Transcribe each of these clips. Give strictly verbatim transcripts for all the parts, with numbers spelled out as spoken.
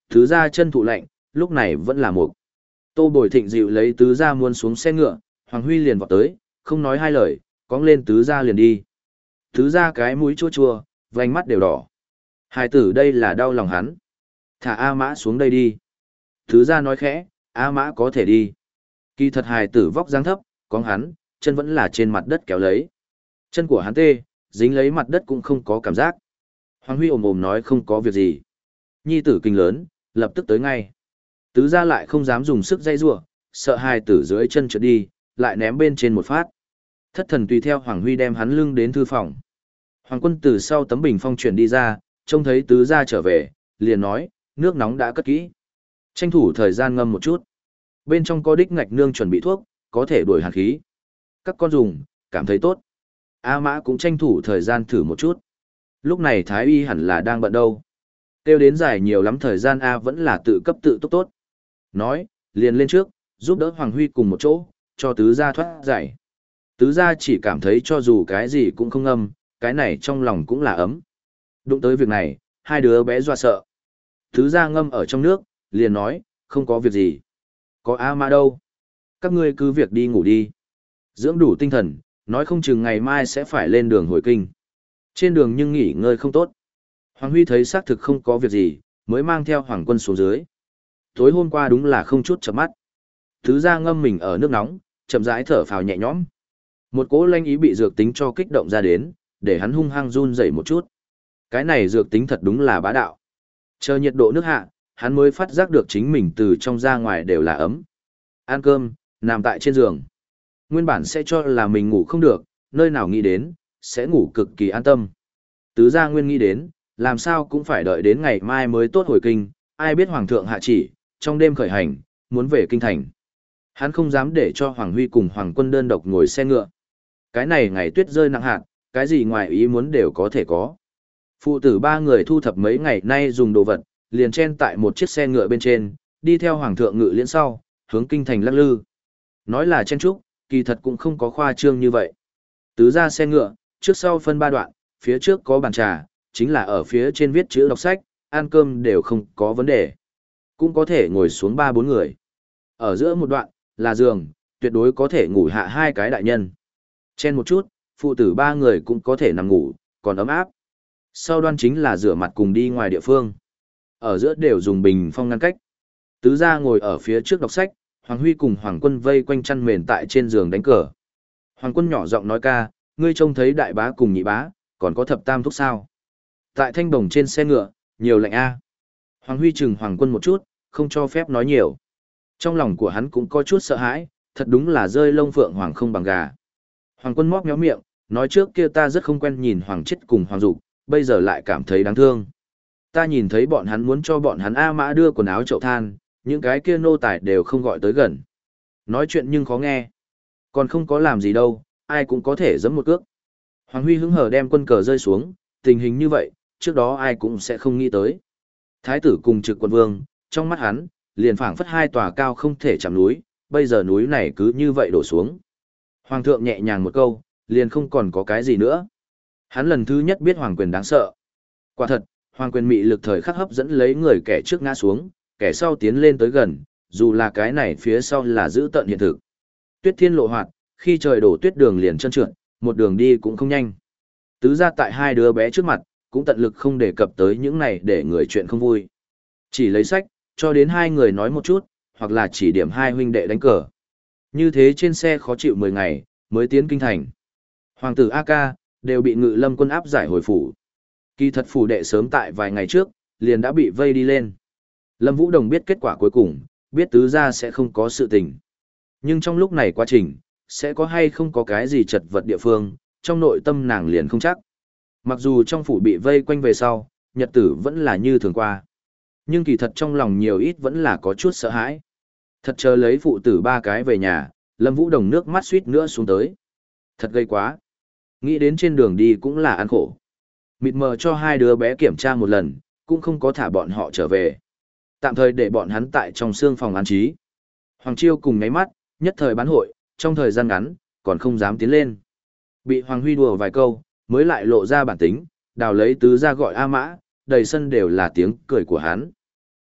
Tứ gia chân thụ lạnh, lúc này vẫn là mục. Tô Bồi Thịnh dịu lấy tứ gia muốn xuống xe ngựa, Hoàng Huy liền vọt tới, không nói hai lời, cóng lên tứ gia liền đi. Tứ gia cái mũi chua chua, vành mắt đều đỏ. Hai tử đây là đau lòng hắn. Thả A Mã xuống đây đi. Tứ gia nói khẽ, A Mã có thể đi. Kỳ thật hài tử vóc dáng thấp, cóng hắn, chân vẫn là trên mặt đất kéo lấy. Chân của hắn tê, dính lấy mặt đất cũng không có cảm giác. Hoàng Huy ồm ồm nói không có việc gì. Nhi tử kinh lớn, lập tức tới ngay. Tứ gia lại không dám dùng sức dây rủa, sợ hài tử dưới chân trượt đi, lại ném bên trên một phát. Thất thần tùy theo Hoàng Huy đem hắn lưng đến thư phòng. Hoàng Quân từ sau tấm bình phong chuyển đi ra, trông thấy tứ gia trở về, liền nói, nước nóng đã cất kỹ. Tranh thủ thời gian ngâm một chút. Bên trong có đích ngạch nương chuẩn bị thuốc, có thể đuổi hàn khí. Các con dùng, cảm thấy tốt. A Mã cũng tranh thủ thời gian thử một chút. Lúc này Thái Y hẳn là đang bận đâu. Tiêu đến dài nhiều lắm thời gian A vẫn là tự cấp tự túc tốt. Nói, liền lên trước, giúp đỡ Hoàng Huy cùng một chỗ, cho tứ gia thoát giải. Tứ gia chỉ cảm thấy cho dù cái gì cũng không âm, cái này trong lòng cũng là ấm. Đụng tới việc này, hai đứa bé doa sợ. Tứ gia ngâm ở trong nước, liền nói, không có việc gì. Có A Mã đâu. Các ngươi cứ việc đi ngủ đi. Dưỡng đủ tinh thần, nói không chừng ngày mai sẽ phải lên đường hồi kinh. Trên đường nhưng nghỉ ngơi không tốt. Hoàng Huy thấy xác thực không có việc gì, mới mang theo Hoàng Quân xuống dưới. Tối hôm qua đúng là không chút chợp mắt. Tứ gia ngâm mình ở nước nóng, chậm rãi thở phào nhẹ nhõm. Một cỗ lanh ý bị dược tính cho kích động ra đến, để hắn hung hăng run rẩy một chút. Cái này dược tính thật đúng là bá đạo. Chờ nhiệt độ nước hạ, hắn mới phát giác được chính mình từ trong ra ngoài đều là ấm. Ăn cơm, nằm tại trên giường. Nguyên bản sẽ cho là mình ngủ không được, nơi nào nghĩ đến, sẽ ngủ cực kỳ an tâm. Tứ gia nguyên nghĩ đến, làm sao cũng phải đợi đến ngày mai mới tốt hồi kinh, ai biết Hoàng thượng hạ chỉ, trong đêm khởi hành, muốn về kinh thành. Hắn không dám để cho Hoàng Huy cùng Hoàng Quân đơn độc ngồi xe ngựa. Cái này ngày tuyết rơi nặng hạt, cái gì ngoài ý muốn đều có thể có. Phụ tử ba người thu thập mấy ngày nay dùng đồ vật, liền chen tại một chiếc xe ngựa bên trên, đi theo Hoàng thượng ngự liễn sau, hướng kinh thành lắc lư. Nói là chen trúc, kỳ thật cũng không có khoa trương như vậy. Tứ ra xe ngựa, trước sau phân ba đoạn, phía trước có bàn trà, chính là ở phía trên viết chữ đọc sách, ăn cơm đều không có vấn đề. Cũng có thể ngồi xuống ba bốn người. Ở giữa một đoạn, là giường, tuyệt đối có thể ngủ hạ hai cái đại nhân. Chen một chút, phụ tử ba người cũng có thể nằm ngủ, còn ấm áp. Sau đoan chính là rửa mặt cùng đi ngoài địa phương. Ở giữa đều dùng bình phong ngăn cách. Tứ gia ngồi ở phía trước đọc sách, Hoàng Huy cùng Hoàng Quân vây quanh chăn mền tại trên giường đánh cờ. Hoàng Quân nhỏ giọng nói ca, ngươi trông thấy đại bá cùng nhị bá, còn có thập tam thúc sao. Tại thanh bồng trên xe ngựa, nhiều lạnh a. Hoàng Huy chừng Hoàng Quân một chút, không cho phép nói nhiều. Trong lòng của hắn cũng có chút sợ hãi, thật đúng là rơi lông phượng hoàng không bằng gà. Hoàng Quân móc méo miệng, nói trước kia ta rất không quen nhìn Hoàng Chết cùng Hoàng Dục, bây giờ lại cảm thấy đáng thương. Ta nhìn thấy bọn hắn muốn cho bọn hắn A Mã đưa quần áo chậu than, những cái kia nô tài đều không gọi tới gần. Nói chuyện nhưng khó nghe. Còn không có làm gì đâu, ai cũng có thể giẫm một cước. Hoàng Huy hứng hở đem quân cờ rơi xuống, tình hình như vậy, trước đó ai cũng sẽ không nghĩ tới. Thái tử cùng trực quân vương, trong mắt hắn, liền phảng phất hai tòa cao không thể chạm núi, bây giờ núi này cứ như vậy đổ xuống. Hoàng thượng nhẹ nhàng một câu, liền không còn có cái gì nữa. Hắn lần thứ nhất biết hoàng quyền đáng sợ. Quả thật, hoàng quyền mị lực thời khắc hấp dẫn lấy người kẻ trước ngã xuống, kẻ sau tiến lên tới gần, dù là cái này phía sau là giữ tận hiện thực. Tuyết thiên lộ hoạt, khi trời đổ tuyết đường liền trơn trượt, một đường đi cũng không nhanh. Tứ ra tại hai đứa bé trước mặt, cũng tận lực không đề cập tới những này để người chuyện không vui. Chỉ lấy sách, cho đến hai người nói một chút, hoặc là chỉ điểm hai huynh đệ đánh cờ. Như thế trên xe khó chịu mười ngày, mới tiến kinh thành. Hoàng tử A Ca, đều bị ngự lâm quân áp giải hồi phủ. Kỳ thật phủ đệ sớm tại vài ngày trước, liền đã bị vây đi lên. Lâm Vũ Đồng biết kết quả cuối cùng, biết tứ gia sẽ không có sự tình. Nhưng trong lúc này quá trình, sẽ có hay không có cái gì chật vật địa phương, trong nội tâm nàng liền không chắc. Mặc dù trong phủ bị vây quanh về sau, nhật tử vẫn là như thường qua. Nhưng kỳ thật trong lòng nhiều ít vẫn là có chút sợ hãi. Thật chờ lấy phụ tử ba cái về nhà, Lâm Vũ Đồng nước mắt suýt nữa xuống tới. Thật gây quá. Nghĩ đến trên đường đi cũng là ăn khổ. Mịt mờ cho hai đứa bé kiểm tra một lần, cũng không có thả bọn họ trở về. Tạm thời để bọn hắn tại trong xương phòng an trí. Hoàng Chiêu cùng ngáy mắt, nhất thời bán hội, trong thời gian ngắn, còn không dám tiến lên. Bị Hoàng Huy đùa vài câu, mới lại lộ ra bản tính, đào lấy tứ ra gọi A Mã, đầy sân đều là tiếng cười của hắn.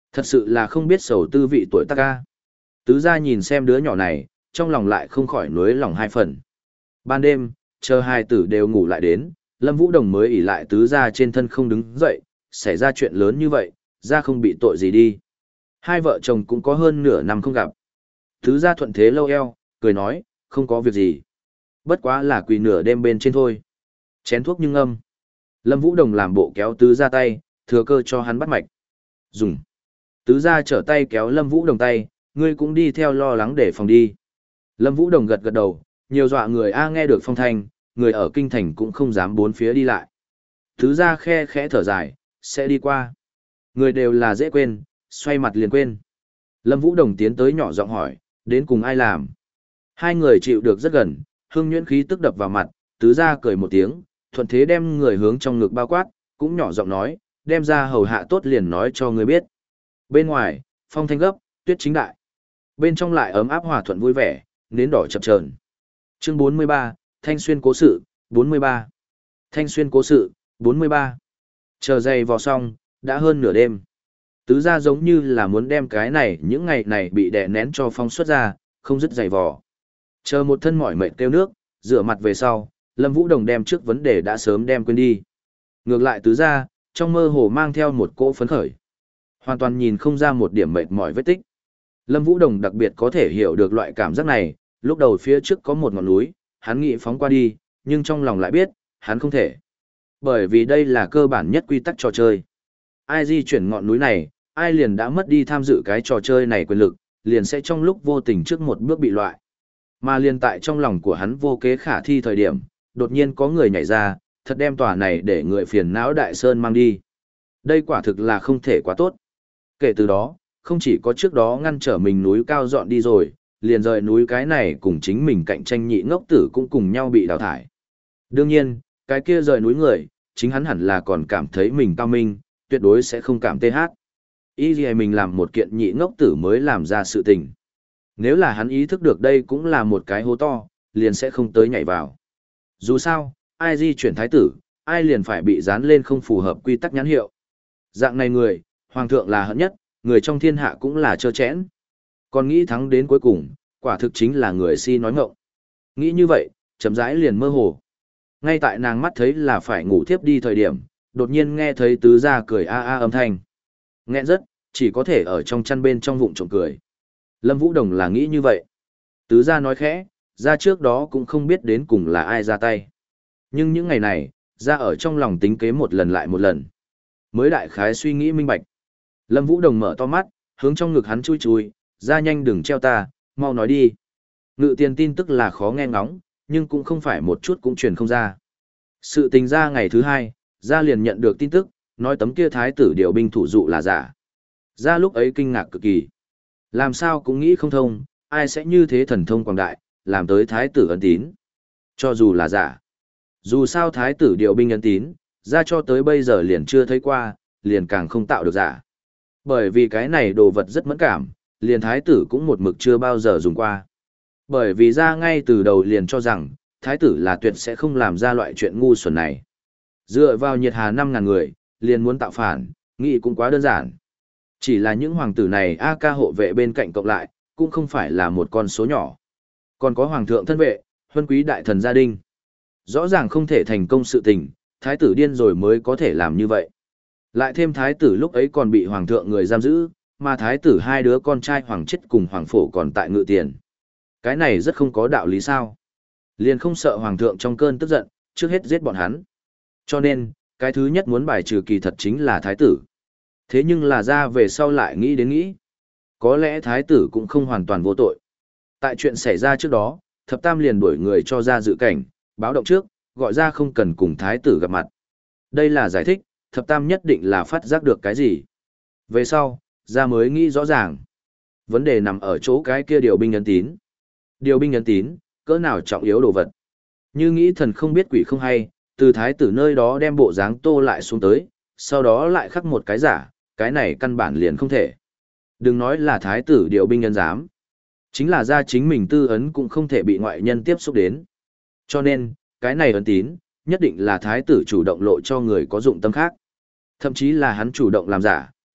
Thật sự là không biết sầu tư vị tuổi tác ca. Tứ gia nhìn xem đứa nhỏ này, trong lòng lại không khỏi nuối lòng hai phần. Ban đêm, chờ hai tử đều ngủ lại đến, Lâm Vũ Đồng mới ỉ lại tứ gia trên thân không đứng dậy, xảy ra chuyện lớn như vậy, gia không bị tội gì đi. Hai vợ chồng cũng có hơn nửa năm không gặp. Tứ gia thuận thế lâu eo, cười nói, không có việc gì. Bất quá là quỳ nửa đêm bên trên thôi. Chén thuốc nhưng âm. Lâm Vũ Đồng làm bộ kéo tứ gia tay, thừa cơ cho hắn bắt mạch. Dùng. Tứ gia trở tay kéo Lâm Vũ Đồng tay, ngươi cũng đi theo lo lắng để phòng đi. Lâm Vũ Đồng gật gật đầu, nhiều dọa người A nghe được phong thanh, người ở kinh thành cũng không dám bốn phía đi lại. Tứ gia khe khẽ thở dài, sẽ đi qua. Người đều là dễ quên, xoay mặt liền quên. Lâm Vũ Đồng tiến tới nhỏ giọng hỏi, đến cùng ai làm? Hai người chịu được rất gần, hương nhuyễn khí tức đập vào mặt, tứ gia cười một tiếng, thuận thế đem người hướng trong ngực bao quát, cũng nhỏ giọng nói, đem ra hầu hạ tốt liền nói cho người biết. Bên ngoài, phong thanh gấp, tuyết chính đại. Bên trong lại ấm áp hòa thuận vui vẻ, nến đỏ chập chờn. Chương bốn mươi ba, Thanh xuyên cố sự, bốn mươi ba. Thanh xuyên cố sự, bốn mươi ba. Chờ giày vò xong, đã hơn nửa đêm. Tứ gia giống như là muốn đem cái này những ngày này bị đè nén cho phong xuất ra, không dứt giày vò. Chờ một thân mỏi mệt kêu nước, rửa mặt về sau, Lâm Vũ Đồng đem trước vấn đề đã sớm đem quên đi. Ngược lại tứ gia, trong mơ hồ mang theo một cỗ phấn khởi. Hoàn toàn nhìn không ra một điểm mệt mỏi vết tích. Lâm Vũ Đồng đặc biệt có thể hiểu được loại cảm giác này, lúc đầu phía trước có một ngọn núi, hắn nghĩ phóng qua đi, nhưng trong lòng lại biết, hắn không thể. Bởi vì đây là cơ bản nhất quy tắc trò chơi. Ai di chuyển ngọn núi này, ai liền đã mất đi tham dự cái trò chơi này quyền lực, liền sẽ trong lúc vô tình trước một bước bị loại. Mà liền tại trong lòng của hắn vô kế khả thi thời điểm, đột nhiên có người nhảy ra, thật đem tòa này để người phiền não đại sơn mang đi. Đây quả thực là không thể quá tốt. Kể từ đó, không chỉ có trước đó ngăn trở mình núi cao dọn đi rồi, liền rời núi cái này cùng chính mình cạnh tranh nhị ngốc tử cũng cùng nhau bị đào thải. Đương nhiên, cái kia rời núi người, chính hắn hẳn là còn cảm thấy mình cao minh, tuyệt đối sẽ không cảm tê hát. Ý gì mình làm một kiện nhị ngốc tử mới làm ra sự tình. Nếu là hắn ý thức được đây cũng là một cái hố to, liền sẽ không tới nhảy vào. Dù sao, ai di chuyển thái tử, ai liền phải bị dán lên không phù hợp quy tắc nhãn hiệu. Dạng này người, hoàng thượng là hận nhất, người trong thiên hạ cũng là trơ chẽn. Còn nghĩ thắng đến cuối cùng, quả thực chính là người si nói ngọng. Nghĩ như vậy, chậm rãi liền mơ hồ. Ngay tại nàng mắt thấy là phải ngủ thiếp đi thời điểm, đột nhiên nghe thấy tứ gia cười a a âm thanh. Nghẹn rất, chỉ có thể ở trong chăn bên trong vụng trộm cười. Lâm Vũ Đồng là nghĩ như vậy. Tứ gia nói khẽ, ra trước đó cũng không biết đến cùng là ai ra tay. Nhưng những ngày này, ra ở trong lòng tính kế một lần lại một lần. Mới đại khái suy nghĩ minh bạch. Lâm Vũ Đồng mở to mắt, hướng trong ngực hắn chui chui, ra nhanh đừng treo ta, mau nói đi. Ngự tiền tin tức là khó nghe ngóng, nhưng cũng không phải một chút cũng truyền không ra. Sự tình ra ngày thứ hai, ra liền nhận được tin tức, nói tấm kia thái tử điều binh thủ dụ là giả. Ra lúc ấy kinh ngạc cực kỳ. Làm sao cũng nghĩ không thông, ai sẽ như thế thần thông quảng đại, làm tới thái tử ấn tín. Cho dù là giả. Dù sao thái tử điều binh ấn tín, ra cho tới bây giờ liền chưa thấy qua, liền càng không tạo được giả. Bởi vì cái này đồ vật rất mẫn cảm, liền thái tử cũng một mực chưa bao giờ dùng qua. Bởi vì ra ngay từ đầu liền cho rằng, thái tử là tuyệt sẽ không làm ra loại chuyện ngu xuẩn này. Dựa vào nhiệt hà năm ngàn người, liền muốn tạo phản, nghĩ cũng quá đơn giản. Chỉ là những hoàng tử này a ca hộ vệ bên cạnh cộng lại, cũng không phải là một con số nhỏ. Còn có hoàng thượng thân vệ, huân quý đại thần gia đình. Rõ ràng không thể thành công sự tình, thái tử điên rồi mới có thể làm như vậy. Lại thêm thái tử lúc ấy còn bị hoàng thượng người giam giữ, mà thái tử hai đứa con trai hoàng chết cùng hoàng phổ còn tại ngự tiền. Cái này rất không có đạo lý sao. Liền không sợ hoàng thượng trong cơn tức giận, trước hết giết bọn hắn. Cho nên, cái thứ nhất muốn bài trừ kỳ thật chính là thái tử. Thế nhưng là ra về sau lại nghĩ đến nghĩ. Có lẽ thái tử cũng không hoàn toàn vô tội. Tại chuyện xảy ra trước đó, thập tam liền đuổi người cho ra dự cảnh, báo động trước, gọi ra không cần cùng thái tử gặp mặt. Đây là giải thích, thập tam nhất định là phát giác được cái gì. Về sau, ra mới nghĩ rõ ràng. Vấn đề nằm ở chỗ cái kia điều binh ấn tín. Điều binh ấn tín, cỡ nào trọng yếu đồ vật. Như nghĩ thần không biết quỷ không hay, từ thái tử nơi đó đem bộ dáng tô lại xuống tới, sau đó lại khắc một cái giả, cái này căn bản liền không thể. Đừng nói là thái tử điều binh ấn giám. Chính là ra chính mình tư ấn cũng không thể bị ngoại nhân tiếp xúc đến. Cho nên, cái này ấn tín, nhất định là thái tử chủ động lộ cho người có dụng tâm khác. Thậm chí là hắn chủ động làm giả,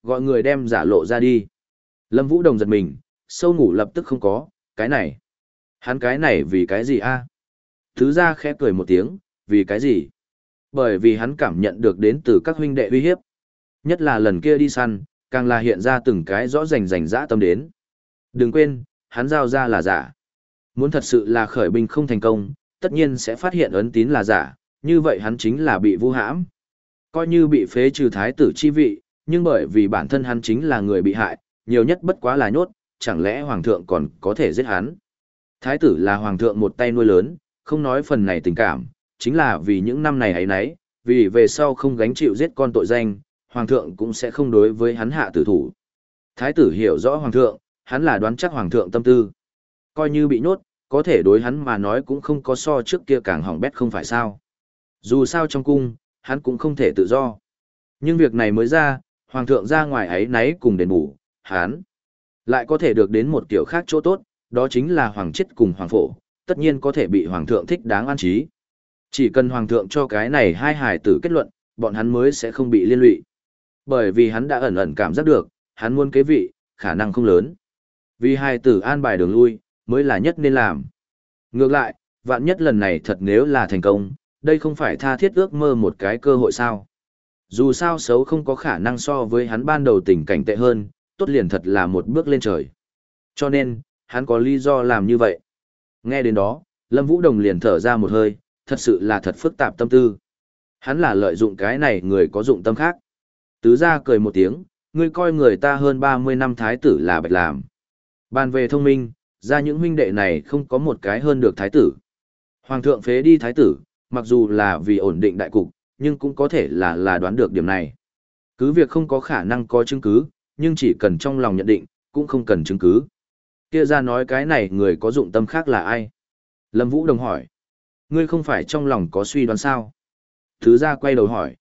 gọi người đem giả lộ ra đi. Lâm Vũ Đồng giật mình, sâu ngủ lập tức không có, cái này. Hắn cái này vì cái gì a? Tứ gia khẽ cười một tiếng, vì cái gì? Bởi vì hắn cảm nhận được đến từ các huynh đệ uy hiếp. Nhất là lần kia đi săn, càng là hiện ra từng cái rõ rành rành dã tâm đến. Đừng quên, hắn giao ra là giả. Muốn thật sự là khởi binh không thành công, tất nhiên sẽ phát hiện ấn tín là giả, như vậy hắn chính là bị vu hãm. Coi như bị phế trừ thái tử chi vị, nhưng bởi vì bản thân hắn chính là người bị hại, nhiều nhất bất quá là nhốt, chẳng lẽ hoàng thượng còn có thể giết hắn. Thái tử là hoàng thượng một tay nuôi lớn, không nói phần này tình cảm, chính là vì những năm này ấy nấy, vì về sau không gánh chịu giết con tội danh, hoàng thượng cũng sẽ không đối với hắn hạ tử thủ. Thái tử hiểu rõ hoàng thượng, hắn là đoán chắc hoàng thượng tâm tư. Coi như bị nhốt, có thể đối hắn mà nói cũng không có so trước kia càng hỏng bét không phải sao. Dù sao trong cung, hắn cũng không thể tự do. Nhưng việc này mới ra, hoàng thượng ra ngoài ấy nấy cùng đền bù, hắn lại có thể được đến một kiểu khác chỗ tốt, đó chính là hoàng chết cùng hoàng phổ, tất nhiên có thể bị hoàng thượng thích đáng an trí. Chỉ cần hoàng thượng cho cái này hai hài tử kết luận, bọn hắn mới sẽ không bị liên lụy. Bởi vì hắn đã ẩn ẩn cảm giác được, hắn muốn kế vị, khả năng không lớn. Vì hài tử an bài đường lui, mới là nhất nên làm. Ngược lại, vạn nhất lần này thật nếu là thành công, đây không phải tha thiết ước mơ một cái cơ hội sao. Dù sao xấu không có khả năng so với hắn ban đầu tình cảnh tệ hơn, tốt liền thật là một bước lên trời. Cho nên, hắn có lý do làm như vậy. Nghe đến đó, Lâm Vũ Đồng liền thở ra một hơi, thật sự là thật phức tạp tâm tư. Hắn là lợi dụng cái này người có dụng tâm khác. Tứ gia cười một tiếng, ngươi coi người ta hơn ba mươi năm thái tử là bạch làm. Bàn về thông minh, ra những huynh đệ này không có một cái hơn được thái tử. Hoàng thượng phế đi thái tử, mặc dù là vì ổn định đại cục, nhưng cũng có thể là là đoán được điểm này. Cứ việc không có khả năng có chứng cứ, nhưng chỉ cần trong lòng nhận định, cũng không cần chứng cứ. Kia ra nói cái này người có dụng tâm khác là ai? Lâm Vũ Đồng hỏi. Ngươi không phải trong lòng có suy đoán sao? Thứ gia quay đầu hỏi.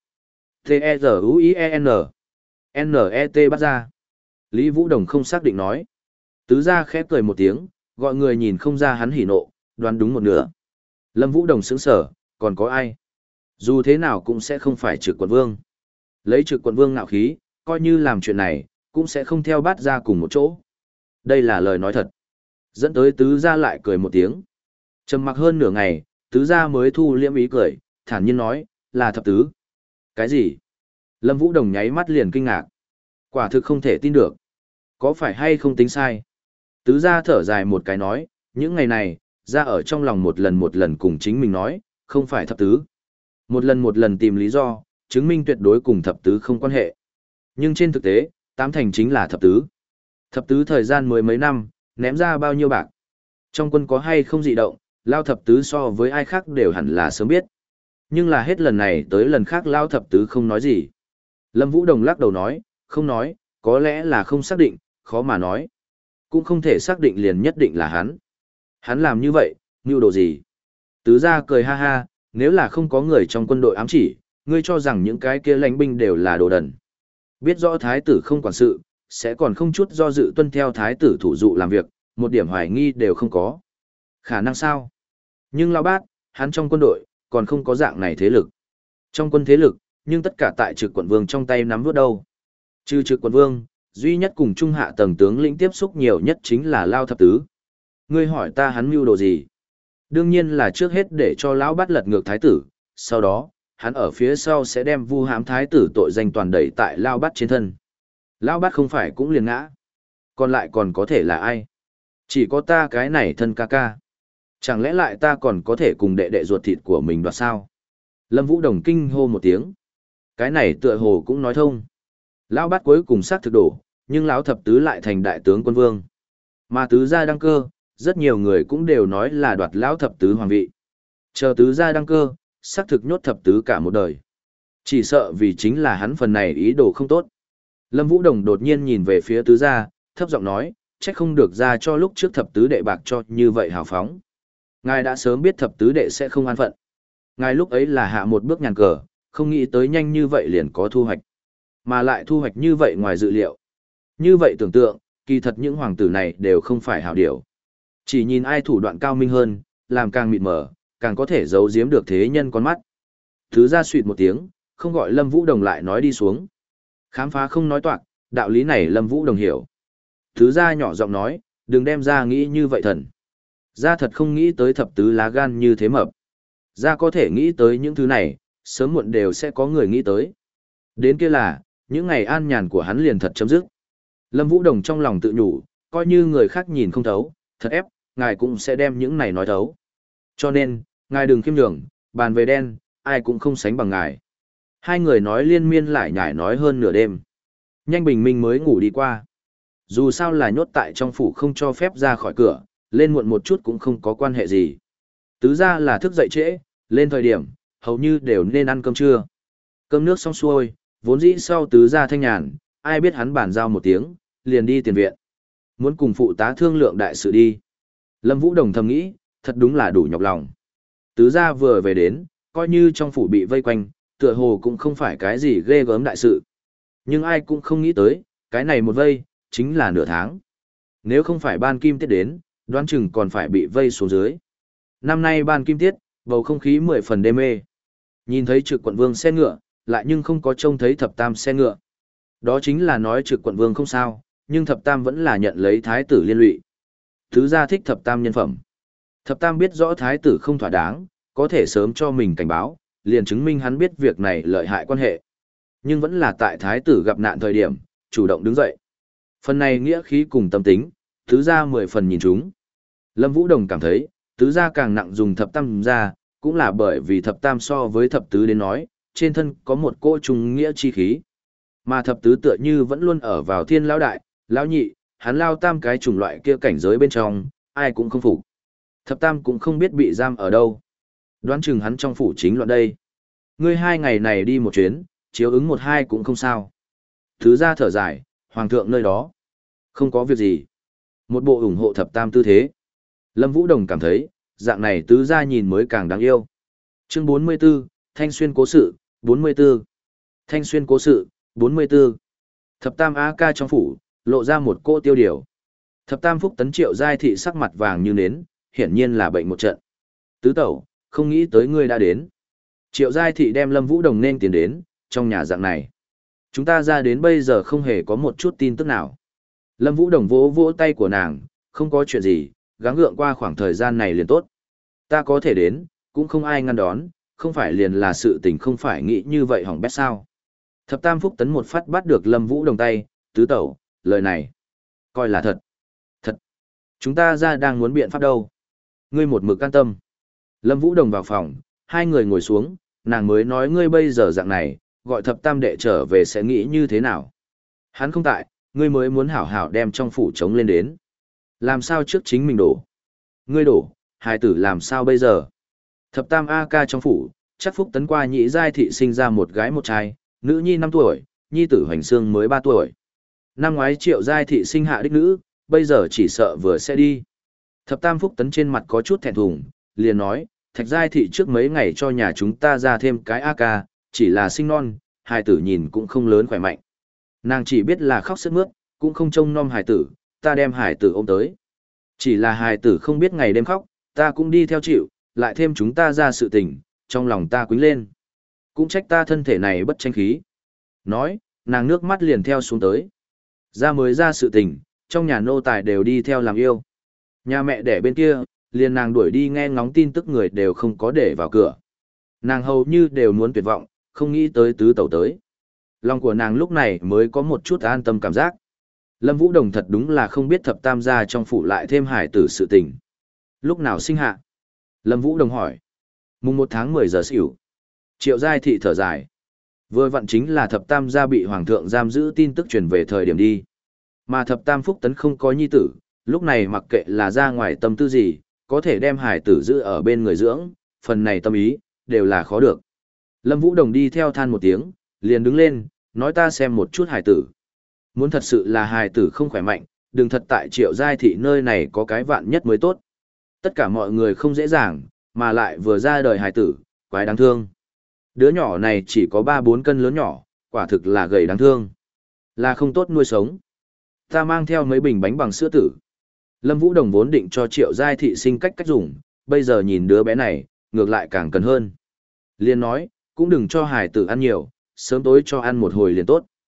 T-E-Z-U-I-E-N N-E-T bắt ra. Lý Vũ Đồng không xác định nói. Tứ gia khép cười một tiếng, gọi người nhìn không ra hắn hỉ nộ, đoán đúng một nửa. Lâm Vũ Đồng sững sở, còn có ai? Dù thế nào cũng sẽ không phải Trực Quận Vương. Lấy Trực Quận Vương ngạo khí, coi như làm chuyện này, cũng sẽ không theo bát ra cùng một chỗ. Đây là lời nói thật. Dẫn tới tứ gia lại cười một tiếng. Trầm mặc hơn nửa ngày, tứ gia mới thu liễm ý cười, thản nhiên nói, là thập tứ. Cái gì? Lâm Vũ Đồng nháy mắt liền kinh ngạc. Quả thực không thể tin được. Có phải hay không tính sai? Tứ gia thở dài một cái nói, những ngày này, ra ở trong lòng một lần một lần cùng chính mình nói, không phải thập tứ. Một lần một lần tìm lý do, chứng minh tuyệt đối cùng thập tứ không quan hệ. Nhưng trên thực tế, tám thành chính là thập tứ. Thập tứ thời gian mười mấy năm, ném ra bao nhiêu bạc. Trong quân có hay không dị động, Lao thập tứ so với ai khác đều hẳn là sớm biết. Nhưng là hết lần này tới lần khác Lao thập tứ không nói gì. Lâm Vũ Đồng lắc đầu nói, không nói, có lẽ là không xác định, khó mà nói. Cũng không thể xác định liền nhất định là hắn. Hắn làm như vậy, mưu đồ gì? Tứ gia cười ha ha, nếu là không có người trong quân đội ám chỉ, ngươi cho rằng những cái kia lãnh binh đều là đồ đần. Biết rõ thái tử không quản sự, sẽ còn không chút do dự tuân theo thái tử thủ dụ làm việc, một điểm hoài nghi đều không có. Khả năng sao? Nhưng lão bát, hắn trong quân đội, còn không có dạng này thế lực. Trong quân thế lực, nhưng tất cả tại Trực Quận Vương trong tay nắm vút đâu. Trừ Trực Quận Vương, duy nhất cùng trung hạ tầng tướng lĩnh tiếp xúc nhiều nhất chính là Lao thập tứ. Ngươi hỏi ta hắn mưu đồ gì? Đương nhiên là trước hết để cho lão bát lật ngược thái tử, sau đó, hắn ở phía sau sẽ đem vu hãm thái tử tội danh toàn đẩy tại Lao bát trên thân. Lão bát không phải cũng liền ngã. Còn lại còn có thể là ai? Chỉ có ta cái này thân ca ca. Chẳng lẽ lại ta còn có thể cùng đệ đệ ruột thịt của mình đoạt sao? Lâm Vũ Đồng kinh hô một tiếng. Cái này tựa hồ cũng nói thông. Lão bát cuối cùng xác thực đổ, nhưng lão thập tứ lại thành đại tướng quân vương. Mà tứ gia đăng cơ, rất nhiều người cũng đều nói là đoạt lão thập tứ hoàng vị. Chờ tứ gia đăng cơ, xác thực nhốt thập tứ cả một đời. Chỉ sợ vì chính là hắn phần này ý đồ không tốt. Lâm Vũ Đồng đột nhiên nhìn về phía tứ gia, thấp giọng nói, trách không được ra cho lúc trước thập tứ đệ bạc cho như vậy hào phóng. Ngài đã sớm biết thập tứ đệ sẽ không an phận. Ngài lúc ấy là hạ một bước nhàn cờ, không nghĩ tới nhanh như vậy liền có thu hoạch. Mà lại thu hoạch như vậy ngoài dự liệu. Như vậy tưởng tượng, kỳ thật những hoàng tử này đều không phải hảo điều. Chỉ nhìn ai thủ đoạn cao minh hơn, làm càng mịt mờ, càng có thể giấu giếm được thế nhân con mắt. Thứ ra suýt một tiếng, không gọi Lâm Vũ Đồng lại nói đi xuống. Khám phá không nói toạc, Đạo lý này Lâm Vũ Đồng hiểu. Tứ gia nhỏ giọng nói, đừng đem ra nghĩ như vậy thần. Gia thật không nghĩ tới thập tứ lá gan như thế mập. Gia có thể nghĩ tới những thứ này, sớm muộn đều sẽ có người nghĩ tới. Đến kia là, những ngày an nhàn của hắn liền thật chấm dứt. Lâm Vũ Đồng trong lòng tự nhủ, coi như người khác nhìn không thấu, thật ép, ngài cũng sẽ đem những này nói thấu. Cho nên, ngài đừng khiêm nhường, bàn về đen, ai cũng không sánh bằng ngài. Hai người nói liên miên lại nhải nói hơn nửa đêm. Nhanh bình minh mới ngủ đi qua. Dù sao là nhốt tại trong phủ không cho phép ra khỏi cửa, lên muộn một chút cũng không có quan hệ gì. Tứ ra là thức dậy trễ, lên thời điểm, hầu như đều nên ăn cơm trưa. Cơm nước xong xuôi, vốn dĩ sau tứ ra thanh nhàn, ai biết hắn bàn giao một tiếng, liền đi tiền viện. Muốn cùng phụ tá thương lượng đại sự đi. Lâm Vũ Đồng thầm nghĩ, thật đúng là đủ nhọc lòng. Tứ gia vừa về đến, coi như trong phủ bị vây quanh, tựa hồ cũng không phải cái gì ghê gớm đại sự. Nhưng ai cũng không nghĩ tới, cái này một vây, chính là nửa tháng. Nếu không phải ban kim tiết đến, đoán chừng còn phải bị vây xuống dưới. Năm nay ban kim tiết, bầu không khí mười phần đê mê. Nhìn thấy trực quận vương xe ngựa, lại nhưng không có trông thấy thập tam xe ngựa. Đó chính là nói trực quận vương không sao, nhưng thập tam vẫn là nhận lấy thái tử liên lụy. Tứ gia thích thập tam nhân phẩm. Thập tam biết rõ thái tử không thỏa đáng, có thể sớm cho mình cảnh báo, liền chứng minh hắn biết việc này lợi hại quan hệ. Nhưng vẫn là tại thái tử gặp nạn thời điểm, chủ động đứng dậy. Phần này nghĩa khí cùng tâm tính, tứ gia mười phần nhìn chúng. Lâm Vũ Đồng cảm thấy, tứ gia càng nặng dùng thập tam gia, cũng là bởi vì thập tam so với thập tứ đến nói, trên thân có một cỗ trùng nghĩa chi khí. Mà thập tứ tựa như vẫn luôn ở vào thiên lão đại, lão nhị, hắn lao tam cái chủng loại kia cảnh giới bên trong, ai cũng không phục. Thập tam cũng không biết bị giam ở đâu. Đoán chừng hắn trong phủ chính loạn đây. Ngươi hai ngày này đi một chuyến, chiếu ứng một hai cũng không sao. Thứ ra thở dài, hoàng thượng nơi đó. Không có việc gì. Một bộ ủng hộ thập tam tư thế. Lâm Vũ Đồng cảm thấy, dạng này tứ gia nhìn mới càng đáng yêu. Chương bốn mươi 44, Thanh Xuyên cố sự, bốn mươi 44. Thanh Xuyên cố sự, bốn mươi 44. Thập tam A ca trong phủ, lộ ra một cô tiêu điều. Thập tam phúc tấn Triệu giai thị sắc mặt vàng như nến, hiển nhiên là bệnh một trận. Tứ tẩu, không nghĩ tới ngươi đã đến. Triệu giai thị đem Lâm Vũ Đồng nên tiến đến, trong nhà dạng này. Chúng ta ra đến bây giờ không hề có một chút tin tức nào. Lâm Vũ Đồng vỗ vỗ tay của nàng, không có chuyện gì, gắng gượng qua khoảng thời gian này liền tốt. Ta có thể đến, cũng không ai ngăn đón, không phải liền là sự tình không phải nghĩ như vậy hỏng bét sao. Thập tam phúc tấn một phát bắt được Lâm Vũ Đồng tay, tứ tẩu, lời này, coi là thật. Thật. Chúng ta ra đang muốn biện pháp đâu. Ngươi một mực can tâm. Lâm Vũ Đồng vào phòng, hai người ngồi xuống, nàng mới nói ngươi bây giờ dạng này, gọi thập tam đệ trở về sẽ nghĩ như thế nào. Hắn không tại, ngươi mới muốn hảo hảo đem trong phủ trống lên đến. Làm sao trước chính mình đổ. Ngươi đổ, hài tử làm sao bây giờ. Thập tam A ca trong phủ, chắc phúc tấn qua nhị giai thị sinh ra một gái một trai, nữ nhi năm tuổi, nhi tử hoành xương mới ba tuổi. Năm ngoái Triệu giai thị sinh hạ đích nữ, bây giờ chỉ sợ vừa sẽ đi. Thập tam phúc tấn trên mặt có chút thẹn thùng, liền nói, thạch giai thị trước mấy ngày cho nhà chúng ta ra thêm cái A ca, chỉ là sinh non, hài tử nhìn cũng không lớn khỏe mạnh. Nàng chỉ biết là khóc sướt mướt, cũng không trông nom hài tử, ta đem hài tử ôm tới. Chỉ là hài tử không biết ngày đêm khóc, ta cũng đi theo chịu, lại thêm chúng ta ra sự tình, trong lòng ta quýnh lên. Cũng trách ta thân thể này bất tranh khí. Nói, nàng nước mắt liền theo xuống tới. Ra mới ra sự tình, trong nhà nô tài đều đi theo làm yêu. Nhà mẹ đẻ bên kia, liền nàng đuổi đi nghe ngóng tin tức người đều không có để vào cửa. Nàng hầu như đều muốn tuyệt vọng, không nghĩ tới tứ tẩu tới. Lòng của nàng lúc này mới có một chút an tâm cảm giác. Lâm Vũ Đồng thật đúng là không biết thập tam gia trong phủ lại thêm hải tử sự tình. Lúc nào sinh hạ? Lâm Vũ Đồng hỏi. Mùng một tháng mười giờ xỉu. Triệu giai thị thở dài. Vừa vặn chính là thập tam gia bị hoàng thượng giam giữ tin tức truyền về thời điểm đi. Mà thập tam phúc tấn không có nhi tử, lúc này mặc kệ là ra ngoài tâm tư gì, có thể đem hải tử giữ ở bên người dưỡng, phần này tâm ý, đều là khó được. Lâm Vũ Đồng đi theo than một tiếng, liền đứng lên, nói ta xem một chút hải tử. Muốn thật sự là hải tử không khỏe mạnh, đừng thật tại Triệu giai thị nơi này có cái vạn nhất mới tốt. Tất cả mọi người không dễ dàng, mà lại vừa ra đời hải tử, quái đáng thương. Đứa nhỏ này chỉ có ba bốn cân lớn nhỏ, quả thực là gầy đáng thương. Là không tốt nuôi sống. Ta mang theo mấy bình bánh bằng sữa tử. Lâm Vũ Đồng vốn định cho Triệu giai thị sinh cách cách dùng, bây giờ nhìn đứa bé này, ngược lại càng cần hơn. Liên nói, cũng đừng cho hải tử ăn nhiều, sớm tối cho ăn một hồi liền tốt.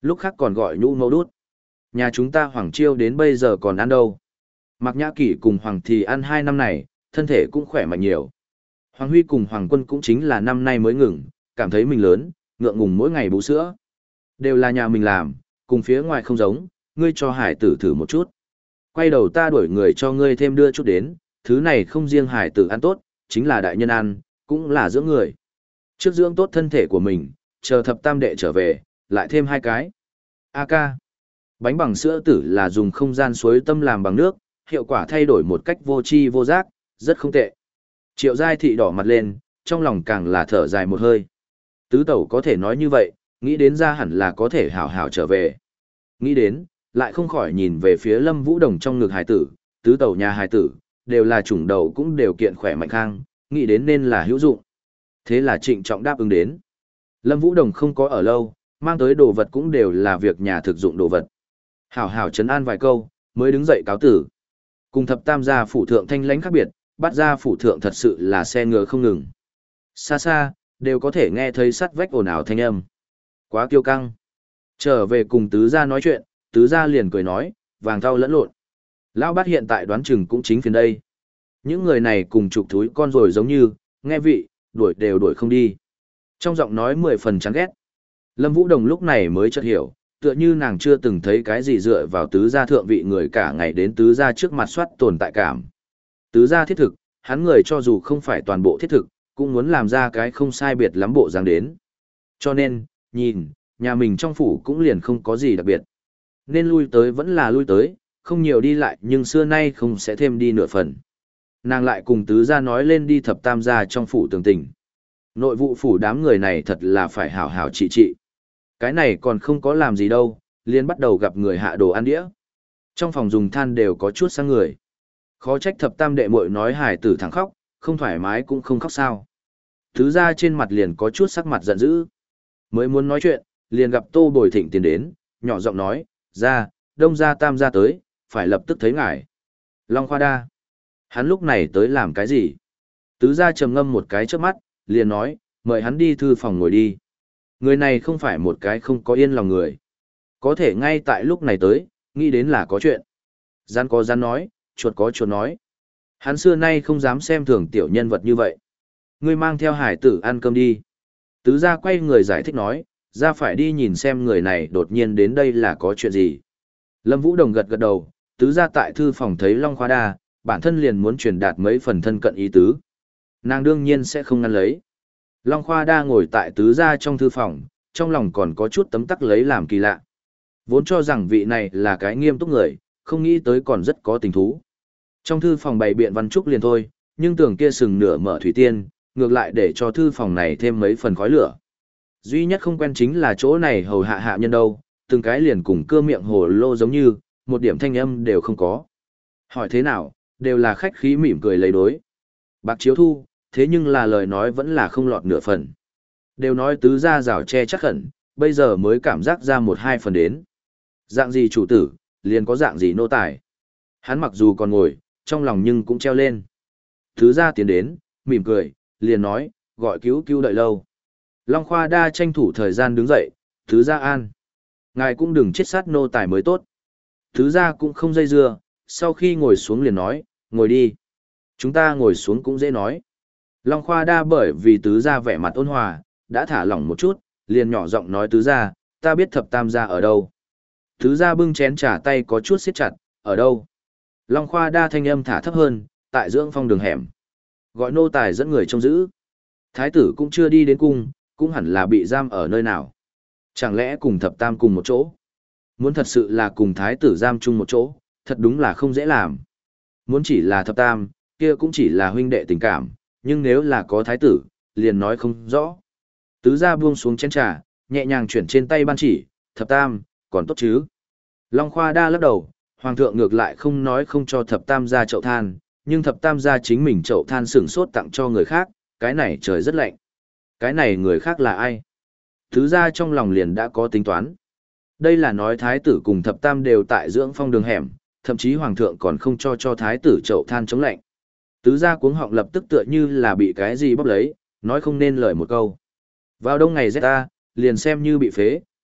lúc khác còn gọi nhũ mẫu đút. Nhà chúng ta Hoàng Chiêu đến bây giờ còn ăn đâu. Mạc Nhã Kỷ cùng Hoàng Thì ăn hai năm này, thân thể cũng khỏe mạnh nhiều. Hoàng Huy cùng Hoàng Quân cũng chính là năm nay mới ngừng, cảm thấy mình lớn, ngượng ngùng mỗi ngày bú sữa. Đều là nhà mình làm, cùng phía ngoài không giống, ngươi cho hải tử thử một chút. Quay đầu ta đuổi người cho ngươi thêm đưa chút đến, thứ này không riêng hải tử ăn tốt, chính là đại nhân ăn, cũng là dưỡng người. Trước dưỡng tốt thân thể của mình, chờ thập tam đệ trở về, lại thêm hai cái. A ca. Bánh bằng sữa tử là dùng không gian suối tâm làm bằng nước, hiệu quả thay đổi một cách vô tri vô giác, rất không tệ. Triệu Giai Thị đỏ mặt lên, trong lòng càng là thở dài một hơi. Tứ tẩu có thể nói như vậy, nghĩ đến ra hẳn là có thể hảo hảo trở về. Nghĩ đến, lại không khỏi nhìn về phía Lâm Vũ Đồng trong ngực hài tử, tứ tẩu nhà hài tử, đều là chủng đầu cũng đều kiện khỏe mạnh khang, nghĩ đến nên là hữu dụng. Thế là trịnh trọng đáp ứng đến. Lâm Vũ Đồng không có ở lâu, mang tới đồ vật cũng đều là việc nhà thực dụng đồ vật. Hảo hảo trấn an vài câu, mới đứng dậy cáo tử. Cùng thập tam gia phủ thượng thanh lãnh khác biệt, bắt gia phủ thượng thật sự là xe ngựa không ngừng. Xa xa, đều có thể nghe thấy sắt vách ồn ào thanh âm. Quá kiêu căng. Trở về cùng tứ gia nói chuyện, tứ gia liền cười nói, vàng thau lẫn lộn. Lão bát hiện tại đoán chừng cũng chính phiền đây. Những người này cùng chụp thúi con rồi giống như, nghe vị, đuổi đều đuổi không đi. Trong giọng nói mười phần chán ghét. Lâm Vũ Đồng lúc này mới chợt hiểu, tựa như nàng chưa từng thấy cái gì dựa vào tứ gia thượng vị người cả ngày đến tứ gia trước mặt soát tồn tại cảm. Tứ gia thiết thực, hắn người cho dù không phải toàn bộ thiết thực, cũng muốn làm ra cái không sai biệt lắm bộ dáng đến. Cho nên, nhìn, nhà mình trong phủ cũng liền không có gì đặc biệt. Nên lui tới vẫn là lui tới, không nhiều đi lại nhưng xưa nay không sẽ thêm đi nửa phần. Nàng lại cùng tứ gia nói lên đi thập tam gia trong phủ tường tình. Nội vụ phủ đám người này thật là phải hảo hảo trị trị. Cái này còn không có làm gì đâu, liền bắt đầu gặp người hạ đồ ăn đĩa. Trong phòng dùng than đều có chút sang người. Khó trách thập tam đệ muội nói hải tử thẳng khóc, không thoải mái cũng không khóc sao. Tứ gia trên mặt liền có chút sắc mặt giận dữ. Mới muốn nói chuyện, liền gặp Tô Bồi Thịnh tiến đến, nhỏ giọng nói, ra, đông gia tam gia tới, phải lập tức thấy ngài. Long Khoa Đa. Hắn lúc này tới làm cái gì? Tứ gia trầm ngâm một cái trước mắt, liền nói, mời hắn đi thư phòng ngồi đi. Người này không phải một cái không có yên lòng người. Có thể ngay tại lúc này tới, nghĩ đến là có chuyện. Gian có gian nói, chuột có chuột nói. Hắn xưa nay không dám xem thường tiểu nhân vật như vậy. Ngươi mang theo hải tử ăn cơm đi. Tứ gia quay người giải thích nói, ra phải đi nhìn xem người này đột nhiên đến đây là có chuyện gì. Lâm Vũ Đồng gật gật đầu, tứ gia tại thư phòng thấy Long Khoa Đa, bản thân liền muốn truyền đạt mấy phần thân cận ý tứ. Nàng đương nhiên sẽ không ngăn lấy. Long Khoa Đa ngồi tại tứ gia trong thư phòng, trong lòng còn có chút tấm tắc lấy làm kỳ lạ. Vốn cho rằng vị này là cái nghiêm túc người, không nghĩ tới còn rất có tình thú. Trong thư phòng bày biện văn trúc liền thôi, nhưng tường kia sừng nửa mở thủy tiên, ngược lại để cho thư phòng này thêm mấy phần khói lửa. Duy nhất không quen chính là chỗ này hầu hạ hạ nhân đâu, từng cái liền cùng cưa miệng hồ lô giống như, một điểm thanh âm đều không có. Hỏi thế nào, đều là khách khí mỉm cười lấy đối. Bạc chiếu thu, thế nhưng là lời nói vẫn là không lọt nửa phần. Đều nói tứ gia rào che chắc khẩn, bây giờ mới cảm giác ra một hai phần đến. Dạng gì chủ tử, liền có dạng gì nô tài. Hắn mặc dù còn ngồi, trong lòng nhưng cũng treo lên. Tứ gia tiến đến, mỉm cười, liền nói, gọi cứu cứu đợi lâu. Long Khoa Đa tranh thủ thời gian đứng dậy, tứ gia an. Ngài cũng đừng chết sát nô tài mới tốt. Tứ gia cũng không dây dưa, sau khi ngồi xuống liền nói, ngồi đi. Chúng ta ngồi xuống cũng dễ nói. Long Khoa Đa bởi vì tứ gia vẻ mặt ôn hòa, đã thả lỏng một chút, liền nhỏ giọng nói tứ gia, ta biết thập tam gia ở đâu. Tứ gia bưng chén trà tay có chút siết chặt, ở đâu? Long Khoa Đa thanh âm thả thấp hơn, tại dưỡng phong đường hẻm. Gọi nô tài dẫn người trông giữ. Thái tử cũng chưa đi đến cung, cũng hẳn là bị giam ở nơi nào. Chẳng lẽ cùng thập tam cùng một chỗ? Muốn thật sự là cùng thái tử giam chung một chỗ, thật đúng là không dễ làm. Muốn chỉ là thập tam, kia cũng chỉ là huynh đệ tình cảm, nhưng nếu là có thái tử, liền nói không rõ. Tứ gia buông xuống chén trà, nhẹ nhàng chuyển trên tay ban chỉ, thập tam, còn tốt chứ. Long Khoa Đa lắc đầu, hoàng thượng ngược lại không nói không cho thập tam gia chậu than, nhưng thập tam gia chính mình chậu than sửng sốt tặng cho người khác, cái này trời rất lạnh. Cái này người khác là ai? Tứ gia trong lòng liền đã có tính toán. Đây là nói thái tử cùng thập tam đều tại dưỡng phong đường hẻm, thậm chí hoàng thượng còn không cho cho thái tử chậu than chống lạnh. Tứ gia cuống họng lập tức tựa như là bị cái gì bóp lấy, nói không nên lời một câu. Vào đông ngày rét ta, liền xem như bị phế,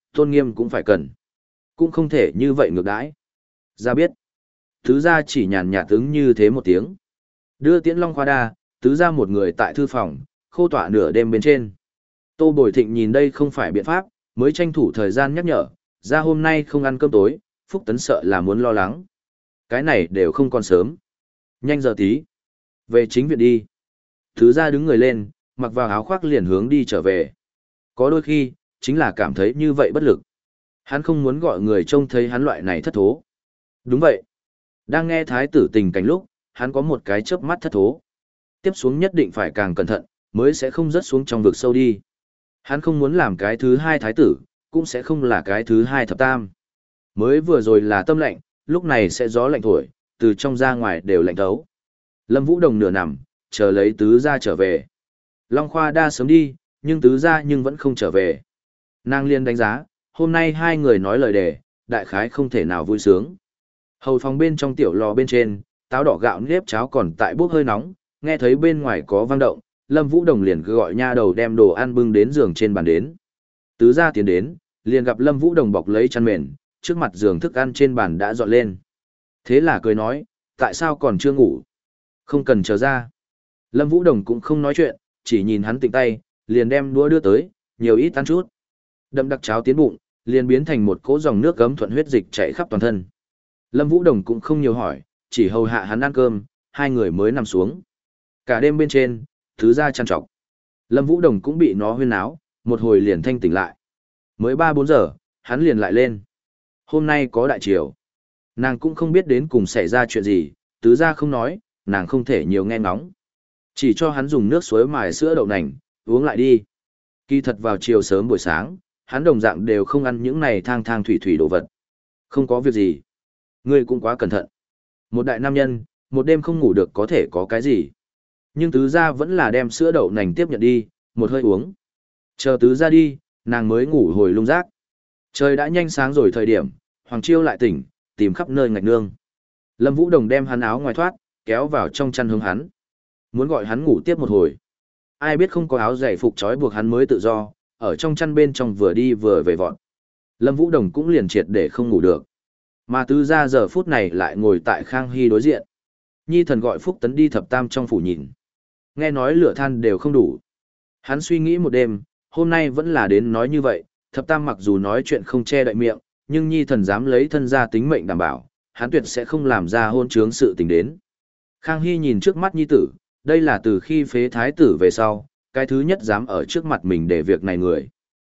Tôn nghiêm cũng phải cần. Cũng không thể như vậy ngược đãi. Ra biết. Tứ gia chỉ nhàn nhạt ứng như thế một tiếng. Đưa tiễn Long Khoa Đa, tứ gia một người tại thư phòng, khô tọa nửa đêm bên trên. Tô Bồi Thịnh nhìn đây không phải biện pháp, mới tranh thủ thời gian nhắc nhở, ra hôm nay không ăn cơm tối, Phúc Tấn sợ là muốn lo lắng. Cái này đều không còn sớm. Nhanh giờ tí. Về chính viện đi. Tứ gia đứng người lên, mặc vào áo khoác liền hướng đi trở về. Có đôi khi, chính là cảm thấy như vậy bất lực. Hắn không muốn gọi người trông thấy hắn loại này thất thố. Đúng vậy. Đang nghe thái tử tình cảnh lúc, hắn có một cái chớp mắt thất thố. Tiếp xuống nhất định phải càng cẩn thận, mới sẽ không rớt xuống trong vực sâu đi. Hắn không muốn làm cái thứ hai thái tử, cũng sẽ không là cái thứ hai thập tam. Mới vừa rồi là tâm lạnh, lúc này sẽ gió lạnh thổi, từ trong ra ngoài đều lạnh thấu. Lâm Vũ Đồng nửa nằm, chờ lấy tứ gia trở về. Long Khoa Đa sớm đi, nhưng tứ gia nhưng vẫn không trở về. Nàng liên đánh giá, hôm nay hai người nói lời đề, đại khái không thể nào vui sướng. Hầu phòng bên trong tiểu lò bên trên, táo đỏ gạo nếp cháo còn tại bốc hơi nóng, nghe thấy bên ngoài có vang động, Lâm Vũ Đồng liền gọi nha đầu đem đồ ăn bưng đến giường trên bàn đến. Tứ gia tiến đến, liền gặp Lâm Vũ Đồng bọc lấy chăn mền, trước mặt giường thức ăn trên bàn đã dọn lên. Thế là cười nói, tại sao còn chưa ngủ? Không cần chờ ra. Lâm Vũ Đồng cũng không nói chuyện, chỉ nhìn hắn tịnh tay, liền đem đũa đưa tới, nhiều ít ăn chút. Đậm đặc cháo tiến bụng, liền biến thành một cỗ dòng nước gấm thuận huyết dịch chảy khắp toàn thân. Lâm Vũ Đồng cũng không nhiều hỏi, chỉ hầu hạ hắn ăn cơm, hai người mới nằm xuống. Cả đêm bên trên, tứ gia chăn trọc. Lâm Vũ Đồng cũng bị nó huyên náo, một hồi liền thanh tỉnh lại. Mới ba bốn giờ, hắn liền lại lên. Hôm nay có đại triều. Nàng cũng không biết đến cùng xảy ra chuyện gì, tứ gia không nói, nàng không thể nhiều nghe ngóng. Chỉ cho hắn dùng nước suối mài sữa đậu nành, uống lại đi. Kỳ thật vào chiều sớm buổi sáng, hắn đồng dạng đều không ăn những này thang thang thủy thủy đồ vật. Không có việc gì. Ngươi cũng quá cẩn thận. Một đại nam nhân, một đêm không ngủ được có thể có cái gì. Nhưng tứ gia vẫn là đem sữa đậu nành tiếp nhận đi, một hơi uống. Chờ tứ gia đi, nàng mới ngủ hồi lung rác. Trời đã nhanh sáng rồi thời điểm, Hoàng Chiêu lại tỉnh, tìm khắp nơi ngạch nương. Lâm Vũ Đồng đem hắn áo ngoài thoát, kéo vào trong chăn hướng hắn. Muốn gọi hắn ngủ tiếp một hồi. Ai biết không có áo giày phục trói buộc hắn mới tự do, ở trong chăn bên trong vừa đi vừa về vọt. Lâm Vũ Đồng cũng liền triệt để không ngủ được. Mà tứ gia giờ phút này lại ngồi tại Khang Hy đối diện. Nhi thần gọi Phúc Tấn đi thập tam trong phủ nhìn. Nghe nói lửa than đều không đủ. Hắn suy nghĩ một đêm, hôm nay vẫn là đến nói như vậy, thập tam mặc dù nói chuyện không che đậy miệng, nhưng nhi thần dám lấy thân ra tính mệnh đảm bảo, hắn tuyệt sẽ không làm ra hôn trướng sự tình đến. Khang Hy nhìn trước mắt nhi tử, đây là từ khi phế thái tử về sau, cái thứ nhất dám ở trước mặt mình để việc này người.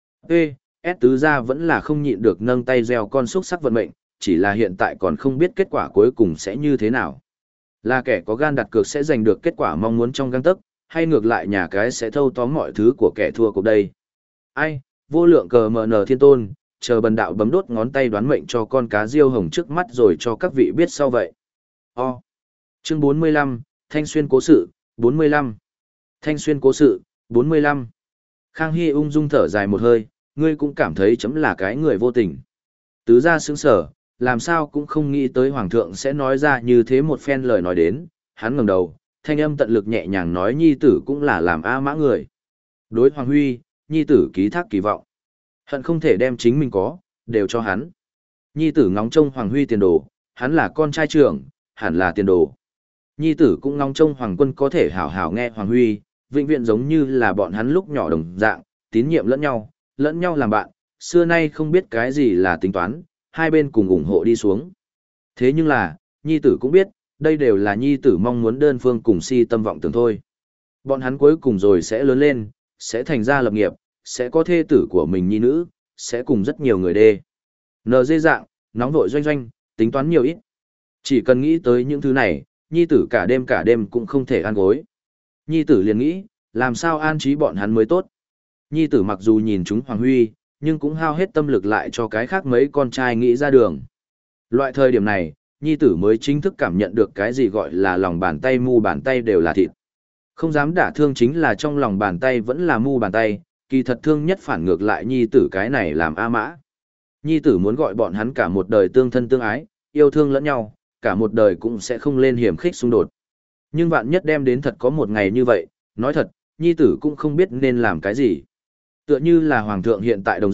Ê, S tứ gia vẫn là không nhịn được nâng tay gieo con xúc sắc vận mệnh, chỉ là hiện tại còn không biết kết quả cuối cùng sẽ như thế nào. Là kẻ có gan đặt cược sẽ giành được kết quả mong muốn trong gang tấc, hay ngược lại nhà cái sẽ thâu tóm mọi thứ của kẻ thua cuộc đây. Ai, vô lượng cờ mờ nờ thiên tôn, chờ bần đạo bấm đốt ngón tay đoán mệnh cho con cá diêu hồng trước mắt rồi cho các vị biết sau vậy. O. Chương bốn mươi lăm, Thanh Xuyên cố sự, bốn mươi lăm. Thanh Xuyên cố sự, bốn mươi lăm. Khang Hy ung dung thở dài một hơi, ngươi cũng cảm thấy chấm là cái người vô tình. Tứ gia sững sở, làm sao cũng không nghĩ tới hoàng thượng sẽ nói ra như thế một phen lời nói đến, hắn ngẩng đầu, thanh âm tận lực nhẹ nhàng nói nhi tử cũng là làm a mã người. Đối Hoàng Huy, nhi tử ký thác kỳ vọng. Hận không thể đem chính mình có, đều cho hắn. Nhi tử ngóng trông Hoàng Huy tiền đồ, hắn là con trai trưởng, hẳn là tiền đồ. Nhi tử cũng ngóng trông Hoàng quân có thể hảo hảo nghe Hoàng Huy, vĩnh viễn giống như là bọn hắn lúc nhỏ đồng dạng, tín nhiệm lẫn nhau, lẫn nhau làm bạn, xưa nay không biết cái gì là tính toán, hai bên cùng ủng hộ đi xuống. Thế nhưng là, nhi tử cũng biết, đây đều là nhi tử mong muốn đơn phương cùng si tâm vọng tưởng thôi. Bọn hắn cuối cùng rồi sẽ lớn lên, sẽ thành ra lập nghiệp, sẽ có thê tử của mình nhi nữ, sẽ cùng rất nhiều người đê. Nờ dê dạng, nóng vội doanh doanh, tính toán nhiều ít. Chỉ cần nghĩ tới những thứ này, nhi tử cả đêm cả đêm cũng không thể ăn gối. Nhi tử liền nghĩ, làm sao an trí bọn hắn mới tốt. Nhi tử mặc dù nhìn chúng Hoàng Huy, nhưng cũng hao hết tâm lực lại cho cái khác mấy con trai nghĩ ra đường. Loại thời điểm này, nhi tử mới chính thức cảm nhận được cái gì gọi là lòng bàn tay mu bàn tay đều là thịt. Không dám đả thương chính là trong lòng bàn tay vẫn là mu bàn tay, kỳ thật thương nhất phản ngược lại nhi tử cái này làm a mã. Nhi tử muốn gọi bọn hắn cả một đời tương thân tương ái, yêu thương lẫn nhau, cả một đời cũng sẽ không lên hiểm khích xung đột. Nhưng vạn nhất đem đến thật có một ngày như vậy, nói thật, nhi tử cũng không biết nên làm cái gì. Tựa như là hoàng thượng hiện tại đồng dạng,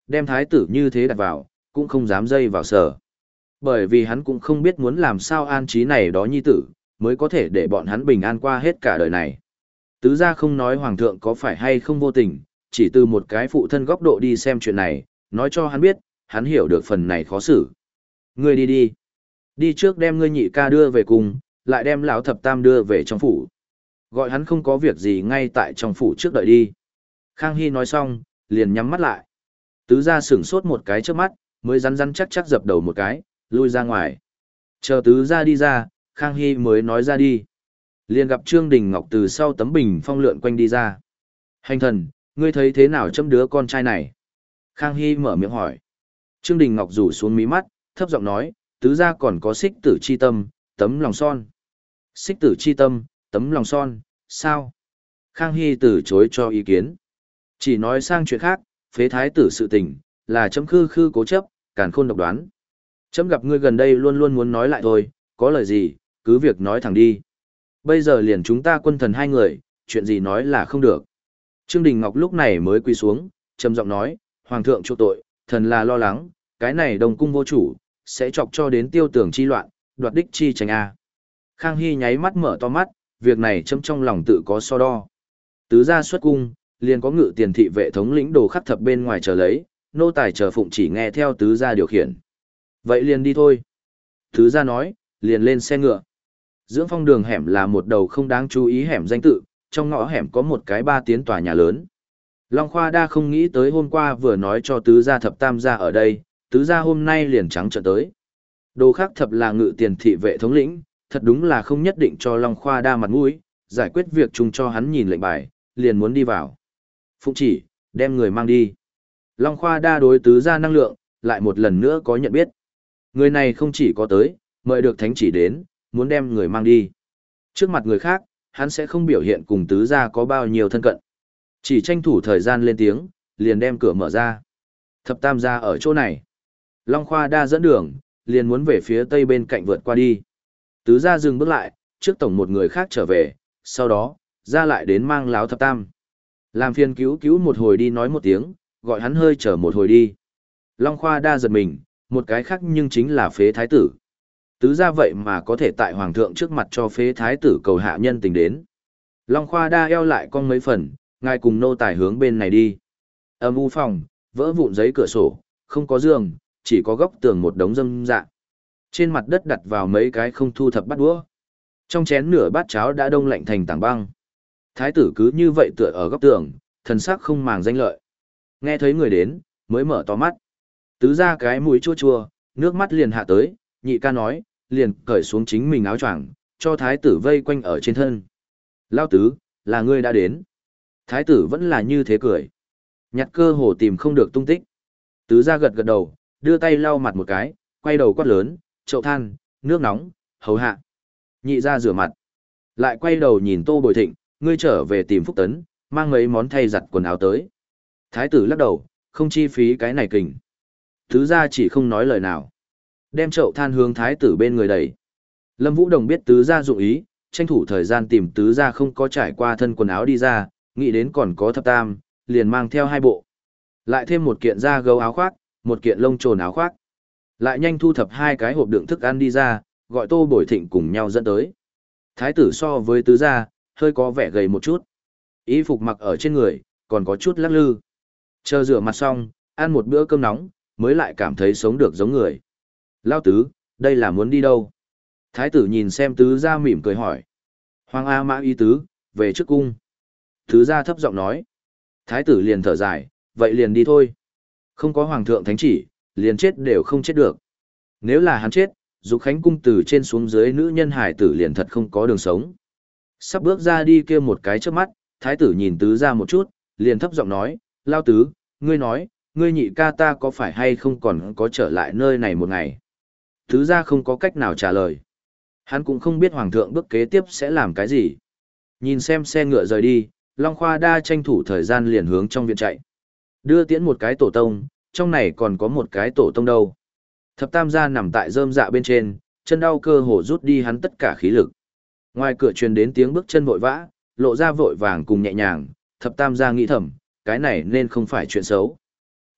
đem thái tử như thế đặt vào, cũng không dám dây vào sở. Bởi vì hắn cũng không biết muốn làm sao an trí này đó nhi tử, mới có thể để bọn hắn bình an qua hết cả đời này. Tứ gia không nói hoàng thượng có phải hay không vô tình, chỉ từ một cái phụ thân góc độ đi xem chuyện này, nói cho hắn biết, hắn hiểu được phần này khó xử. Ngươi đi đi. Đi trước đem ngươi nhị ca đưa về cùng, lại đem lão thập tam đưa về trong phủ. Gọi hắn không có việc gì ngay tại trong phủ trước đợi đi. Khang Hy nói xong, liền nhắm mắt lại. Tứ gia sửng sốt một cái trước mắt, mới rắn rắn chắc chắc dập đầu một cái, lui ra ngoài. Chờ tứ gia đi ra, Khang Hy mới nói ra đi. Liền gặp Trương Đình Ngọc từ sau tấm bình phong lượn quanh đi ra. Hành thần, ngươi thấy thế nào chấm đứa con trai này? Khang Hy mở miệng hỏi. Trương Đình Ngọc rủ xuống mí mắt, thấp giọng nói, tứ gia còn có xích tử chi tâm, tấm lòng son. Xích tử chi tâm, tấm lòng son, sao? Khang Hy từ chối cho ý kiến. Chỉ nói sang chuyện khác, phế thái tử sự tình, là chấm khư khư cố chấp, càn khôn độc đoán. Chấm gặp ngươi gần đây luôn luôn muốn nói lại thôi, có lời gì, cứ việc nói thẳng đi. Bây giờ liền chúng ta quân thần hai người, chuyện gì nói là không được. Trương Đình Ngọc lúc này mới quỳ xuống, trầm giọng nói, Hoàng thượng chỗ tội, thần là lo lắng, cái này đồng cung vô chủ, sẽ chọc cho đến tiêu tưởng chi loạn, đoạt đích chi tránh A. Khang Hy nháy mắt mở to mắt, việc này chấm trong lòng tự có so đo. Tứ gia xuất cung, liền có ngự tiền thị vệ thống lĩnh đồ khắc thập bên ngoài chờ lấy, nô tài chờ phụng chỉ nghe theo tứ gia điều khiển. Vậy liền đi thôi. Tứ gia nói, liền lên xe ngựa. Dưỡng Phong đường hẻm là một đầu không đáng chú ý hẻm danh tự, trong ngõ hẻm có một cái ba tiến tòa nhà lớn. Long Khoa Đa không nghĩ tới hôm qua vừa nói cho tứ gia thập tam gia ở đây, tứ gia hôm nay liền trắng trợn tới. Đồ khắc thập là ngự tiền thị vệ thống lĩnh, thật đúng là không nhất định cho Long Khoa Đa mặt mũi, giải quyết việc chung cho hắn nhìn lệnh bài, liền muốn đi vào. Phụng chỉ, đem người mang đi. Long Khoa Đa đối tứ gia năng lượng, lại một lần nữa có nhận biết. Người này không chỉ có tới, mời được thánh chỉ đến, muốn đem người mang đi. Trước mặt người khác, hắn sẽ không biểu hiện cùng tứ gia có bao nhiêu thân cận. Chỉ tranh thủ thời gian lên tiếng, liền đem cửa mở ra. Thập tam gia ở chỗ này. Long Khoa Đa dẫn đường, liền muốn về phía tây bên cạnh vượt qua đi. Tứ gia dừng bước lại, trước tổng một người khác trở về, sau đó, ra lại đến mang láo thập tam. Làm phiền cứu cứu một hồi đi nói một tiếng, gọi hắn hơi chờ một hồi đi. Long Khoa Đa giật mình, một cái khác nhưng chính là phế thái tử. Tứ gia vậy mà có thể tại hoàng thượng trước mặt cho phế thái tử cầu hạ nhân tình đến. Long Khoa Đa eo lại cong mấy phần, ngài cùng nô tài hướng bên này đi. Âm u phòng, vỡ vụn giấy cửa sổ, không có giường, chỉ có góc tường một đống dâm dạ. Trên mặt đất đặt vào mấy cái không thu thập bát đũa. Trong chén nửa bát cháo đã đông lạnh thành tảng băng. Thái tử cứ như vậy tựa ở góc tường, thần sắc không màng danh lợi. Nghe thấy người đến, mới mở to mắt. Tứ ra cái mũi chua chua, nước mắt liền hạ tới, nhị ca nói, liền cởi xuống chính mình áo choàng, cho thái tử vây quanh ở trên thân. Lao tứ, là ngươi đã đến. Thái tử vẫn là như thế cười. Nhặt cơ hồ tìm không được tung tích. Tứ ra gật gật đầu, đưa tay lau mặt một cái, quay đầu quát lớn, chậu than, nước nóng, hầu hạ. Nhị ra rửa mặt. Lại quay đầu nhìn Tô Bồi Thịnh, ngươi trở về tìm Phúc Tấn, mang mấy món thay giặt quần áo tới. Thái tử lắc đầu, không chi phí cái này kình. Tứ ra chỉ không nói lời nào. Đem chậu than hướng thái tử bên người đẩy. Lâm Vũ Đồng biết tứ ra dụng ý, tranh thủ thời gian tìm tứ ra không có trải qua thân quần áo đi ra, nghĩ đến còn có thập tam, liền mang theo hai bộ. Lại thêm một kiện da gấu áo khoác, một kiện lông trồn áo khoác. Lại nhanh thu thập hai cái hộp đựng thức ăn đi ra, gọi Tô Bồi Thịnh cùng nhau dẫn tới. Thái tử so với tứ gia, hơi có vẻ gầy một chút. Y phục mặc ở trên người, còn có chút lắc lư. Chờ rửa mặt xong, ăn một bữa cơm nóng, mới lại cảm thấy sống được giống người. Lao tứ, đây là muốn đi đâu? Thái tử nhìn xem tứ gia mỉm cười hỏi. Hoàng A Mã y tứ, về trước cung. Tứ gia thấp giọng nói. Thái tử liền thở dài, vậy liền đi thôi. Không có hoàng thượng thánh chỉ, liền chết đều không chết được. Nếu là hắn chết, Dục Khánh cung từ trên xuống dưới nữ nhân hải tử liền thật không có đường sống. Sắp bước ra đi kia một cái trước mắt, thái tử nhìn tứ gia một chút, liền thấp giọng nói, Lao tứ, ngươi nói, ngươi nhị ca ta có phải hay không còn có trở lại nơi này một ngày. Tứ gia không có cách nào trả lời. Hắn cũng không biết hoàng thượng bước kế tiếp sẽ làm cái gì. Nhìn xem xe ngựa rời đi, Long Khoa Đa tranh thủ thời gian liền hướng trong viện chạy. Đưa tiễn một cái tổ tông, trong này còn có một cái tổ tông đâu. Thập tam gia nằm tại rơm dạ bên trên, chân đau cơ hồ rút đi hắn tất cả khí lực. Ngoài cửa truyền đến tiếng bước chân vội vã, lộ ra vội vàng cùng nhẹ nhàng, thập tam gia nghĩ thầm, cái này nên không phải chuyện xấu.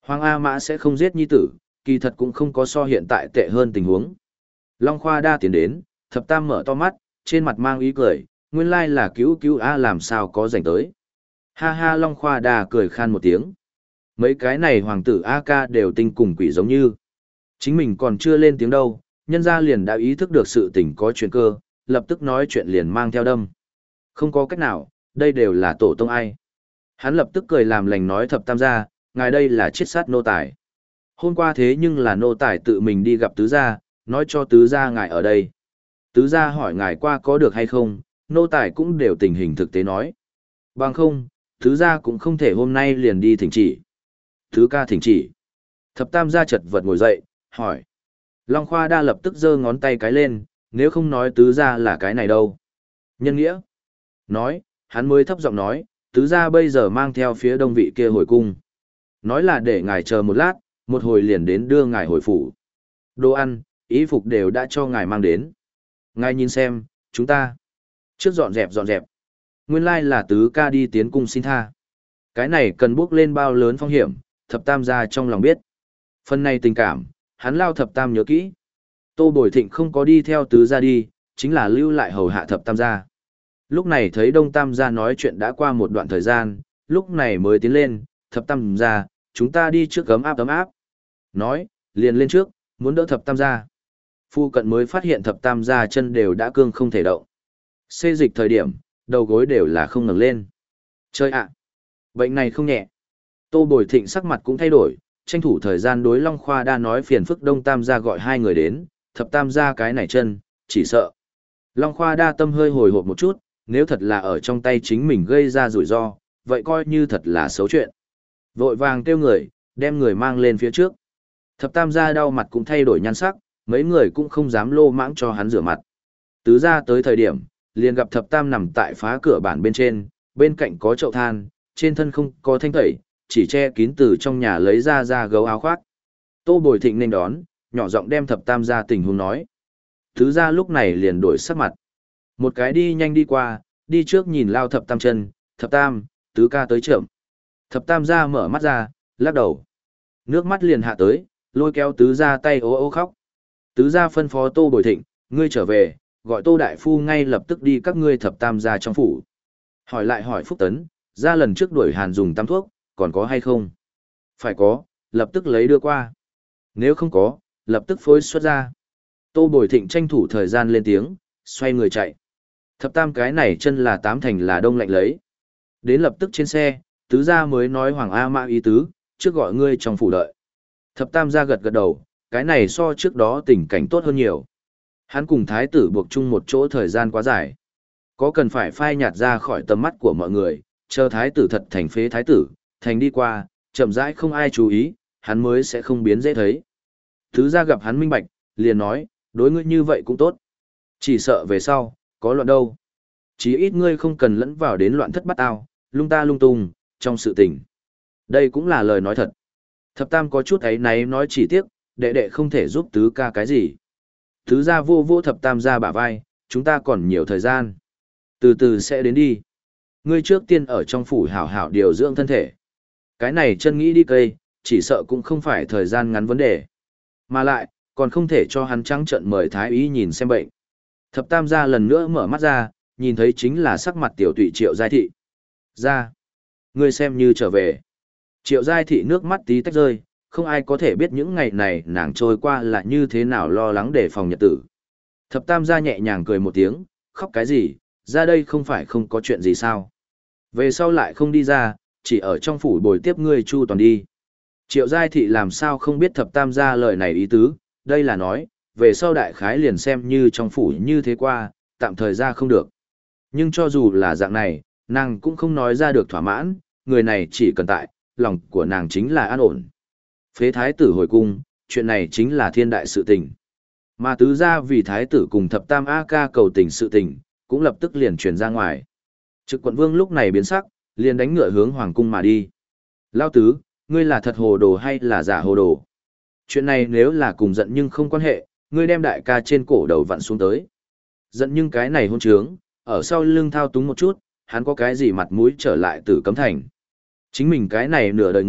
Hoàng A Mã sẽ không giết nhi tử, kỳ thật cũng không có so hiện tại tệ hơn tình huống. Long Khoa Đa tiến đến, thập tam mở to mắt, trên mặt mang ý cười, nguyên lai là cứu cứu A làm sao có rảnh tới. Ha ha Long Khoa Đa cười khan một tiếng. Mấy cái này hoàng tử A ca đều tinh cùng quỷ giống như. Chính mình còn chưa lên tiếng đâu, nhân gia liền đã ý thức được sự tình có chuyện cơ, lập tức nói chuyện liền mang theo đâm. Không có cách nào, đây đều là tổ tông ai. Hắn lập tức cười làm lành nói thập tam gia, ngài đây là chiết sát nô tài. Hôm qua thế nhưng là nô tài tự mình đi gặp tứ gia, nói cho tứ gia ngài ở đây. Tứ gia hỏi ngài qua có được hay không, nô tài cũng đều tình hình thực tế nói. Bằng không, tứ gia cũng không thể hôm nay liền đi thỉnh chỉ. Tứ ca thỉnh chỉ. Thập tam gia chật vật ngồi dậy, hỏi. Long Khoa Đa lập tức giơ ngón tay cái lên, nếu không nói tứ gia là cái này đâu. Nhân nghĩa. Nói, hắn mới thấp giọng nói, tứ gia bây giờ mang theo phía đông vị kia hồi cung. Nói là để ngài chờ một lát, một hồi liền đến đưa ngài hồi phủ. Đồ ăn, ý phục đều đã cho ngài mang đến. Ngài nhìn xem, chúng ta. Trước dọn dẹp dọn dẹp. Nguyên lai là tứ ca đi tiến cung xin tha. Cái này cần bước lên bao lớn phong hiểm, thập tam gia trong lòng biết. Phần này tình cảm, hắn lao thập tam nhớ kỹ. Tô Bồi Thịnh không có đi theo tứ gia đi, chính là lưu lại hầu hạ thập tam gia. Lúc này thấy đông tam gia nói chuyện đã qua một đoạn thời gian, lúc này mới tiến lên, thập tam gia, chúng ta đi trước gấm áp ấm áp. Nói, liền lên trước, muốn đỡ thập tam gia. Phu cận mới phát hiện thập tam gia chân đều đã cương không thể động. Xê dịch thời điểm, đầu gối đều là không ngẩng lên. Chơi ạ! Bệnh này không nhẹ. Tô Bồi Thịnh sắc mặt cũng thay đổi, tranh thủ thời gian đối Long Khoa Đa nói phiền phức đông tam gia gọi hai người đến, thập tam gia cái này chân, chỉ sợ. Long Khoa Đa tâm hơi hồi hộp một chút, nếu thật là ở trong tay chính mình gây ra rủi ro, vậy coi như thật là xấu chuyện. Vội vàng kêu người, đem người mang lên phía trước. Thập tam gia đau mặt cũng thay đổi nhan sắc, mấy người cũng không dám lô mãng cho hắn rửa mặt. Tứ gia tới thời điểm, liền gặp thập tam nằm tại phá cửa bản bên trên, bên cạnh có chậu than, trên thân không có thanh tẩy, chỉ che kín từ trong nhà lấy ra ra gấu áo khoác. Tô Bồi Thịnh nên đón, nhỏ giọng đem thập tam gia tình huống nói. Tứ gia lúc này liền đổi sắc mặt. Một cái đi nhanh đi qua, đi trước nhìn lao thập tam chân, thập tam, tứ ca tới trưởng. Thập tam gia mở mắt ra, lắc đầu. Nước mắt liền hạ tới, lôi kéo tứ gia tay ố ô khóc. Tứ gia phân phó Tô Bồi Thịnh, ngươi trở về, gọi Tô Đại Phu ngay lập tức đi các ngươi thập tam gia trong phủ. Hỏi lại hỏi Phúc Tấn, ra lần trước đuổi Hàn dùng tam thuốc, còn có hay không? Phải có, lập tức lấy đưa qua. Nếu không có, lập tức phối xuất ra. Tô Bồi Thịnh tranh thủ thời gian lên tiếng, xoay người chạy. Thập tam cái này chân là tám thành là đông lạnh lấy. Đến lập tức trên xe, tứ gia mới nói Hoàng A Mã ý tứ, trước gọi ngươi trong phủ đợi. Thập tam gia gật gật đầu, cái này so trước đó tình cảnh tốt hơn nhiều. Hắn cùng thái tử buộc chung một chỗ thời gian quá dài. Có cần phải phai nhạt ra khỏi tầm mắt của mọi người, chờ thái tử thật thành phế thái tử, thành đi qua, chậm rãi không ai chú ý, hắn mới sẽ không biến dễ thấy. Tứ gia gặp hắn minh bạch, liền nói, đối ngươi như vậy cũng tốt. Chỉ sợ về sau, có loạn đâu. Chỉ ít ngươi không cần lẫn vào đến loạn thất bắt ao, lung ta lung tung, trong sự tình. Đây cũng là lời nói thật. Thập tam có chút ấy náy nói chỉ tiếc, đệ đệ không thể giúp tứ ca cái gì. Tứ gia vô vô thập tam gia bả vai, chúng ta còn nhiều thời gian. Từ từ sẽ đến đi. Ngươi trước tiên ở trong phủ hảo hảo điều dưỡng thân thể. Cái này chân nghĩ đi cây, chỉ sợ cũng không phải thời gian ngắn vấn đề. Mà lại, còn không thể cho hắn trắng trợn mời thái ý nhìn xem bệnh. Thập tam gia lần nữa mở mắt ra, nhìn thấy chính là sắc mặt tiểu tụy Triệu Giai Thị. Ra, ngươi xem như trở về. Triệu Giai Thị nước mắt tí tách rơi, không ai có thể biết những ngày này nàng trôi qua là như thế nào lo lắng để phòng nhật tử. Thập tam gia nhẹ nhàng cười một tiếng, khóc cái gì, ra đây không phải không có chuyện gì sao. Về sau lại không đi ra, chỉ ở trong phủ bồi tiếp ngươi chu toàn đi. Triệu Giai Thị làm sao không biết thập tam gia lời này ý tứ, đây là nói, về sau đại khái liền xem như trong phủ như thế qua, tạm thời ra không được. Nhưng cho dù là dạng này, nàng cũng không nói ra được thỏa mãn, người này chỉ cần tại, lòng của nàng chính là an ổn. Phế thái tử hồi cung, chuyện này chính là thiên đại sự tình. Mà tứ gia vì thái tử cùng thập tam A ca cầu tình sự tình, cũng lập tức liền truyền ra ngoài. Trực quận vương lúc này biến sắc, liền đánh ngựa hướng hoàng cung mà đi. Lao tứ, ngươi là thật hồ đồ hay là giả hồ đồ? Chuyện này nếu là cùng giận nhưng không quan hệ, ngươi đem đại ca trên cổ đầu vặn xuống tới. Giận nhưng cái này hôn trướng, ở sau lưng thao túng một chút, hắn có cái gì mặt mũi trở lại tử cấm thành. Chính mình cái này nửa đời người,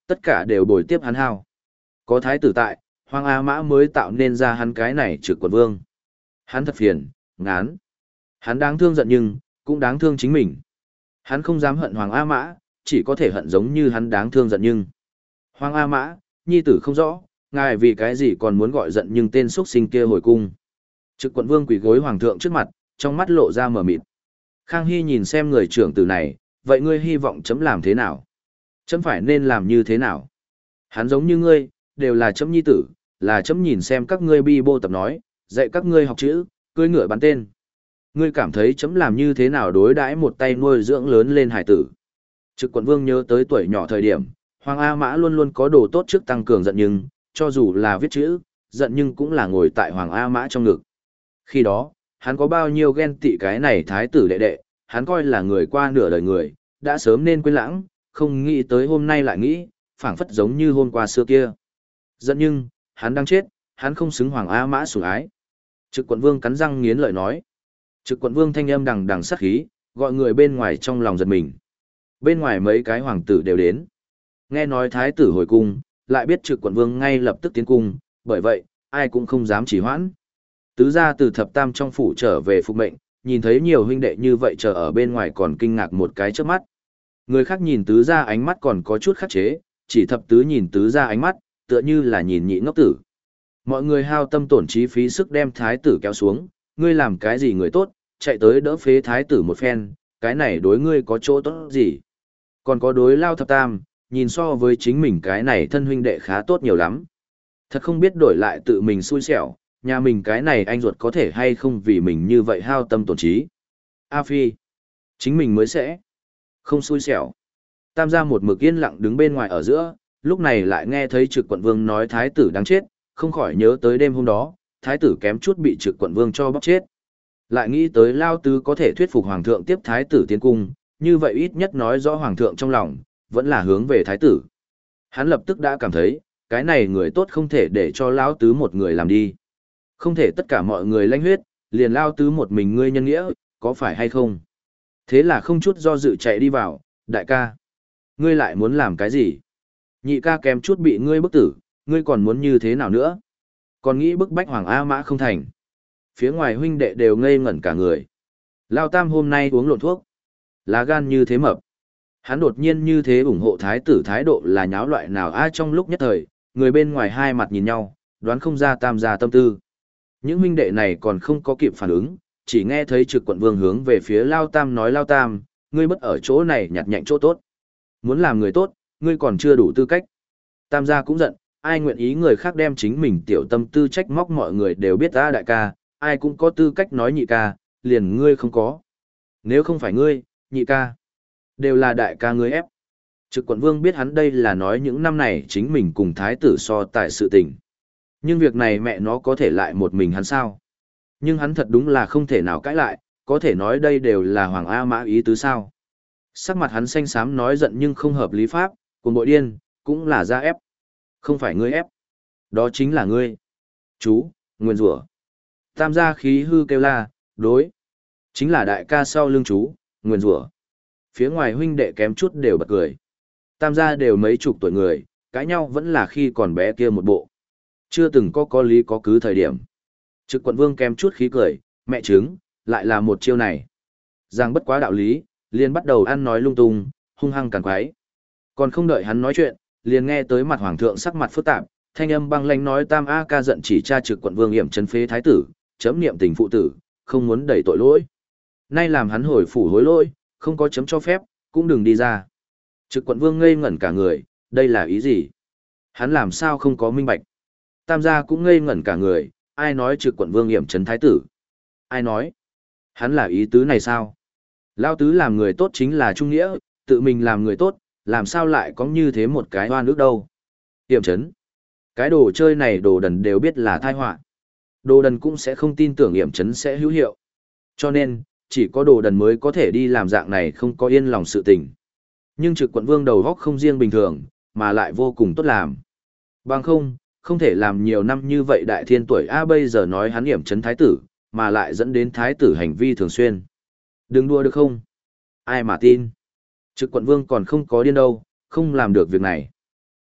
tất cả đều bồi tiếp hắn hao. Có thái tử tại, Hoàng A Mã mới tạo nên ra hắn cái này trực quận vương. Hắn thật phiền, ngán. Hắn đáng thương giận nhưng, cũng đáng thương chính mình. Hắn không dám hận Hoàng A Mã, chỉ có thể hận giống như hắn đáng thương giận nhưng. Hoàng A Mã, nhi tử không rõ, ngài vì cái gì còn muốn gọi giận nhưng tên xuất sinh kia hồi cung. Trực quận vương quỳ gối hoàng thượng trước mặt, trong mắt lộ ra mờ mịt. Khang Hy nhìn xem người trưởng tử này, vậy ngươi hy vọng chấm làm thế nào? Chấm phải nên làm như thế nào? Hắn giống như ngươi, đều là chấm nhi tử, là chấm nhìn xem các ngươi bi bô tập nói, dạy các ngươi học chữ, cưỡi ngựa bắn tên. Ngươi cảm thấy chấm làm như thế nào đối đãi một tay nuôi dưỡng lớn lên hải tử? Trực quận vương nhớ tới tuổi nhỏ thời điểm, Hoàng A Mã luôn luôn có đồ tốt trước tăng cường giận nhưng, cho dù là viết chữ, giận nhưng cũng là ngồi tại Hoàng A Mã trong ngực. Khi đó, hắn có bao nhiêu ghen tị cái này thái tử đệ đệ, hắn coi là người qua nửa đời người, đã sớm nên quên lãng, không nghĩ tới hôm nay lại nghĩ, phảng phất giống như hôm qua xưa kia. Giận nhưng, hắn đang chết, hắn không xứng Hoàng A Mã sủng ái. Trực quận vương cắn răng nghiến lợi nói. Trực quận vương thanh âm đằng đằng sát khí, gọi người bên ngoài trong lòng giật mình. Bên ngoài mấy cái hoàng tử đều đến. Nghe nói thái tử hồi cung, lại biết trực quận vương ngay lập tức tiến cung, bởi vậy, ai cũng không dám chỉ hoãn. Tứ gia từ thập tam trong phủ trở về phục mệnh, nhìn thấy nhiều huynh đệ như vậy chờ ở bên ngoài còn kinh ngạc một cái trước mắt. Người khác nhìn tứ gia ánh mắt còn có chút khắc chế, chỉ thập tứ nhìn tứ gia ánh mắt, tựa như là nhìn nhị ngốc tử. Mọi người hao tâm tổn trí phí sức đem thái tử kéo xuống, ngươi làm cái gì người tốt, chạy tới đỡ phế thái tử một phen, cái này đối ngươi có chỗ tốt gì. Còn có đối lao thập tam, nhìn so với chính mình cái này thân huynh đệ khá tốt nhiều lắm. Thật không biết đổi lại tự mình xui xẻo, nhà mình cái này anh ruột có thể hay không vì mình như vậy hao tâm tổn trí. A Phi, chính mình mới sẽ không xui xẻo. Tam gia một mực yên lặng đứng bên ngoài ở giữa, lúc này lại nghe thấy trực quận vương nói thái tử đáng chết, không khỏi nhớ tới đêm hôm đó, thái tử kém chút bị trực quận vương cho bóc chết. Lại nghĩ tới lao tứ có thể thuyết phục hoàng thượng tiếp thái tử tiến cung, như vậy ít nhất nói rõ hoàng thượng trong lòng, vẫn là hướng về thái tử. Hắn lập tức đã cảm thấy, cái này người tốt không thể để cho lao tứ một người làm đi. Không thể tất cả mọi người lanh huyết, liền lao tứ một mình ngươi nhân nghĩa, có phải hay không? Thế là không chút do dự chạy đi vào, đại ca. Ngươi lại muốn làm cái gì? Nhị ca kém chút bị ngươi bức tử, ngươi còn muốn như thế nào nữa? Còn nghĩ bức bách Hoàng A Mã không thành. Phía ngoài huynh đệ đều ngây ngẩn cả người. Lao Tam hôm nay uống lộn thuốc. Lá gan như thế mập. Hắn đột nhiên như thế ủng hộ thái tử thái độ là nháo loại nào ai trong lúc nhất thời, người bên ngoài hai mặt nhìn nhau, đoán không ra Tam gia tâm tư. Những huynh đệ này còn không có kịp phản ứng, chỉ nghe thấy trực quận vương hướng về phía Lao Tam nói Lao Tam, ngươi bất ở chỗ này nhặt nhạnh chỗ tốt. Muốn làm người tốt, ngươi còn chưa đủ tư cách. Tam gia cũng giận, ai nguyện ý người khác đem chính mình tiểu tâm tư trách móc mọi người đều biết ta đại ca, ai cũng có tư cách nói nhị ca, liền ngươi không có. Nếu không phải ngươi, nhị ca, đều là đại ca ngươi ép. Trực quận vương biết hắn đây là nói những năm này chính mình cùng thái tử so tại sự tình. Nhưng việc này mẹ nó có thể lại một mình hắn sao? Nhưng hắn thật đúng là không thể nào cãi lại, có thể nói đây đều là Hoàng A Mã ý tứ sao. Sắc mặt hắn xanh xám nói giận nhưng không hợp lý pháp, cùng bội điên, cũng là ra ép. Không phải ngươi ép. Đó chính là ngươi. Chú, nguyên rủa. Tam gia khí hư kêu la, đối. Chính là đại ca sau lưng chú, nguyên rủa. Phía ngoài huynh đệ kém chút đều bật cười. Tam gia đều mấy chục tuổi người, cãi nhau vẫn là khi còn bé kia một bộ. Chưa từng có có lý có cứ thời điểm. Trực quận vương kém chút khí cười, mẹ trứng, lại là một chiêu này. Giang bất quá đạo lý, liền bắt đầu ăn nói lung tung, hung hăng càn quái. Còn không đợi hắn nói chuyện, liền nghe tới mặt hoàng thượng sắc mặt phức tạp, thanh âm băng lãnh nói Tam A ca giận chỉ cha trực quận vương hiểm trấn phế thái tử, chấm niệm tình phụ tử, không muốn đẩy tội lỗi. Nay làm hắn hồi phủ hối lỗi, không có chấm cho phép, cũng đừng đi ra. Trực quận vương ngây ngẩn cả người, đây là ý gì? Hắn làm sao không có minh bạch? Tam gia cũng ngây ngẩn cả người, ai nói trực quận vương hiểm trấn thái tử? Ai nói? Hắn là ý tứ này sao? Lao tứ làm người tốt chính là trung nghĩa, tự mình làm người tốt, làm sao lại có như thế một cái oan ức đâu? Hiểm trấn. Cái đồ chơi này đồ đần đều biết là tai họa. Đồ đần cũng sẽ không tin tưởng hiểm trấn sẽ hữu hiệu. Cho nên, chỉ có đồ đần mới có thể đi làm dạng này không có yên lòng sự tình. Nhưng trực quận vương đầu góc không riêng bình thường, mà lại vô cùng tốt làm. Bằng không, không thể làm nhiều năm như vậy đại thiên tuổi A bây giờ nói hắn hiểm trấn thái tử, mà lại dẫn đến thái tử hành vi thường xuyên. Đừng đùa được không? Ai mà tin? Trực quận vương còn không có điên đâu, không làm được việc này.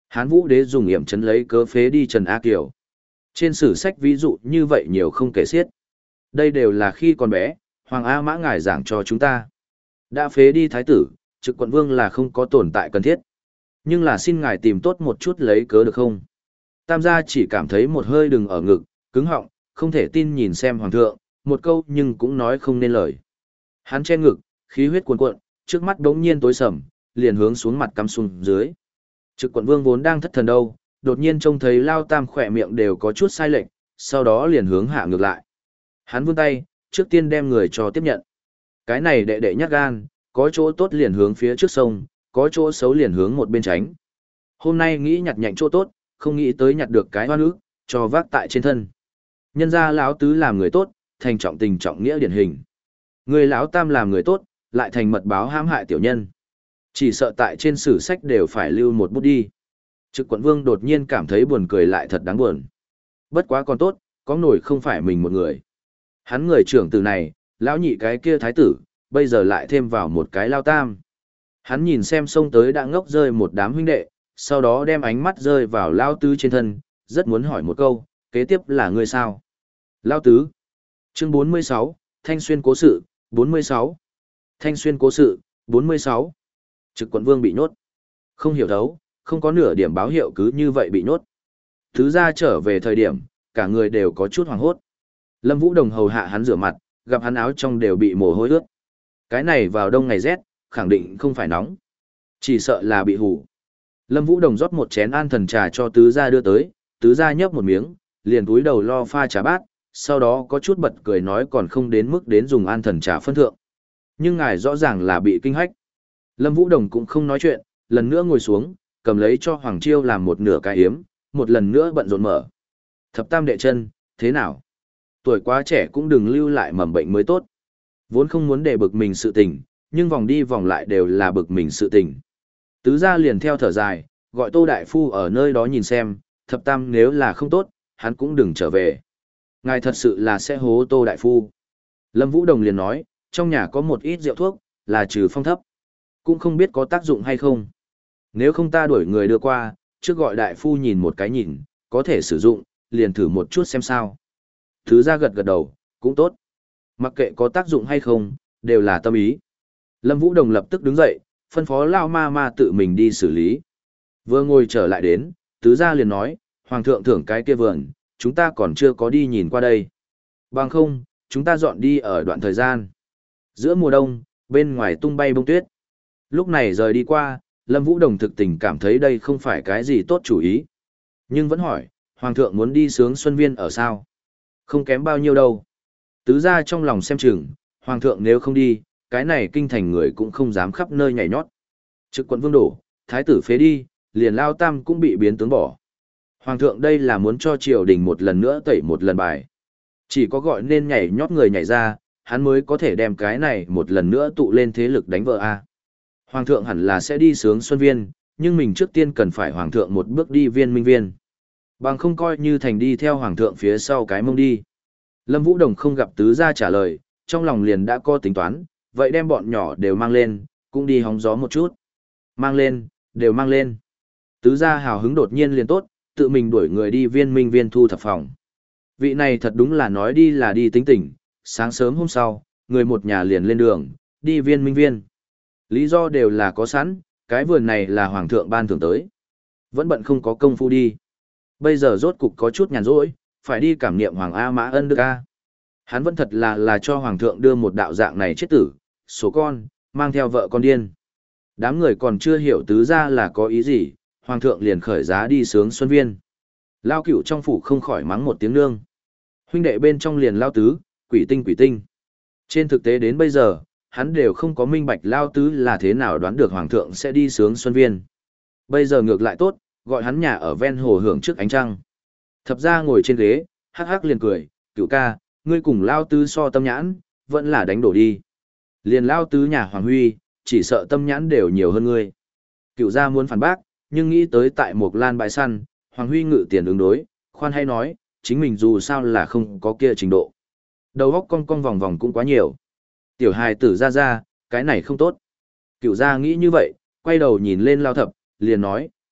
Hán Vũ Đế dùng yểm chấn lấy cớ phế đi Trần A Kiều. Trên sử sách ví dụ như vậy nhiều không kể xiết. Đây đều là khi còn bé, Hoàng A Mã ngài giảng cho chúng ta. Đã phế đi thái tử, trực quận vương là không có tồn tại cần thiết. Nhưng là xin ngài tìm tốt một chút lấy cớ được không? Tam gia chỉ cảm thấy một hơi đừng ở ngực, cứng họng, không thể tin nhìn xem hoàng thượng, một câu nhưng cũng nói không nên lời. Hắn che ngực, khí huyết cuồn cuộn, trước mắt đống nhiên tối sầm, liền hướng xuống mặt cắm xuống dưới. Trực quận vương vốn đang thất thần đâu, đột nhiên trông thấy Lao Tam khỏe miệng đều có chút sai lệch, sau đó liền hướng hạ ngược lại. Hắn vươn tay, trước tiên đem người cho tiếp nhận. Cái này đệ đệ nhát gan, có chỗ tốt liền hướng phía trước sông, có chỗ xấu liền hướng một bên tránh. Hôm nay nghĩ nhặt nhạnh chỗ tốt, không nghĩ tới nhặt được cái oan ức, cho vác tại trên thân. Nhân ra lão tứ làm người tốt, thành trọng tình trọng nghĩa điển hình. Người lão Tam làm người tốt, lại thành mật báo hãm hại tiểu nhân. Chỉ sợ tại trên sử sách đều phải lưu một bút đi. Trực quận vương đột nhiên cảm thấy buồn cười lại thật đáng buồn. Bất quá còn tốt, có nổi không phải mình một người. Hắn người trưởng tử này, lão nhị cái kia thái tử, bây giờ lại thêm vào một cái Lao Tam. Hắn nhìn xem sông tới đã ngốc rơi một đám huynh đệ, sau đó đem ánh mắt rơi vào Lao Tứ trên thân, rất muốn hỏi một câu, kế tiếp là người sao? Lao Tứ. Chương bốn mươi sáu, Thanh Xuyên Cố Sự, bốn mươi sáu. Thanh Xuyên Cố Sự, bốn mươi sáu. Trực quận vương bị nhốt. Không hiểu thấu, không có nửa điểm báo hiệu cứ như vậy bị nhốt. Thứ ra trở về thời điểm, cả người đều có chút hoảng hốt. Lâm Vũ Đồng hầu hạ hắn rửa mặt, gặp hắn áo trong đều bị mồ hôi ướt. Cái này vào đông ngày rét, khẳng định không phải nóng. Chỉ sợ là bị hủ. Lâm Vũ Đồng rót một chén an thần trà cho tứ gia đưa tới, tứ gia nhấp một miếng, liền túi đầu lo pha trà bát, sau đó có chút bật cười nói còn không đến mức đến dùng an thần trà phân thượng. Nhưng ngài rõ ràng là bị kinh hách. Lâm Vũ Đồng cũng không nói chuyện, lần nữa ngồi xuống, cầm lấy cho Hoàng Chiêu làm một nửa cái hiếm, một lần nữa bận rộn mở. Thập tam đệ chân, thế nào? Tuổi quá trẻ cũng đừng lưu lại mầm bệnh mới tốt. Vốn không muốn để bực mình sự tình, nhưng vòng đi vòng lại đều là bực mình sự tình. Tứ gia liền theo thở dài, gọi Tô Đại Phu ở nơi đó nhìn xem, thập tam nếu là không tốt, hắn cũng đừng trở về. Ngài thật sự là sẽ hố Tô Đại Phu. Lâm Vũ Đồng liền nói, trong nhà có một ít rượu thuốc, là trừ phong thấp. Cũng không biết có tác dụng hay không. Nếu không ta đuổi người đưa qua, trước gọi Đại Phu nhìn một cái nhìn, có thể sử dụng, liền thử một chút xem sao. Tứ gia gật gật đầu, cũng tốt. Mặc kệ có tác dụng hay không, đều là tâm ý. Lâm Vũ Đồng lập tức đứng dậy, phân phó Lao Ma Ma tự mình đi xử lý. Vừa ngồi trở lại đến, tứ gia liền nói, Hoàng thượng thưởng cái kia vườn, chúng ta còn chưa có đi nhìn qua đây. Bằng không, chúng ta dọn đi ở đoạn thời gian. Giữa mùa đông, bên ngoài tung bay bông tuyết. Lúc này rời đi qua, Lâm Vũ Đồng thực tình cảm thấy đây không phải cái gì tốt chủ ý. Nhưng vẫn hỏi, Hoàng thượng muốn đi sướng Xuân Viên ở sao? Không kém bao nhiêu đâu. Tứ gia trong lòng xem chừng, Hoàng thượng nếu không đi, cái này kinh thành người cũng không dám khắp nơi nhảy nhót. Trực quận vương đổ, thái tử phế đi, liền Lao Tam cũng bị biến tướng bỏ. Hoàng thượng đây là muốn cho triều đình một lần nữa tẩy một lần bài. Chỉ có gọi nên nhảy nhót người nhảy ra, hắn mới có thể đem cái này một lần nữa tụ lên thế lực đánh vợ A. Hoàng thượng hẳn là sẽ đi sướng Xuân Viên, nhưng mình trước tiên cần phải Hoàng thượng một bước đi viên minh viên. Bằng không coi như thành đi theo Hoàng thượng phía sau cái mông đi. Lâm Vũ Đồng không gặp tứ gia trả lời, trong lòng liền đã có tính toán, vậy đem bọn nhỏ đều mang lên, cũng đi hóng gió một chút. Mang lên, đều mang lên. Tứ gia hào hứng đột nhiên liền tốt, tự mình đuổi người đi viên minh viên thu thập phòng. Vị này thật đúng là nói đi là đi tính tình, sáng sớm hôm sau, người một nhà liền lên đường, đi viên minh viên. Lý do đều là có sẵn, cái vườn này là Hoàng thượng ban thưởng tới. Vẫn bận không có công phu đi. Bây giờ rốt cục có chút nhàn rỗi, phải đi cảm niệm Hoàng A Mã ân đức A. Hắn vẫn thật là là cho Hoàng thượng đưa một đạo dạng này chết tử, số con, mang theo vợ con điên. Đám người còn chưa hiểu tứ ra là có ý gì, Hoàng thượng liền khởi giá đi sướng Xuân Viên. Lao Cửu trong phủ không khỏi mắng một tiếng nương. Huynh đệ bên trong liền Lao Tứ, quỷ tinh quỷ tinh. Trên thực tế đến bây giờ, hắn đều không có minh bạch Lao Tứ là thế nào đoán được Hoàng thượng sẽ đi sướng Xuân Viên. Bây giờ ngược lại tốt, gọi hắn nhà ở ven hồ hưởng trước ánh trăng. Thập ra ngồi trên ghế, hắc hắc liền cười, Cửu ca, ngươi cùng Lao Tứ so tâm nhãn, vẫn là đánh đổ đi. Liền Lao Tứ nhà Hoàng Huy, chỉ sợ tâm nhãn đều nhiều hơn ngươi. Cửu gia muốn phản bác, nhưng nghĩ tới tại một lan bãi săn, Hoàng Huy ngự tiền ứng đối, khoan hay nói, chính mình dù sao là không có kia trình độ. Đầu óc cong cong vòng vòng cũng quá nhiều. Tiểu hài tử ra ra, cái này không tốt. Cửu gia nghĩ như vậy, quay đầu nhìn lên Lao Thập, liền nói,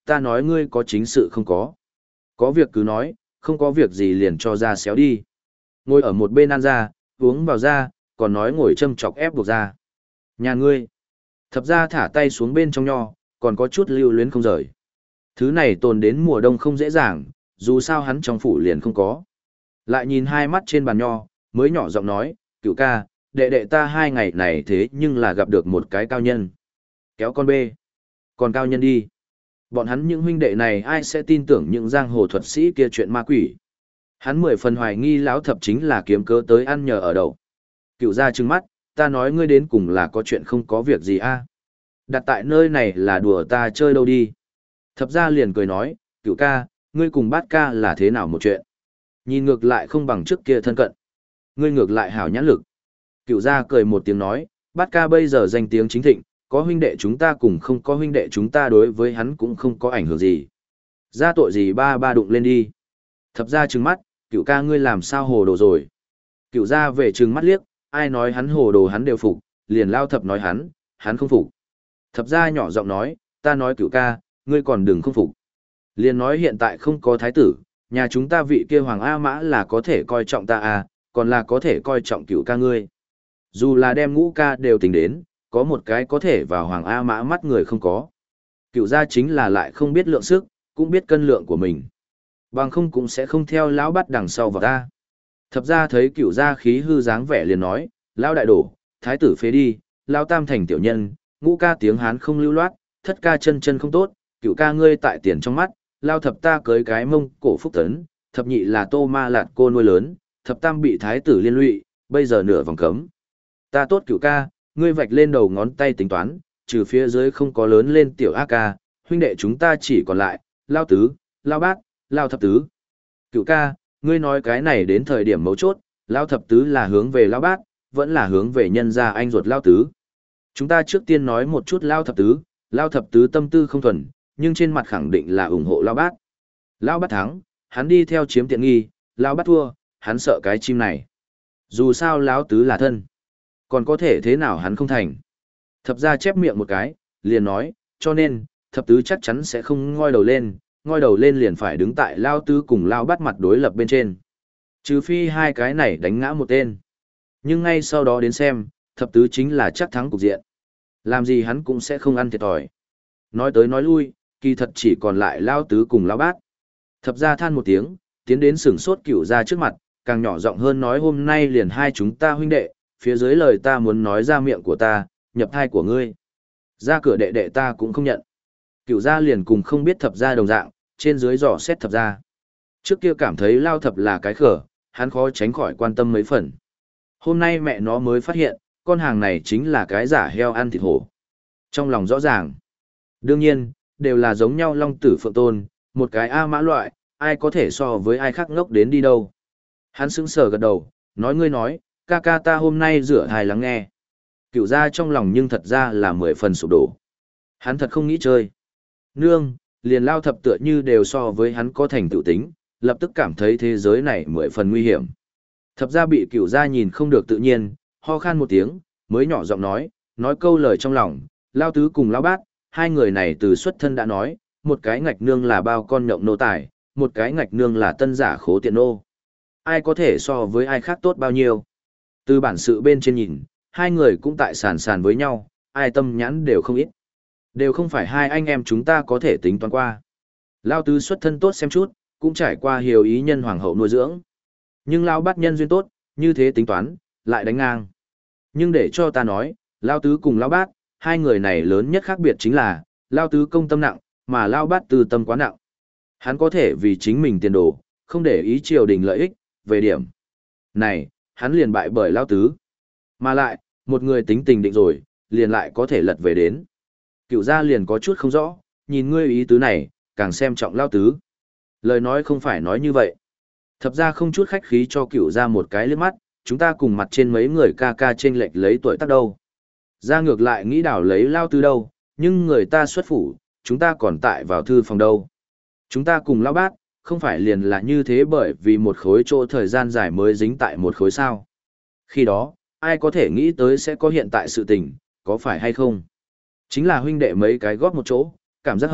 ta nói ngươi có chính sự không có. Có việc cứ nói, không có việc gì liền cho ra xéo đi. Ngồi ở một bên ăn ra, uống vào ra, còn nói ngồi châm chọc ép buộc ra. Nhà ngươi. Thập ra thả tay xuống bên trong nho, còn có chút lưu luyến không rời. Thứ này tồn đến mùa đông không dễ dàng, dù sao hắn trong phủ liền không có. Lại nhìn hai mắt trên bàn nho, mới nhỏ giọng nói, cựu ca, đệ đệ ta hai ngày này thế nhưng là gặp được một cái cao nhân. Kéo con bê. Còn cao nhân đi. Bọn hắn những huynh đệ này ai sẽ tin tưởng những giang hồ thuật sĩ kia chuyện ma quỷ. Hắn mười phần hoài nghi lão thập chính là kiếm cớ tới ăn nhờ ở đậu. Cựu ra trừng mắt, ta nói ngươi đến cùng là có chuyện không có việc gì a? Đặt tại nơi này là đùa ta chơi đâu đi. Thập ra liền cười nói, cựu ca, ngươi cùng bát ca là thế nào một chuyện. Nhìn ngược lại không bằng trước kia thân cận. Ngươi ngược lại hảo nhãn lực. Cựu ra cười một tiếng nói, bát ca bây giờ danh tiếng chính thịnh, có huynh đệ chúng ta cùng không có huynh đệ chúng ta đối với hắn cũng không có ảnh hưởng gì. Ra tội gì ba ba đụng lên đi. Thập ra trừng mắt, cựu ca ngươi làm sao hồ đồ rồi. Cựu ra về trừng mắt liếc, ai nói hắn hồ đồ hắn đều phục, liền lao thập nói hắn, hắn không phục. Thập ra nhỏ giọng nói, ta nói cựu ca, ngươi còn đừng không phục. Liền nói hiện tại không có thái tử, nhà chúng ta vị kia Hoàng A Mã là có thể coi trọng ta à, còn là có thể coi trọng cựu ca ngươi. Dù là đem ngũ ca đều tính đến, có một cái có thể vào Hoàng A Mã mắt người không có. Cựu gia chính là lại không biết lượng sức, cũng biết cân lượng của mình. Bằng không cũng sẽ không theo lão bắt đằng sau vào ta. Thập gia thấy cựu gia khí hư dáng vẻ liền nói, lão đại đổ, thái tử phế đi, lão tam thành tiểu nhân, ngũ ca tiếng Hán không lưu loát, thất ca chân chân không tốt, cựu ca ngươi tại tiền trong mắt, lao thập ta cưới cái mông cổ phúc tấn, thập nhị là tô ma lạt cô nuôi lớn, thập tam bị thái tử liên lụy, bây giờ nửa vòng cấm. Ta tốt cựu ca, ngươi vạch lên đầu ngón tay tính toán, trừ phía dưới không có lớn lên tiểu A ca, huynh đệ chúng ta chỉ còn lại, lao tứ, lao bát, lao thập tứ. Cựu ca, ngươi nói cái này đến thời điểm mấu chốt, lao thập tứ là hướng về lao bát, vẫn là hướng về nhân gia anh ruột lao tứ. Chúng ta trước tiên nói một chút lao thập tứ, lao thập tứ tâm tư không thuần, nhưng trên mặt khẳng định là ủng hộ lao bát. Lao bát thắng, hắn đi theo chiếm tiện nghi, lao bát thua, hắn sợ cái chim này. Dù sao lao tứ là thân, còn có thể thế nào hắn không thành. Thập ra chép miệng một cái, liền nói, cho nên, thập tứ chắc chắn sẽ không ngoi đầu lên, ngoi đầu lên liền phải đứng tại lao tứ cùng lao bát mặt đối lập bên trên. Trừ phi hai cái này đánh ngã một tên. Nhưng ngay sau đó đến xem, thập tứ chính là chắc thắng cục diện. Làm gì hắn cũng sẽ không ăn thiệt thòi. Nói tới nói lui, kỳ thật chỉ còn lại lao tứ cùng lao bát. Thập ra than một tiếng, tiến đến sửng sốt cửu ra trước mặt, càng nhỏ giọng hơn nói hôm nay liền hai chúng ta huynh đệ, phía dưới lời ta muốn nói ra miệng của ta, nhập thai của ngươi. Ra cửa đệ đệ ta cũng không nhận. Cửu ra liền cùng không biết thập ra đồng dạng, trên dưới dò xét thập ra. Trước kia cảm thấy lao thập là cái khở, hắn khó tránh khỏi quan tâm mấy phần. Hôm nay mẹ nó mới phát hiện, con hàng này chính là cái giả heo ăn thịt hổ. Trong lòng rõ ràng. Đương nhiên, đều là giống nhau long tử phượng tôn, một cái A mã loại, ai có thể so với ai khác ngốc đến đi đâu. Hắn sững sờ gật đầu, nói ngươi nói, ca ca ta hôm nay rửa hài lắng nghe. Cựu ra trong lòng nhưng thật ra là mười phần sụp đổ. Hắn thật không nghĩ chơi. Nương, liền lao thập tựa như đều so với hắn có thành tựu tính, lập tức cảm thấy thế giới này mười phần nguy hiểm. Thập ra bị cựu ra nhìn không được tự nhiên, ho khan một tiếng, mới nhỏ giọng nói, nói câu lời trong lòng, lao tứ cùng lao bát, hai người này từ xuất thân đã nói, một cái ngạch nương là bao con nhộng nô tài, một cái ngạch nương là tân giả khố tiện nô. Ai có thể so với ai khác tốt bao nhiêu. Từ bản sự bên trên nhìn, hai người cũng tại sàn sàn với nhau, ai tâm nhãn đều không ít. Đều không phải hai anh em chúng ta có thể tính toán qua. Lao tứ xuất thân tốt xem chút, cũng trải qua hiểu ý nhân hoàng hậu nuôi dưỡng. Nhưng lao bát nhân duyên tốt, như thế tính toán, lại đánh ngang. Nhưng để cho ta nói, lao tứ cùng lao bát, hai người này lớn nhất khác biệt chính là, lao tứ công tâm nặng, mà lao bát tư tâm quá nặng. Hắn có thể vì chính mình tiền đồ, không để ý triều đình lợi ích, về điểm. Này, hắn liền bại bởi lao tứ. Mà lại, một người tính tình định rồi, liền lại có thể lật về đến. Cựu gia liền có chút không rõ, nhìn ngươi ý tứ này, càng xem trọng lao tứ. Lời nói không phải nói như vậy. Thập ra không chút khách khí cho cựu gia một cái liếc mắt, chúng ta cùng mặt trên mấy người ca ca chênh lệch lấy tuổi tác đâu. Ra ngược lại nghĩ đảo lấy lao tứ đâu, nhưng người ta xuất phủ, chúng ta còn tại vào thư phòng đâu. Chúng ta cùng lao bát, không phải liền là như thế bởi vì một khối chỗ thời gian dài mới dính tại một khối sao. Khi đó, ai có thể nghĩ tới sẽ có hiện tại sự tình, có phải hay không? Chính là huynh đệ mấy cái góp một chỗ, cảm giác hợp,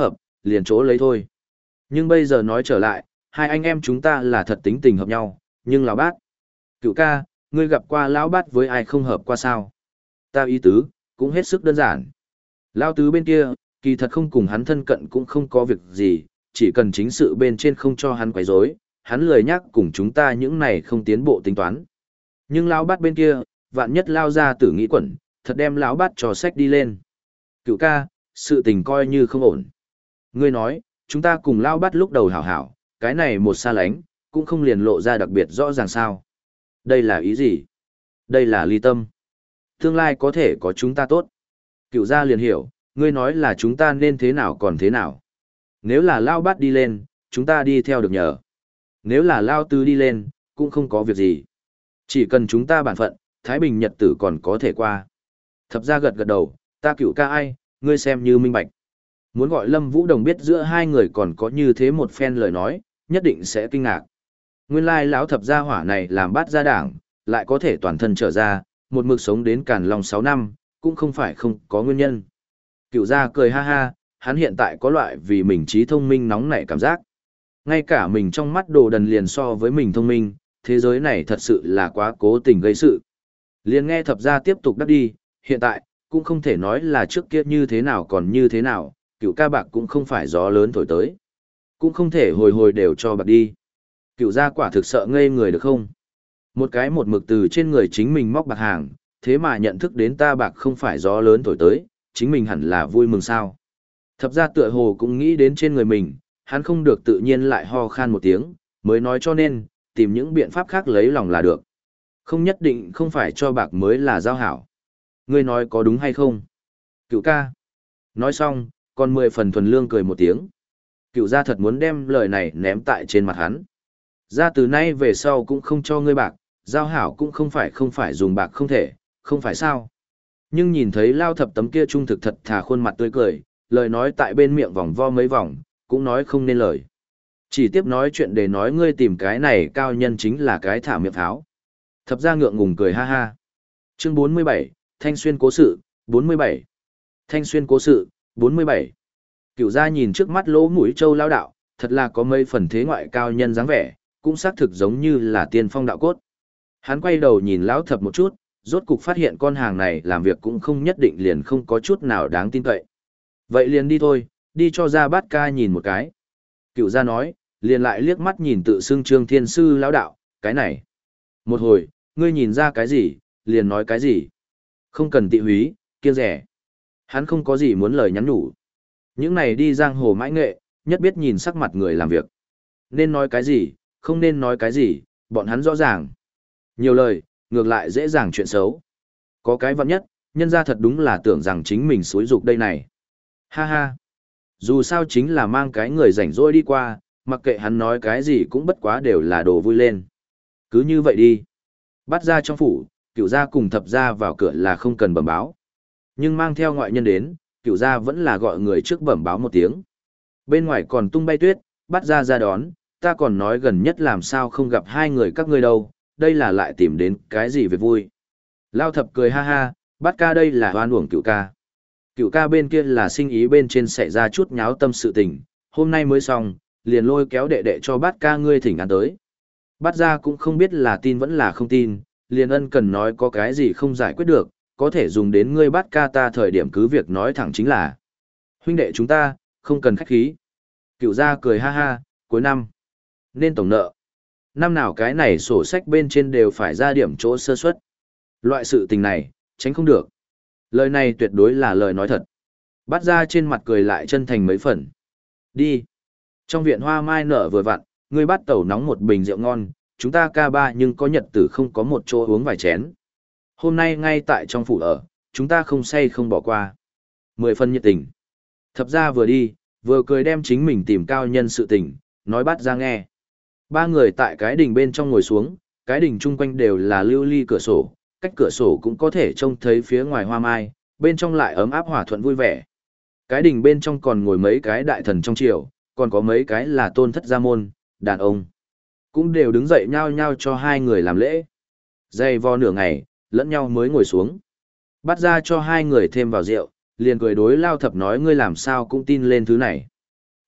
liền chỗ lấy thôi. Nhưng bây giờ nói trở lại, hai anh em chúng ta là thật tính tình hợp nhau, nhưng lão bát. Cựu ca, ngươi gặp qua lão bát với ai không hợp qua sao? Ta ý tứ, cũng hết sức đơn giản. Lão tứ bên kia, kỳ thật không cùng hắn thân cận cũng không có việc gì, chỉ cần chính sự bên trên không cho hắn quấy rối, hắn lười nhắc cùng chúng ta những này không tiến bộ tính toán. Nhưng lão bát bên kia, vạn nhất lao ra tử nghĩ quẩn, thật đem lão bát trò sách đi lên. Cựu ca, sự tình coi như không ổn. Ngươi nói, chúng ta cùng lão bát lúc đầu hảo hảo, cái này một xa lánh, cũng không liền lộ ra đặc biệt rõ ràng sao. Đây là ý gì? Đây là ly tâm. Tương lai có thể có chúng ta tốt. Cựu gia liền hiểu, ngươi nói là chúng ta nên thế nào còn thế nào. Nếu là lao bát đi lên, chúng ta đi theo được nhờ. Nếu là lao tứ đi lên, cũng không có việc gì. Chỉ cần chúng ta bản phận, Thái Bình nhật tử còn có thể qua. Thập gia gật gật đầu, ta cựu ca ai, ngươi xem như minh bạch. Muốn gọi Lâm Vũ Đồng biết giữa hai người còn có như thế một phen lời nói, nhất định sẽ kinh ngạc. Nguyên lai lão thập gia hỏa này làm bát gia đảng, lại có thể toàn thân trở ra, một mực sống đến Càn Long sáu năm, cũng không phải không có nguyên nhân. Cựu gia cười ha ha, hắn hiện tại có loại vì mình trí thông minh nóng nảy cảm giác. Ngay cả mình trong mắt đồ đần liền so với mình thông minh, thế giới này thật sự là quá cố tình gây sự. Liền nghe thập gia tiếp tục đắc đi, hiện tại, cũng không thể nói là trước kia như thế nào còn như thế nào, cựu ca bạc cũng không phải gió lớn thổi tới. Cũng không thể hồi hồi đều cho bạc đi. Cựu gia quả thực sợ ngây người được không? Một cái một mực từ trên người chính mình móc bạc hàng, thế mà nhận thức đến ta bạc không phải gió lớn thổi tới, chính mình hẳn là vui mừng sao. Thập gia tựa hồ cũng nghĩ đến trên người mình, hắn không được tự nhiên lại ho khan một tiếng, mới nói cho nên, tìm những biện pháp khác lấy lòng là được. Không nhất định không phải cho bạc mới là giao hảo. Ngươi nói có đúng hay không? Cựu ca. Nói xong, còn mười phần thuần lương cười một tiếng. Cựu gia thật muốn đem lời này ném tại trên mặt hắn. Ra từ nay về sau cũng không cho ngươi bạc, giao hảo cũng không phải không phải dùng bạc không thể, không phải sao. Nhưng nhìn thấy lao thập tấm kia trung thực thật thà khuôn mặt tươi cười, lời nói tại bên miệng vòng vo mấy vòng, cũng nói không nên lời. Chỉ tiếp nói chuyện để nói ngươi tìm cái này cao nhân chính là cái thả miệng tháo. Thập gia ngượng ngùng cười ha ha. Chương bốn mươi bảy, Thanh Xuyên cố sự, bốn mươi bảy. Thanh Xuyên cố sự, bốn mươi bảy. Cửu gia nhìn trước mắt lỗ mũi châu lao đạo, thật là có mấy phần thế ngoại cao nhân dáng vẻ, cũng xác thực giống như là tiên phong đạo cốt. Hắn quay đầu nhìn lão thập một chút, rốt cục phát hiện con hàng này làm việc cũng không nhất định liền không có chút nào đáng tin cậy. Vậy liền đi thôi, đi cho ra bát ca nhìn một cái. Cựu gia nói, liền lại liếc mắt nhìn tự xưng Trương Thiên Sư lão đạo, cái này. Một hồi, ngươi nhìn ra cái gì, liền nói cái gì. Không cần tị húy, kiêng rẻ. Hắn không có gì muốn lời nhắn nhủ. Những này đi giang hồ mãi nghệ, nhất biết nhìn sắc mặt người làm việc. Nên nói cái gì, không nên nói cái gì, bọn hắn rõ ràng. Nhiều lời, ngược lại dễ dàng chuyện xấu. Có cái vặn nhất, nhân ra thật đúng là tưởng rằng chính mình xúi dục đây này. Ha ha. Dù sao chính là mang cái người rảnh rỗi đi qua, mặc kệ hắn nói cái gì cũng bất quá đều là đồ vui lên. Cứ như vậy đi. Bắt ra trong phủ, cựu gia cùng thập gia vào cửa là không cần bẩm báo. Nhưng mang theo ngoại nhân đến, cựu gia vẫn là gọi người trước bẩm báo một tiếng. Bên ngoài còn tung bay tuyết, bắt ra ra đón, ta còn nói gần nhất làm sao không gặp hai người các ngươi đâu, đây là lại tìm đến cái gì về vui. Lao thập cười ha ha, bắt ca đây là hoan uổng cựu ca. Cựu ca bên kia là sinh ý bên trên xảy ra chút nháo tâm sự tình, hôm nay mới xong, liền lôi kéo đệ đệ cho bát ca ngươi thỉnh ăn tới. Bát ra cũng không biết là tin vẫn là không tin, liền ân cần nói có cái gì không giải quyết được, có thể dùng đến ngươi bát ca ta thời điểm cứ việc nói thẳng chính là. Huynh đệ chúng ta, không cần khách khí. Cựu gia cười ha ha, cuối năm. Nên tổng nợ. Năm nào cái này sổ sách bên trên đều phải ra điểm chỗ sơ suất. Loại sự tình này, tránh không được. Lời này tuyệt đối là lời nói thật. Bắt ra trên mặt cười lại chân thành mấy phần. Đi. Trong viện hoa mai nở vừa vặn, ngươi bắt tẩu nóng một bình rượu ngon, chúng ta ca ba nhưng có nhật tử không có một chỗ uống vài chén. Hôm nay ngay tại trong phủ ở, chúng ta không say không bỏ qua. Mười phần nhiệt tình. Thập ra vừa đi, vừa cười đem chính mình tìm cao nhân sự tình, nói bắt ra nghe. Ba người tại cái đình bên trong ngồi xuống, cái đình chung quanh đều là lưu ly cửa sổ, cách cửa sổ cũng có thể trông thấy phía ngoài hoa mai, bên trong lại ấm áp hòa thuận vui vẻ. Cái đình bên trong còn ngồi mấy cái đại thần trong triều, còn có mấy cái là tôn thất gia môn, đàn ông. Cũng đều đứng dậy nhao nhao cho hai người làm lễ. Dây vo nửa ngày, lẫn nhau mới ngồi xuống. Bắt ra cho hai người thêm vào rượu, liền cười đối lao thập nói ngươi làm sao cũng tin lên thứ này.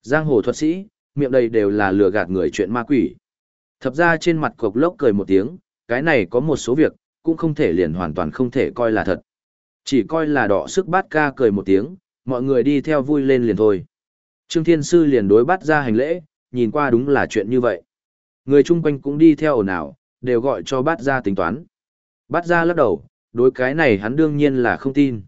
Giang hồ thuật sĩ, miệng đầy đều là lừa gạt người chuyện ma quỷ. Thập ra trên mặt cộc lốc cười một tiếng, cái này có một số việc, cũng không thể liền hoàn toàn không thể coi là thật. Chỉ coi là đọ sức bát ca cười một tiếng, mọi người đi theo vui lên liền thôi. Trương Thiên Sư liền đối bắt ra hành lễ, nhìn qua đúng là chuyện như vậy. Người chung quanh cũng đi theo ồn ào, đều gọi cho bát ra tính toán. Bát ra lắc đầu, đối cái này hắn đương nhiên là không tin.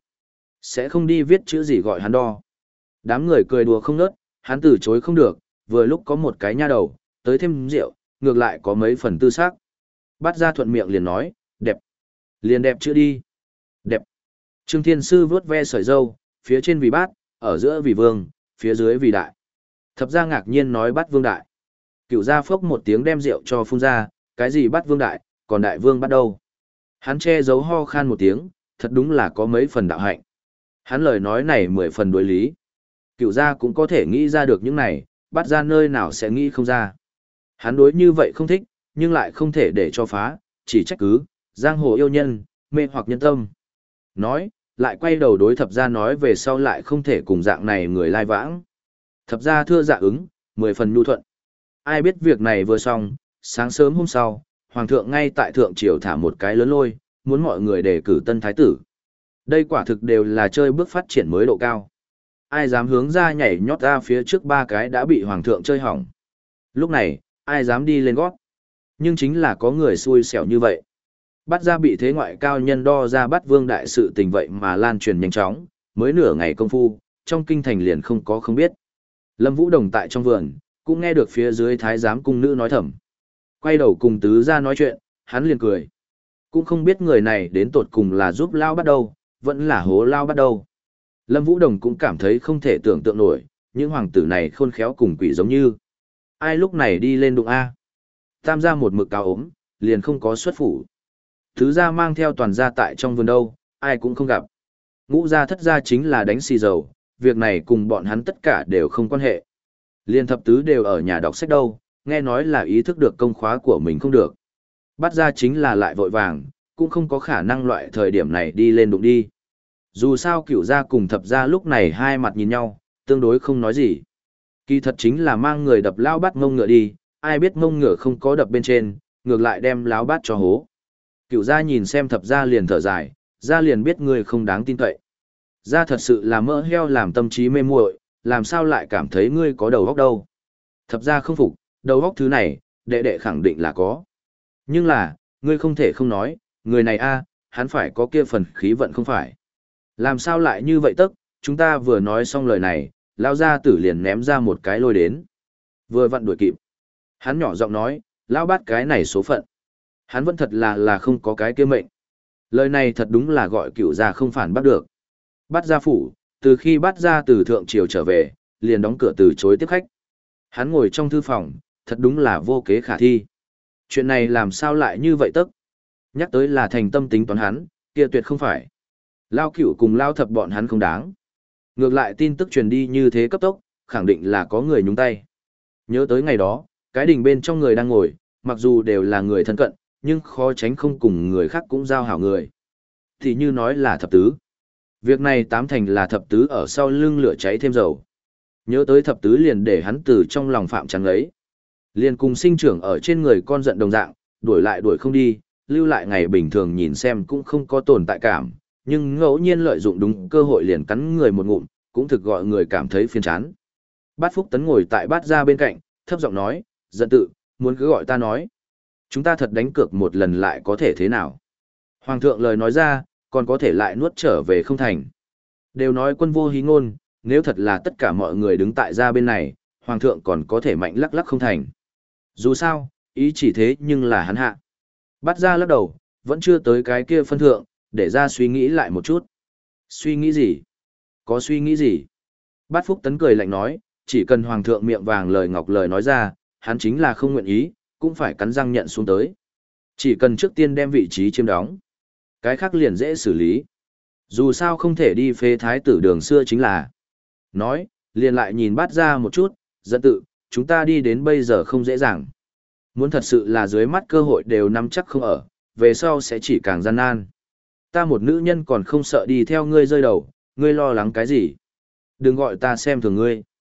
Sẽ không đi viết chữ gì gọi hắn đo. Đám người cười đùa không nớt, hắn từ chối không được, vừa lúc có một cái nha đầu, tới thêm rượu, ngược lại có mấy phần tư xác. Bát ra thuận miệng liền nói, đẹp. Liền đẹp chữ đi. Đẹp. Trương Thiên Sư vớt ve sợi dâu, phía trên vì bát, ở giữa vì vương, phía dưới vì đại. Thập ra ngạc nhiên nói bắt vương đại. Cựu gia phốc một tiếng đem rượu cho phun ra, cái gì bắt vương đại, còn đại vương bắt đâu. Hắn che giấu ho khan một tiếng, thật đúng là có mấy phần đạo hạnh. Hắn lời nói này mười phần đối lý. Cựu gia cũng có thể nghĩ ra được những này, bắt ra nơi nào sẽ nghĩ không ra. Hắn đối như vậy không thích, nhưng lại không thể để cho phá, chỉ trách cứ, giang hồ yêu nhân, mê hoặc nhân tâm. Nói, lại quay đầu đối thập gia nói về sau lại không thể cùng dạng này người lai vãng. Thập gia thưa dạ ứng, mười phần nhu thuận. Ai biết việc này vừa xong, sáng sớm hôm sau, hoàng thượng ngay tại thượng triều thả một cái lớn lôi, muốn mọi người đề cử tân thái tử. Đây quả thực đều là chơi bước phát triển mới độ cao. Ai dám hướng ra nhảy nhót ra phía trước ba cái đã bị hoàng thượng chơi hỏng. Lúc này, ai dám đi lên gót. Nhưng chính là có người xui xẻo như vậy. Bắt ra bị thế ngoại cao nhân đo ra bắt vương đại sự tình vậy mà lan truyền nhanh chóng, mới nửa ngày công phu, trong kinh thành liền không có không biết. Lâm Vũ Đồng tại trong vườn, cũng nghe được phía dưới thái giám cung nữ nói thầm. Quay đầu cùng tứ ra nói chuyện, hắn liền cười. Cũng không biết người này đến tột cùng là giúp lao bắt đầu, vẫn là hố lao bắt đầu. Lâm Vũ Đồng cũng cảm thấy không thể tưởng tượng nổi, những hoàng tử này khôn khéo cùng quỷ giống như. Ai lúc này đi lên đụng A. Tam gia một mực cao ốm, liền không có xuất phủ. Thứ gia mang theo toàn gia tại trong vườn đâu, ai cũng không gặp. Ngũ gia thất gia chính là đánh xì dầu, việc này cùng bọn hắn tất cả đều không quan hệ. Liên thập tứ đều ở nhà đọc sách đâu, nghe nói là ý thức được công khóa của mình không được. Bắt ra chính là lại vội vàng, cũng không có khả năng loại thời điểm này đi lên đụng đi. Dù sao cửu gia cùng thập gia lúc này hai mặt nhìn nhau, tương đối không nói gì. Kỳ thật chính là mang người đập lao bát ngông ngựa đi, ai biết ngông ngựa không có đập bên trên, ngược lại đem láo bát cho hố. Cửu gia nhìn xem thập gia liền thở dài, gia liền biết người không đáng tin cậy. Gia thật sự là mỡ heo làm tâm trí mê muội, làm sao lại cảm thấy ngươi có đầu óc đâu. Thập gia không phục, đầu óc thứ này, đệ đệ khẳng định là có. Nhưng là, ngươi không thể không nói, người này a, hắn phải có kia phần khí vận không phải. Làm sao lại như vậy tức, chúng ta vừa nói xong lời này, lao gia tử liền ném ra một cái lôi đến. Vừa vặn đuổi kịp. Hắn nhỏ giọng nói, lao bát cái này số phận. Hắn vẫn thật là là không có cái kia mệnh. Lời này thật đúng là gọi cửu gia không phản bắt được. Bắt gia phủ, từ khi bắt gia từ thượng triều trở về, liền đóng cửa từ chối tiếp khách. Hắn ngồi trong thư phòng, thật đúng là vô kế khả thi. Chuyện này làm sao lại như vậy tức? Nhắc tới là thành tâm tính toán hắn, kia tuyệt không phải. Lao cửu cùng lao thập bọn hắn không đáng. Ngược lại tin tức truyền đi như thế cấp tốc, khẳng định là có người nhúng tay. Nhớ tới ngày đó, cái đình bên trong người đang ngồi, mặc dù đều là người thân cận, nhưng khó tránh không cùng người khác cũng giao hảo người. Thì như nói là thập tứ. Việc này tám thành là thập tứ ở sau lưng lửa cháy thêm dầu. Nhớ tới thập tứ liền để hắn từ trong lòng phạm trắng ấy. Liền cùng sinh trưởng ở trên người con giận đồng dạng, đuổi lại đuổi không đi, lưu lại ngày bình thường nhìn xem cũng không có tồn tại cảm, nhưng ngẫu nhiên lợi dụng đúng cơ hội liền cắn người một ngụm, cũng thực gọi người cảm thấy phiền chán. Bát Phúc Tấn ngồi tại bát gia bên cạnh, thấp giọng nói, giận tự, muốn cứ gọi ta nói. Chúng ta thật đánh cược một lần lại có thể thế nào? Hoàng thượng lời nói ra, còn có thể lại nuốt trở về không thành. Đều nói quân vô hí ngôn, nếu thật là tất cả mọi người đứng tại gia bên này, Hoàng thượng còn có thể mạnh lắc lắc không thành. Dù sao, ý chỉ thế nhưng là hắn hạ. Bắt ra lắc đầu, vẫn chưa tới cái kia phân thượng, để ra suy nghĩ lại một chút. Suy nghĩ gì? Có suy nghĩ gì? Bát Phúc Tấn cười lạnh nói, chỉ cần Hoàng thượng miệng vàng lời ngọc lời nói ra, hắn chính là không nguyện ý, cũng phải cắn răng nhận xuống tới. Chỉ cần trước tiên đem vị trí chiếm đóng. Cái khác liền dễ xử lý. Dù sao không thể đi phế thái tử đường xưa chính là. Nói, liền lại nhìn bát ra một chút, giận tự, chúng ta đi đến bây giờ không dễ dàng. Muốn thật sự là dưới mắt cơ hội đều nắm chắc không ở, về sau sẽ chỉ càng gian nan. Ta một nữ nhân còn không sợ đi theo ngươi rơi đầu, ngươi lo lắng cái gì? Đừng gọi ta xem thường ngươi.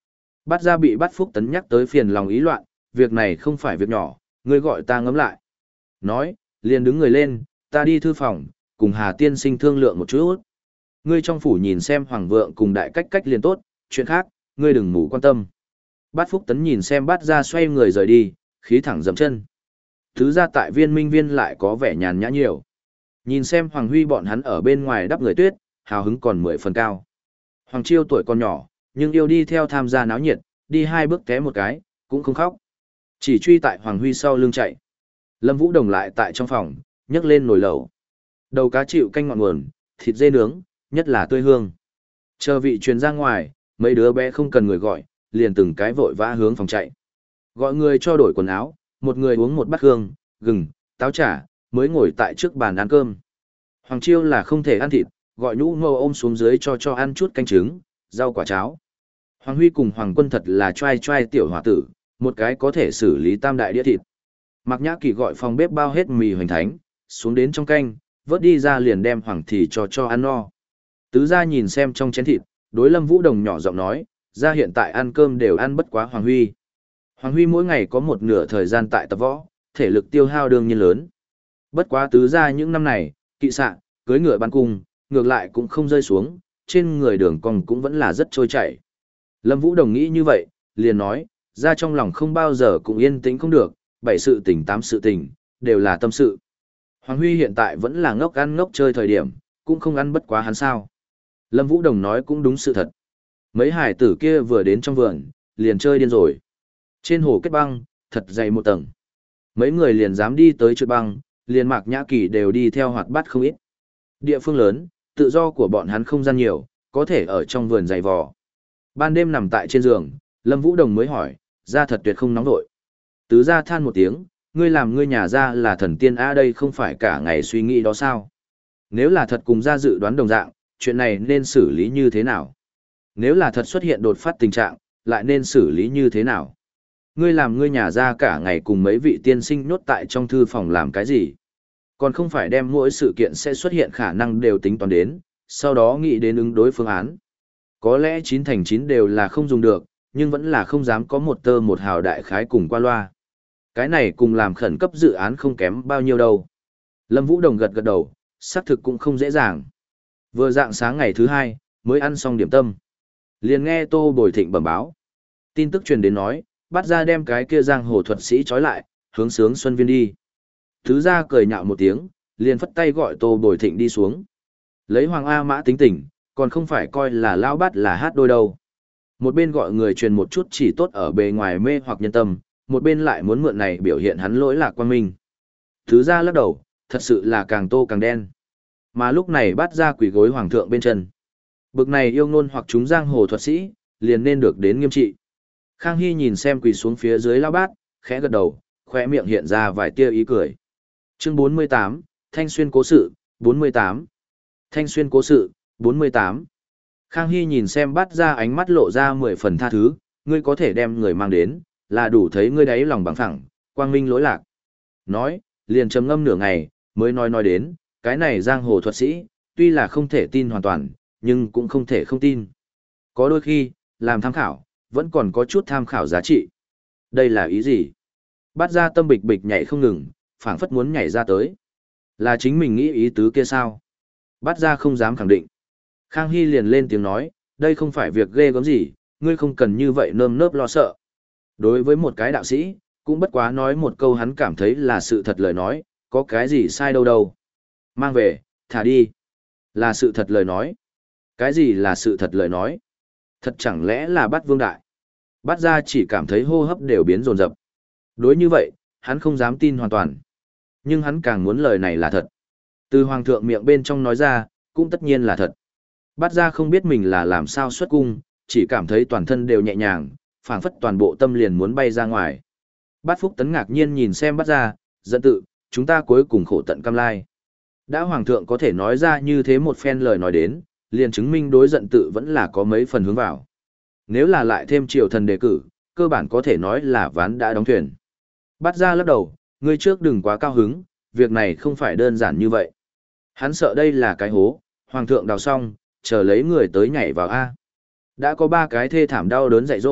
Bắt ra bị bắt Phúc Tấn nhắc tới phiền lòng ý loạn, việc này không phải việc nhỏ, ngươi gọi ta ngẫm lại. Nói, liền đứng người lên, ta đi thư phòng, cùng Hà Tiên Sinh thương lượng một chút. Ngươi trong phủ nhìn xem Hoàng Vượng cùng đại cách cách liền tốt, chuyện khác, ngươi đừng mù quan tâm. Bát Phúc Tấn nhìn xem Bát ra xoay người rời đi, khí thẳng dậm chân. Thứ ra tại viên minh viên lại có vẻ nhàn nhã nhiều. Nhìn xem Hoàng Huy bọn hắn ở bên ngoài đắp người tuyết, hào hứng còn mười phần cao. Hoàng Chiêu tuổi còn nhỏ, nhưng yêu đi theo tham gia náo nhiệt, đi hai bước té một cái, cũng không khóc. Chỉ truy tại Hoàng Huy sau lưng chạy. Lâm Vũ Đồng lại tại trong phòng, nhấc lên nồi lẩu. Đầu cá chịu canh ngọn nguồn, thịt dê nướng, nhất là tươi hương. Chờ vị truyền ra ngoài, mấy đứa bé không cần người gọi, liền từng cái vội vã hướng phòng chạy. Gọi người cho đổi quần áo, một người uống một bát hương, gừng, táo chả, mới ngồi tại trước bàn ăn cơm. Hoàng Chiêu là không thể ăn thịt, gọi Nhũ Ngô ôm xuống dưới cho cho ăn chút canh trứng, rau quả cháo. Hoàng Huy cùng Hoàng Quân thật là trai trai tiểu hòa tử, một cái có thể xử lý tam đại đĩa thịt. Mạc Nhã Kỳ gọi phòng bếp bao hết mì hoành thánh, xuống đến trong canh, vớt đi ra liền đem Hoàng thì cho cho ăn no. Tứ gia nhìn xem trong chén thịt, đối Lâm Vũ Đồng nhỏ giọng nói, gia hiện tại ăn cơm đều ăn bất quá Hoàng Huy. Hoàng Huy mỗi ngày có một nửa thời gian tại tập võ, thể lực tiêu hao đương nhiên lớn. Bất quá tứ gia những năm này, kỵ xạ, cưới ngựa bắn cung, ngược lại cũng không rơi xuống, trên người đường cong cũng vẫn là rất trôi chảy. Lâm Vũ Đồng nghĩ như vậy, liền nói, ra trong lòng không bao giờ cũng yên tĩnh không được, bảy sự tình tám sự tình, đều là tâm sự. Hoàng Huy hiện tại vẫn là ngốc ăn ngốc chơi thời điểm, cũng không ăn bất quá hắn sao. Lâm Vũ Đồng nói cũng đúng sự thật. Mấy hải tử kia vừa đến trong vườn, liền chơi điên rồi. Trên hồ kết băng, thật dày một tầng. Mấy người liền dám đi tới trượt băng, liền Mạc Nhã Kỳ đều đi theo hoạt bát không ít. Địa phương lớn, tự do của bọn hắn không gian nhiều, có thể ở trong vườn dày vò. Ban đêm nằm tại trên giường, Lâm Vũ Đồng mới hỏi, ra thật tuyệt không nóng vội. Tứ gia than một tiếng, ngươi làm ngươi nhà ra là thần tiên a đây không phải cả ngày suy nghĩ đó sao? Nếu là thật cùng gia dự đoán đồng dạng, chuyện này nên xử lý như thế nào? Nếu là thật xuất hiện đột phát tình trạng, lại nên xử lý như thế nào? Ngươi làm ngươi nhà ra cả ngày cùng mấy vị tiên sinh nhốt tại trong thư phòng làm cái gì? Còn không phải đem mỗi sự kiện sẽ xuất hiện khả năng đều tính toán đến, sau đó nghĩ đến ứng đối phương án. Có lẽ chín thành chín đều là không dùng được, nhưng vẫn là không dám có một tơ một hào đại khái cùng qua loa. Cái này cùng làm khẩn cấp dự án không kém bao nhiêu đâu. Lâm Vũ Đồng gật gật đầu, xác thực cũng không dễ dàng. Vừa dạng sáng ngày thứ hai, mới ăn xong điểm tâm. Liền nghe Tô Bồi Thịnh bẩm báo. Tin tức truyền đến nói, bắt ra đem cái kia giang hồ thuật sĩ trói lại, hướng sướng Xuân Viên đi. Thứ ra cười nhạo một tiếng, liền phất tay gọi Tô Bồi Thịnh đi xuống. Lấy Hoàng A Mã tính tình, còn không phải coi là lao bắt là hát đôi đâu. Một bên gọi người truyền một chút chỉ tốt ở bề ngoài mê hoặc nhân tâm, một bên lại muốn mượn này biểu hiện hắn lỗi lạc quan minh. Thứ ra lắc đầu, thật sự là càng tô càng đen. Mà lúc này bắt ra quỷ gối hoàng thượng bên chân. Bực này yêu ngôn hoặc chúng giang hồ thuật sĩ, liền nên được đến nghiêm trị. Khang Hy nhìn xem quỳ xuống phía dưới lao bát, khẽ gật đầu, khóe miệng hiện ra vài tia ý cười. Chương bốn mươi tám, Thanh Xuyên cố sự, bốn mươi tám. Thanh Xuyên cố sự, bốn mươi tám. Khang Hy nhìn xem bắt ra ánh mắt lộ ra mười phần tha thứ, ngươi có thể đem người mang đến, là đủ thấy ngươi đáy lòng bằng phẳng, quang minh lỗi lạc. Nói, liền trầm ngâm nửa ngày, mới nói nói đến, cái này giang hồ thuật sĩ, tuy là không thể tin hoàn toàn, nhưng cũng không thể không tin. Có đôi khi, làm tham khảo, vẫn còn có chút tham khảo giá trị. Đây là ý gì? Bắt ra tâm bịch bịch nhảy không ngừng, phảng phất muốn nhảy ra tới. Là chính mình nghĩ ý tứ kia sao? Bắt ra không dám khẳng định. Khang Hy liền lên tiếng nói, đây không phải việc ghê gớm gì, ngươi không cần như vậy nơm nớp lo sợ. Đối với một cái đạo sĩ, cũng bất quá nói một câu hắn cảm thấy là sự thật lời nói, có cái gì sai đâu đâu. Mang về, thả đi. Là sự thật lời nói. Cái gì là sự thật lời nói? Thật chẳng lẽ là bắt vương đại? Bắt ra chỉ cảm thấy hô hấp đều biến rồn rập. Đối như vậy, hắn không dám tin hoàn toàn. Nhưng hắn càng muốn lời này là thật. Từ hoàng thượng miệng bên trong nói ra, cũng tất nhiên là thật. Bắt ra không biết mình là làm sao xuất cung, chỉ cảm thấy toàn thân đều nhẹ nhàng, phảng phất toàn bộ tâm liền muốn bay ra ngoài. Bát Phúc Tấn ngạc nhiên nhìn xem bắt ra, giận tự, chúng ta cuối cùng khổ tận cam lai. Đã hoàng thượng có thể nói ra như thế một phen lời nói đến, liền chứng minh đối giận tự vẫn là có mấy phần hướng vào. Nếu là lại thêm triều thần đề cử, cơ bản có thể nói là ván đã đóng thuyền. Bắt ra lắc đầu, ngươi trước đừng quá cao hứng, việc này không phải đơn giản như vậy. Hắn sợ đây là cái hố, hoàng thượng đào xong, chờ lấy người tới nhảy vào A. Đã có ba cái thê thảm đau đớn dạy dỗ,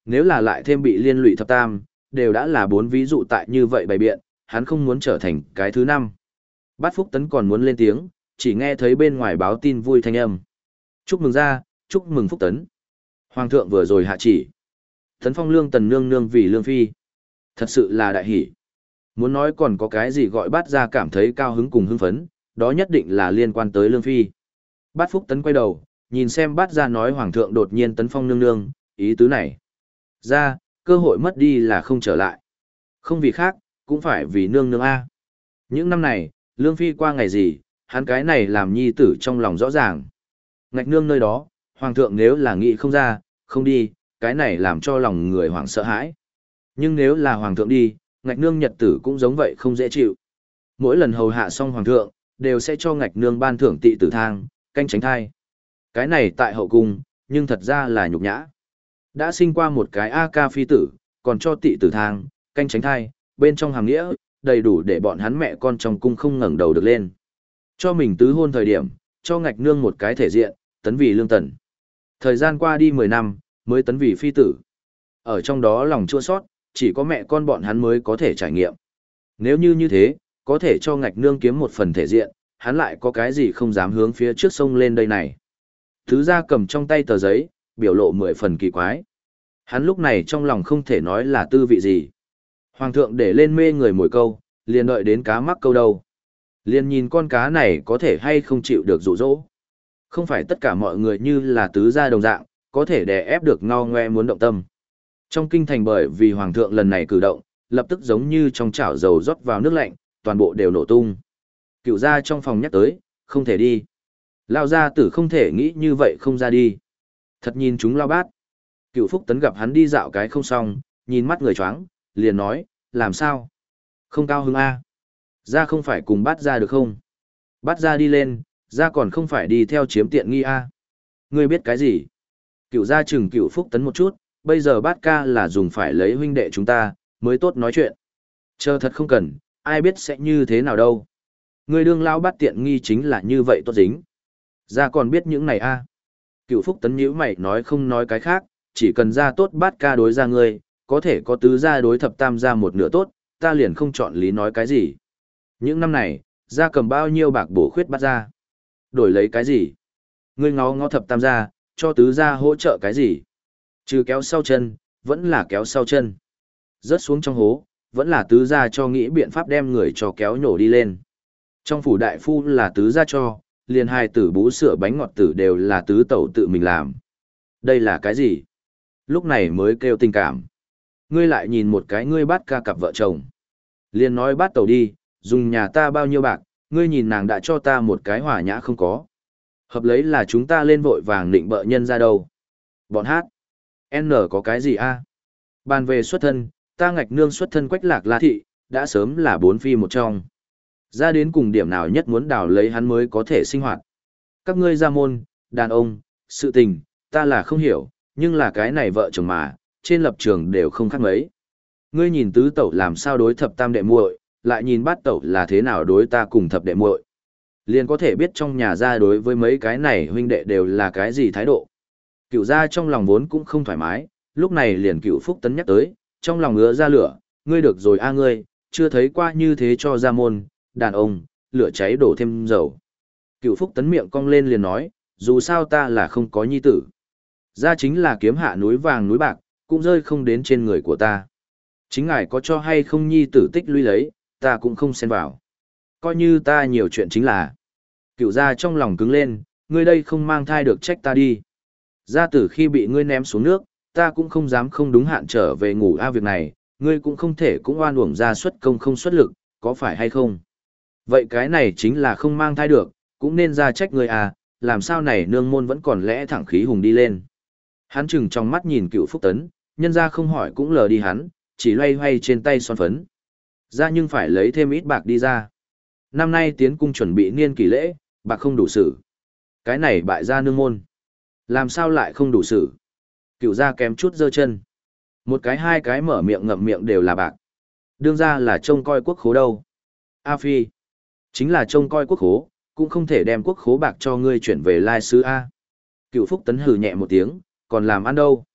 nếu là lại thêm bị liên lụy thập tam, đều đã là bốn ví dụ tại như vậy bày biện, hắn không muốn trở thành cái thứ năm. Bát Phúc Tấn còn muốn lên tiếng, chỉ nghe thấy bên ngoài báo tin vui thanh âm. Chúc mừng ra, chúc mừng Phúc Tấn. Hoàng thượng vừa rồi hạ chỉ. Tấn phong lương tần nương nương vì lương phi. Thật sự là đại hỷ. Muốn nói còn có cái gì gọi bát ra cảm thấy cao hứng cùng hưng phấn, đó nhất định là liên quan tới lương phi. Bát Phúc Tấn quay đầu, nhìn xem bát ra nói hoàng thượng đột nhiên tấn phong nương nương, ý tứ này. Ra, cơ hội mất đi là không trở lại. Không vì khác, cũng phải vì nương nương A. Những năm này, lương phi qua ngày gì, hắn cái này làm nhi tử trong lòng rõ ràng. Ngạch nương nơi đó, hoàng thượng nếu là nghĩ không ra, không đi, cái này làm cho lòng người hoàng sợ hãi. Nhưng nếu là hoàng thượng đi, ngạch nương nhật tử cũng giống vậy không dễ chịu. Mỗi lần hầu hạ xong hoàng thượng, đều sẽ cho ngạch nương ban thưởng tị tử thang, canh tránh thai. Cái này tại hậu cung, nhưng thật ra là nhục nhã. Đã sinh qua một cái A ca phi tử, còn cho tị tử thang, canh tránh thai, bên trong hàm nghĩa, đầy đủ để bọn hắn mẹ con trong cung không ngẩng đầu được lên. Cho mình tứ hôn thời điểm, cho ngạch nương một cái thể diện, tấn vì lương tần. Thời gian qua đi mười năm, mới tấn vì phi tử. Ở trong đó lòng chua sót, chỉ có mẹ con bọn hắn mới có thể trải nghiệm. Nếu như như thế, có thể cho ngạch nương kiếm một phần thể diện, hắn lại có cái gì không dám hướng phía trước sông lên đây này. Thứ ra cầm trong tay tờ giấy, biểu lộ mười phần kỳ quái. Hắn lúc này trong lòng không thể nói là tư vị gì. Hoàng thượng để lên mê người mồi câu, liền đợi đến cá mắc câu đâu. Liền nhìn con cá này có thể hay không chịu được dụ dỗ. Không phải tất cả mọi người như là tứ gia đồng dạng, có thể đè ép được ngao ngoe muốn động tâm. Trong kinh thành bởi vì hoàng thượng lần này cử động, lập tức giống như trong chảo dầu rót vào nước lạnh, toàn bộ đều nổ tung. Cựu gia trong phòng nhắc tới, không thể đi. Lao gia tử không thể nghĩ như vậy không ra đi. Thật nhìn chúng lao bát. Cựu Phúc Tấn gặp hắn đi dạo cái không xong, nhìn mắt người choáng, liền nói, làm sao? Không cao hứng A. Ra không phải cùng bắt ra được không? Bắt ra đi lên, ra còn không phải đi theo chiếm tiện nghi A. Ngươi biết cái gì? Cựu gia chừng Cựu Phúc Tấn một chút, bây giờ bát ca là dùng phải lấy huynh đệ chúng ta, mới tốt nói chuyện. Chờ thật không cần, ai biết sẽ như thế nào đâu. Ngươi đương lao bắt tiện nghi chính là như vậy tốt dính. Ra còn biết những này A. Cựu Phúc Tấn nhíu mày nói không nói cái khác, chỉ cần ra tốt bát ca đối ra ngươi, có thể có tứ gia đối thập tam gia một nửa tốt, ta liền không chọn lý nói cái gì. Những năm này, ra cầm bao nhiêu bạc bổ khuyết bắt ra. Đổi lấy cái gì? Ngươi ngó ngó thập tam gia, cho tứ gia hỗ trợ cái gì? Trừ kéo sau chân, vẫn là kéo sau chân. Rớt xuống trong hố, vẫn là tứ gia cho nghĩ biện pháp đem người cho kéo nhổ đi lên. Trong phủ đại phu là tứ gia cho, liền hai tử bú sữa bánh ngọt tử đều là tứ tẩu tự mình làm. Đây là cái gì? Lúc này mới kêu tình cảm. Ngươi lại nhìn một cái ngươi bắt ca cặp vợ chồng. Liền nói bắt tẩu đi, dùng nhà ta bao nhiêu bạc, ngươi nhìn nàng đã cho ta một cái hỏa nhã không có. Hợp lấy là chúng ta lên vội vàng định bợ nhân ra đâu. Bọn hát. N có cái gì a? Bàn về xuất thân, ta ngạch nương xuất thân Quách Lạc La Thị, đã sớm là bốn phi một trong. Ra đến cùng điểm nào nhất muốn đào lấy hắn mới có thể sinh hoạt. Các ngươi gia môn, đàn ông, sự tình, ta là không hiểu, nhưng là cái này vợ chồng mà, trên lập trường đều không khác mấy. Ngươi nhìn tứ tẩu làm sao đối thập tam đệ muội, lại nhìn bát tẩu là thế nào đối ta cùng thập đệ muội. Liền có thể biết trong nhà gia đối với mấy cái này huynh đệ đều là cái gì thái độ. Cựu gia trong lòng vốn cũng không thoải mái, lúc này liền Cựu Phúc Tấn nhắc tới, trong lòng ứa ra lửa, ngươi được rồi a ngươi, chưa thấy qua như thế cho gia môn, đàn ông, lửa cháy đổ thêm dầu. Cựu Phúc Tấn miệng cong lên liền nói, dù sao ta là không có nhi tử. Gia chính là kiếm hạ núi vàng núi bạc, cũng rơi không đến trên người của ta. Chính ngài có cho hay không nhi tử tích lũy lấy, ta cũng không xen vào. Coi như ta nhiều chuyện chính là. Cựu gia trong lòng cứng lên, ngươi đây không mang thai được trách ta đi. Gia tử khi bị ngươi ném xuống nước, ta cũng không dám không đúng hạn trở về ngủ a việc này, ngươi cũng không thể cũng oan uổng ra xuất công không xuất lực, có phải hay không? Vậy cái này chính là không mang thai được, cũng nên ra trách ngươi à, làm sao này nương môn vẫn còn lẽ thẳng khí hùng đi lên. Hắn chừng trong mắt nhìn Cựu Phúc Tấn, nhân ra không hỏi cũng lờ đi hắn, chỉ loay hoay trên tay son phấn. Ra nhưng phải lấy thêm ít bạc đi ra. Năm nay tiến cung chuẩn bị niên kỷ lễ, bạc không đủ sử. Cái này bại ra nương môn. Làm sao lại không đủ sử? Cựu gia kém chút giơ chân. Một cái hai cái mở miệng ngậm miệng đều là bạc. Đương ra là trông coi quốc khố đâu. A Phi. Chính là trông coi quốc khố, cũng không thể đem quốc khố bạc cho ngươi chuyển về lai sứ A. Cựu Phúc Tấn hừ nhẹ một tiếng, còn làm ăn đâu.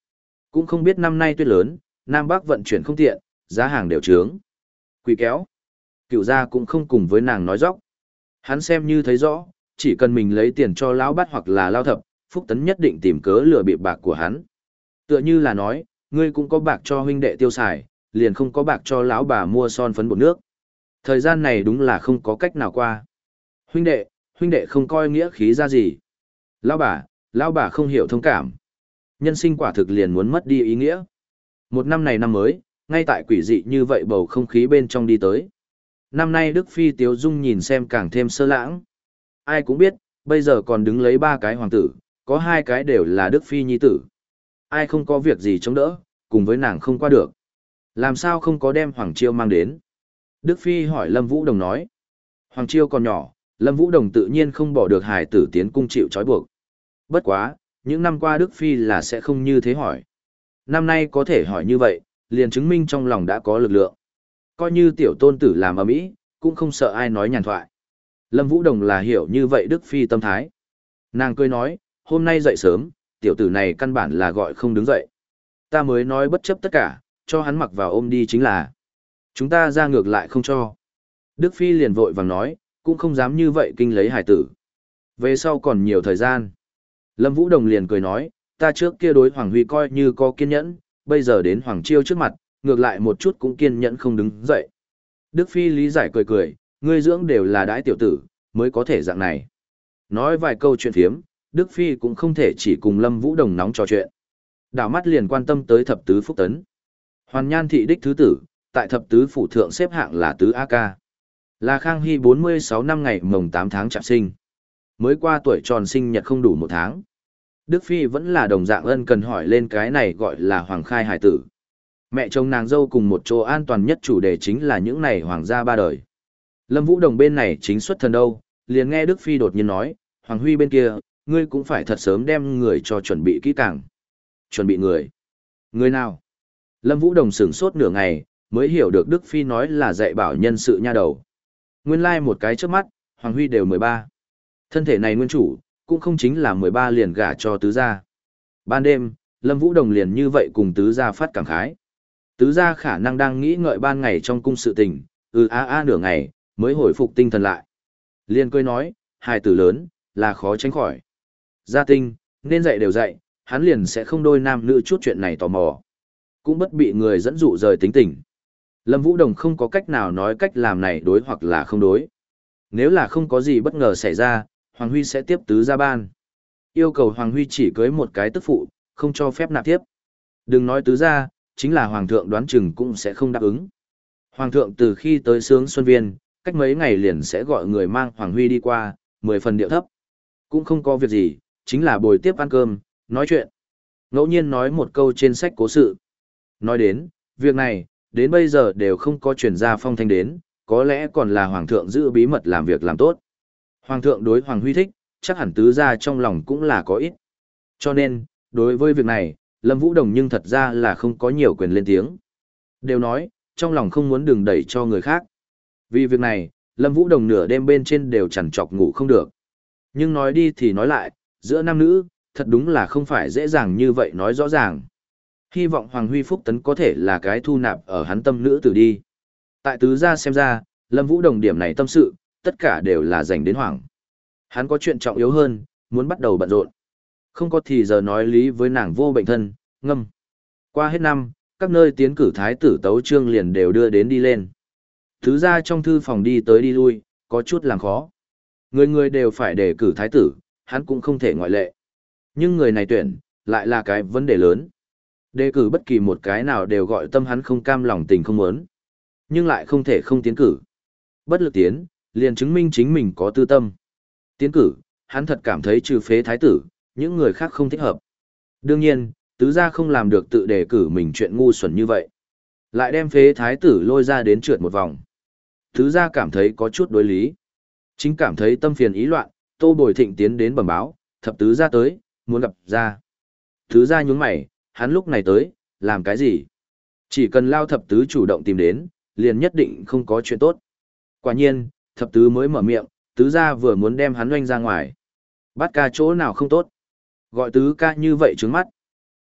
Cũng không biết năm nay tuyết lớn, Nam Bắc vận chuyển không tiện, giá hàng đều trướng. Quỷ kéo. Cựu gia cũng không cùng với nàng nói dóc. Hắn xem như thấy rõ, chỉ cần mình lấy tiền cho lão bát hoặc là lao thập, Phúc Tấn nhất định tìm cớ lừa bịp bạc của hắn. Tựa như là nói, ngươi cũng có bạc cho huynh đệ tiêu xài, liền không có bạc cho lão bà mua son phấn bột nước. Thời gian này đúng là không có cách nào qua. Huynh đệ, huynh đệ không coi nghĩa khí ra gì. Lão bà, lão bà không hiểu thông cảm. Nhân sinh quả thực liền muốn mất đi ý nghĩa. Một năm này năm mới, ngay tại quỷ dị như vậy bầu không khí bên trong đi tới. Năm nay Đức Phi Tiếu Dung nhìn xem càng thêm sơ lãng. Ai cũng biết, bây giờ còn đứng lấy ba cái hoàng tử, có hai cái đều là Đức Phi nhi tử. Ai không có việc gì chống đỡ, cùng với nàng không qua được. Làm sao không có đem Hoàng Chiêu mang đến? Đức Phi hỏi Lâm Vũ Đồng nói. Hoàng Chiêu còn nhỏ, Lâm Vũ Đồng tự nhiên không bỏ được hài tử tiến cung chịu trói buộc. Bất quá, những năm qua Đức Phi là sẽ không như thế hỏi. Năm nay có thể hỏi như vậy, liền chứng minh trong lòng đã có lực lượng. Coi như tiểu tôn tử làm ầm ĩ, cũng không sợ ai nói nhàn thoại. Lâm Vũ Đồng là hiểu như vậy Đức Phi tâm thái. Nàng cười nói, hôm nay dậy sớm, tiểu tử này căn bản là gọi không đứng dậy. Ta mới nói bất chấp tất cả, cho hắn mặc vào ôm đi chính là. Chúng ta ra ngược lại không cho. Đức Phi liền vội vàng nói, cũng không dám như vậy kinh lấy hải tử. Về sau còn nhiều thời gian. Lâm Vũ Đồng liền cười nói, ta trước kia đối Hoàng Huy coi như có kiên nhẫn, bây giờ đến Hoàng Chiêu trước mặt, ngược lại một chút cũng kiên nhẫn không đứng dậy. Đức Phi lý giải cười cười, ngươi dưỡng đều là đãi tiểu tử, mới có thể dạng này. Nói vài câu chuyện phiếm, Đức Phi cũng không thể chỉ cùng Lâm Vũ Đồng nóng trò chuyện. Đảo mắt liền quan tâm tới thập tứ Phúc Tấn. Hoàn Nhan thị đích thứ tử, tại thập tứ phủ thượng xếp hạng là tứ A Ca. Là Khang Hy bốn mươi sáu năm ngày mồng tám tháng chạp sinh. Mới qua tuổi tròn sinh nhật không đủ một tháng. Đức Phi vẫn là đồng dạng ân cần hỏi lên cái này gọi là Hoàng Khai hải tử. Mẹ chồng nàng dâu cùng một chỗ an toàn nhất chủ đề chính là những này hoàng gia ba đời. Lâm Vũ Đồng bên này chính xuất thần đâu, liền nghe Đức Phi đột nhiên nói, Hoàng Huy bên kia, ngươi cũng phải thật sớm đem người cho chuẩn bị kỹ càng. Chuẩn bị người? Người nào? Lâm Vũ Đồng sửng sốt nửa ngày, mới hiểu được Đức Phi nói là dạy bảo nhân sự nha đầu. Nguyên lai like một cái trước mắt, Hoàng Huy đều mười ba. Thân thể này nguyên chủ, cũng không chính là mười ba liền gả cho tứ gia. Ban đêm, Lâm Vũ Đồng liền như vậy cùng tứ gia phát cảm khái. Tứ gia khả năng đang nghĩ ngợi ban ngày trong cung sự tình, ừ a a nửa ngày, mới hồi phục tinh thần lại. Liên cười nói, hài tử lớn, là khó tránh khỏi. Gia tinh, nên dạy đều dạy, hắn liền sẽ không đôi nam nữ chút chuyện này tò mò. Cũng bất bị người dẫn dụ rời tính tình. Lâm Vũ Đồng không có cách nào nói cách làm này đối hoặc là không đối. Nếu là không có gì bất ngờ xảy ra, Hoàng Huy sẽ tiếp tứ gia ban. Yêu cầu Hoàng Huy chỉ cưới một cái tức phụ, không cho phép nạp tiếp. Đừng nói tứ gia, chính là Hoàng thượng đoán chừng cũng sẽ không đáp ứng. Hoàng thượng từ khi tới Sướng Xuân Viên, cách mấy ngày liền sẽ gọi người mang Hoàng Huy đi qua, mười phần điệu thấp. Cũng không có việc gì, chính là bồi tiếp ăn cơm, nói chuyện. Ngẫu nhiên nói một câu trên sách cố sự. Nói đến, việc này, đến bây giờ đều không có truyền ra phong thanh đến, có lẽ còn là Hoàng thượng giữ bí mật làm việc làm tốt. Hoàng thượng đối Hoàng Huy thích, chắc hẳn tứ gia trong lòng cũng là có ít. Cho nên, đối với việc này, Lâm Vũ Đồng nhưng thật ra là không có nhiều quyền lên tiếng. Đều nói, trong lòng không muốn đừng đẩy cho người khác. Vì việc này, Lâm Vũ Đồng nửa đêm bên trên đều chằn chọc ngủ không được. Nhưng nói đi thì nói lại, giữa nam nữ, thật đúng là không phải dễ dàng như vậy nói rõ ràng. Hy vọng Hoàng Huy Phúc Tấn có thể là cái thu nạp ở hắn tâm nữ tử đi. Tại tứ gia xem ra, Lâm Vũ Đồng điểm này tâm sự, tất cả đều là dành đến Hoàng. Hắn có chuyện trọng yếu hơn, muốn bắt đầu bận rộn. Không có thì giờ nói lý với nàng vô bệnh thân, ngâm. Qua hết năm, các nơi tiến cử thái tử tấu trương liền đều đưa đến đi lên. Thứ ra trong thư phòng đi tới đi lui, có chút làm khó. Người người đều phải đề cử thái tử, hắn cũng không thể ngoại lệ. Nhưng người này tuyển, lại là cái vấn đề lớn. Đề cử bất kỳ một cái nào đều gọi tâm hắn không cam lòng tình không muốn. Nhưng lại không thể không tiến cử. Bất lực tiến, liền chứng minh chính mình có tư tâm. Tiến cử, hắn thật cảm thấy trừ phế thái tử, những người khác không thích hợp. Đương nhiên, tứ gia không làm được tự đề cử mình chuyện ngu xuẩn như vậy. Lại đem phế thái tử lôi ra đến trượt một vòng. Tứ gia cảm thấy có chút đối lý. Chính cảm thấy tâm phiền ý loạn, Tô Bồi Thịnh tiến đến bẩm báo, thập tứ gia tới, muốn gặp gia. Tứ gia nhướng mày, hắn lúc này tới, làm cái gì? Chỉ cần lao thập tứ chủ động tìm đến, liền nhất định không có chuyện tốt. Quả nhiên, thập tứ mới mở miệng, tứ gia vừa muốn đem hắn oanh ra ngoài. Bắt ca chỗ nào không tốt? Gọi tứ ca như vậy trướng mắt.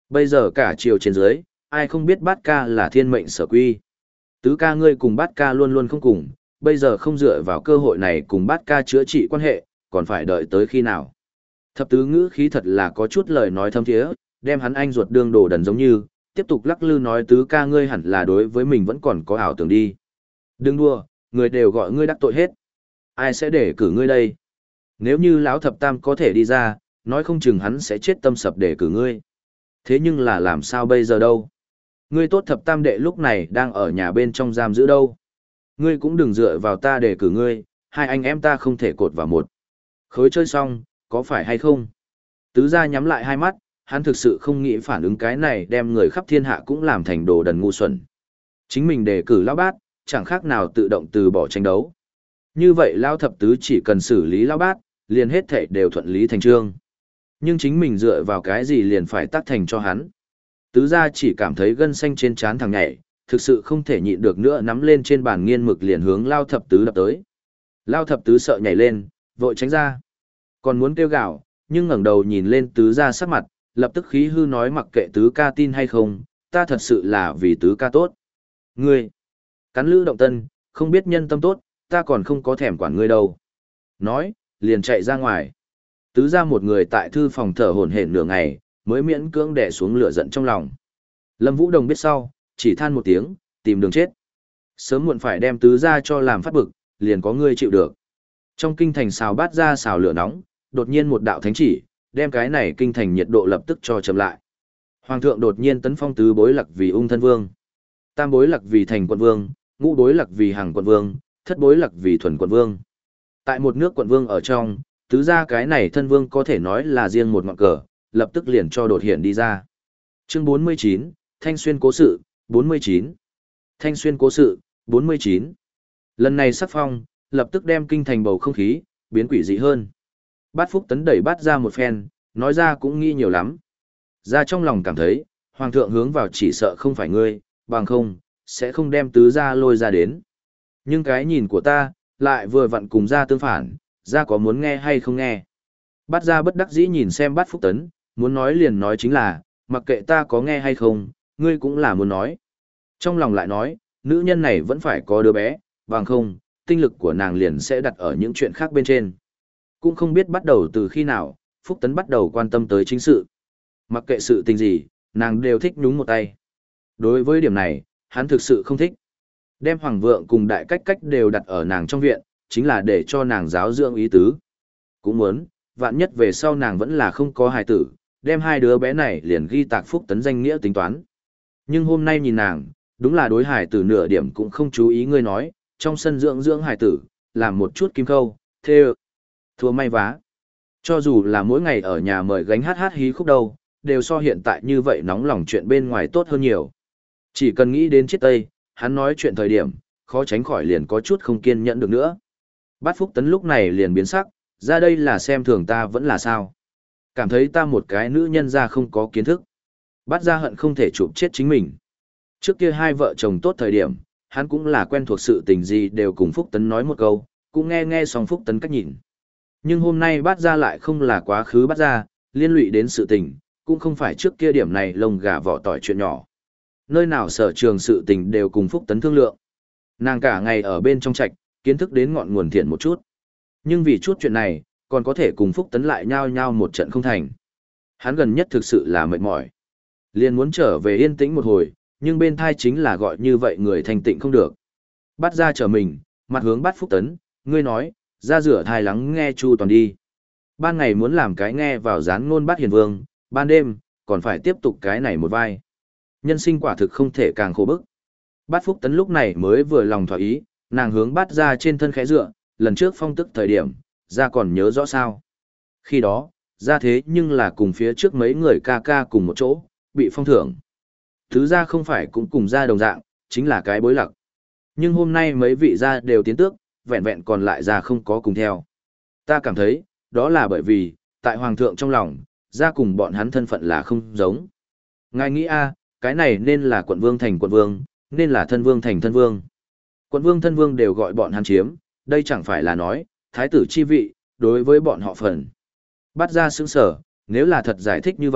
Bây giờ cả triều trên dưới, ai không biết bát ca là thiên mệnh sở quy. Tứ ca ngươi cùng bát ca luôn luôn không cùng, bây giờ không dựa vào cơ hội này cùng bát ca chữa trị quan hệ, còn phải đợi tới khi nào. Thập tứ ngữ khí thật là có chút lời nói thâm thiế, đem hắn anh ruột đương đồ đần giống như, tiếp tục lắc lư nói tứ ca ngươi hẳn là đối với mình vẫn còn có ảo tưởng đi. Đừng đùa, người đều gọi ngươi đắc tội hết. Ai sẽ để cử ngươi đây? Nếu như lão thập tam có thể đi ra, nói không chừng hắn sẽ chết tâm sập để cử ngươi. Thế nhưng là làm sao bây giờ đâu? Ngươi tốt thập tam đệ lúc này đang ở nhà bên trong giam giữ đâu. Ngươi cũng đừng dựa vào ta để cử ngươi, hai anh em ta không thể cột vào một. Khối chơi xong, có phải hay không? Tứ gia nhắm lại hai mắt, hắn thực sự không nghĩ phản ứng cái này đem người khắp thiên hạ cũng làm thành đồ đần ngu xuẩn. Chính mình đề cử lão bát, chẳng khác nào tự động từ bỏ tranh đấu. Như vậy lão thập tứ chỉ cần xử lý lão bát, liền hết thảy đều thuận lý thành trương. Nhưng chính mình dựa vào cái gì liền phải tác thành cho hắn. Tứ gia chỉ cảm thấy gân xanh trên trán thằng nhảy, thực sự không thể nhịn được nữa nắm lên trên bàn nghiên mực liền hướng Lao thập tứ đập tới. Lao thập tứ sợ nhảy lên, vội tránh ra. Còn muốn kêu gào, nhưng ngẩng đầu nhìn lên tứ gia sắc mặt, lập tức khí hư nói mặc kệ tứ ca tin hay không, ta thật sự là vì tứ ca tốt. Ngươi, cắn lữ động tân, không biết nhân tâm tốt, ta còn không có thèm quản ngươi đâu. Nói, liền chạy ra ngoài. Tứ gia một người tại thư phòng thở hổn hển nửa ngày, mới miễn cưỡng đè xuống lửa giận trong lòng. Lâm Vũ Đồng biết sau, chỉ than một tiếng, tìm đường chết. Sớm muộn phải đem tứ gia cho làm phát bực, liền có ngươi chịu được. Trong kinh thành xào bát ra xào lửa nóng, đột nhiên một đạo thánh chỉ, đem cái này kinh thành nhiệt độ lập tức cho chậm lại. Hoàng thượng đột nhiên tấn phong tứ bối lặc vì ung thân vương, tam bối lặc vì thành quận vương, ngũ bối lặc vì hàng quận vương, thất bối lặc vì thuần quận vương. Tại một nước quận vương ở trong, tứ gia cái này thân vương có thể nói là riêng một ngọn cờ, lập tức liền cho đột hiện đi ra. Chương bốn mươi chín, Thanh Xuyên cố sự, bốn mươi chín. Thanh Xuyên cố sự, bốn mươi chín. Lần này sắc phong, lập tức đem kinh thành bầu không khí, biến quỷ dị hơn. Bát Phúc Tấn đẩy bát ra một phen, nói ra cũng nghi nhiều lắm. Ra trong lòng cảm thấy, Hoàng thượng hướng vào chỉ sợ không phải ngươi, bằng không, sẽ không đem tứ gia lôi ra đến. Nhưng cái nhìn của ta, lại vừa vặn cùng ra tương phản, ra có muốn nghe hay không nghe. Bát ra bất đắc dĩ nhìn xem Bát Phúc Tấn, muốn nói liền nói chính là, mặc kệ ta có nghe hay không, ngươi cũng là muốn nói. Trong lòng lại nói, nữ nhân này vẫn phải có đứa bé, bằng không, tinh lực của nàng liền sẽ đặt ở những chuyện khác bên trên. Cũng không biết bắt đầu từ khi nào, Phúc Tấn bắt đầu quan tâm tới chính sự. Mặc kệ sự tình gì, nàng đều thích nhúng một tay. Đối với điểm này, hắn thực sự không thích. Đem hoàng vượng cùng đại cách cách đều đặt ở nàng trong viện, chính là để cho nàng giáo dưỡng ý tứ. Cũng muốn, vạn nhất về sau nàng vẫn là không có hài tử, đem hai đứa bé này liền ghi tạc Phúc Tấn danh nghĩa tính toán. Nhưng hôm nay nhìn nàng, đúng là đối hài tử nửa điểm cũng không chú ý ngươi nói, trong sân dưỡng dưỡng hài tử, làm một chút kim khâu, thê thua may vá. Cho dù là mỗi ngày ở nhà mời gánh hát hát hí khúc đâu, đều so hiện tại như vậy nóng lòng chuyện bên ngoài tốt hơn nhiều. Chỉ cần nghĩ đến chiết tây, hắn nói chuyện thời điểm, khó tránh khỏi liền có chút không kiên nhẫn được nữa. Bát Phúc Tấn lúc này liền biến sắc, ra đây là xem thường ta vẫn là sao. Cảm thấy ta một cái nữ nhân ra không có kiến thức. Bát ra hận không thể chụp chết chính mình. Trước kia hai vợ chồng tốt thời điểm, hắn cũng là quen thuộc sự tình gì đều cùng Phúc Tấn nói một câu, cũng nghe nghe xong Phúc Tấn cách nhìn. Nhưng hôm nay bát ra lại không là quá khứ bát ra, liên lụy đến sự tình, cũng không phải trước kia điểm này lông gà vỏ tỏi chuyện nhỏ. Nơi nào sở trường sự tình đều cùng Phúc Tấn thương lượng. Nàng cả ngày ở bên trong trạch, kiến thức đến ngọn nguồn thiện một chút. Nhưng vì chút chuyện này, còn có thể cùng Phúc Tấn lại nhao nhao một trận không thành. Hắn gần nhất thực sự là mệt mỏi. Liền muốn trở về yên tĩnh một hồi, nhưng bên thai chính là gọi như vậy người thanh tịnh không được. Bắt ra trở mình, mặt hướng bắt Phúc Tấn, ngươi nói, ra rửa thai lắng nghe Chu Toàn đi. Ban ngày muốn làm cái nghe vào gián ngôn bắt hiền vương, ban đêm, còn phải tiếp tục cái này một vai. Nhân sinh quả thực không thể càng khổ bức. Bát Phúc Tấn lúc này mới vừa lòng thỏa ý, nàng hướng bắt ra trên thân khẽ dựa, lần trước phong tức thời điểm, ra còn nhớ rõ sao. Khi đó, ra thế nhưng là cùng phía trước mấy người ca ca cùng một chỗ, bị phong thưởng. Thứ ra không phải cũng cùng ra đồng dạng, chính là cái bối lặc. Nhưng hôm nay mấy vị gia đều tiến tước, vẹn vẹn còn lại ra không có cùng theo. Ta cảm thấy, đó là bởi vì, tại hoàng thượng trong lòng, ra cùng bọn hắn thân phận là không giống. Ngài nghĩ a, cái này nên là quận vương thành quận vương, nên là thân vương thành thân vương. Quận vương thân vương đều gọi bọn hắn chiếm, đây chẳng phải là nói, thái tử chi vị, đối với bọn họ phần. Bắt ra sững sở, nếu là thật giải thích như vậy,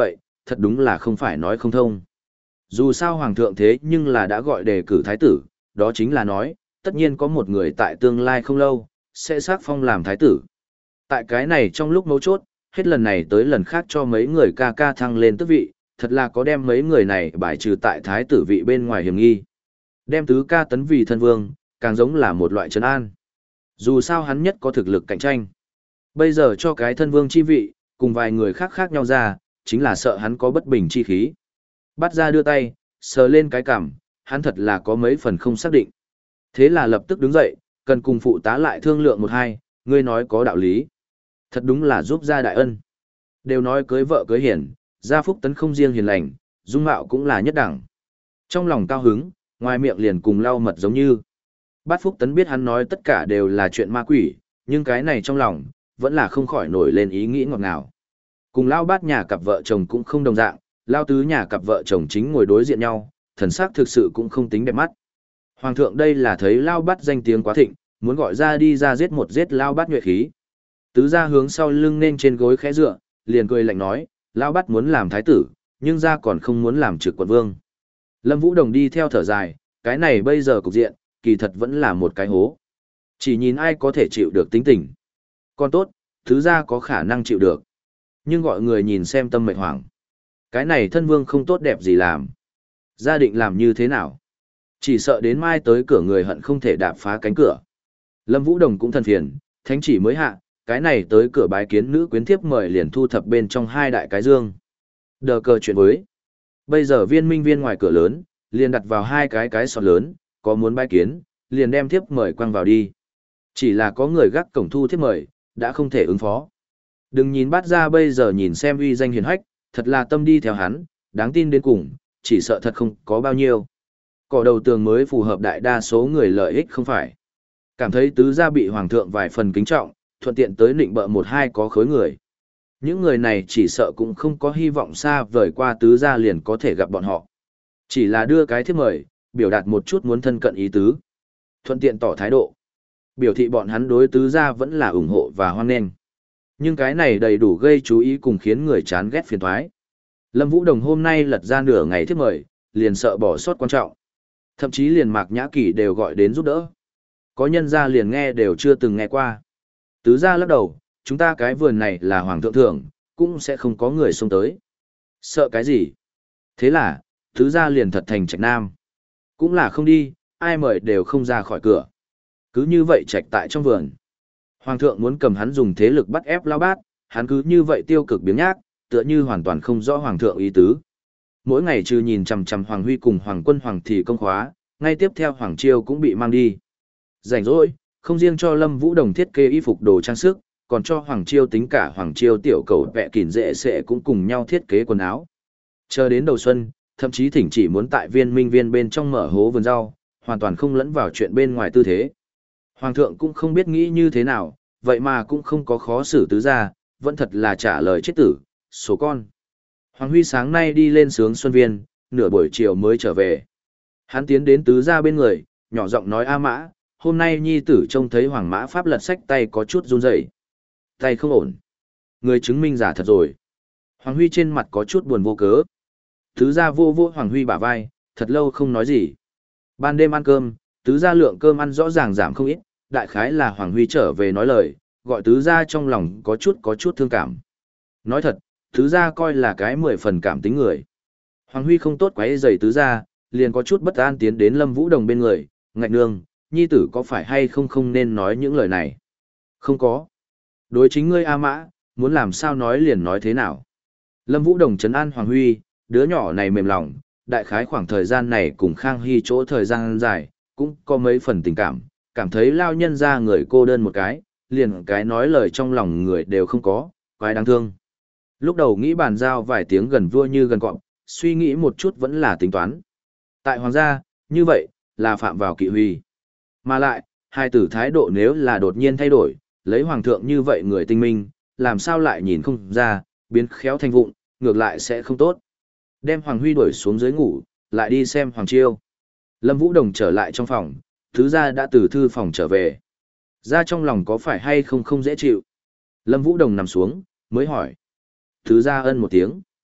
thật đúng là không phải nói không thông. Dù sao hoàng thượng thế nhưng là đã gọi đề cử thái tử, đó chính là nói, tất nhiên có một người tại tương lai không lâu, sẽ xác phong làm thái tử. Tại cái này trong lúc mấu chốt, hết lần này tới lần khác cho mấy người ca ca thăng lên tước vị, thật là có đem mấy người này bài trừ tại thái tử vị bên ngoài hiểm nghi. Đem tứ ca tấn vì thân vương, càng giống là một loại trấn an. Dù sao hắn nhất có thực lực cạnh tranh. Bây giờ cho cái thân vương chi vị, cùng vài người khác khác nhau ra, chính là sợ hắn có bất bình chi khí. Bắt ra đưa tay, sờ lên cái cằm, hắn thật là có mấy phần không xác định. Thế là lập tức đứng dậy, cần cùng phụ tá lại thương lượng một hai, ngươi nói có đạo lý. Thật đúng là giúp gia đại ân. Đều nói cưới vợ cưới hiền, gia phúc tấn không riêng hiền lành, dung mạo cũng là nhất đẳng. Trong lòng cao hứng, ngoài miệng liền cùng lau mật giống như. Bát Phúc Tấn biết hắn nói tất cả đều là chuyện ma quỷ, nhưng cái này trong lòng, vẫn là không khỏi nổi lên ý nghĩ ngọt ngào. Cùng lao bát nhà cặp vợ chồng cũng không đồng dạng, lao tứ nhà cặp vợ chồng chính ngồi đối diện nhau, thần sắc thực sự cũng không tính đẹp mắt. Hoàng thượng đây là thấy lao bát danh tiếng quá thịnh, muốn gọi ra đi ra giết một giết lao bát nhuệ khí. Tứ ra hướng sau lưng nên trên gối khẽ dựa, liền cười lạnh nói, lao bát muốn làm thái tử, nhưng ra còn không muốn làm trực quận vương. Lâm Vũ Đồng đi theo thở dài, cái này bây giờ cục diện, kỳ thật vẫn là một cái hố. Chỉ nhìn ai có thể chịu được tính tình. Còn tốt, thứ ra có khả năng chịu được. Nhưng gọi người nhìn xem tâm mệnh hoảng. Cái này thân vương không tốt đẹp gì làm. Gia định làm như thế nào? Chỉ sợ đến mai tới cửa người hận không thể đạp phá cánh cửa. Lâm Vũ Đồng cũng thần phiền, thánh chỉ mới hạ, cái này tới cửa bái kiến nữ quyến thiếp mời liền thu thập bên trong hai đại cái dương. Đờ cờ chuyện với. Bây giờ viên minh viên ngoài cửa lớn, liền đặt vào hai cái cái sọt lớn, có muốn bái kiến, liền đem thiếp mời quăng vào đi. Chỉ là có người gác cổng thu thiếp mời, đã không thể ứng phó. Đừng nhìn bắt ra bây giờ nhìn xem uy danh hiền hách, thật là tâm đi theo hắn, đáng tin đến cùng, chỉ sợ thật không có bao nhiêu. Cỏ đầu tường mới phù hợp đại đa số người lợi ích không phải. Cảm thấy tứ gia bị hoàng thượng vài phần kính trọng, thuận tiện tới nịnh bợ một hai có khối người. Những người này chỉ sợ cũng không có hy vọng xa vời qua tứ gia liền có thể gặp bọn họ. Chỉ là đưa cái thiếp mời, biểu đạt một chút muốn thân cận ý tứ. Thuận tiện tỏ thái độ. Biểu thị bọn hắn đối tứ gia vẫn là ủng hộ và hoan nghênh. Nhưng cái này đầy đủ gây chú ý cùng khiến người chán ghét phiền toái. Lâm Vũ Đồng hôm nay lật ra nửa ngày thiếp mời, liền sợ bỏ sót quan trọng. Thậm chí liền Mạc Nhã Kỳ đều gọi đến giúp đỡ. Có nhân gia liền nghe đều chưa từng nghe qua. Tứ gia lắc đầu, chúng ta cái vườn này là hoàng thượng thưởng, cũng sẽ không có người xông tới. Sợ cái gì? Thế là, tứ gia liền thật thành trạch nam. Cũng là không đi, ai mời đều không ra khỏi cửa. Cứ như vậy trạch tại trong vườn. Hoàng thượng muốn cầm hắn dùng thế lực bắt ép lao bát, hắn cứ như vậy tiêu cực biếng nhác, tựa như hoàn toàn không rõ hoàng thượng ý tứ. Mỗi ngày trừ nhìn chằm chằm Hoàng Huy cùng Hoàng Quân Hoàng thì công khóa, ngay tiếp theo Hoàng Chiêu cũng bị mang đi. Rảnh rỗi, không riêng cho Lâm Vũ Đồng thiết kế y phục đồ trang sức, còn cho Hoàng Chiêu tính cả Hoàng Chiêu tiểu cầu vẽ kỉn dễ sẽ cũng cùng nhau thiết kế quần áo. Chờ đến đầu xuân, thậm chí thỉnh chỉ muốn tại viên minh viên bên trong mở hố vườn rau, hoàn toàn không lẫn vào chuyện bên ngoài tư thế. Hoàng thượng cũng không biết nghĩ như thế nào, vậy mà cũng không có khó xử tứ gia, vẫn thật là trả lời chết tử, số con. Hoàng Huy sáng nay đi lên sướng xuân viên, nửa buổi chiều mới trở về. Hắn tiến đến tứ gia bên người, nhỏ giọng nói A Mã, hôm nay nhi tử trông thấy Hoàng Mã Pháp lật sách tay có chút run rẩy, tay không ổn. Người chứng minh giả thật rồi. Hoàng Huy trên mặt có chút buồn vô cớ. Tứ gia vô vô Hoàng Huy bả vai, thật lâu không nói gì. Ban đêm ăn cơm, tứ gia lượng cơm ăn rõ ràng giảm không ít, đại khái là Hoàng Huy trở về nói lời, gọi tứ gia trong lòng có chút có chút thương cảm. Nói thật, tứ gia coi là cái mười phần cảm tính người. Hoàng Huy không tốt quấy rầy tứ gia, liền có chút bất an tiến đến Lâm Vũ Đồng bên người, ngạch nương, nhi tử có phải hay không không nên nói những lời này. Không có. Đối chính ngươi A Mã, muốn làm sao nói liền nói thế nào. Lâm Vũ Đồng trấn an Hoàng Huy, đứa nhỏ này mềm lòng, đại khái khoảng thời gian này cùng Khang Hy chỗ thời gian dài, cũng có mấy phần tình cảm, cảm thấy lao nhân ra người cô đơn một cái, liền cái nói lời trong lòng người đều không có, quái đáng thương. Lúc đầu nghĩ bàn giao vài tiếng gần vua như gần cọp, suy nghĩ một chút vẫn là tính toán. Tại hoàng gia, như vậy, là phạm vào kỵ huy. Mà lại, hai tử thái độ nếu là đột nhiên thay đổi, lấy hoàng thượng như vậy người tinh minh, làm sao lại nhìn không ra, biến khéo thành vụng, ngược lại sẽ không tốt. Đem Hoàng Huy đuổi xuống dưới ngủ, lại đi xem Hoàng Chiêu. Lâm Vũ Đồng trở lại trong phòng, thứ gia đã từ thư phòng trở về. Ra trong lòng có phải hay không không dễ chịu. Lâm Vũ Đồng nằm xuống, mới hỏi. Thứ gia ân một tiếng.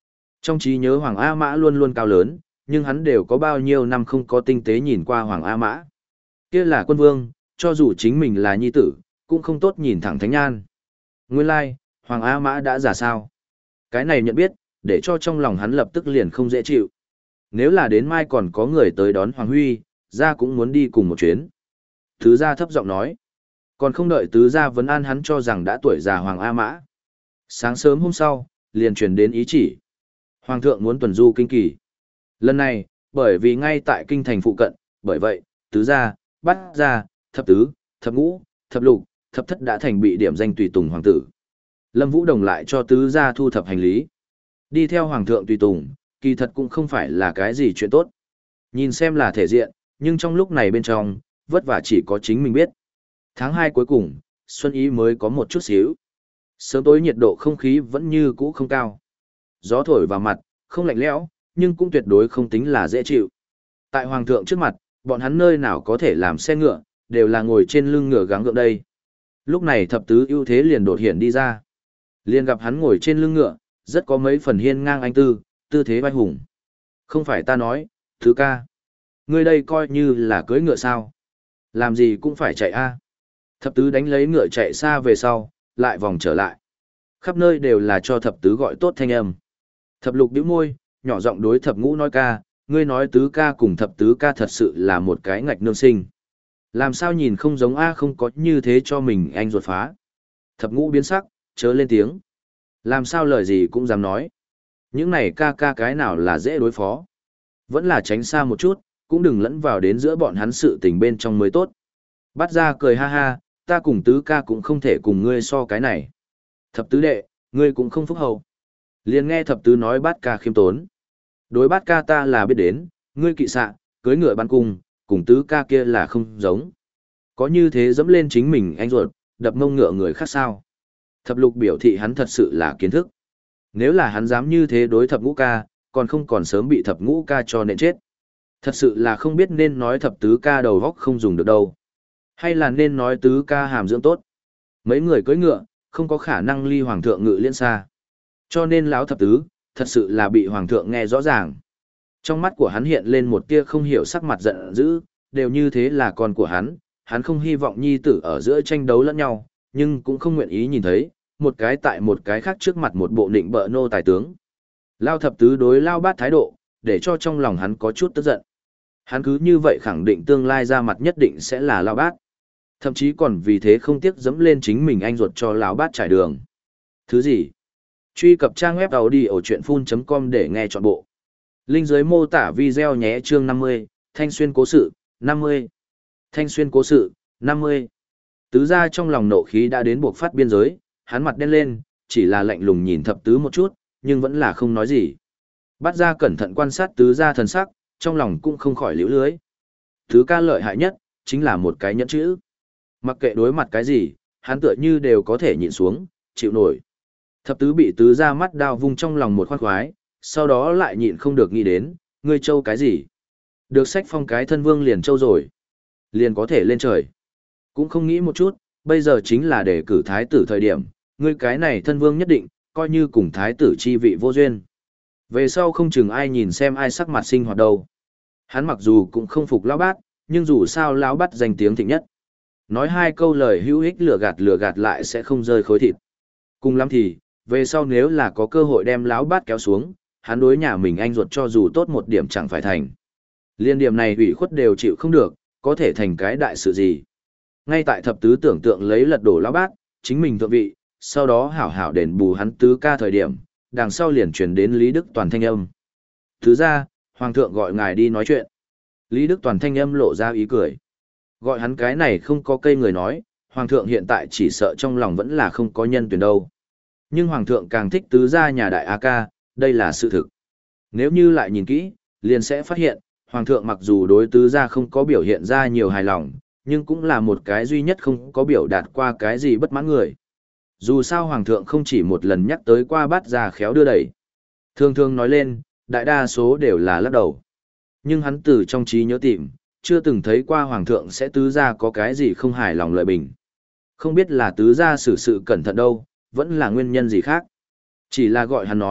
Trong trí nhớ Hoàng A Mã luôn luôn cao lớn, nhưng hắn đều có bao nhiêu năm không có tinh tế nhìn qua Hoàng A Mã. Kia là quân vương, cho dù chính mình là nhi tử, cũng không tốt nhìn thẳng thánh nhan. Nguyên lai, Hoàng A Mã đã già sao. Cái này nhận biết, để cho trong lòng hắn lập tức liền không dễ chịu. Nếu là đến mai còn có người tới đón Hoàng Huy, ra cũng muốn đi cùng một chuyến. Tứ gia thấp giọng nói. Còn không đợi tứ gia vấn an hắn cho rằng đã tuổi già Hoàng A Mã. Sáng sớm hôm sau, liền truyền đến ý chỉ. Hoàng thượng muốn tuần du kinh kỳ. Lần này, bởi vì ngay tại kinh thành phụ cận, bởi vậy, tứ gia, bát gia, thập tứ, thập ngũ, thập lục, thập thất đã thành bị điểm danh tùy tùng hoàng tử. Lâm Vũ Đồng lại cho tứ gia thu thập hành lý. Đi theo hoàng thượng tùy tùng, kỳ thật cũng không phải là cái gì chuyện tốt. Nhìn xem là thể diện, nhưng trong lúc này bên trong, vất vả chỉ có chính mình biết. Tháng hai cuối cùng, xuân ý mới có một chút xíu. Sớm tối nhiệt độ không khí vẫn như cũ không cao. Gió thổi vào mặt, không lạnh lẽo, nhưng cũng tuyệt đối không tính là dễ chịu. Tại hoàng thượng trước mặt, bọn hắn nơi nào có thể làm xe ngựa, đều là ngồi trên lưng ngựa gắng gượng đây. Lúc này thập tứ ưu thế liền đột hiện đi ra. Liền gặp hắn ngồi trên lưng ngựa, rất có mấy phần hiên ngang anh tư, tư thế vai hùng. Không phải ta nói, thứ ca. Ngươi đây coi như là cưỡi ngựa sao. Làm gì cũng phải chạy a. Thập tứ đánh lấy ngựa chạy xa về sau, lại vòng trở lại. Khắp nơi đều là cho thập tứ gọi tốt thanh âm. Thập lục bĩu môi, nhỏ giọng đối thập ngũ nói ca, ngươi nói tứ ca cùng thập tứ ca thật sự là một cái ngạch nương sinh. Làm sao nhìn không giống A không có như thế cho mình anh ruột phá. Thập ngũ biến sắc, chớ lên tiếng. Làm sao lời gì cũng dám nói. Những này ca ca cái nào là dễ đối phó. Vẫn là tránh xa một chút, cũng đừng lẫn vào đến giữa bọn hắn sự tình bên trong mới tốt. Bắt ra cười ha ha, ta cùng tứ ca cũng không thể cùng ngươi so cái này. Thập tứ đệ, ngươi cũng không phúc hậu. Liền nghe thập tứ nói bát ca khiêm tốn. Đối bát ca ta là biết đến, ngươi kỵ xạ, cưới ngựa bắn cung, cùng tứ ca kia là không giống. Có như thế dẫm lên chính mình anh ruột, đập mông ngựa người khác sao. Thập lục biểu thị hắn thật sự là kiến thức. Nếu là hắn dám như thế đối thập ngũ ca, còn không còn sớm bị thập ngũ ca cho nện chết. Thật sự là không biết nên nói thập tứ ca đầu góc không dùng được đâu. Hay là nên nói tứ ca hàm dưỡng tốt. Mấy người cưỡi ngựa, không có khả năng ly hoàng thượng ngự liên xa. Cho nên lão thập tứ, thật sự là bị hoàng thượng nghe rõ ràng. Trong mắt của hắn hiện lên một tia không hiểu sắc mặt giận dữ, đều như thế là con của hắn, hắn không hy vọng nhi tử ở giữa tranh đấu lẫn nhau, nhưng cũng không nguyện ý nhìn thấy, một cái tại một cái khác trước mặt một bộ nịnh bợ nô tài tướng. Lao thập tứ đối lao bát thái độ, để cho trong lòng hắn có chút tức giận. Hắn cứ như vậy khẳng định tương lai ra mặt nhất định sẽ là lao bát. Thậm chí còn vì thế không tiếc dẫm lên chính mình anh ruột cho lao bát trải đường. Thứ gì? Truy cập trang web audiochuyenphun chấm com để nghe trọn bộ. Linh dưới mô tả video nhé. Chương năm mươi, Thanh xuyên cố sự, năm mươi. Thanh xuyên cố sự, năm mươi. Tứ gia trong lòng nộ khí đã đến buộc phát biên giới, hắn mặt đen lên, chỉ là lạnh lùng nhìn thập tứ một chút, nhưng vẫn là không nói gì. Bắt ra cẩn thận quan sát tứ gia thần sắc, trong lòng cũng không khỏi liễu lưới. Tứ ca lợi hại nhất, chính là một cái nhẫn chữ. Mặc kệ đối mặt cái gì, hắn tựa như đều có thể nhịn xuống, chịu nổi. Thập tứ bị tứ gia mắt đao vung trong lòng một khoan khoái, sau đó lại nhịn không được nghĩ đến, ngươi châu cái gì? Được sách phong cái thân vương liền châu rồi. Liền có thể lên trời. Cũng không nghĩ một chút, bây giờ chính là để cử thái tử thời điểm, ngươi cái này thân vương nhất định, coi như cùng thái tử chi vị vô duyên. Về sau không chừng ai nhìn xem ai sắc mặt sinh hoạt đâu. Hắn mặc dù cũng không phục lão bát, nhưng dù sao lão bát danh tiếng thịnh nhất. Nói hai câu lời hữu ích lừa gạt lừa gạt lại sẽ không rơi khối thịt. Cùng lắm thì, về sau nếu là có cơ hội đem lão bát kéo xuống, hắn đối nhà mình anh ruột cho dù tốt một điểm chẳng phải thành. Liên điểm này ủy khuất đều chịu không được, có thể thành cái đại sự gì. Ngay tại thập tứ tưởng tượng lấy lật đổ lão bát, chính mình thượng vị, sau đó hảo hảo đền bù hắn tứ ca thời điểm, đằng sau liền truyền đến Lý Đức Toàn thanh âm. Thứ ra, Hoàng thượng gọi ngài đi nói chuyện. Lý Đức Toàn thanh âm lộ ra ý cười. Gọi hắn cái này không có cây người nói, Hoàng thượng hiện tại chỉ sợ trong lòng vẫn là không có nhân tuyển đâu. Nhưng Hoàng thượng càng thích tứ gia nhà đại A ca, đây là sự thực. Nếu như lại nhìn kỹ, liền sẽ phát hiện, Hoàng thượng mặc dù đối tứ gia không có biểu hiện ra nhiều hài lòng, nhưng cũng là một cái duy nhất không có biểu đạt qua cái gì bất mãn người. Dù sao Hoàng thượng không chỉ một lần nhắc tới qua bát gia khéo đưa đẩy. Thường thường nói lên, đại đa số đều là lắc đầu. Nhưng hắn từ trong trí nhớ tìm, chưa từng thấy qua Hoàng thượng sẽ tứ gia có cái gì không hài lòng lợi bình. Không biết là tứ gia xử sự cẩn thận đâu, vẫn là nguyên nhân gì khác. Chỉ là gọi hắn nói,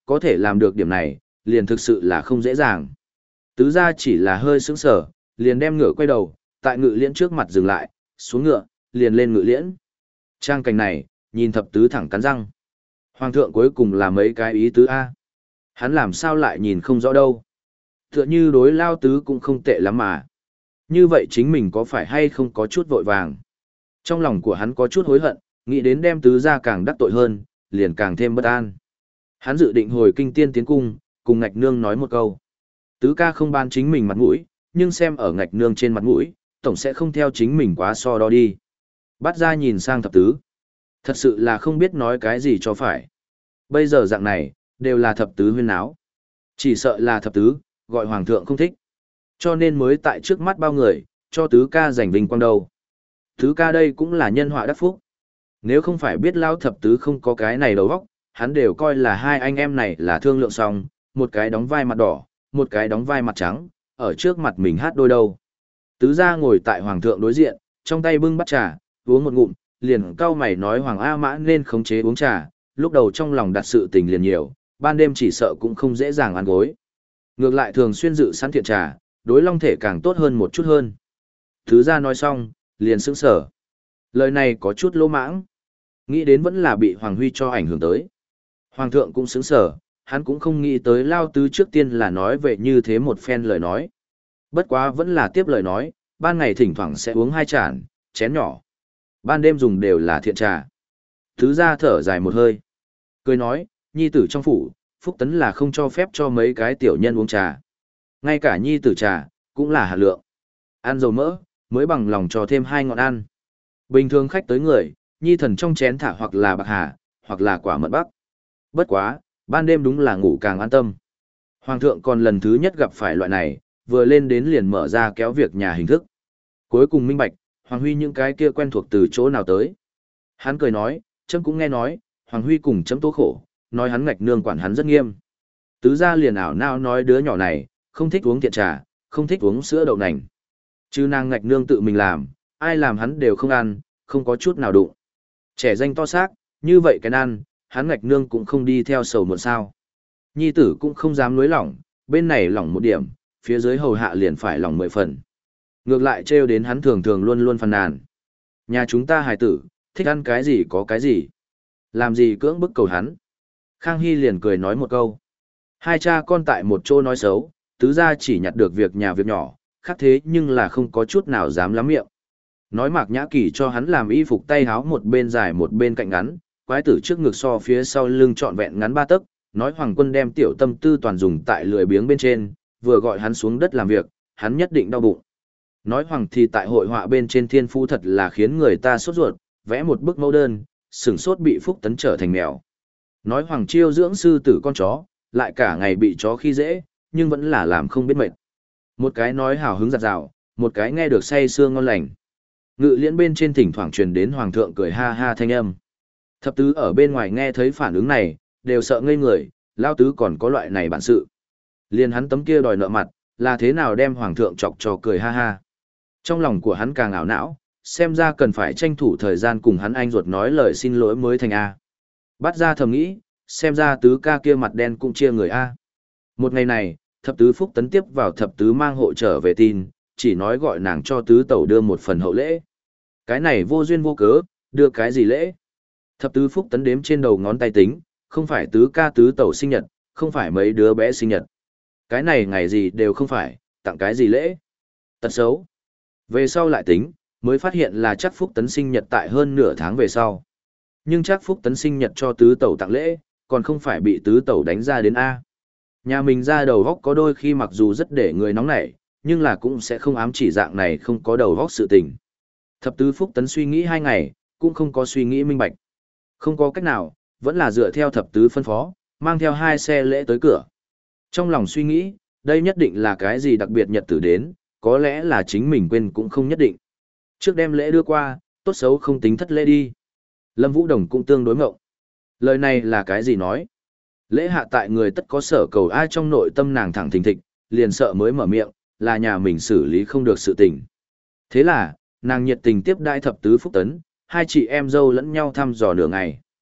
có thể làm được điểm này, liền thực sự là không dễ dàng. Tứ gia chỉ là hơi sững sờ, liền đem ngựa quay đầu, tại ngự liễn trước mặt dừng lại, xuống ngựa, liền lên ngự liễn. Trang cảnh này, nhìn thập tứ thẳng cắn răng. Hoàng thượng cuối cùng là mấy cái ý tứ A. Hắn làm sao lại nhìn không rõ đâu. Tựa như đối lao tứ cũng không tệ lắm mà. Như vậy chính mình có phải hay không có chút vội vàng. Trong lòng của hắn có chút hối hận, nghĩ đến đem tứ gia càng đắc tội hơn, liền càng thêm bất an. Hắn dự định hồi kinh tiên tiến cung, cùng ngạch nương nói một câu. Tứ ca không ban chính mình mặt mũi, nhưng xem ở ngạch nương trên mặt mũi, tổng sẽ không theo chính mình quá so đo đi. Bắt ra nhìn sang thập tứ. Thật sự là không biết nói cái gì cho phải. Bây giờ dạng này, đều là thập tứ huyên áo. Chỉ sợ là thập tứ, gọi hoàng thượng không thích. Cho nên mới tại trước mắt bao người, cho tứ ca giành vinh quang đầu. Tứ ca đây cũng là nhân họa đắc phúc. Nếu không phải biết lao thập tứ không có cái này đầu óc, hắn đều coi là hai anh em này là thương lượng xong, một cái đóng vai mặt đỏ, một cái đóng vai mặt trắng, ở trước mặt mình hát đôi đâu. Tứ gia ngồi tại hoàng thượng đối diện, trong tay bưng bát trà, uống một ngụm, liền cau mày nói Hoàng A Mã nên khống chế uống trà, lúc đầu trong lòng đặt sự tình liền nhiều, ban đêm chỉ sợ cũng không dễ dàng ăn gối. Ngược lại thường xuyên dự sẵn thiện trà, đối long thể càng tốt hơn một chút hơn. Tứ gia nói xong, liền sững sờ. Lời này có chút lỗ mãng. Nghĩ đến vẫn là bị Hoàng Huy cho ảnh hưởng tới. Hoàng thượng cũng sững sờ, hắn cũng không nghĩ tới Lao Tứ trước tiên là nói về như thế một phen lời nói. Bất quá vẫn là tiếp lời nói, ban ngày thỉnh thoảng sẽ uống hai chản, chén nhỏ. Ban đêm dùng đều là thiện trà. Tứ gia thở dài một hơi. Cười nói, nhi tử trong phủ, Phúc Tấn là không cho phép cho mấy cái tiểu nhân uống trà. Ngay cả nhi tử trà, cũng là hạt lượng. Ăn dầu mỡ, mới bằng lòng cho thêm hai ngọn ăn. Bình thường khách tới người, nhi thần trong chén thả hoặc là bạc hà, hoặc là quả mận bắc. Bất quá, ban đêm đúng là ngủ càng an tâm. Hoàng thượng còn lần thứ nhất gặp phải loại này, vừa lên đến liền mở ra kéo việc nhà hình thức. Cuối cùng minh bạch, Hoàng Huy những cái kia quen thuộc từ chỗ nào tới. Hắn cười nói, chấm cũng nghe nói, Hoàng Huy cùng chấm tố khổ, nói hắn ngạch nương quản hắn rất nghiêm. Tứ gia liền ảo nao nói đứa nhỏ này, không thích uống thiện trà, không thích uống sữa đậu nành. Chứ nàng ngạch nương tự mình làm, ai làm hắn đều không ăn, không có chút nào đụng. Trẻ danh to xác, như vậy cái ăn, hắn ngạch nương cũng không đi theo sầu muộn sao. Nhi tử cũng không dám nối lỏng, bên này lỏng một điểm, phía dưới hầu hạ liền phải lỏng mười phần. Ngược lại trêu đến hắn thường thường luôn luôn phàn nàn. Nhà chúng ta hài tử, thích ăn cái gì có cái gì. Làm gì cưỡng bức cầu hắn. Khang Hy liền cười nói một câu. Hai cha con tại một chỗ nói xấu, tứ gia chỉ nhặt được việc nhà việc nhỏ, khác thế nhưng là không có chút nào dám lắm miệng. Nói Mạc Nhã Kỳ cho hắn làm y phục tay háo một bên dài một bên cạnh ngắn, quái tử trước ngực so phía sau lưng trọn vẹn ngắn ba tấc, nói Hoàng Quân đem tiểu tâm tư toàn dùng tại lười biếng bên trên, vừa gọi hắn xuống đất làm việc, hắn nhất định đau bụng. Nói Hoàng thì tại hội họa bên trên thiên phu thật là khiến người ta sốt ruột, vẽ một bức mẫu đơn, sửng sốt bị Phúc Tấn trở thành mèo. Nói Hoàng chiêu dưỡng sư tử con chó, lại cả ngày bị chó khi dễ, nhưng vẫn là làm không biết mệt. Một cái nói hào hứng giặt rào, một cái nghe được say sưa ngon lành. Ngự liễn bên trên thỉnh thoảng truyền đến Hoàng thượng cười ha ha thanh âm. Thập tứ ở bên ngoài nghe thấy phản ứng này, đều sợ ngây người, lao tứ còn có loại này bản sự. Liền hắn tấm kia đòi nợ mặt, là thế nào đem Hoàng thượng chọc cho cười ha ha. Trong lòng của hắn càng ảo não, xem ra cần phải tranh thủ thời gian cùng hắn anh ruột nói lời xin lỗi mới thành A. Bắt ra thầm nghĩ, xem ra tứ ca kia mặt đen cũng chia người A. Một ngày này, thập tứ Phúc Tấn tiếp vào thập tứ mang hộ trở về tin, chỉ nói gọi nàng cho tứ tẩu đưa một phần hậu lễ. Cái này vô duyên vô cớ, đưa cái gì lễ? Thập tứ Phúc Tấn đếm trên đầu ngón tay tính, không phải tứ ca tứ tẩu sinh nhật, không phải mấy đứa bé sinh nhật. Cái này ngày gì đều không phải, tặng cái gì lễ? Tật xấu. Về sau lại tính, mới phát hiện là chắc Phúc Tấn sinh nhật tại hơn nửa tháng về sau. Nhưng chắc Phúc Tấn sinh nhật cho tứ tẩu tặng lễ, còn không phải bị tứ tẩu đánh ra đến A. Nhà mình ra đầu góc có đôi khi mặc dù rất để người nóng nảy, nhưng là cũng sẽ không ám chỉ dạng này không có đầu góc sự tình. Thập tứ Phúc Tấn suy nghĩ hai ngày, cũng không có suy nghĩ minh bạch. Không có cách nào, vẫn là dựa theo thập tứ phân phó, mang theo hai xe lễ tới cửa. Trong lòng suy nghĩ, đây nhất định là cái gì đặc biệt nhật tử đến, có lẽ là chính mình quên cũng không nhất định. Trước đem lễ đưa qua, tốt xấu không tính thất lễ đi. Lâm Vũ Đồng cũng tương đối ngộng. Lời này là cái gì nói? Lễ hạ tại người tất có sở cầu ai trong nội tâm nàng thẳng thình thịch, liền sợ mới mở miệng, là nhà mình xử lý không được sự tình. Thế là, nàng nhiệt tình tiếp đãi thập tứ Phúc Tấn, hai chị em dâu lẫn nhau thăm dò nửa ngày.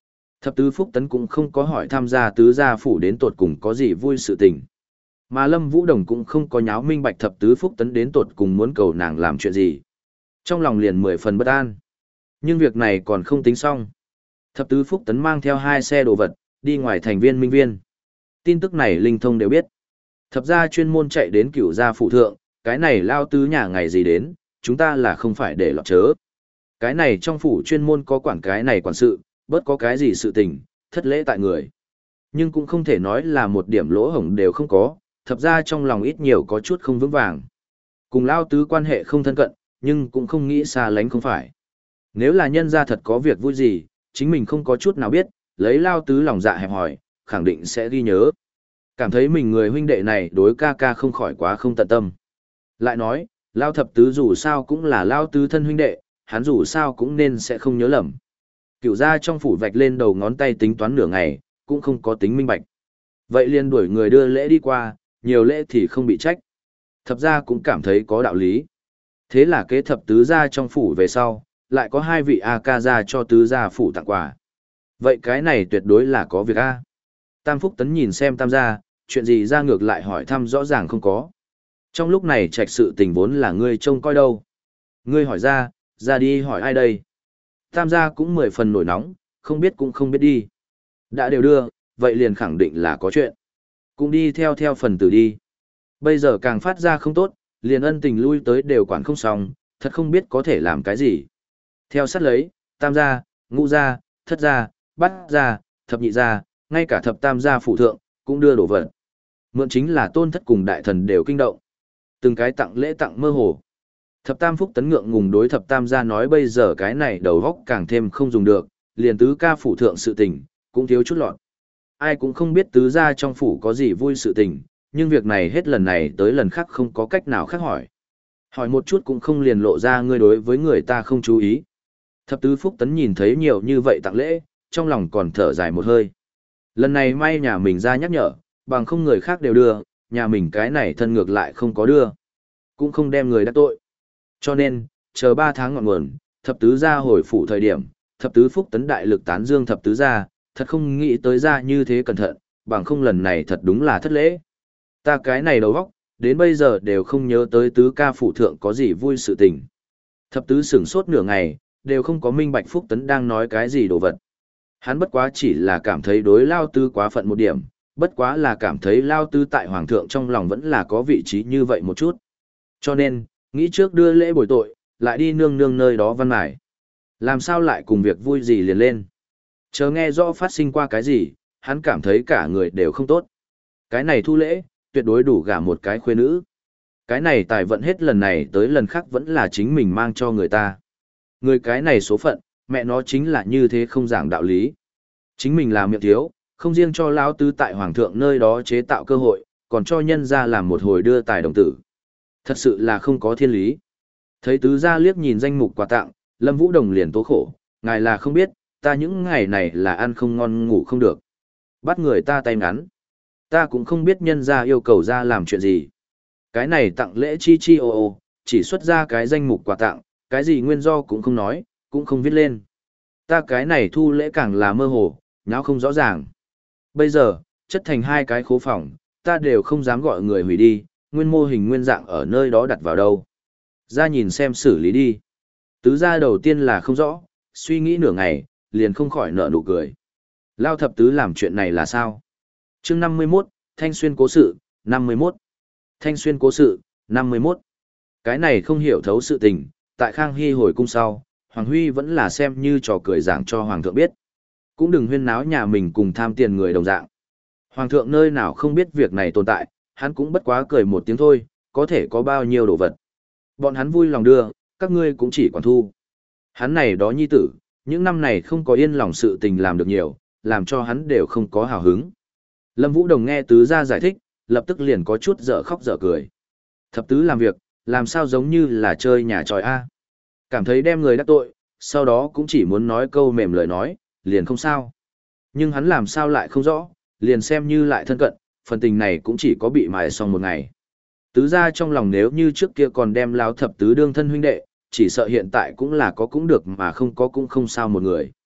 Thập tứ Phúc Tấn cũng không có hỏi tham gia tứ gia phủ đến tột cùng có gì vui sự tình. Mà Lâm Vũ Đồng cũng không có nháo minh bạch thập tứ Phúc Tấn đến tột cùng muốn cầu nàng làm chuyện gì. Trong lòng liền mười phần bất an. Nhưng việc này còn không tính xong. Thập tứ Phúc Tấn mang theo hai xe đồ vật, đi ngoài thành viên minh viên. Tin tức này linh thông đều biết. Thập gia chuyên môn chạy đến cửu gia phụ thượng, cái này lao tứ nhà ngày gì đến, chúng ta là không phải để lọt chớ. Cái này trong phủ chuyên môn có quản cái này quản sự, bớt có cái gì sự tình, thất lễ tại người. Nhưng cũng không thể nói là một điểm lỗ hổng đều không có, thập gia trong lòng ít nhiều có chút không vững vàng. Cùng lao tứ quan hệ không thân cận, nhưng cũng không nghĩ xa lánh không phải. Nếu là nhân gia thật có việc vui gì, chính mình không có chút nào biết, lấy lao tứ lòng dạ hẹp hỏi, khẳng định sẽ ghi nhớ. Cảm thấy mình người huynh đệ này đối ca ca không khỏi quá không tận tâm. Lại nói, lao thập tứ dù sao cũng là lao tứ thân huynh đệ, hắn dù sao cũng nên sẽ không nhớ lầm. Cửu gia trong phủ vạch lên đầu ngón tay tính toán nửa ngày, cũng không có tính minh bạch. Vậy liền đuổi người đưa lễ đi qua, nhiều lễ thì không bị trách. Thập gia cũng cảm thấy có đạo lý. Thế là kế thập tứ gia trong phủ về sau, lại có hai vị A ca gia cho tứ gia phủ tặng quà. Vậy cái này tuyệt đối là có việc A. Tam Phúc Tấn nhìn xem tam gia, chuyện gì ra ngược lại hỏi thăm rõ ràng không có. Trong lúc này trạch sự tình vốn là ngươi trông coi đâu. Ngươi hỏi ra, ra đi hỏi ai đây? Tam gia cũng mười phần nổi nóng, không biết cũng không biết đi. Đã đều đưa, vậy liền khẳng định là có chuyện. Cũng đi theo theo phần tử đi. Bây giờ càng phát ra không tốt, liền ân tình lui tới đều quản không xong, thật không biết có thể làm cái gì. Theo sát lấy, tam gia, ngũ gia, thất gia, bát gia, thập nhị gia, ngay cả thập tam gia phụ thượng, cũng đưa đồ vật. Mượn chính là tôn thất cùng đại thần đều kinh động. Từng cái tặng lễ tặng mơ hồ. Thập tam Phúc Tấn ngượng ngùng đối thập tam gia nói bây giờ cái này đầu góc càng thêm không dùng được, liền tứ ca phủ thượng sự tình, cũng thiếu chút lọt. Ai cũng không biết tứ gia trong phủ có gì vui sự tình, nhưng việc này hết lần này tới lần khác không có cách nào khác hỏi. Hỏi một chút cũng không liền lộ ra ngươi đối với người ta không chú ý. Thập tứ Phúc Tấn nhìn thấy nhiều như vậy tặng lễ, trong lòng còn thở dài một hơi. Lần này may nhà mình ra nhắc nhở, bằng không người khác đều đưa, nhà mình cái này thân ngược lại không có đưa. Cũng không đem người đắc tội. Cho nên, chờ ba tháng ngọn nguồn, thập tứ gia hồi phủ thời điểm, thập tứ Phúc Tấn đại lực tán dương thập tứ gia, thật không nghĩ tới ra như thế cẩn thận, bằng không lần này thật đúng là thất lễ. Ta cái này đầu óc, đến bây giờ đều không nhớ tới tứ ca phủ thượng có gì vui sự tình. Thập tứ sửng sốt nửa ngày, đều không có minh bạch Phúc Tấn đang nói cái gì đồ vật. Hắn bất quá chỉ là cảm thấy đối lao tư quá phận một điểm, bất quá là cảm thấy lao tư tại hoàng thượng trong lòng vẫn là có vị trí như vậy một chút. Cho nên, nghĩ trước đưa lễ bồi tội, lại đi nương nương nơi đó văn mải. Làm sao lại cùng việc vui gì liền lên. Chờ nghe rõ phát sinh qua cái gì, hắn cảm thấy cả người đều không tốt. Cái này thu lễ, tuyệt đối đủ gả một cái khuê nữ. Cái này tài vận hết lần này tới lần khác vẫn là chính mình mang cho người ta. Người cái này số phận, mẹ nó chính là như thế không giảng đạo lý. Chính mình làm miệng thiếu, không riêng cho lão tứ tại hoàng thượng nơi đó chế tạo cơ hội, còn cho nhân ra làm một hồi đưa tài đồng tử. Thật sự là không có thiên lý. Thấy tứ gia liếc nhìn danh mục quà tặng, Lâm Vũ Đồng liền tố khổ, ngài là không biết, ta những ngày này là ăn không ngon ngủ không được. Bắt người ta tay ngắn. Ta cũng không biết nhân ra yêu cầu ra làm chuyện gì. Cái này tặng lễ chi chi ô ô, chỉ xuất ra cái danh mục quà tặng, cái gì nguyên do cũng không nói, cũng không viết lên. Ta cái này thu lễ càng là mơ hồ, nháo không rõ ràng. Bây giờ, chất thành hai cái khố phòng, ta đều không dám gọi người hủy đi, nguyên mô hình nguyên dạng ở nơi đó đặt vào đâu. Ra nhìn xem xử lý đi. Tứ gia đầu tiên là không rõ, suy nghĩ nửa ngày, liền không khỏi nở nụ cười. Lao thập tứ làm chuyện này là sao? Chương năm mươi mốt, Thanh Xuyên cố sự, năm mươi mốt. Thanh Xuyên cố sự, năm mươi mốt. Cái này không hiểu thấu sự tình, tại Khang Hy hồi cung sau, Hoàng Huy vẫn là xem như trò cười giảng cho Hoàng thượng biết. Cũng đừng huyên náo nhà mình cùng tham tiền người đồng dạng. Hoàng thượng nơi nào không biết việc này tồn tại, hắn cũng bất quá cười một tiếng thôi, có thể có bao nhiêu đồ vật. Bọn hắn vui lòng đưa, các ngươi cũng chỉ quản thu. Hắn này đó nhi tử, những năm này không có yên lòng sự tình làm được nhiều, làm cho hắn đều không có hào hứng. Lâm Vũ Đồng nghe tứ gia giải thích, lập tức liền có chút dở khóc dở cười. Thập tứ làm việc, làm sao giống như là chơi nhà tròi A. Cảm thấy đem người đắc tội, sau đó cũng chỉ muốn nói câu mềm lời nói, liền không sao. Nhưng hắn làm sao lại không rõ, liền xem như lại thân cận, phần tình này cũng chỉ có bị mài xong một ngày. Tứ gia trong lòng nếu như trước kia còn đem láo thập tứ đương thân huynh đệ, chỉ sợ hiện tại cũng là có cũng được mà không có cũng không sao một người.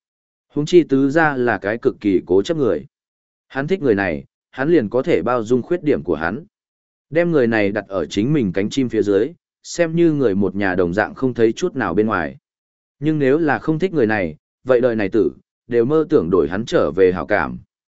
Huống chi tứ gia là cái cực kỳ cố chấp người. Hắn thích người này, hắn liền có thể bao dung khuyết điểm của hắn. Đem người này đặt ở chính mình cánh chim phía dưới, xem như người một nhà đồng dạng không thấy chút nào bên ngoài. Nhưng nếu là không thích người này, vậy đời này tử, đều mơ tưởng đổi hắn trở về hảo cảm.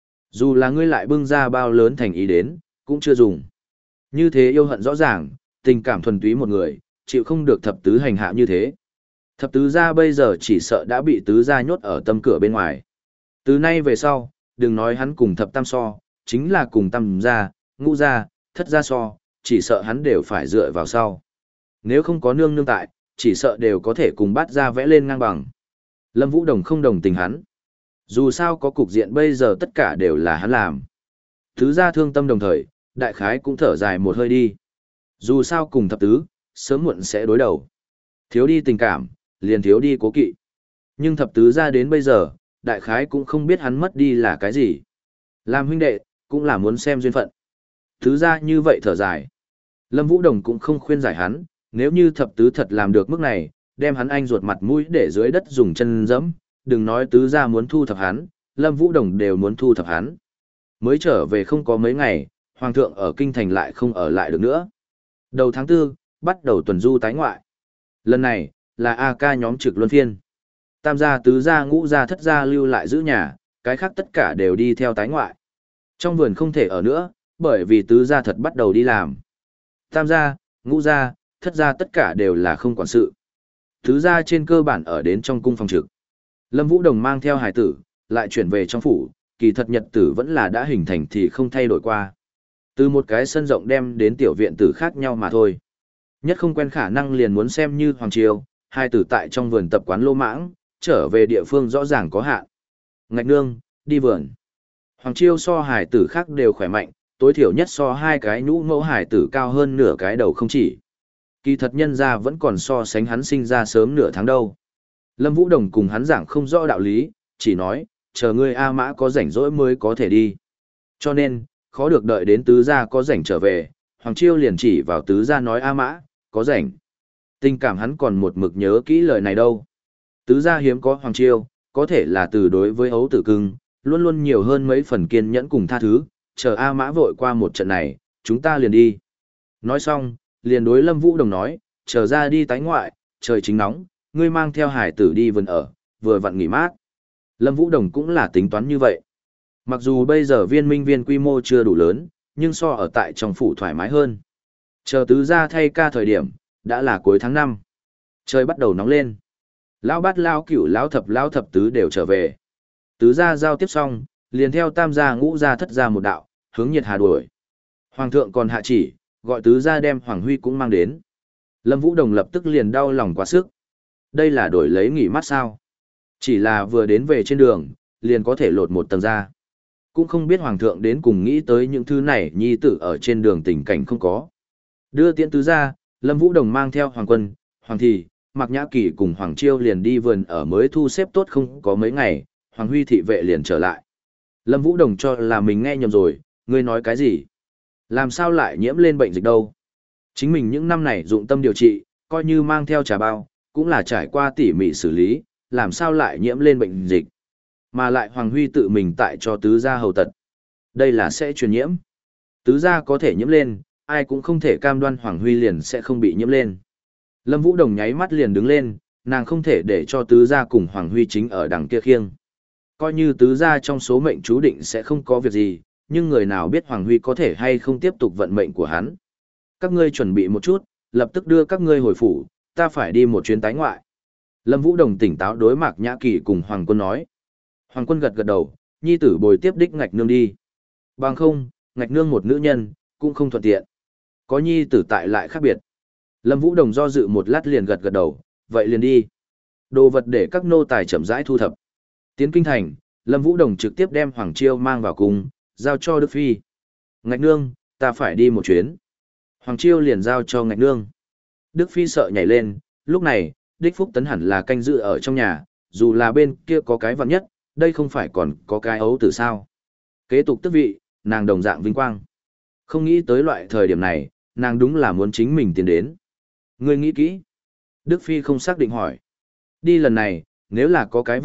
Dù là ngươi lại bưng ra bao lớn thành ý đến, cũng chưa dùng. Như thế yêu hận rõ ràng, tình cảm thuần túy một người, chịu không được thập tứ hành hạ như thế. Thập tứ gia bây giờ chỉ sợ đã bị tứ gia nhốt ở tâm cửa bên ngoài. Từ nay về sau, đừng nói hắn cùng thập tam so, chính là cùng tam gia, ngũ gia, thất gia so, chỉ sợ hắn đều phải dựa vào sau. Nếu không có nương nương tại, chỉ sợ đều có thể cùng bát gia vẽ lên ngang bằng. Lâm Vũ Đồng không đồng tình hắn. Dù sao có cục diện bây giờ tất cả đều là hắn làm. Tứ gia thương tâm đồng thời, đại khái cũng thở dài một hơi đi. Dù sao cùng thập tứ, sớm muộn sẽ đối đầu. Thiếu đi tình cảm, liền thiếu đi cố kỵ. Nhưng thập tứ gia đến bây giờ, đại khái cũng không biết hắn mất đi là cái gì. Làm huynh đệ, cũng là muốn xem duyên phận. Tứ gia như vậy thở dài. Lâm Vũ Đồng cũng không khuyên giải hắn, nếu như thập tứ thật làm được mức này, đem hắn anh ruột mặt mũi để dưới đất dùng chân dẫm, đừng nói tứ gia muốn thu thập hắn, Lâm Vũ Đồng đều muốn thu thập hắn. Mới trở về không có mấy ngày, Hoàng thượng ở Kinh Thành lại không ở lại được nữa. Đầu tháng tư, bắt đầu tuần du tái ngoại. Lần này, là a ca nhóm trực luân phiên. Tam gia, tứ gia, ngũ gia, thất gia lưu lại giữ nhà, cái khác tất cả đều đi theo tái ngoại. Trong vườn không thể ở nữa, bởi vì tứ gia thật bắt đầu đi làm. Tam gia, ngũ gia, thất gia tất cả đều là không quản sự. Tứ gia trên cơ bản ở đến trong cung phòng trực. Lâm Vũ Đồng mang theo hải tử, lại chuyển về trong phủ, kỳ thật nhật tử vẫn là đã hình thành thì không thay đổi qua. Từ một cái sân rộng đem đến tiểu viện tử khác nhau mà thôi. Nhất không quen khả năng liền muốn xem như Hoàng Triều, hai tử tại trong vườn tập quán lô mãng, trở về địa phương rõ ràng có hạn. Ngạch nương, đi vườn. Hoàng Triều so hải tử khác đều khỏe mạnh, tối thiểu nhất so hai cái nhũ mẫu hải tử cao hơn nửa cái đầu không chỉ. Kỳ thật nhân ra vẫn còn so sánh hắn sinh ra sớm nửa tháng đâu. Lâm Vũ Đồng cùng hắn giảng không rõ đạo lý, chỉ nói, chờ ngươi A Mã có rảnh rỗi mới có thể đi. Cho nên, khó được đợi đến tứ gia có rảnh trở về, Hoàng Chiêu liền chỉ vào tứ gia nói A Mã, có rảnh. Tình cảm hắn còn một mực nhớ kỹ lời này đâu. Tứ gia hiếm có Hoàng Chiêu, có thể là từ đối với ấu tử cưng, luôn luôn nhiều hơn mấy phần kiên nhẫn cùng tha thứ, chờ A Mã vội qua một trận này, chúng ta liền đi. Nói xong, liền đối Lâm Vũ Đồng nói, chờ ra đi tái ngoại, trời chính nóng, ngươi mang theo hải tử đi vườn ở, vừa vặn nghỉ mát. Lâm Vũ Đồng cũng là tính toán như vậy. Mặc dù bây giờ viên minh viên quy mô chưa đủ lớn, nhưng so ở tại trong phủ thoải mái hơn. Chờ tứ gia thay ca thời điểm, đã là cuối tháng năm. Trời bắt đầu nóng lên. Lão bát lão cửu lão thập lão thập tứ đều trở về. Tứ gia giao tiếp xong, liền theo tam gia ngũ gia thất gia một đạo, hướng nhiệt hà đuổi. Hoàng thượng còn hạ chỉ, gọi tứ gia đem Hoàng Huy cũng mang đến. Lâm Vũ Đồng lập tức liền đau lòng quá sức. Đây là đổi lấy nghỉ mát sao? Chỉ là vừa đến về trên đường, liền có thể lột một tầng ra. Cũng không biết Hoàng thượng đến cùng nghĩ tới những thứ này nhi tử ở trên đường tình cảnh không có. Đưa tiễn tứ gia, Lâm Vũ Đồng mang theo Hoàng Quân, Hoàng Thị, Mạc Nhã Kỳ cùng Hoàng Chiêu liền đi vườn ở mới thu xếp tốt không có mấy ngày, Hoàng Huy thị vệ liền trở lại. Lâm Vũ Đồng cho là mình nghe nhầm rồi, ngươi nói cái gì? Làm sao lại nhiễm lên bệnh dịch đâu? Chính mình những năm này dụng tâm điều trị, coi như mang theo trà bao, cũng là trải qua tỉ mỉ xử lý, làm sao lại nhiễm lên bệnh dịch. Mà lại Hoàng Huy tự mình tại cho tứ gia hầu tật. Đây là sẽ truyền nhiễm. Tứ gia có thể nhiễm lên, ai cũng không thể cam đoan Hoàng Huy liền sẽ không bị nhiễm lên. Lâm Vũ Đồng nháy mắt liền đứng lên, nàng không thể để cho tứ gia cùng Hoàng Huy chính ở đằng kia khiêng. Coi như tứ gia trong số mệnh chú định sẽ không có việc gì, nhưng người nào biết Hoàng Huy có thể hay không tiếp tục vận mệnh của hắn. Các ngươi chuẩn bị một chút, lập tức đưa các ngươi hồi phủ, ta phải đi một chuyến tái ngoại. Lâm Vũ Đồng tỉnh táo đối Mạc Nhã Kỳ cùng Hoàng Quân nói. Hoàng Quân gật gật đầu, nhi tử bồi tiếp đích ngạch nương đi. Bằng không, ngạch nương một nữ nhân, cũng không thuận tiện. Có nhi tử tại lại khác biệt. Lâm Vũ Đồng do dự một lát liền gật gật đầu, vậy liền đi. Đồ vật để các nô tài chậm rãi thu thập. Tiến kinh thành, Lâm Vũ Đồng trực tiếp đem Hoàng Chiêu mang vào cung, giao cho Đức Phi. Ngạch nương, ta phải đi một chuyến. Hoàng Chiêu liền giao cho ngạch nương. Đức Phi sợ nhảy lên, lúc này, Đích Phúc Tấn hẳn là canh giữ ở trong nhà, dù là bên kia có cái vặn nhất, đây không phải còn có cái ấu tử sao. Kế tục tước vị, nàng đồng dạng vinh quang. Không nghĩ tới loại thời điểm này, nàng đúng là muốn chính mình tiến đến. Ngươi nghĩ kỹ. Đức Phi không xác định hỏi. Đi lần này, nếu là có cái vặn nhất,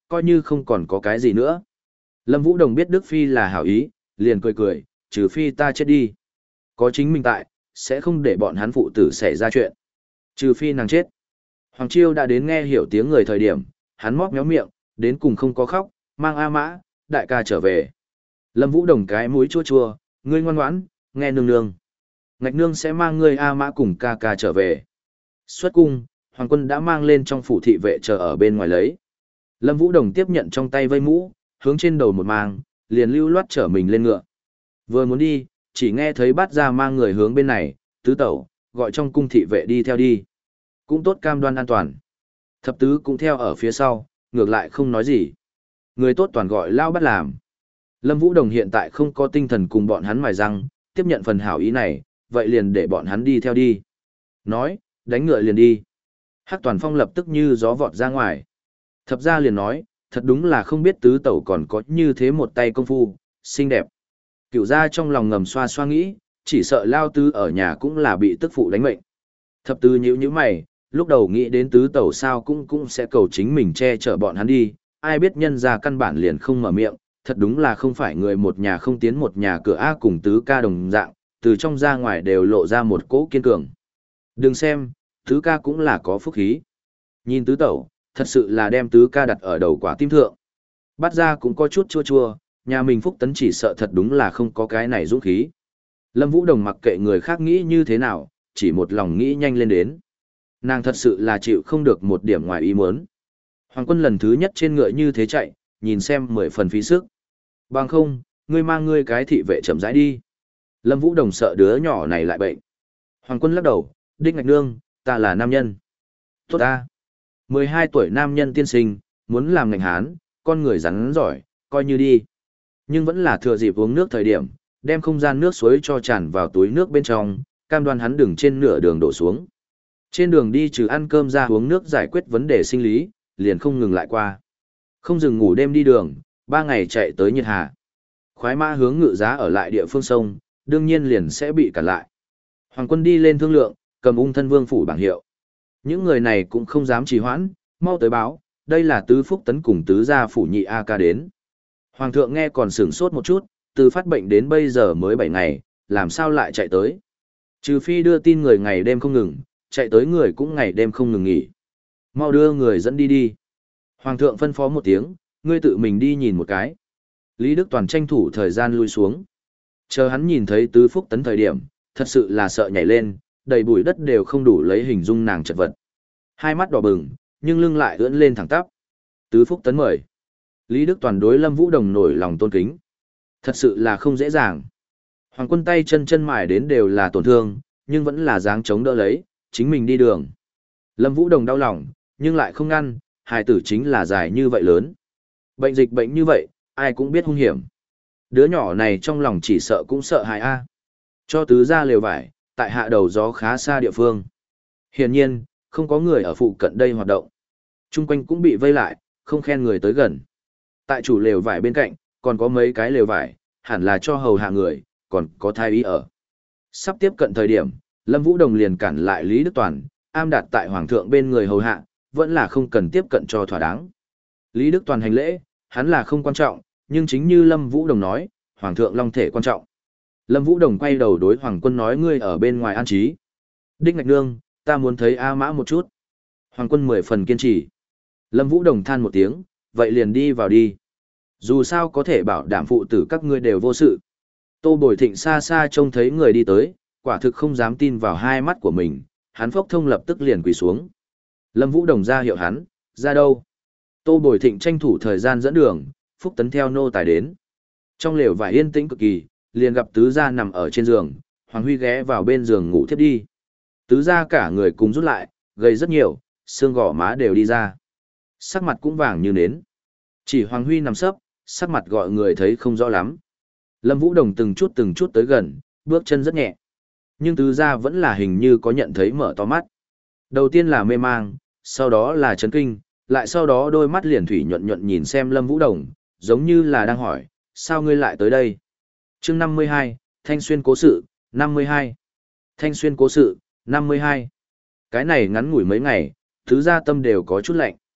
coi như không còn có cái gì nữa. Lâm Vũ Đồng biết Đức Phi là hảo ý, liền cười cười, trừ phi ta chết đi. Có chính mình tại, sẽ không để bọn hắn phụ tử xảy ra chuyện. Trừ phi nàng chết. Hoàng Chiêu đã đến nghe hiểu tiếng người thời điểm, hắn móc méo miệng, đến cùng không có khóc, mang A Mã, đại ca trở về. Lâm Vũ Đồng cái mũi chua chua, ngươi ngoan ngoãn, nghe nương nương. Ngạch nương sẽ mang ngươi A Mã cùng ca ca trở về. Xuất cung, Hoàng quân đã mang lên trong phủ thị vệ chờ ở bên ngoài lấy. Lâm Vũ Đồng tiếp nhận trong tay vây mũ, hướng trên đầu một mang, liền lưu loát trở mình lên ngựa. Vừa muốn đi, chỉ nghe thấy bắt ra mang người hướng bên này, tứ tẩu, gọi trong cung thị vệ đi theo đi. Cũng tốt cam đoan an toàn. Thập tứ cũng theo ở phía sau, ngược lại không nói gì. Người tốt toàn gọi lao bắt làm. Lâm Vũ Đồng hiện tại không có tinh thần cùng bọn hắn mài răng, tiếp nhận phần hảo ý này, vậy liền để bọn hắn đi theo đi. Nói, đánh ngựa liền đi. Hắc Toàn Phong lập tức như gió vọt ra ngoài. Thập gia liền nói, thật đúng là không biết tứ tẩu còn có như thế một tay công phu, xinh đẹp. Cửu gia trong lòng ngầm xoa xoa nghĩ, chỉ sợ lao tứ ở nhà cũng là bị tức phụ đánh mệnh. Thập tứ nhíu nhíu mày, lúc đầu nghĩ đến tứ tẩu sao cũng cũng sẽ cầu chính mình che chở bọn hắn đi, ai biết nhân gia căn bản liền không mở miệng, thật đúng là không phải người một nhà không tiến một nhà cửa A cùng tứ ca đồng dạng, từ trong ra ngoài đều lộ ra một cỗ kiên cường. Đừng xem, tứ ca cũng là có phúc khí. Nhìn tứ tẩu, thật sự là đem tứ ca đặt ở đầu quả tim thượng. Bắt ra cũng có chút chua chua, nhà mình Phúc Tấn chỉ sợ thật đúng là không có cái này dũng khí. Lâm Vũ Đồng mặc kệ người khác nghĩ như thế nào, chỉ một lòng nghĩ nhanh lên đến. Nàng thật sự là chịu không được một điểm ngoài ý muốn. Hoàng quân lần thứ nhất trên ngựa như thế chạy, nhìn xem mười phần phí sức. Bằng không, ngươi mang ngươi cái thị vệ chậm rãi đi. Lâm Vũ Đồng sợ đứa nhỏ này lại bệnh. Hoàng quân lắc đầu, đích ngạch nương, ta là nam nhân. Tốt ta. mười hai tuổi nam nhân tiên sinh, muốn làm ngành hán, con người rắn giỏi, coi như đi. Nhưng vẫn là thừa dịp uống nước thời điểm, đem không gian nước suối cho tràn vào túi nước bên trong, cam đoan hắn đừng trên nửa đường đổ xuống. Trên đường đi trừ ăn cơm ra uống nước giải quyết vấn đề sinh lý, liền không ngừng lại qua. Không dừng ngủ đêm đi đường, ba ngày chạy tới Nhiệt Hà. Khoái mã hướng ngự giá ở lại địa phương sông, đương nhiên liền sẽ bị cản lại. Hoàng quân đi lên thương lượng, cầm ung thân vương phủ bảng hiệu. Những người này cũng không dám trì hoãn, mau tới báo, đây là tứ Phúc Tấn cùng tứ gia phủ nhị A ca đến. Hoàng thượng nghe còn sửng sốt một chút, từ phát bệnh đến bây giờ mới bảy ngày, làm sao lại chạy tới. Trừ phi đưa tin người ngày đêm không ngừng, chạy tới người cũng ngày đêm không ngừng nghỉ. Mau đưa người dẫn đi đi. Hoàng thượng phân phó một tiếng, ngươi tự mình đi nhìn một cái. Lý Đức Toàn tranh thủ thời gian lui xuống. Chờ hắn nhìn thấy tứ Phúc Tấn thời điểm, thật sự là sợ nhảy lên, đầy bụi đất đều không đủ lấy hình dung nàng chật vật. Hai mắt đỏ bừng, nhưng lưng lại ưỡn lên thẳng tắp. Tứ Phúc Tấn mời. Lý Đức Toàn đối Lâm Vũ Đồng nổi lòng tôn kính. Thật sự là không dễ dàng. Hoàng quân tay chân chân mài đến đều là tổn thương, nhưng vẫn là dáng chống đỡ lấy, chính mình đi đường. Lâm Vũ Đồng đau lòng, nhưng lại không ngăn, hài tử chính là dài như vậy lớn. Bệnh dịch bệnh như vậy, ai cũng biết hung hiểm. Đứa nhỏ này trong lòng chỉ sợ cũng sợ hại a. Cho tứ ra lều vải, tại hạ đầu gió khá xa địa phương. Hiển nhiên, không có người ở phụ cận đây hoạt động. Trung quanh cũng bị vây lại, không khen người tới gần. Tại chủ lều vải bên cạnh, còn có mấy cái lều vải, hẳn là cho hầu hạ người, còn có thai y ở. Sắp tiếp cận thời điểm, Lâm Vũ Đồng liền cản lại Lý Đức Toàn, am đạt tại hoàng thượng bên người hầu hạ, vẫn là không cần tiếp cận cho thỏa đáng. Lý Đức Toàn hành lễ, hắn là không quan trọng, nhưng chính như Lâm Vũ Đồng nói, hoàng thượng long thể quan trọng. Lâm Vũ Đồng quay đầu đối hoàng quân nói ngươi ở bên ngoài an trí. Đích ngạch nương, ta muốn thấy A Mã một chút. Hoàng quân mười phần kiên trì. Lâm Vũ Đồng than một tiếng, vậy liền đi vào đi. Dù sao có thể bảo đảm phụ tử các ngươi đều vô sự. Tô Bồi Thịnh xa xa trông thấy người đi tới, quả thực không dám tin vào hai mắt của mình, hắn phốc thông lập tức liền quỳ xuống. Lâm Vũ Đồng ra hiệu hắn, ra đâu? Tô Bồi Thịnh tranh thủ thời gian dẫn đường, Phúc Tấn theo nô tài đến. Trong lều vải yên tĩnh cực kỳ, liền gặp tứ gia nằm ở trên giường, Hoàng Huy ghé vào bên giường ngủ thiếp đi. Tứ gia cả người cùng rút lại, gầy rất nhiều, xương gò má đều đi ra. Sắc mặt cũng vàng như nến. Chỉ Hoàng Huy nằm sấp, sắc mặt gọi người thấy không rõ lắm. Lâm Vũ Đồng từng chút từng chút tới gần, bước chân rất nhẹ. Nhưng tứ gia vẫn là hình như có nhận thấy mở to mắt. Đầu tiên là mê mang, sau đó là chấn kinh, lại sau đó đôi mắt liền thủy nhuận nhuận nhìn xem Lâm Vũ Đồng, giống như là đang hỏi, sao ngươi lại tới đây? Chương năm mươi hai, Thanh Xuyên cố sự, năm mươi hai. Thanh Xuyên cố sự, năm mươi hai. Cái này ngắn ngủi mấy ngày, tứ gia tâm đều có chút lạnh.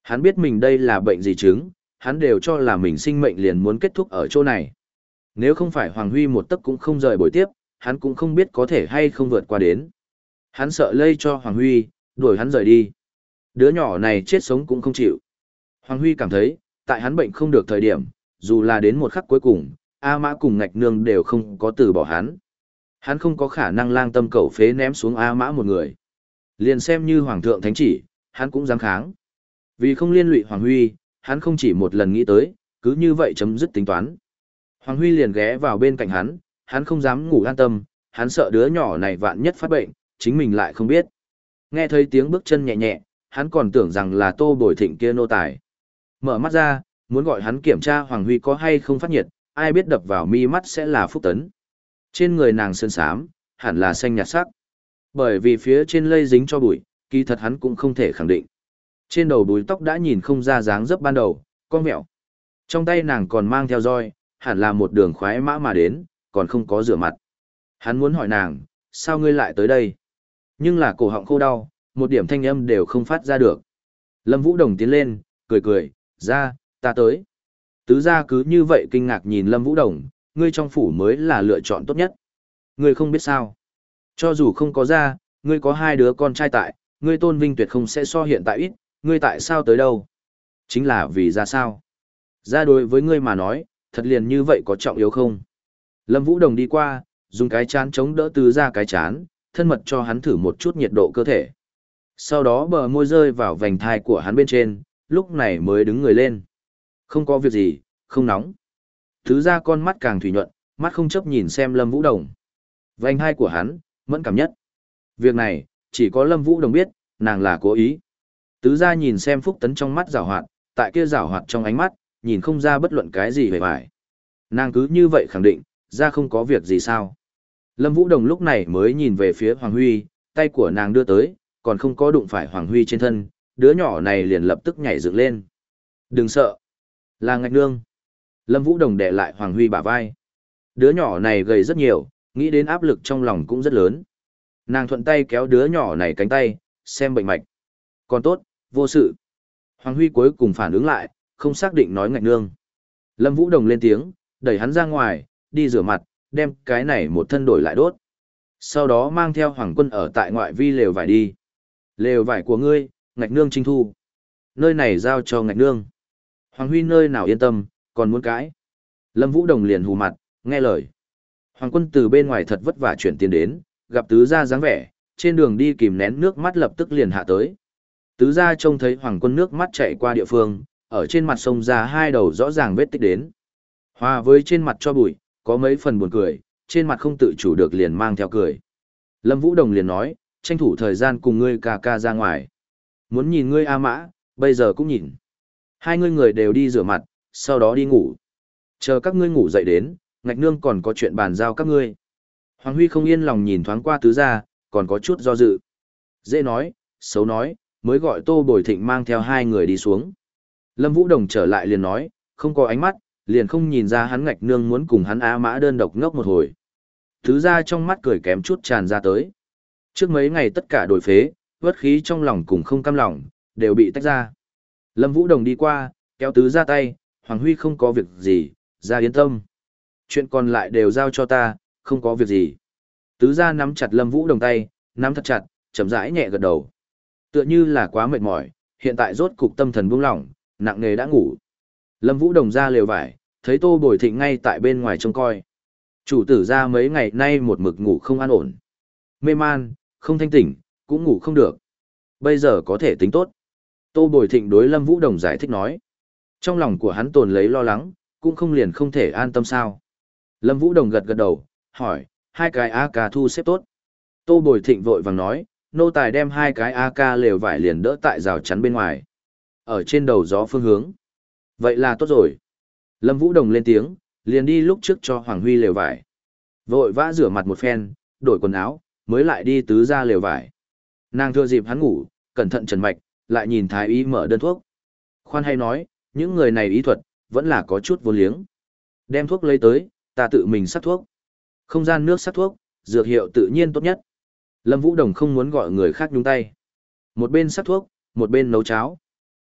Hắn biết mình đây là bệnh gì chứng, hắn đều cho là mình sinh mệnh liền muốn kết thúc ở chỗ này. Nếu không phải Hoàng Huy một tấc cũng không rời buổi tiếp, hắn cũng không biết có thể hay không vượt qua đến. Hắn sợ lây cho Hoàng Huy, đuổi hắn rời đi. Đứa nhỏ này chết sống cũng không chịu. Hoàng Huy cảm thấy, tại hắn bệnh không được thời điểm, dù là đến một khắc cuối cùng, A Mã cùng Ngạch Nương đều không có từ bỏ hắn. Hắn không có khả năng lang tâm cầu phế ném xuống A Mã một người. Liền xem như Hoàng thượng thánh chỉ, hắn cũng dám kháng. Vì không liên lụy Hoàng Huy, hắn không chỉ một lần nghĩ tới, cứ như vậy chấm dứt tính toán. Hoàng Huy liền ghé vào bên cạnh hắn, hắn không dám ngủ an tâm, hắn sợ đứa nhỏ này vạn nhất phát bệnh, chính mình lại không biết. Nghe thấy tiếng bước chân nhẹ nhẹ, hắn còn tưởng rằng là Tô Bồi Thịnh kia nô tài. Mở mắt ra, muốn gọi hắn kiểm tra Hoàng Huy có hay không phát nhiệt, ai biết đập vào mi mắt sẽ là Phúc Tấn. Trên người nàng sơn xám, hẳn là xanh nhạt sắc. Bởi vì phía trên lây dính cho bụi, kỳ thật hắn cũng không thể khẳng định. Trên đầu búi tóc đã nhìn không ra dáng dấp ban đầu, con mẹo. Trong tay nàng còn mang theo roi, hẳn là một đường khoái mã mà đến, còn không có rửa mặt. Hắn muốn hỏi nàng, sao ngươi lại tới đây? Nhưng là cổ họng khô đau, một điểm thanh âm đều không phát ra được. Lâm Vũ Đồng tiến lên, cười cười, ra, ta tới. Tứ gia cứ như vậy kinh ngạc nhìn Lâm Vũ Đồng, ngươi trong phủ mới là lựa chọn tốt nhất. Ngươi không biết sao. Cho dù không có ra, ngươi có hai đứa con trai tại, ngươi tôn vinh tuyệt không sẽ so hiện tại ít, ngươi tại sao tới đâu? Chính là vì ra sao? Ra đối với ngươi mà nói, thật liền như vậy có trọng yếu không? Lâm Vũ Đồng đi qua, dùng cái chán chống đỡ tứ gia cái chán, thân mật cho hắn thử một chút nhiệt độ cơ thể. Sau đó bờ môi rơi vào vành thai của hắn bên trên, lúc này mới đứng người lên. Không có việc gì, không nóng. Tứ gia con mắt càng thủy nhuận, mắt không chấp nhìn xem Lâm Vũ Đồng. Vành thai của hắn, mẫn cảm nhất. Việc này, chỉ có Lâm Vũ Đồng biết, nàng là cố ý. Tứ gia nhìn xem Phúc Tấn trong mắt giảo hoạt, tại kia giảo hoạt trong ánh mắt, nhìn không ra bất luận cái gì về vải. Nàng cứ như vậy khẳng định, ra không có việc gì sao. Lâm Vũ Đồng lúc này mới nhìn về phía Hoàng Huy, tay của nàng đưa tới, còn không có đụng phải Hoàng Huy trên thân, đứa nhỏ này liền lập tức nhảy dựng lên. Đừng sợ. Là Ngạch Nương. Lâm Vũ Đồng đè lại Hoàng Huy bả vai. Đứa nhỏ này gầy rất nhiều, nghĩ đến áp lực trong lòng cũng rất lớn. Nàng thuận tay kéo đứa nhỏ này cánh tay, xem bệnh mạch. Còn tốt, vô sự. Hoàng Huy cuối cùng phản ứng lại, không xác định nói Ngạch Nương. Lâm Vũ Đồng lên tiếng, đẩy hắn ra ngoài, đi rửa mặt, đem cái này một thân đổi lại đốt. Sau đó mang theo Hoàng Quân ở tại ngoại vi lều vải đi. Lều vải của ngươi, Ngạch Nương trinh thu. Nơi này giao cho Ngạch Nương. Hoàng Huy nơi nào yên tâm, còn muốn cãi. Lâm Vũ Đồng liền hù mặt, nghe lời. Hoàng Quân từ bên ngoài thật vất vả chuyển tiền đến, gặp tứ gia dáng vẻ, trên đường đi kìm nén nước mắt lập tức liền hạ tới. Tứ gia trông thấy Hoàng Quân nước mắt chạy qua địa phương, ở trên mặt sông ra hai đầu rõ ràng vết tích đến. Hòa với trên mặt cho bụi, có mấy phần buồn cười, trên mặt không tự chủ được liền mang theo cười. Lâm Vũ Đồng liền nói, tranh thủ thời gian cùng ngươi ca ca ra ngoài. Muốn nhìn ngươi A Mã, bây giờ cũng nhìn. Hai ngươi người đều đi rửa mặt, sau đó đi ngủ. Chờ các ngươi ngủ dậy đến, Ngạch Nương còn có chuyện bàn giao các ngươi. Hoàng Huy không yên lòng nhìn thoáng qua tứ gia, còn có chút do dự. Dễ nói, xấu nói, mới gọi Tô Bồi Thịnh mang theo hai người đi xuống. Lâm Vũ Đồng trở lại liền nói, không có ánh mắt, liền không nhìn ra hắn Ngạch Nương muốn cùng hắn Á Mã đơn độc ngốc một hồi. Tứ gia trong mắt cười kém chút tràn ra tới. Trước mấy ngày tất cả đổi phế, vất khí trong lòng cùng không cam lòng, đều bị tách ra. Lâm Vũ Đồng đi qua, kéo tứ gia tay, Hoàng Huy không có việc gì, ra yên tâm. Chuyện còn lại đều giao cho ta, không có việc gì. Tứ gia nắm chặt Lâm Vũ Đồng tay, nắm thật chặt, chậm rãi nhẹ gật đầu. Tựa như là quá mệt mỏi, hiện tại rốt cục tâm thần buông lỏng, nặng nề đã ngủ. Lâm Vũ Đồng ra lều vải, thấy Tô Bồi Thịnh ngay tại bên ngoài trông coi. Chủ tử ra mấy ngày nay một mực ngủ không an ổn. Mê man, không thanh tỉnh, cũng ngủ không được. Bây giờ có thể tính tốt. Tô Bồi Thịnh đối Lâm Vũ Đồng giải thích nói. Trong lòng của hắn tồn lấy lo lắng, cũng không liền không thể an tâm sao. Lâm Vũ Đồng gật gật đầu, hỏi, hai cái a ca thu xếp tốt. Tô Bồi Thịnh vội vàng nói, nô tài đem hai cái a ca lều vải liền đỡ tại rào chắn bên ngoài. Ở trên đầu gió phương hướng. Vậy là tốt rồi. Lâm Vũ Đồng lên tiếng, liền đi lúc trước cho Hoàng Huy lều vải. Vội vã rửa mặt một phen, đổi quần áo, mới lại đi tứ ra lều vải. Nàng thừa dịp hắn ngủ, cẩn thận trần mạch, lại nhìn thái y mở đơn thuốc. Khoan hay nói, những người này ý thuật, vẫn là có chút vô liếng. Đem thuốc lấy tới, ta tự mình sắc thuốc. Không gian nước sắc thuốc, dược hiệu tự nhiên tốt nhất. Lâm Vũ Đồng không muốn gọi người khác nhúng tay. Một bên sắc thuốc, một bên nấu cháo.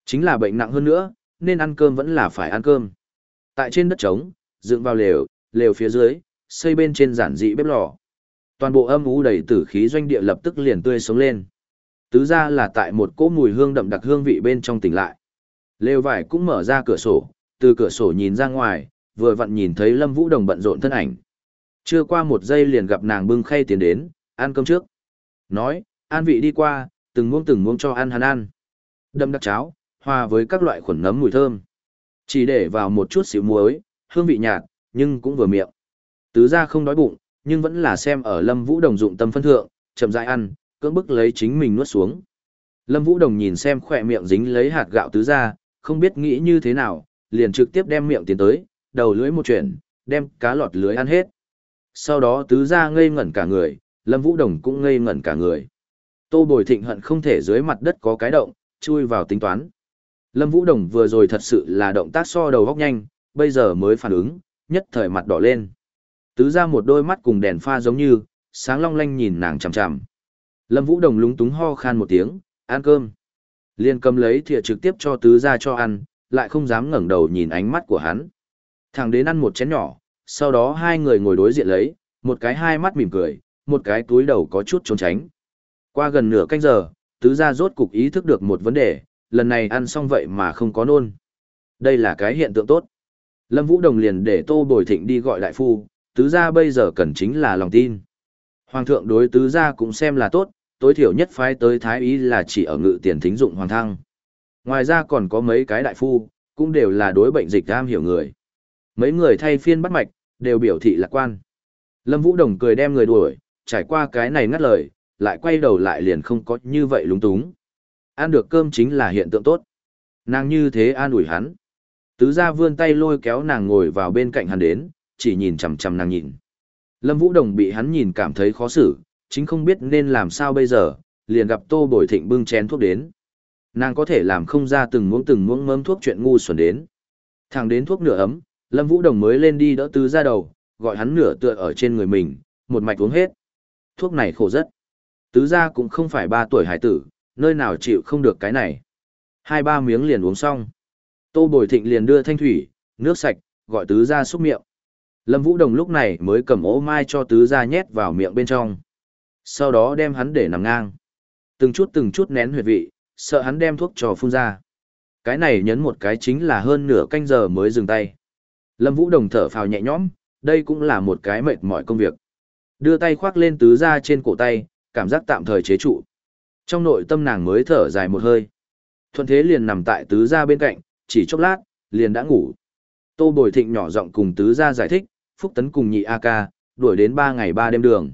Chính là bệnh nặng hơn nữa, nên ăn cơm vẫn là phải ăn cơm. Tại trên đất trống, dựng vào lều, lều phía dưới, xây bên trên giản dị bếp lò. Toàn bộ âm u đầy tử khí doanh địa lập tức liền tươi sống lên. Tứ ra là tại một cỗ mùi hương đậm đặc hương vị bên trong tỉnh lại. Lều vải cũng mở ra cửa sổ, từ cửa sổ nhìn ra ngoài, vừa vặn nhìn thấy Lâm Vũ Đồng bận rộn thân ảnh. Chưa qua một giây liền gặp nàng bưng khay tiến đến, ăn cơm trước. Nói, an vị đi qua, từng muỗng từng muỗng cho ăn hắn ăn. Đậm đặc cháo, hòa với các loại khuẩn nấm mùi thơm. Chỉ để vào một chút xíu muối, hương vị nhạt, nhưng cũng vừa miệng. Tứ ra không đói bụng, nhưng vẫn là xem ở Lâm Vũ Đồng dụng tâm phân thượng, chậm rãi ăn, cưỡng bức lấy chính mình nuốt xuống. Lâm Vũ Đồng nhìn xem khỏe miệng dính lấy hạt gạo tứ ra, không biết nghĩ như thế nào, liền trực tiếp đem miệng tiến tới, đầu lưỡi một chuyển, đem cá lọt lưới ăn hết. Sau đó tứ ra ngây ngẩn cả người, Lâm Vũ Đồng cũng ngây ngẩn cả người. Tô Bồi Thịnh hận không thể dưới mặt đất có cái động, chui vào tính toán. Lâm Vũ Đồng vừa rồi thật sự là động tác so đầu góc nhanh, bây giờ mới phản ứng, nhất thời mặt đỏ lên. Tứ ra một đôi mắt cùng đèn pha giống như, sáng long lanh nhìn nàng chằm chằm. Lâm Vũ Đồng lúng túng ho khan một tiếng, ăn cơm. Liên cầm lấy thìa trực tiếp cho tứ ra cho ăn, lại không dám ngẩng đầu nhìn ánh mắt của hắn. Thằng đến ăn một chén nhỏ, sau đó hai người ngồi đối diện lấy, một cái hai mắt mỉm cười, một cái túi đầu có chút trốn tránh. Qua gần nửa canh giờ, tứ gia rốt cục ý thức được một vấn đề, lần này ăn xong vậy mà không có nôn. Đây là cái hiện tượng tốt. Lâm Vũ Đồng liền để Tô Bồi Thịnh đi gọi đại phu, tứ gia bây giờ cần chính là lòng tin. Hoàng thượng đối tứ gia cũng xem là tốt, tối thiểu nhất phái tới thái ý là chỉ ở ngự tiền thính dụng hoàng thăng. Ngoài ra còn có mấy cái đại phu, cũng đều là đối bệnh dịch am hiểu người. Mấy người thay phiên bắt mạch, đều biểu thị lạc quan. Lâm Vũ Đồng cười đem người đuổi, trải qua cái này ngắt lời, lại quay đầu lại liền không có như vậy lúng túng. Ăn được cơm chính là hiện tượng tốt. Nàng như thế an ủi hắn. Tứ gia vươn tay lôi kéo nàng ngồi vào bên cạnh hắn đến, chỉ nhìn chằm chằm nàng nhìn. Lâm Vũ Đồng bị hắn nhìn cảm thấy khó xử, chính không biết nên làm sao bây giờ, liền gặp Tô Bồi Thịnh bưng chén thuốc đến. Nàng có thể làm không ra từng muỗng từng muỗng mớm thuốc chuyện ngu xuẩn đến. Thẳng đến thuốc nửa ấm, Lâm Vũ Đồng mới lên đi đỡ tứ gia đầu, gọi hắn nửa tựa ở trên người mình, một mạch uống hết. Thuốc này khổ rất. Tứ gia cũng không phải ba tuổi hải tử, nơi nào chịu không được cái này. Hai ba miếng liền uống xong. Tô Bồi Thịnh liền đưa thanh thủy, nước sạch, gọi tứ gia xúc miệng. Lâm Vũ Đồng lúc này mới cầm ố mai cho tứ gia nhét vào miệng bên trong. Sau đó đem hắn để nằm ngang. Từng chút từng chút nén huyệt vị, sợ hắn đem thuốc cho phun ra. Cái này nhấn một cái chính là hơn nửa canh giờ mới dừng tay. Lâm Vũ Đồng thở phào nhẹ nhõm, đây cũng là một cái mệt mỏi công việc. Đưa tay khoác lên tứ gia trên cổ tay, cảm giác tạm thời chế trụ. Trong nội tâm nàng mới thở dài một hơi. Thuận thế liền nằm tại tứ gia bên cạnh, chỉ chốc lát, liền đã ngủ. Tô Bồi Thịnh nhỏ giọng cùng tứ gia giải thích, Phúc Tấn cùng nhị A ca, đuổi đến ba ngày ba đêm đường.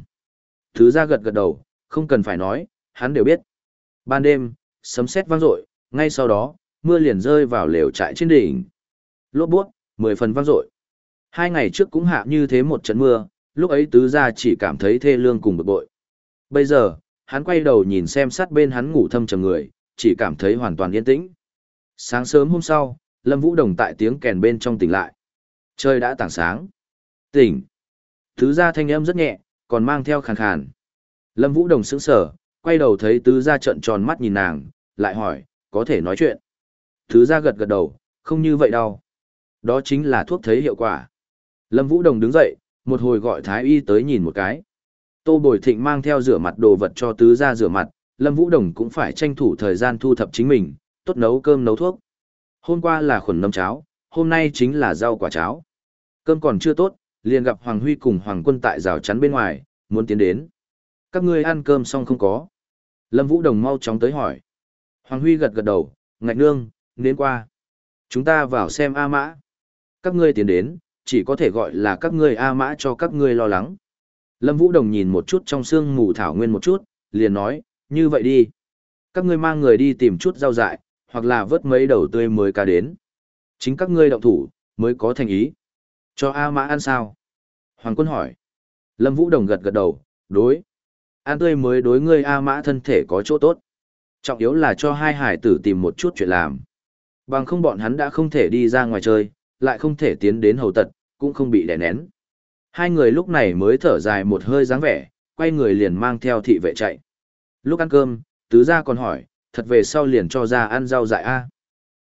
Tứ gia gật gật đầu, không cần phải nói, hắn đều biết. Ban đêm, sấm sét vang dội, ngay sau đó, mưa liền rơi vào lều trại trên đỉnh. Lốp buốt, mười phần vang dội. Hai ngày trước cũng hạ như thế một trận mưa, lúc ấy tứ gia chỉ cảm thấy thê lương cùng bực bội. Bây giờ, hắn quay đầu nhìn xem sát bên hắn ngủ thâm trầm người, chỉ cảm thấy hoàn toàn yên tĩnh. Sáng sớm hôm sau, Lâm Vũ Đồng tại tiếng kèn bên trong tỉnh lại. Trời đã tảng sáng. Tỉnh. Tứ gia thanh âm rất nhẹ, còn mang theo khàn khàn. Lâm Vũ Đồng sững sờ, quay đầu thấy tứ gia trợn tròn mắt nhìn nàng, lại hỏi, có thể nói chuyện. Tứ gia gật gật đầu, không như vậy đâu. Đó chính là thuốc thấy hiệu quả. Lâm Vũ Đồng đứng dậy, một hồi gọi thái y tới nhìn một cái. Tô Bồi Thịnh mang theo rửa mặt đồ vật cho tứ gia rửa mặt, Lâm Vũ Đồng cũng phải tranh thủ thời gian thu thập chính mình, tốt nấu cơm nấu thuốc. Hôm qua là khuẩn nấm cháo, hôm nay chính là rau quả cháo. Cơm còn chưa tốt, liền gặp Hoàng Huy cùng Hoàng Quân tại rào chắn bên ngoài, muốn tiến đến. Các ngươi ăn cơm xong không có? Lâm Vũ Đồng mau chóng tới hỏi. Hoàng Huy gật gật đầu, ngạch nương, đến qua. Chúng ta vào xem A Mã. Các ngươi tiến đến, chỉ có thể gọi là các ngươi A Mã cho các ngươi lo lắng. Lâm Vũ Đồng nhìn một chút trong sương mù thảo nguyên một chút, liền nói, như vậy đi. Các ngươi mang người đi tìm chút rau dại, hoặc là vớt mấy đầu tươi mới cá đến. Chính các ngươi động thủ, mới có thành ý. Cho A Mã ăn sao? Hoàng Quân hỏi. Lâm Vũ Đồng gật gật đầu, đối. Ăn tươi mới đối ngươi A Mã thân thể có chỗ tốt. Trọng yếu là cho hai hải tử tìm một chút chuyện làm. Bằng không bọn hắn đã không thể đi ra ngoài chơi, lại không thể tiến đến hầu tật, cũng không bị đè nén. Hai người lúc này mới thở dài một hơi dáng vẻ, quay người liền mang theo thị vệ chạy. Lúc ăn cơm, tứ gia còn hỏi, thật về sau liền cho ra ăn rau dại a.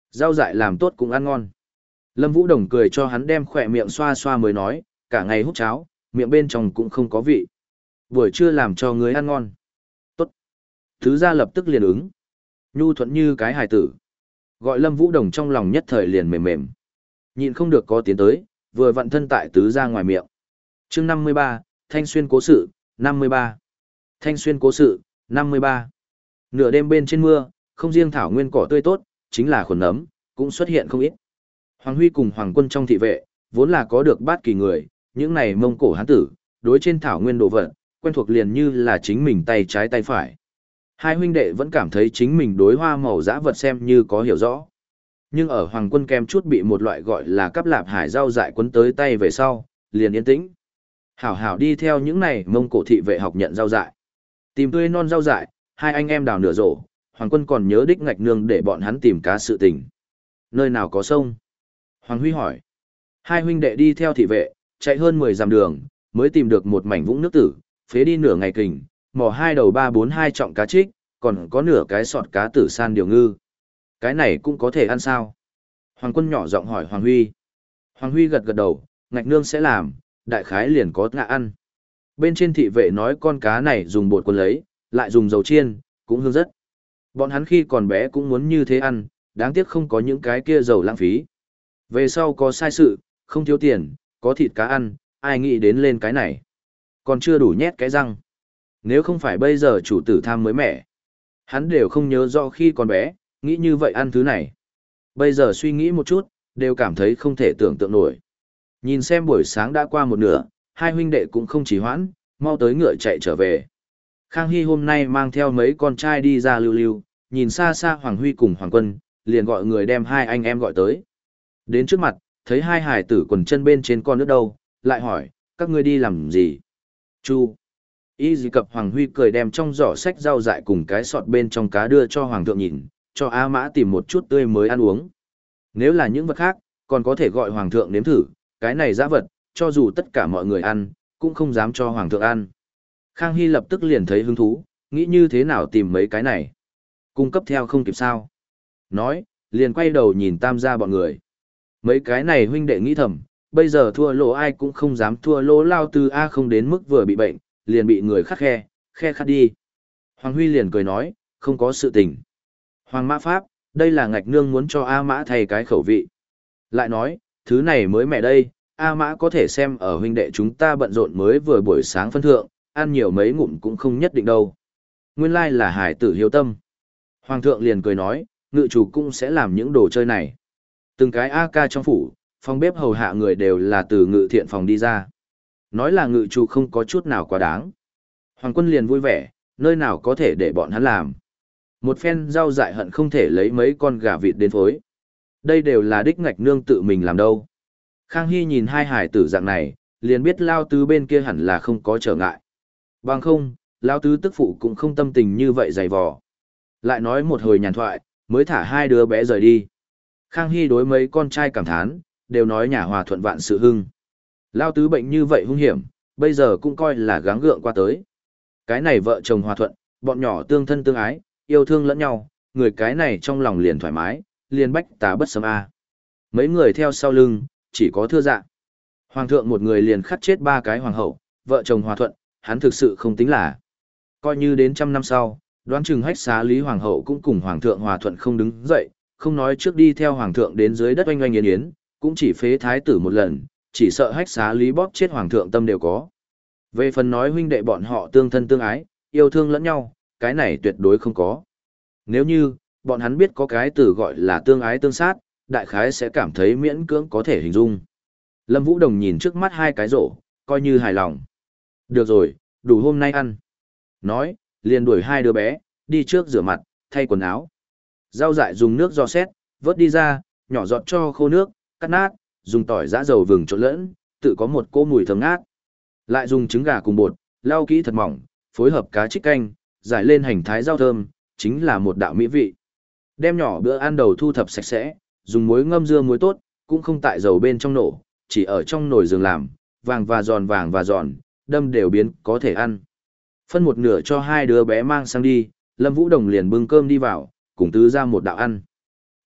Rau dại làm tốt cũng ăn ngon. Lâm Vũ Đồng cười cho hắn đem khỏe miệng xoa xoa mới nói, cả ngày hút cháo, miệng bên trong cũng không có vị. Buổi trưa làm cho người ăn ngon. Tốt. Thứ ra lập tức liền ứng. Nhu thuận như cái hài tử. Gọi Lâm Vũ Đồng trong lòng nhất thời liền mềm mềm. Nhịn không được có tiến tới, vừa vặn thân tại tứ ra ngoài miệng. chương năm mươi ba, Thanh Xuyên cố sự, năm mươi ba. Thanh Xuyên cố sự, năm mươi ba. Nửa đêm bên trên mưa, không riêng thảo nguyên cỏ tươi tốt, chính là khuẩn nấm, cũng xuất hiện không ít. Hoàng Huy cùng Hoàng Quân trong thị vệ, vốn là có được bát kỳ người, những này Mông Cổ hán tử, đối trên thảo nguyên đồ vật, quen thuộc liền như là chính mình tay trái tay phải. Hai huynh đệ vẫn cảm thấy chính mình đối hoa màu dã vật xem như có hiểu rõ. Nhưng ở Hoàng Quân kem chút bị một loại gọi là cắp lạp hải rau dại quấn tới tay về sau, liền yên tĩnh. Hảo hảo đi theo những này Mông Cổ thị vệ học nhận rau dại. Tìm tươi non rau dại, hai anh em đào nửa rổ, Hoàng Quân còn nhớ đích ngạch nương để bọn hắn tìm cá sự tình. Nơi nào có sông? Hoàng Huy hỏi. Hai huynh đệ đi theo thị vệ, chạy hơn mười dặm đường, mới tìm được một mảnh vũng nước tử, phế đi nửa ngày kình, mò hai đầu ba bốn hai trọng cá trích, còn có nửa cái sọt cá tử san điều ngư. Cái này cũng có thể ăn sao? Hoàng Quân nhỏ giọng hỏi Hoàng Huy. Hoàng Huy gật gật đầu, ngạch nương sẽ làm, đại khái liền có ngạ ăn. Bên trên thị vệ nói con cá này dùng bột quân lấy, lại dùng dầu chiên, cũng hương rất. Bọn hắn khi còn bé cũng muốn như thế ăn, đáng tiếc không có những cái kia dầu lãng phí. Về sau có sai sự, không thiếu tiền, có thịt cá ăn, ai nghĩ đến lên cái này. Còn chưa đủ nhét cái răng. Nếu không phải bây giờ chủ tử tham mới mẻ, hắn đều không nhớ rõ khi còn bé, nghĩ như vậy ăn thứ này. Bây giờ suy nghĩ một chút, đều cảm thấy không thể tưởng tượng nổi. Nhìn xem buổi sáng đã qua một nửa, hai huynh đệ cũng không chỉ hoãn, mau tới ngựa chạy trở về. Khang Hy hôm nay mang theo mấy con trai đi ra lưu lưu, nhìn xa xa Hoàng Huy cùng Hoàng Quân, liền gọi người đem hai anh em gọi tới. Đến trước mặt, thấy hai hải tử quần chân bên trên con nước đâu, lại hỏi, các ngươi đi làm gì? Chu. Y dì cập Hoàng Huy cười đem trong giỏ sách rau dại cùng cái sọt bên trong cá đưa cho Hoàng thượng nhìn, cho A Mã tìm một chút tươi mới ăn uống. Nếu là những vật khác, còn có thể gọi Hoàng thượng nếm thử, cái này dã vật, cho dù tất cả mọi người ăn, cũng không dám cho Hoàng thượng ăn. Khang Hy lập tức liền thấy hứng thú, nghĩ như thế nào tìm mấy cái này. Cung cấp theo không kịp sao. Nói, liền quay đầu nhìn tam gia bọn người. Mấy cái này huynh đệ nghĩ thầm, bây giờ thua lỗ ai cũng không dám thua lỗ lao tư A không đến mức vừa bị bệnh, liền bị người khắc khe, khe khắc đi. Hoàng Huy liền cười nói, không có sự tình. Hoàng Mã Pháp, đây là ngạch nương muốn cho A Mã thay cái khẩu vị. Lại nói, thứ này mới mẹ đây, A Mã có thể xem ở huynh đệ chúng ta bận rộn mới vừa buổi sáng phân thượng, ăn nhiều mấy ngụm cũng không nhất định đâu. Nguyên lai là hải tử hiếu tâm. Hoàng thượng liền cười nói, ngự chủ cũng sẽ làm những đồ chơi này. Từng cái A ca trong phủ, phòng bếp hầu hạ người đều là từ ngự thiện phòng đi ra. Nói là ngự chủ không có chút nào quá đáng. Hoàng Quân liền vui vẻ, nơi nào có thể để bọn hắn làm. Một phen rau dại hận không thể lấy mấy con gà vịt đến phối. Đây đều là đích ngạch nương tự mình làm đâu. Khang Hy nhìn hai hải tử dạng này, liền biết lao tứ bên kia hẳn là không có trở ngại. Bằng không, lao tứ tức phụ cũng không tâm tình như vậy dày vò. Lại nói một hồi nhàn thoại, mới thả hai đứa bé rời đi. Khang Hy đối mấy con trai cảm thán, đều nói nhà hòa thuận vạn sự hưng. Lao tứ bệnh như vậy hung hiểm, bây giờ cũng coi là gắng gượng qua tới. Cái này vợ chồng hòa thuận, bọn nhỏ tương thân tương ái, yêu thương lẫn nhau, người cái này trong lòng liền thoải mái, liền bách tá bất sấm a. Mấy người theo sau lưng, chỉ có thưa dạ. Hoàng thượng một người liền khắt chết ba cái hoàng hậu, vợ chồng hòa thuận, hắn thực sự không tính là. Coi như đến trăm năm sau, đoán chừng hách xá lý hoàng hậu cũng cùng hoàng thượng hòa thuận không đứng dậy, không nói trước đi theo hoàng thượng đến dưới đất oanh oanh yến yến, cũng chỉ phế thái tử một lần, chỉ sợ hách xá lý bóp chết hoàng thượng tâm đều có. Về phần nói huynh đệ bọn họ tương thân tương ái, yêu thương lẫn nhau, cái này tuyệt đối không có. Nếu như, bọn hắn biết có cái từ gọi là tương ái tương sát, đại khái sẽ cảm thấy miễn cưỡng có thể hình dung. Lâm Vũ Đồng nhìn trước mắt hai cái rổ, coi như hài lòng. Được rồi, đủ hôm nay ăn. Nói, liền đuổi hai đứa bé, đi trước rửa mặt, thay quần áo. Rau dại dùng nước giò xét, vớt đi ra, nhỏ giọt cho khô nước, cắt nát, dùng tỏi giã dầu vừng trộn lẫn, tự có một cỗ mùi thơm ngát. Lại dùng trứng gà cùng bột, lau kỹ thật mỏng, phối hợp cá trích canh, giải lên hành thái rau thơm, chính là một đạo mỹ vị. Đem nhỏ bữa ăn đầu thu thập sạch sẽ, dùng muối ngâm dưa muối tốt, cũng không tại dầu bên trong nổ, chỉ ở trong nồi giường làm, vàng và giòn vàng và giòn, đâm đều biến có thể ăn. Phân một nửa cho hai đứa bé mang sang đi, Lâm Vũ Đồng liền bưng cơm đi vào, cùng tứ ra một đạo ăn.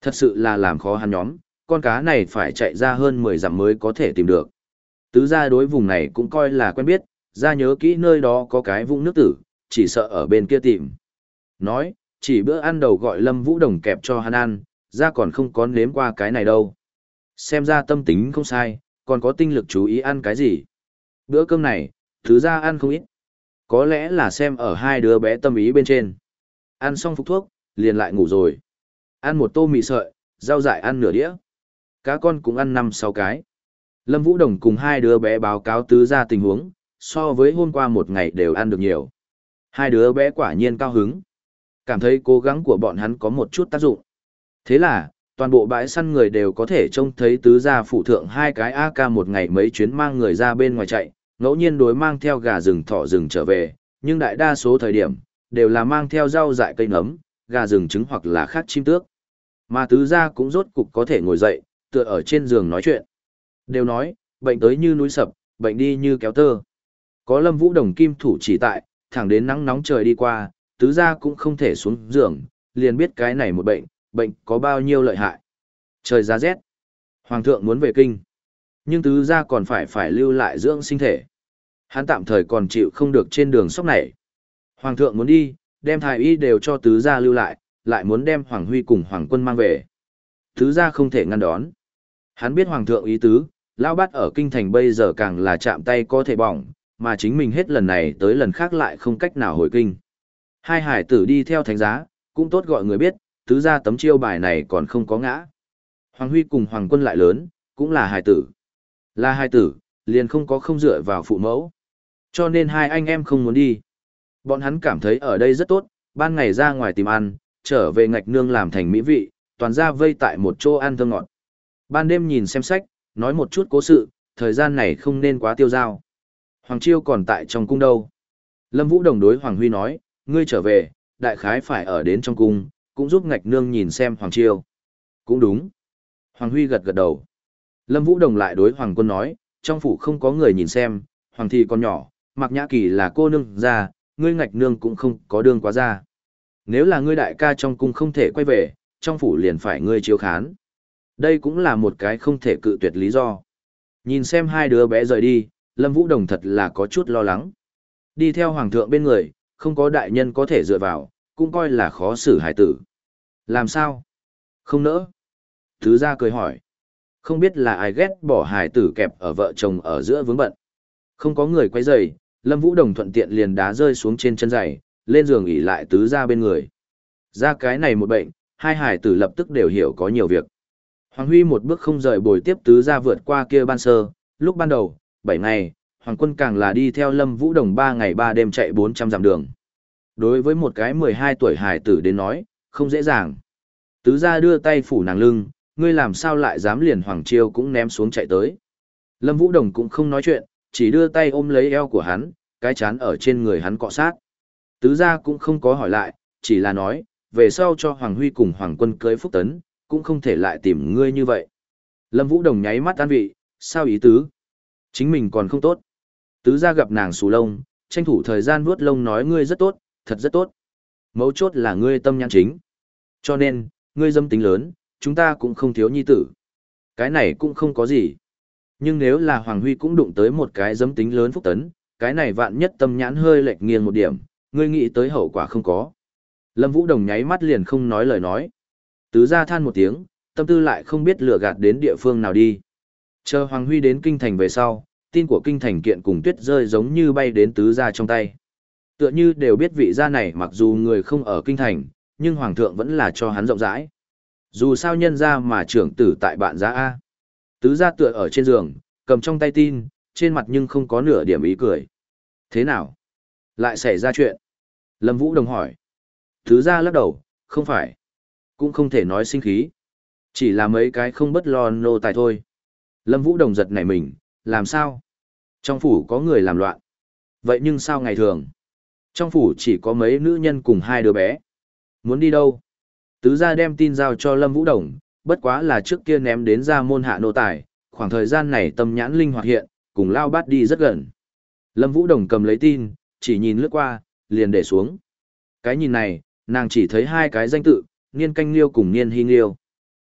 Thật sự là làm khó hắn nhóm, con cá này phải chạy ra hơn mười dặm mới có thể tìm được. Tứ gia đối vùng này cũng coi là quen biết, ra nhớ kỹ nơi đó có cái vũng nước tử, chỉ sợ ở bên kia tìm. Nói, chỉ bữa ăn đầu gọi Lâm Vũ Đồng kẹp cho hắn ăn, ra còn không có nếm qua cái này đâu. Xem ra tâm tính không sai, còn có tinh lực chú ý ăn cái gì. Bữa cơm này, thứ ra ăn không ít. Có lẽ là xem ở hai đứa bé tâm ý bên trên. Ăn xong phục thuốc, liền lại ngủ rồi. Ăn một tô mì sợi, rau dại ăn nửa đĩa. Cá con cũng ăn năm sáu cái. Lâm Vũ Đồng cùng hai đứa bé báo cáo tứ ra tình huống, so với hôm qua một ngày đều ăn được nhiều. Hai đứa bé quả nhiên cao hứng. Cảm thấy cố gắng của bọn hắn có một chút tác dụng. Thế là, toàn bộ bãi săn người đều có thể trông thấy tứ gia phụ thượng hai cái a ca một ngày mấy chuyến mang người ra bên ngoài chạy, ngẫu nhiên đối mang theo gà rừng thỏ rừng trở về, nhưng đại đa số thời điểm, đều là mang theo rau dại cây nấm, gà rừng trứng hoặc là khác chim tước. Mà tứ gia cũng rốt cục có thể ngồi dậy, tựa ở trên giường nói chuyện. Đều nói, bệnh tới như núi sập, bệnh đi như kéo tơ. Có Lâm Vũ Đồng kim thủ chỉ tại, thẳng đến nắng nóng trời đi qua, tứ gia cũng không thể xuống giường, liền biết cái này một bệnh, bệnh có bao nhiêu lợi hại. Trời giá rét, hoàng thượng muốn về kinh, nhưng tứ gia còn phải phải lưu lại dưỡng sinh thể. Hắn tạm thời còn chịu không được trên đường sóc này. Hoàng thượng muốn đi, đem thái y đều cho tứ gia lưu lại, lại muốn đem Hoàng Huy cùng Hoàng Quân mang về. Tứ gia không thể ngăn đón. Hắn biết hoàng thượng ý tứ, lão bát ở kinh thành bây giờ càng là chạm tay có thể bỏng, mà chính mình hết lần này tới lần khác lại không cách nào hồi kinh. Hai hải tử đi theo thánh giá, cũng tốt gọi người biết, tứ gia tấm chiêu bài này còn không có ngã. Hoàng Huy cùng Hoàng Quân lại lớn, cũng là hải tử. Là hải tử, liền không có không dựa vào phụ mẫu. Cho nên hai anh em không muốn đi. Bọn hắn cảm thấy ở đây rất tốt, ban ngày ra ngoài tìm ăn, trở về ngạch nương làm thành mỹ vị, toàn ra vây tại một chỗ ăn thơm ngọt. Ban đêm nhìn xem sách, nói một chút cố sự, thời gian này không nên quá tiêu dao. Hoàng Chiêu còn tại trong cung đâu. Lâm Vũ Đồng đối Hoàng Huy nói, ngươi trở về, đại khái phải ở đến trong cung, cũng giúp ngạch nương nhìn xem Hoàng Chiêu. Cũng đúng. Hoàng Huy gật gật đầu. Lâm Vũ Đồng lại đối Hoàng Quân nói, trong phủ không có người nhìn xem, Hoàng Thị còn nhỏ, Mạc Nhã Kỳ là cô nương ra, ngươi ngạch nương cũng không có đương quá ra. Nếu là ngươi đại ca trong cung không thể quay về, trong phủ liền phải ngươi chiếu khán. Đây cũng là một cái không thể cự tuyệt lý do. Nhìn xem hai đứa bé rời đi, Lâm Vũ Đồng thật là có chút lo lắng. Đi theo Hoàng thượng bên người, không có đại nhân có thể dựa vào, cũng coi là khó xử hải tử. Làm sao? Không nỡ. Thứ gia cười hỏi. Không biết là ai ghét bỏ hải tử kẹp ở vợ chồng ở giữa vướng bận. Không có người quấy rầy, Lâm Vũ Đồng thuận tiện liền đá rơi xuống trên chân giày, lên giường ỉ lại tứ gia bên người. Ra cái này một bệnh, hai hải tử lập tức đều hiểu có nhiều việc. Hoàng Huy một bước không rời bồi tiếp tứ gia vượt qua kia ban sơ, lúc ban đầu, bảy ngày, Hoàng Quân càng là đi theo Lâm Vũ Đồng ba ngày ba đêm chạy bốn trăm dặm đường. Đối với một cái mười hai tuổi hải tử đến nói, không dễ dàng. Tứ gia đưa tay phủ nàng lưng, ngươi làm sao lại dám liền Hoàng Chiêu cũng ném xuống chạy tới. Lâm Vũ Đồng cũng không nói chuyện, chỉ đưa tay ôm lấy eo của hắn, cái chán ở trên người hắn cọ sát. Tứ gia cũng không có hỏi lại, chỉ là nói, về sau cho Hoàng Huy cùng Hoàng Quân cưới phúc tấn, cũng không thể lại tìm ngươi như vậy. Lâm Vũ Đồng nháy mắt an vị, sao ý tứ? Chính mình còn không tốt. Tứ gia gặp nàng xù lông, tranh thủ thời gian vuốt lông nói ngươi rất tốt, thật rất tốt. Mấu chốt là ngươi tâm nhãn chính. Cho nên, ngươi dâm tính lớn, chúng ta cũng không thiếu nhi tử. Cái này cũng không có gì. Nhưng nếu là Hoàng Huy cũng đụng tới một cái dâm tính lớn phúc tấn, cái này vạn nhất tâm nhãn hơi lệch nghiêng một điểm, ngươi nghĩ tới hậu quả không có. Lâm Vũ Đồng nháy mắt liền không nói lời nói. Tứ gia than một tiếng, tâm tư lại không biết lừa gạt đến địa phương nào đi. Chờ Hoàng Huy đến kinh thành về sau, tin của kinh thành kiện cùng tuyết rơi giống như bay đến tứ gia trong tay. Tựa như đều biết vị gia này mặc dù người không ở kinh thành, nhưng Hoàng thượng vẫn là cho hắn rộng rãi. Dù sao nhân ra mà trưởng tử tại bạn gia A. Tứ gia tựa ở trên giường, cầm trong tay tin, trên mặt nhưng không có nửa điểm ý cười. Thế nào? Lại xảy ra chuyện? Lâm Vũ Đồng hỏi. Tứ gia lắc đầu, không phải. Cũng không thể nói sinh khí. Chỉ là mấy cái không bất lo nô tài thôi. Lâm Vũ Đồng giật nảy mình, làm sao? Trong phủ có người làm loạn. Vậy nhưng sao ngày thường? Trong phủ chỉ có mấy nữ nhân cùng hai đứa bé. Muốn đi đâu? Tứ gia đem tin giao cho Lâm Vũ Đồng, bất quá là trước kia ném đến ra môn hạ nô tài, khoảng thời gian này tâm nhãn linh hoạt hiện, cùng lao bát đi rất gần. Lâm Vũ Đồng cầm lấy tin, chỉ nhìn lướt qua, liền để xuống. Cái nhìn này, nàng chỉ thấy hai cái danh tự, Niên Canh Liêu cùng Niên Hy Liêu.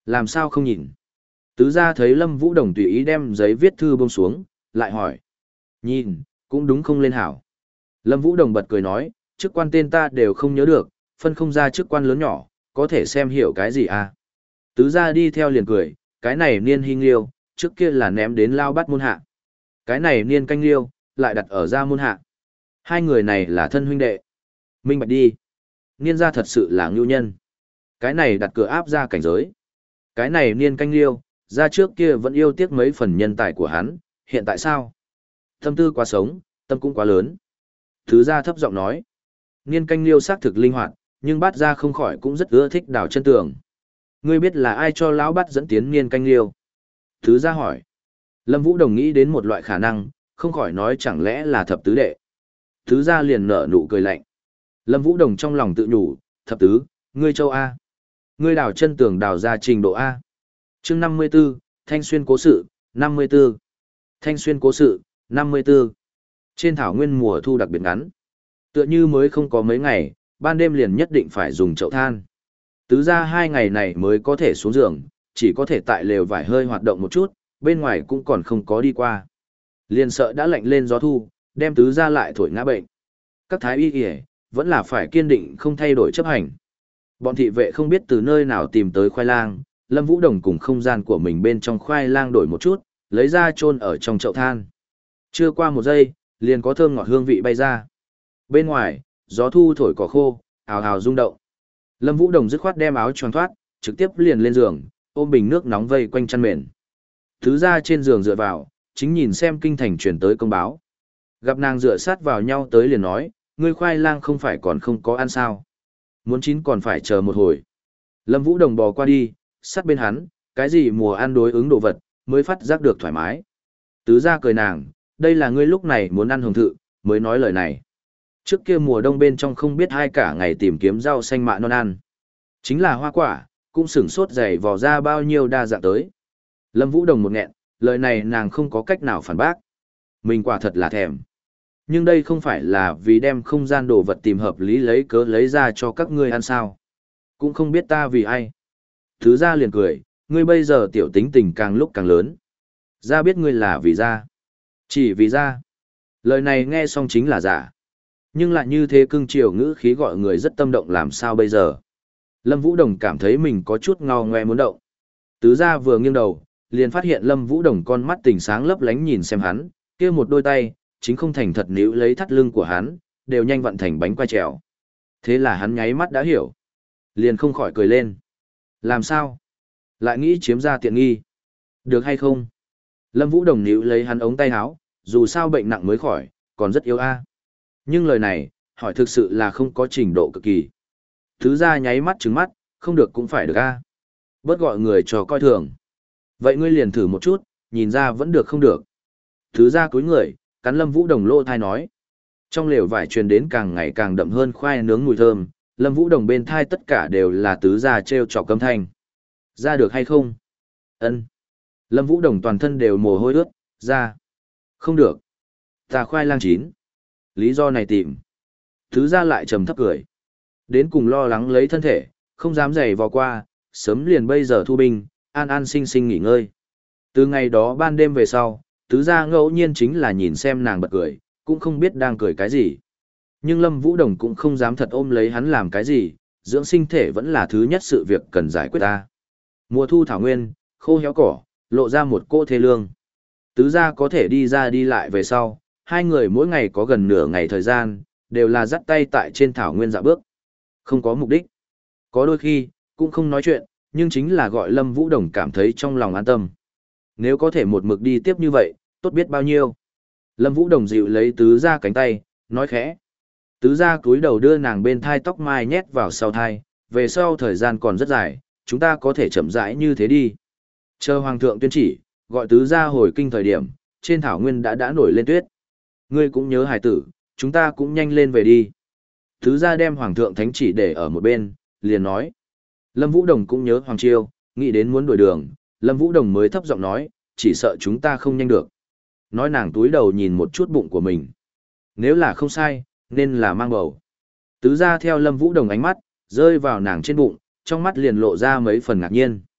Làm sao không nhìn? Tứ gia thấy Lâm Vũ Đồng tùy ý đem giấy viết thư buông xuống, lại hỏi. Nhìn, cũng đúng không lên hảo. Lâm Vũ Đồng bật cười nói, chức quan tên ta đều không nhớ được, phân không ra chức quan lớn nhỏ, có thể xem hiểu cái gì à. Tứ gia đi theo liền cười, cái này niên hình liêu, trước kia là ném đến lao bắt môn hạ. Cái này niên canh liêu, lại đặt ở ra môn hạ. Hai người này là thân huynh đệ. Minh bạch đi. Niên gia thật sự là ngưu nhân. Cái này đặt cửa áp ra cảnh giới. Cái này niên canh liêu, ra trước kia vẫn yêu tiếc mấy phần nhân tài của hắn, hiện tại sao? Tâm tư quá sống, tâm cũng quá lớn. Thứ gia thấp giọng nói. Niên canh liêu xác thực linh hoạt, nhưng bát gia không khỏi cũng rất ưa thích đào chân tường. Ngươi biết là ai cho lão bát dẫn tiến niên canh liêu? Thứ gia hỏi. Lâm Vũ Đồng nghĩ đến một loại khả năng, không khỏi nói chẳng lẽ là thập tứ đệ. Thứ gia liền nở nụ cười lạnh. Lâm Vũ Đồng trong lòng tự nhủ, thập tứ, ngươi châu A. Ngươi đào chân tường đào ra trình độ A. Chương năm mươi 54, Thanh Xuyên cố sự, năm mươi 54. Thanh Xuyên cố sự, năm mươi 54. Trên thảo nguyên mùa thu đặc biệt ngắn. Tựa như mới không có mấy ngày, ban đêm liền nhất định phải dùng chậu than. Tứ ra hai ngày này mới có thể xuống giường, chỉ có thể tại lều vải hơi hoạt động một chút, bên ngoài cũng còn không có đi qua. Liền sợ đã lạnh lên gió thu, đem tứ ra lại thổi ngã bệnh. Các thái y kìa, vẫn là phải kiên định không thay đổi chấp hành. Bọn thị vệ không biết từ nơi nào tìm tới khoai lang, Lâm Vũ Đồng cùng không gian của mình bên trong khoai lang đổi một chút, lấy ra chôn ở trong chậu than. Chưa qua một giây, liền có thơm ngọt hương vị bay ra. Bên ngoài, gió thu thổi cỏ khô, ào ào rung động. Lâm Vũ Đồng dứt khoát đem áo choàng thoát, trực tiếp liền lên giường, ôm bình nước nóng vây quanh chăn mền. Thứ ra trên giường dựa vào, chính nhìn xem kinh thành truyền tới công báo. Gặp nàng dựa sát vào nhau tới liền nói, ngươi khoai lang không phải còn không có ăn sao. Muốn chín còn phải chờ một hồi. Lâm Vũ Đồng bò qua đi, sát bên hắn, cái gì mùa ăn đối ứng đồ vật, mới phát giác được thoải mái. Tứ ra cười nàng, đây là ngươi lúc này muốn ăn hồng thự, mới nói lời này. Trước kia mùa đông bên trong không biết hai cả ngày tìm kiếm rau xanh mạ non ăn. Chính là hoa quả, cũng sửng sốt dày vò ra bao nhiêu đa dạng tới. Lâm Vũ Đồng một nghẹn, lời này nàng không có cách nào phản bác. Mình quả thật là thèm. Nhưng đây không phải là vì đem không gian đồ vật tìm hợp lý lấy cớ lấy ra cho các ngươi ăn sao. Cũng không biết ta vì ai. Thứ ra liền cười, ngươi bây giờ tiểu tính tình càng lúc càng lớn. Ra biết ngươi là vì ra. Chỉ vì ra. Lời này nghe xong chính là giả. Nhưng lại như thế cưng chiều ngữ khí gọi người rất tâm động làm sao bây giờ. Lâm Vũ Đồng cảm thấy mình có chút ngao ngoe muốn động. Tứ ra vừa nghiêng đầu, liền phát hiện Lâm Vũ Đồng con mắt tỉnh sáng lấp lánh nhìn xem hắn, kia một đôi tay, chính không thành thật níu lấy thắt lưng của hắn, đều nhanh vận thành bánh quay trèo. Thế là hắn nháy mắt đã hiểu. Liền không khỏi cười lên. Làm sao? Lại nghĩ chiếm ra tiện nghi. Được hay không? Lâm Vũ Đồng níu lấy hắn ống tay áo, dù sao bệnh nặng mới khỏi, còn rất yếu a. Nhưng lời này, hỏi thực sự là không có trình độ cực kỳ. Thứ ra nháy mắt trứng mắt, không được cũng phải được a. Bớt gọi người cho coi thường. Vậy ngươi liền thử một chút, nhìn ra vẫn được không được. Thứ ra cúi người, cắn Lâm Vũ Đồng lỗ thai nói. Trong lều vải truyền đến càng ngày càng đậm hơn khoai nướng mùi thơm, Lâm Vũ Đồng bên thai tất cả đều là tứ ra treo chọc câm thanh. Ra được hay không? Ân. Lâm Vũ Đồng toàn thân đều mồ hôi ướt, ra. Không được. Ta khoai lang chín. Lý do này tìm. Thứ ra lại trầm thấp cười. Đến cùng lo lắng lấy thân thể, không dám giày vào qua, sớm liền bây giờ thu binh, an an sinh sinh nghỉ ngơi. Từ ngày đó ban đêm về sau, tứ gia ngẫu nhiên chính là nhìn xem nàng bật cười, cũng không biết đang cười cái gì. Nhưng Lâm Vũ Đồng cũng không dám thật ôm lấy hắn làm cái gì, dưỡng sinh thể vẫn là thứ nhất sự việc cần giải quyết ta. Mùa thu thảo nguyên, khô héo cỏ, lộ ra một cô thê lương. Tứ gia có thể đi ra đi lại về sau, hai người mỗi ngày có gần nửa ngày thời gian, đều là dắt tay tại trên thảo nguyên dạo bước. Không có mục đích. Có đôi khi, cũng không nói chuyện, nhưng chính là gọi Lâm Vũ Đồng cảm thấy trong lòng an tâm. Nếu có thể một mực đi tiếp như vậy, tốt biết bao nhiêu. Lâm Vũ Đồng dịu lấy tứ gia cánh tay, nói khẽ. Tứ gia cúi đầu đưa nàng bên thai tóc mai nhét vào sau thai, về sau thời gian còn rất dài, chúng ta có thể chậm rãi như thế đi. Chờ Hoàng thượng tuyên chỉ, gọi tứ gia hồi kinh thời điểm, trên thảo nguyên đã đã nổi lên tuyết. Ngươi cũng nhớ hài tử, chúng ta cũng nhanh lên về đi. Tứ gia đem Hoàng thượng thánh chỉ để ở một bên, liền nói. Lâm Vũ Đồng cũng nhớ Hoàng Chiêu, nghĩ đến muốn đổi đường, Lâm Vũ Đồng mới thấp giọng nói, chỉ sợ chúng ta không nhanh được. Nói nàng túi đầu nhìn một chút bụng của mình. Nếu là không sai, nên là mang bầu. Tứ gia theo Lâm Vũ Đồng ánh mắt, rơi vào nàng trên bụng, trong mắt liền lộ ra mấy phần ngạc nhiên.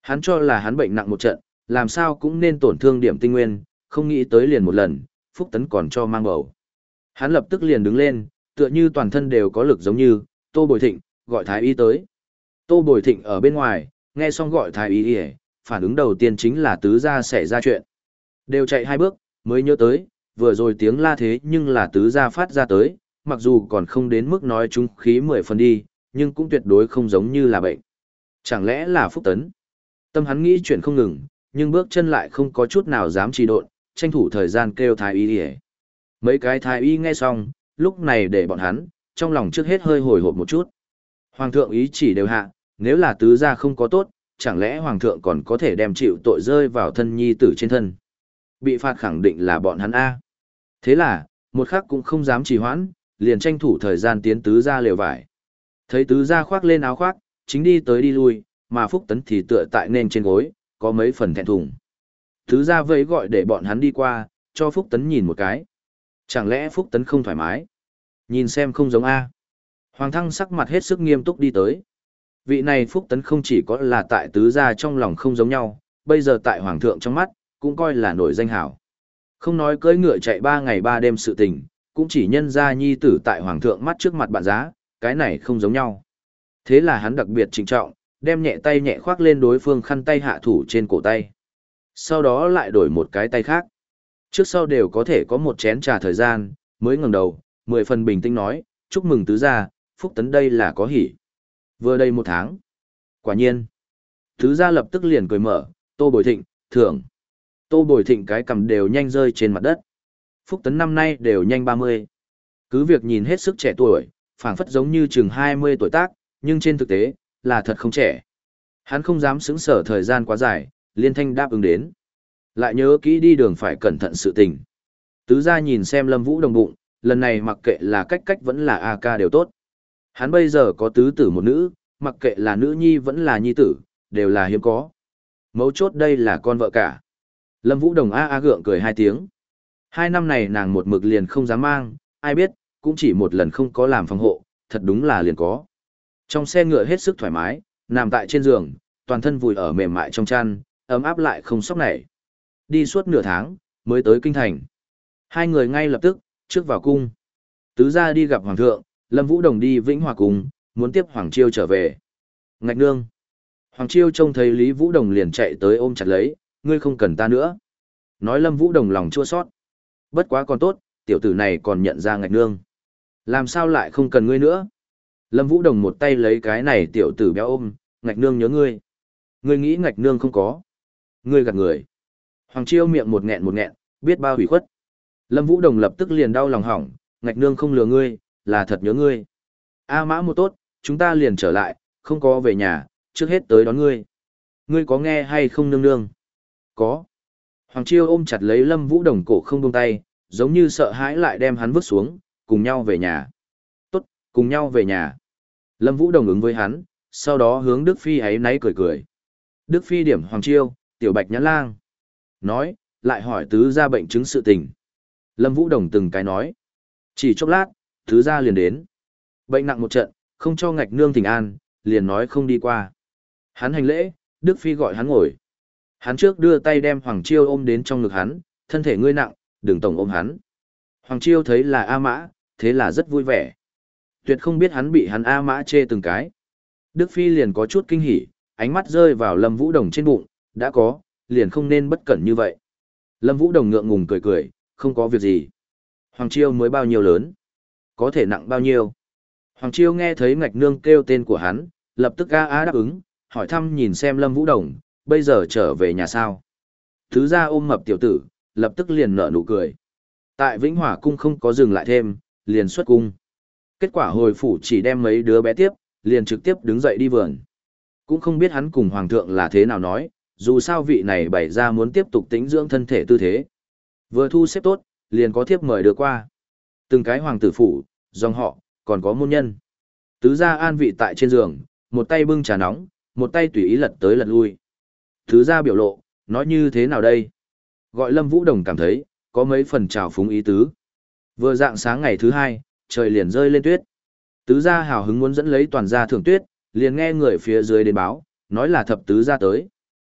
Hắn cho là hắn bệnh nặng một trận, làm sao cũng nên tổn thương điểm tinh nguyên, không nghĩ tới liền một lần, Phúc Tấn còn cho mang bầu. Hắn lập tức liền đứng lên, tựa như toàn thân đều có lực giống như, Tô Bồi Thịnh, gọi Thái Y tới. Tô Bồi Thịnh ở bên ngoài, nghe xong gọi Thái Y, phản ứng đầu tiên chính là tứ gia xảy ra chuyện. Đều chạy hai bước, mới nhớ tới, vừa rồi tiếng la thế nhưng là tứ gia phát ra tới, mặc dù còn không đến mức nói chúng khí mười phần đi, nhưng cũng tuyệt đối không giống như là bệnh. Chẳng lẽ là Phúc Tấn? Tâm hắn nghĩ chuyện không ngừng, nhưng bước chân lại không có chút nào dám trì độn, tranh thủ thời gian kêu Thái Y đi. Mấy cái Thái Y nghe xong, lúc này để bọn hắn, trong lòng trước hết hơi hồi hộp một chút. Hoàng thượng ý chỉ đều hạ, nếu là tứ gia không có tốt, chẳng lẽ Hoàng thượng còn có thể đem chịu tội rơi vào thân nhi tử trên thân. Bị phạt khẳng định là bọn hắn A. Thế là, một khắc cũng không dám trì hoãn, liền tranh thủ thời gian tiến tứ gia lều vải. Thấy tứ gia khoác lên áo khoác, chính đi tới đi lui, mà Phúc Tấn thì tựa tại nên trên gối, có mấy phần thẹn thùng. Tứ gia vẫy gọi để bọn hắn đi qua, cho Phúc Tấn nhìn một cái. Chẳng lẽ Phúc Tấn không thoải mái? Nhìn xem không giống A. Hoàng thăng sắc mặt hết sức nghiêm túc đi tới. Vị này Phúc Tấn không chỉ có là tại tứ gia trong lòng không giống nhau, bây giờ tại Hoàng thượng trong mắt, cũng coi là nổi danh hảo. Không nói cưỡi ngựa chạy ba ngày ba đêm sự tình, cũng chỉ nhân ra nhi tử tại Hoàng thượng mắt trước mặt bạn giá, cái này không giống nhau. Thế là hắn đặc biệt trịnh trọng, đem nhẹ tay nhẹ khoác lên đối phương khăn tay hạ thủ trên cổ tay. Sau đó lại đổi một cái tay khác. Trước sau đều có thể có một chén trà thời gian, mới ngẩng đầu, mười phần bình tĩnh nói, chúc mừng tứ gia, Phúc Tấn đây là có hỉ. Vừa đây một tháng. Quả nhiên. Tứ gia lập tức liền cười mở, Tô Bồi Thịnh, thưởng. Tô Bồi Thịnh cái cầm đều nhanh rơi trên mặt đất. Phúc Tấn năm nay đều nhanh ba mươi. Cứ việc nhìn hết sức trẻ tuổi, phảng phất giống như chừng hai mươi tuổi tác, nhưng trên thực tế, là thật không trẻ. Hắn không dám xứng sở thời gian quá dài, liên thanh đáp ứng đến. Lại nhớ kỹ đi đường phải cẩn thận sự tình. Tứ gia nhìn xem Lâm Vũ Đồng bụng, lần này mặc kệ là cách cách vẫn là a ca đều tốt. Hắn bây giờ có tứ tử một nữ, mặc kệ là nữ nhi vẫn là nhi tử, đều là hiếm có. Mấu chốt đây là con vợ cả. Lâm Vũ Đồng a a gượng cười hai tiếng. Hai năm này nàng một mực liền không dám mang, ai biết, cũng chỉ một lần không có làm phòng hộ, thật đúng là liền có. Trong xe ngựa hết sức thoải mái, nằm tại trên giường, toàn thân vùi ở mềm mại trong chăn, ấm áp lại không sốc nảy. Đi suốt nửa tháng, mới tới kinh thành. Hai người ngay lập tức, trước vào cung. Tứ gia đi gặp Hoàng thượng, Lâm Vũ Đồng đi Vĩnh Hòa Cung, muốn tiếp Hoàng Chiêu trở về. Ngạch nương. Hoàng Chiêu trông thấy Lý Vũ Đồng liền chạy tới ôm chặt lấy, ngươi không cần ta nữa. Nói Lâm Vũ Đồng lòng chua sót. Bất quá còn tốt, tiểu tử này còn nhận ra ngạch nương. Làm sao lại không cần ngươi nữa? Lâm Vũ Đồng một tay lấy cái này tiểu tử béo ôm, ngạch nương nhớ ngươi. Ngươi nghĩ ngạch nương không có. Ngươi gạt người. Hoàng Chiêu miệng một nghẹn một nghẹn, biết bao hủy khuất. Lâm Vũ Đồng lập tức liền đau lòng hỏng, ngạch nương không lừa ngươi, là thật nhớ ngươi. A Mã một tốt, chúng ta liền trở lại, không có về nhà, trước hết tới đón ngươi. Ngươi có nghe hay không nương nương? Có. Hoàng Chiêu ôm chặt lấy Lâm Vũ Đồng cổ không buông tay, giống như sợ hãi lại đem hắn vứt xuống, cùng nhau về nhà. Tốt, cùng nhau về nhà. Lâm Vũ Đồng ứng với hắn, sau đó hướng Đức Phi ấy náy cười cười. Đức Phi điểm Hoàng Chiêu, tiểu bạch nhãn lang. Nói, lại hỏi tứ gia bệnh chứng sự tình. Lâm Vũ Đồng từng cái nói. Chỉ chốc lát, tứ gia liền đến. Bệnh nặng một trận, không cho ngạch nương thỉnh an, liền nói không đi qua. Hắn hành lễ, Đức Phi gọi hắn ngồi. Hắn trước đưa tay đem Hoàng Chiêu ôm đến trong ngực hắn, thân thể ngươi nặng, đừng tổng ôm hắn. Hoàng Chiêu thấy là A Mã, thế là rất vui vẻ. Tuyệt không biết hắn bị hắn A Mã chê từng cái. Đức Phi liền có chút kinh hỉ, ánh mắt rơi vào Lâm Vũ Đồng trên bụng, đã có, liền không nên bất cẩn như vậy. Lâm Vũ Đồng ngượng ngùng cười cười, không có việc gì. Hoàng Chiêu mới bao nhiêu lớn? Có thể nặng bao nhiêu? Hoàng Chiêu nghe thấy ngạch nương kêu tên của hắn, lập tức a a đáp ứng, hỏi thăm nhìn xem Lâm Vũ Đồng, bây giờ trở về nhà sao? Thứ gia ôm mập tiểu tử, lập tức liền nở nụ cười. Tại Vĩnh Hòa Cung không có dừng lại thêm, liền xuất cung. Kết quả hồi phủ chỉ đem mấy đứa bé tiếp, liền trực tiếp đứng dậy đi vườn. Cũng không biết hắn cùng Hoàng thượng là thế nào nói, dù sao vị này bày ra muốn tiếp tục tĩnh dưỡng thân thể tư thế. Vừa thu xếp tốt, liền có thiếp mời đưa qua. Từng cái hoàng tử phủ, dòng họ, còn có môn nhân. Tứ gia an vị tại trên giường, một tay bưng trà nóng, một tay tùy ý lật tới lật lui. Tứ gia biểu lộ, nói như thế nào đây? Gọi Lâm Vũ Đồng cảm thấy, có mấy phần trào phúng ý tứ. Vừa dạng sáng ngày thứ hai, trời liền rơi lên tuyết. Tứ gia hào hứng muốn dẫn lấy toàn gia thưởng tuyết, liền nghe người phía dưới đến báo, nói là thập tứ gia tới.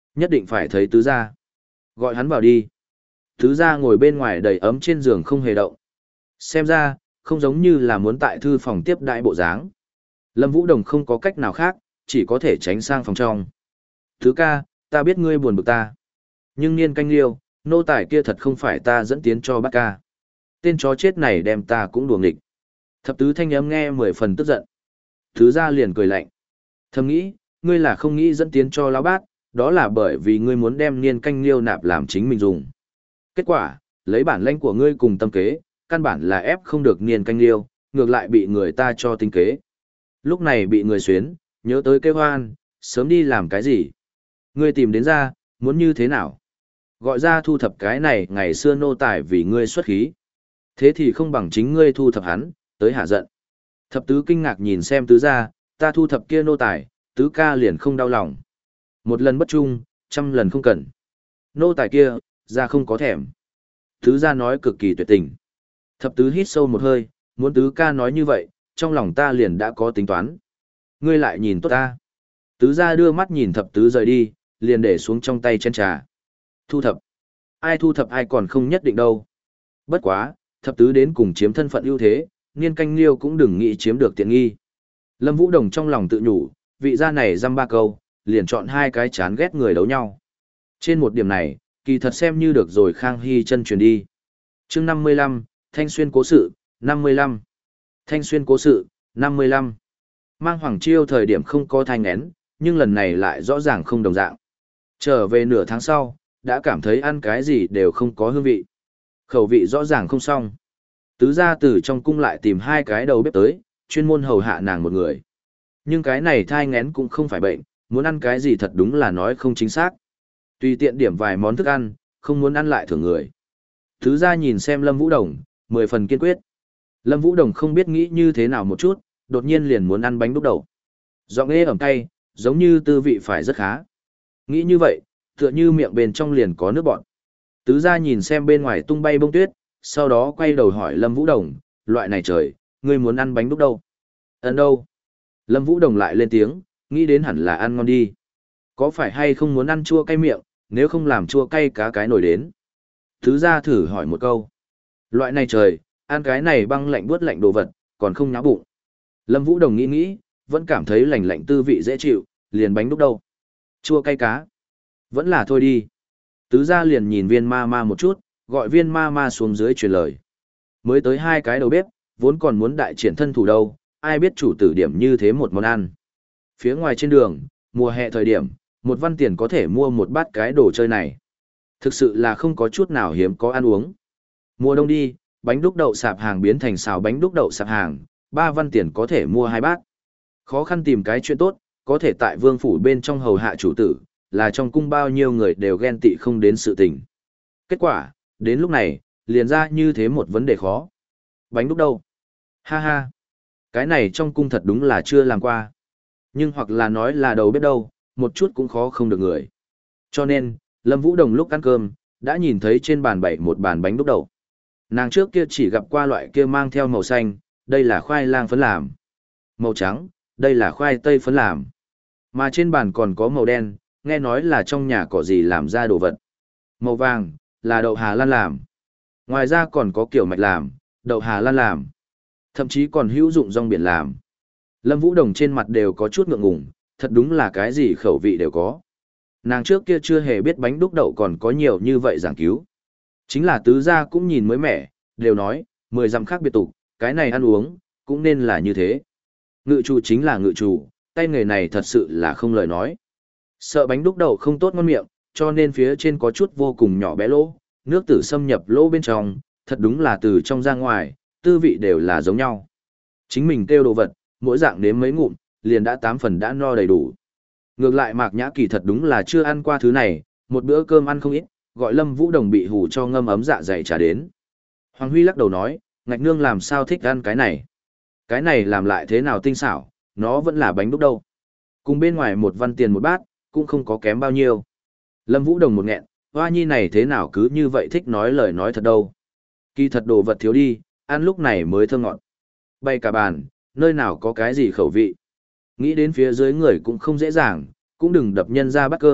Nhất định phải thấy tứ gia. Gọi hắn vào đi. Tứ gia ngồi bên ngoài đầy ấm trên giường không hề động. Xem ra, không giống như là muốn tại thư phòng tiếp đại bộ dáng. Lâm Vũ Đồng không có cách nào khác, chỉ có thể tránh sang phòng trong. Tứ ca, ta biết ngươi buồn bực ta. Nhưng niên canh liêu, nô tài kia thật không phải ta dẫn tiến cho bác ca. Tên chó chết này đem ta cũng đùa nghịch. Thập tứ thanh âm nghe mười phần tức giận. Tứ gia liền cười lạnh. Thầm nghĩ, ngươi là không nghĩ dẫn tiến cho lão bát, đó là bởi vì ngươi muốn đem niên canh liêu nạp làm chính mình dùng. Kết quả, lấy bản lãnh của ngươi cùng tâm kế, căn bản là ép không được niên canh liêu, ngược lại bị người ta cho tinh kế. Lúc này bị người xuyến, nhớ tới kêu hoan, sớm đi làm cái gì. Ngươi tìm đến ra, muốn như thế nào? Gọi ra thu thập cái này ngày xưa nô tài vì ngươi xuất khí. Thế thì không bằng chính ngươi thu thập hắn, tới hạ giận. Thập tứ kinh ngạc nhìn xem tứ gia, ta thu thập kia nô tài, tứ ca liền không đau lòng. Một lần bất trung, trăm lần không cần. Nô tài kia, ra không có thèm. Tứ gia nói cực kỳ tuyệt tình. Thập tứ hít sâu một hơi, muốn tứ ca nói như vậy, trong lòng ta liền đã có tính toán. Ngươi lại nhìn tốt ta. Tứ gia đưa mắt nhìn thập tứ rời đi, liền để xuống trong tay chén trà. Thu thập. Ai thu thập ai còn không nhất định đâu. Bất quá, thập tứ đến cùng chiếm thân phận ưu thế, niên canh liêu cũng đừng nghĩ chiếm được tiện nghi. Lâm Vũ Đồng trong lòng tự nhủ, vị gia này dăm ba câu, liền chọn hai cái chán ghét người đấu nhau. Trên một điểm này, kỳ thật xem như được rồi Khang Hy chân truyền đi. chương năm mươi lăm, Thanh Xuyên cố sự, năm mươi lăm. Thanh Xuyên cố sự, năm mươi lăm. Mang Hoàng Chiêu thời điểm không có thai nghén, nhưng lần này lại rõ ràng không đồng dạng. Trở về nửa tháng sau, đã cảm thấy ăn cái gì đều không có hương vị. Khẩu vị rõ ràng không xong. Tứ gia từ trong cung lại tìm hai cái đầu bếp tới, chuyên môn hầu hạ nàng một người. Nhưng cái này thai nghén cũng không phải bệnh, muốn ăn cái gì thật đúng là nói không chính xác. Tùy tiện điểm vài món thức ăn, không muốn ăn lại thưởng người. Tứ gia nhìn xem Lâm Vũ Đồng, mười phần kiên quyết. Lâm Vũ Đồng không biết nghĩ như thế nào một chút, đột nhiên liền muốn ăn bánh đúc đậu. Giọng ê ẩm cay, giống như tư vị phải rất khá. Nghĩ như vậy, tựa như miệng bên trong liền có nước bọt. Tứ gia nhìn xem bên ngoài tung bay bông tuyết, sau đó quay đầu hỏi Lâm Vũ Đồng, loại này trời, ngươi muốn ăn bánh đúc đâu? Ấn đâu? Lâm Vũ Đồng lại lên tiếng, nghĩ đến hẳn là ăn ngon đi. Có phải hay không muốn ăn chua cay miệng, nếu không làm chua cay cá cái nổi đến? Tứ gia thử hỏi một câu. Loại này trời, ăn cái này băng lạnh buốt lạnh đồ vật, còn không nháo bụng. Lâm Vũ Đồng nghĩ nghĩ, vẫn cảm thấy lành lạnh tư vị dễ chịu, liền bánh đúc đâu. Chua cay cá. Vẫn là thôi đi. Tứ gia liền nhìn viên ma ma một chút, gọi viên ma ma xuống dưới truyền lời. Mới tới hai cái đầu bếp, vốn còn muốn đại triển thân thủ đâu, ai biết chủ tử điểm như thế một món ăn. Phía ngoài trên đường, mùa hè thời điểm, một văn tiền có thể mua một bát cái đồ chơi này. Thực sự là không có chút nào hiếm có ăn uống. Mùa đông đi, bánh đúc đậu sạp hàng biến thành xào bánh đúc đậu sạp hàng, ba văn tiền có thể mua hai bát. Khó khăn tìm cái chuyện tốt, có thể tại vương phủ bên trong hầu hạ chủ tử, là trong cung bao nhiêu người đều ghen tị không đến sự tình. Kết quả, đến lúc này, liền ra như thế một vấn đề khó. Bánh đúc đâu? Ha ha! Cái này trong cung thật đúng là chưa làm qua. Nhưng hoặc là nói là đầu bếp đâu, một chút cũng khó không được người. Cho nên, Lâm Vũ Đồng lúc ăn cơm, đã nhìn thấy trên bàn bày một bàn bánh đúc đậu. Nàng trước kia chỉ gặp qua loại kia mang theo màu xanh, đây là khoai lang phấn làm. Màu trắng, đây là khoai tây phấn làm. Mà trên bàn còn có màu đen, nghe nói là trong nhà có gì làm ra đồ vật. Màu vàng, là đậu Hà Lan làm. Ngoài ra còn có kiểu mạch làm, đậu Hà Lan làm. Thậm chí còn hữu dụng rong biển làm. Lâm Vũ Đồng trên mặt đều có chút ngượng ngùng, thật đúng là cái gì khẩu vị đều có. Nàng trước kia chưa hề biết bánh đúc đậu còn có nhiều như vậy giảng cứu. Chính là tứ gia cũng nhìn mới mẻ, đều nói, mười dặm khác biệt tục, cái này ăn uống, cũng nên là như thế. Ngự chủ chính là ngự chủ, tay nghề này thật sự là không lời nói. Sợ bánh đúc đậu không tốt ngon miệng, cho nên phía trên có chút vô cùng nhỏ bé lỗ, nước tử xâm nhập lỗ bên trong, thật đúng là từ trong ra ngoài, tư vị đều là giống nhau. Chính mình kêu đồ vật, mỗi dạng nếm mấy ngụm, liền đã tám phần đã no đầy đủ. Ngược lại Mạc Nhã Kỳ thật đúng là chưa ăn qua thứ này, một bữa cơm ăn không ít, gọi Lâm Vũ Đồng bị hù cho ngâm ấm dạ dày trả đến. Hoàng Huy lắc đầu nói, ngạch nương làm sao thích ăn cái này. Cái này làm lại thế nào tinh xảo, nó vẫn là bánh đúc đâu. Cùng bên ngoài một văn tiền một bát, cũng không có kém bao nhiêu. Lâm Vũ Đồng một nghẹn, hoa nhi này thế nào cứ như vậy thích nói lời nói thật đâu. Kỳ thật đồ vật thiếu đi, ăn lúc này mới thơm ngọt. Bay cả bàn, nơi nào có cái gì khẩu vị. Nghĩ đến phía dưới người cũng không dễ dàng, cũng đừng đập nhân ra bát cơm,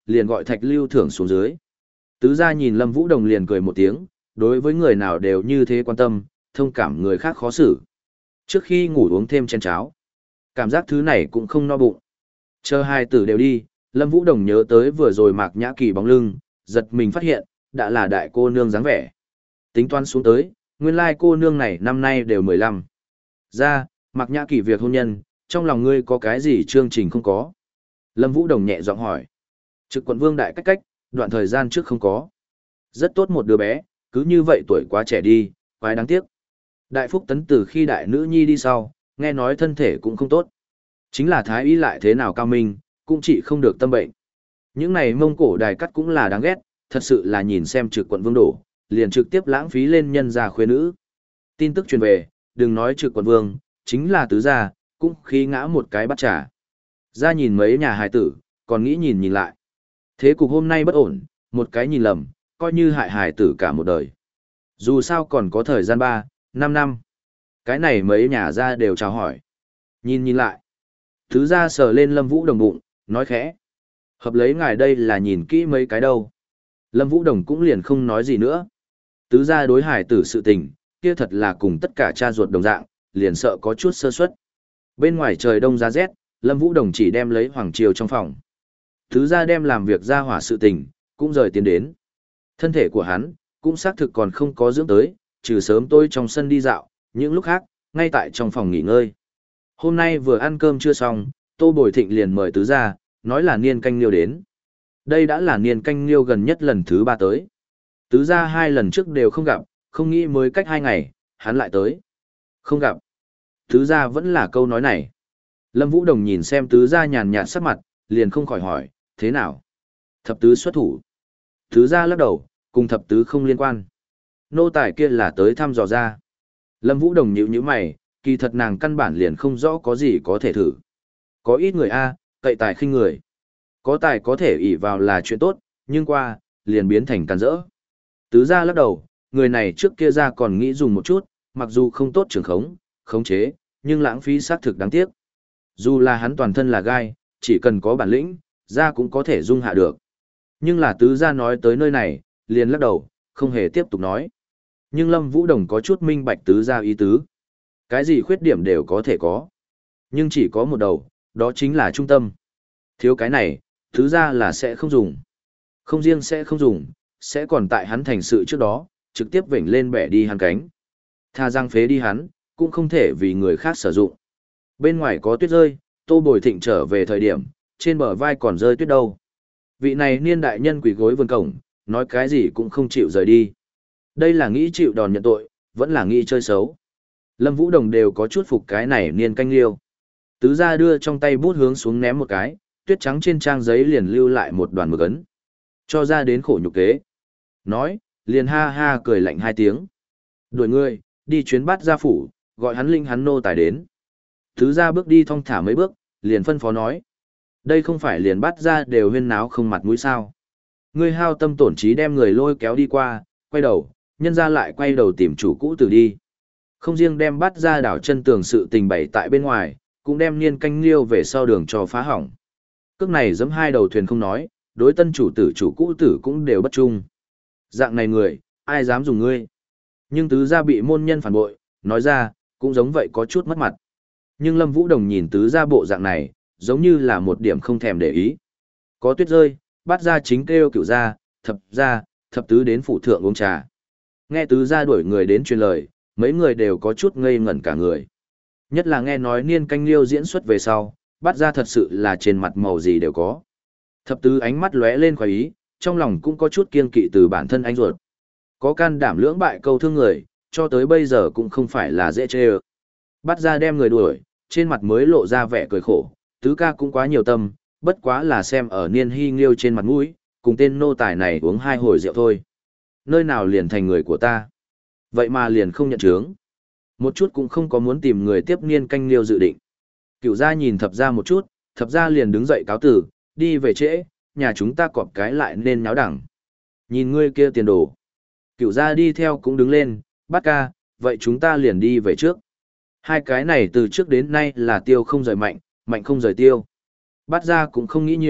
liền gọi Thạch Lưu thưởng xuống dưới. Tứ gia nhìn Lâm Vũ Đồng liền cười một tiếng, đối với người nào đều như thế quan tâm, thông cảm người khác khó xử. Trước khi ngủ uống thêm chén cháo, cảm giác thứ này cũng không no bụng. Chờ hai tử đều đi, Lâm Vũ Đồng nhớ tới vừa rồi Mạc Nhã Kỳ bóng lưng, giật mình phát hiện, đã là đại cô nương dáng vẻ. Tính toán xuống tới, nguyên lai cô nương này năm nay đều mười lăm. Ra, Mạc Nhã Kỳ việc hôn nhân, trong lòng ngươi có cái gì chương trình không có? Lâm Vũ Đồng nhẹ giọng hỏi. Trực quận vương đại cách cách, đoạn thời gian trước không có. Rất tốt một đứa bé, cứ như vậy tuổi quá trẻ đi, quái đáng tiếc. Đại Phúc Tấn từ khi đại nữ nhi đi sau, nghe nói thân thể cũng không tốt. Chính là thái y lại thế nào cao minh, cũng chỉ không được tâm bệnh. Những này Mông Cổ đài cắt cũng là đáng ghét, thật sự là nhìn xem trực quận vương đổ, liền trực tiếp lãng phí lên nhân gia khuê nữ. Tin tức truyền về, đừng nói trực quận vương, chính là tứ gia, cũng khí ngã một cái bắt trà. Ra nhìn mấy nhà hài tử, còn nghĩ nhìn nhìn lại. Thế cục hôm nay bất ổn, một cái nhìn lầm, coi như hại hài tử cả một đời. Dù sao còn có thời gian ba, năm năm. Cái này mấy nhà ra đều chào hỏi. Nhìn nhìn lại. Thứ ra sờ lên Lâm Vũ Đồng bụng, nói khẽ. Hợp lấy ngài đây là nhìn kỹ mấy cái đâu. Lâm Vũ Đồng cũng liền không nói gì nữa. Tứ ra đối hài tử sự tình, kia thật là cùng tất cả cha ruột đồng dạng, liền sợ có chút sơ suất. Bên ngoài trời đông giá rét, Lâm Vũ Đồng chỉ đem lấy Hoàng Triều trong phòng. Tứ ra đem làm việc ra hỏa sự tình, cũng rời tiến đến. Thân thể của hắn, cũng xác thực còn không có dưỡng tới, trừ sớm tôi trong sân đi dạo, những lúc khác, ngay tại trong phòng nghỉ ngơi. Hôm nay vừa ăn cơm chưa xong, Tô Bồi Thịnh liền mời tứ ra, nói là niên canh liêu đến. Đây đã là niên canh liêu gần nhất lần thứ ba tới. Tứ ra hai lần trước đều không gặp, không nghĩ mới cách hai ngày, hắn lại tới. Không gặp. Tứ ra vẫn là câu nói này. Lâm Vũ Đồng nhìn xem tứ ra nhàn nhạt sắc mặt, liền không khỏi hỏi, thế nào? Thập tứ xuất thủ. Tứ ra lắc đầu, cùng thập tứ không liên quan. Nô tài kia là tới thăm dò ra. Lâm Vũ Đồng nhíu nhíu mày, kỳ thật nàng căn bản liền không rõ có gì có thể thử. Có ít người A, cậy tài khinh người. Có tài có thể ỷ vào là chuyện tốt, nhưng qua, liền biến thành càn rỡ. Tứ ra lắc đầu, người này trước kia ra còn nghĩ dùng một chút, mặc dù không tốt trường khống, khống chế, nhưng lãng phí xác thực đáng tiếc. Dù là hắn toàn thân là gai, chỉ cần có bản lĩnh, ra cũng có thể dung hạ được. Nhưng là tứ ra nói tới nơi này, liền lắc đầu, không hề tiếp tục nói. Nhưng Lâm Vũ Đồng có chút minh bạch tứ ra ý tứ. Cái gì khuyết điểm đều có thể có. Nhưng chỉ có một đầu, đó chính là trung tâm. Thiếu cái này, tứ ra là sẽ không dùng. Không riêng sẽ không dùng, sẽ còn tại hắn thành sự trước đó, trực tiếp vểnh lên bẻ đi hắn cánh. Tha răng phế đi hắn, cũng không thể vì người khác sử dụng. Bên ngoài có tuyết rơi, Tô Bồi Thịnh trở về thời điểm, trên bờ vai còn rơi tuyết đâu. Vị này niên đại nhân quỷ gối vườn cổng, nói cái gì cũng không chịu rời đi. Đây là nghĩ chịu đòn nhận tội, vẫn là nghĩ chơi xấu. Lâm Vũ Đồng đều có chút phục cái này niên canh liêu. Tứ ra đưa trong tay bút hướng xuống ném một cái, tuyết trắng trên trang giấy liền lưu lại một đoàn mực ấn. Cho ra đến khổ nhục kế. Nói, liền ha ha cười lạnh hai tiếng. Đuổi ngươi, đi chuyến bắt gia phủ, gọi hắn linh hắn nô tài đến. Tứ ra bước đi thong thả mấy bước, liền phân phó nói. Đây không phải liền bắt ra đều huyên náo không mặt mũi sao. Ngươi hao tâm tổn trí đem người lôi kéo đi qua, quay đầu, nhân ra lại quay đầu tìm chủ cũ từ đi. Không riêng đem bắt ra đảo chân tường sự tình bày tại bên ngoài, cũng đem niên canh liêu về sau đường cho phá hỏng. Cước này giẫm hai đầu thuyền không nói, đối tân chủ tử chủ cũ tử cũng đều bất trung. Dạng này người, ai dám dùng ngươi. Nhưng tứ gia bị môn nhân phản bội, nói ra, cũng giống vậy có chút mất mặt. Nhưng Lâm Vũ Đồng nhìn tứ gia bộ dạng này, giống như là một điểm không thèm để ý. Có tuyết rơi, bắt ra chính kêu cửu gia, thập gia, thập tứ đến phủ thượng uống trà. Nghe tứ gia đuổi người đến truyền lời, mấy người đều có chút ngây ngẩn cả người. Nhất là nghe nói niên canh liêu diễn xuất về sau, bắt ra thật sự là trên mặt màu gì đều có. Thập tứ ánh mắt lóe lên khoái ý, trong lòng cũng có chút kiêng kỵ từ bản thân anh ruột. Có can đảm lưỡng bại câu thương người, cho tới bây giờ cũng không phải là dễ chê ơ. Bắt ra đem người đuổi, trên mặt mới lộ ra vẻ cười khổ, tứ ca cũng quá nhiều tâm, bất quá là xem ở niên hy nghiêu trên mặt mũi, cùng tên nô tài này uống hai hồi rượu thôi. Nơi nào liền thành người của ta. Vậy mà liền không nhận chướng. Một chút cũng không có muốn tìm người tiếp niên canh liêu dự định. Cửu gia nhìn thập gia một chút, thập gia liền đứng dậy cáo tử, đi về trễ, nhà chúng ta cọp cái lại nên nháo đẳng. Nhìn ngươi kia tiền đồ. Cửu gia đi theo cũng đứng lên, bát ca, vậy chúng ta liền đi về trước. Hai cái này từ trước đến nay là tiêu không rời mạnh, mạnh không rời tiêu. Bát gia cũng không nghĩ nhiều,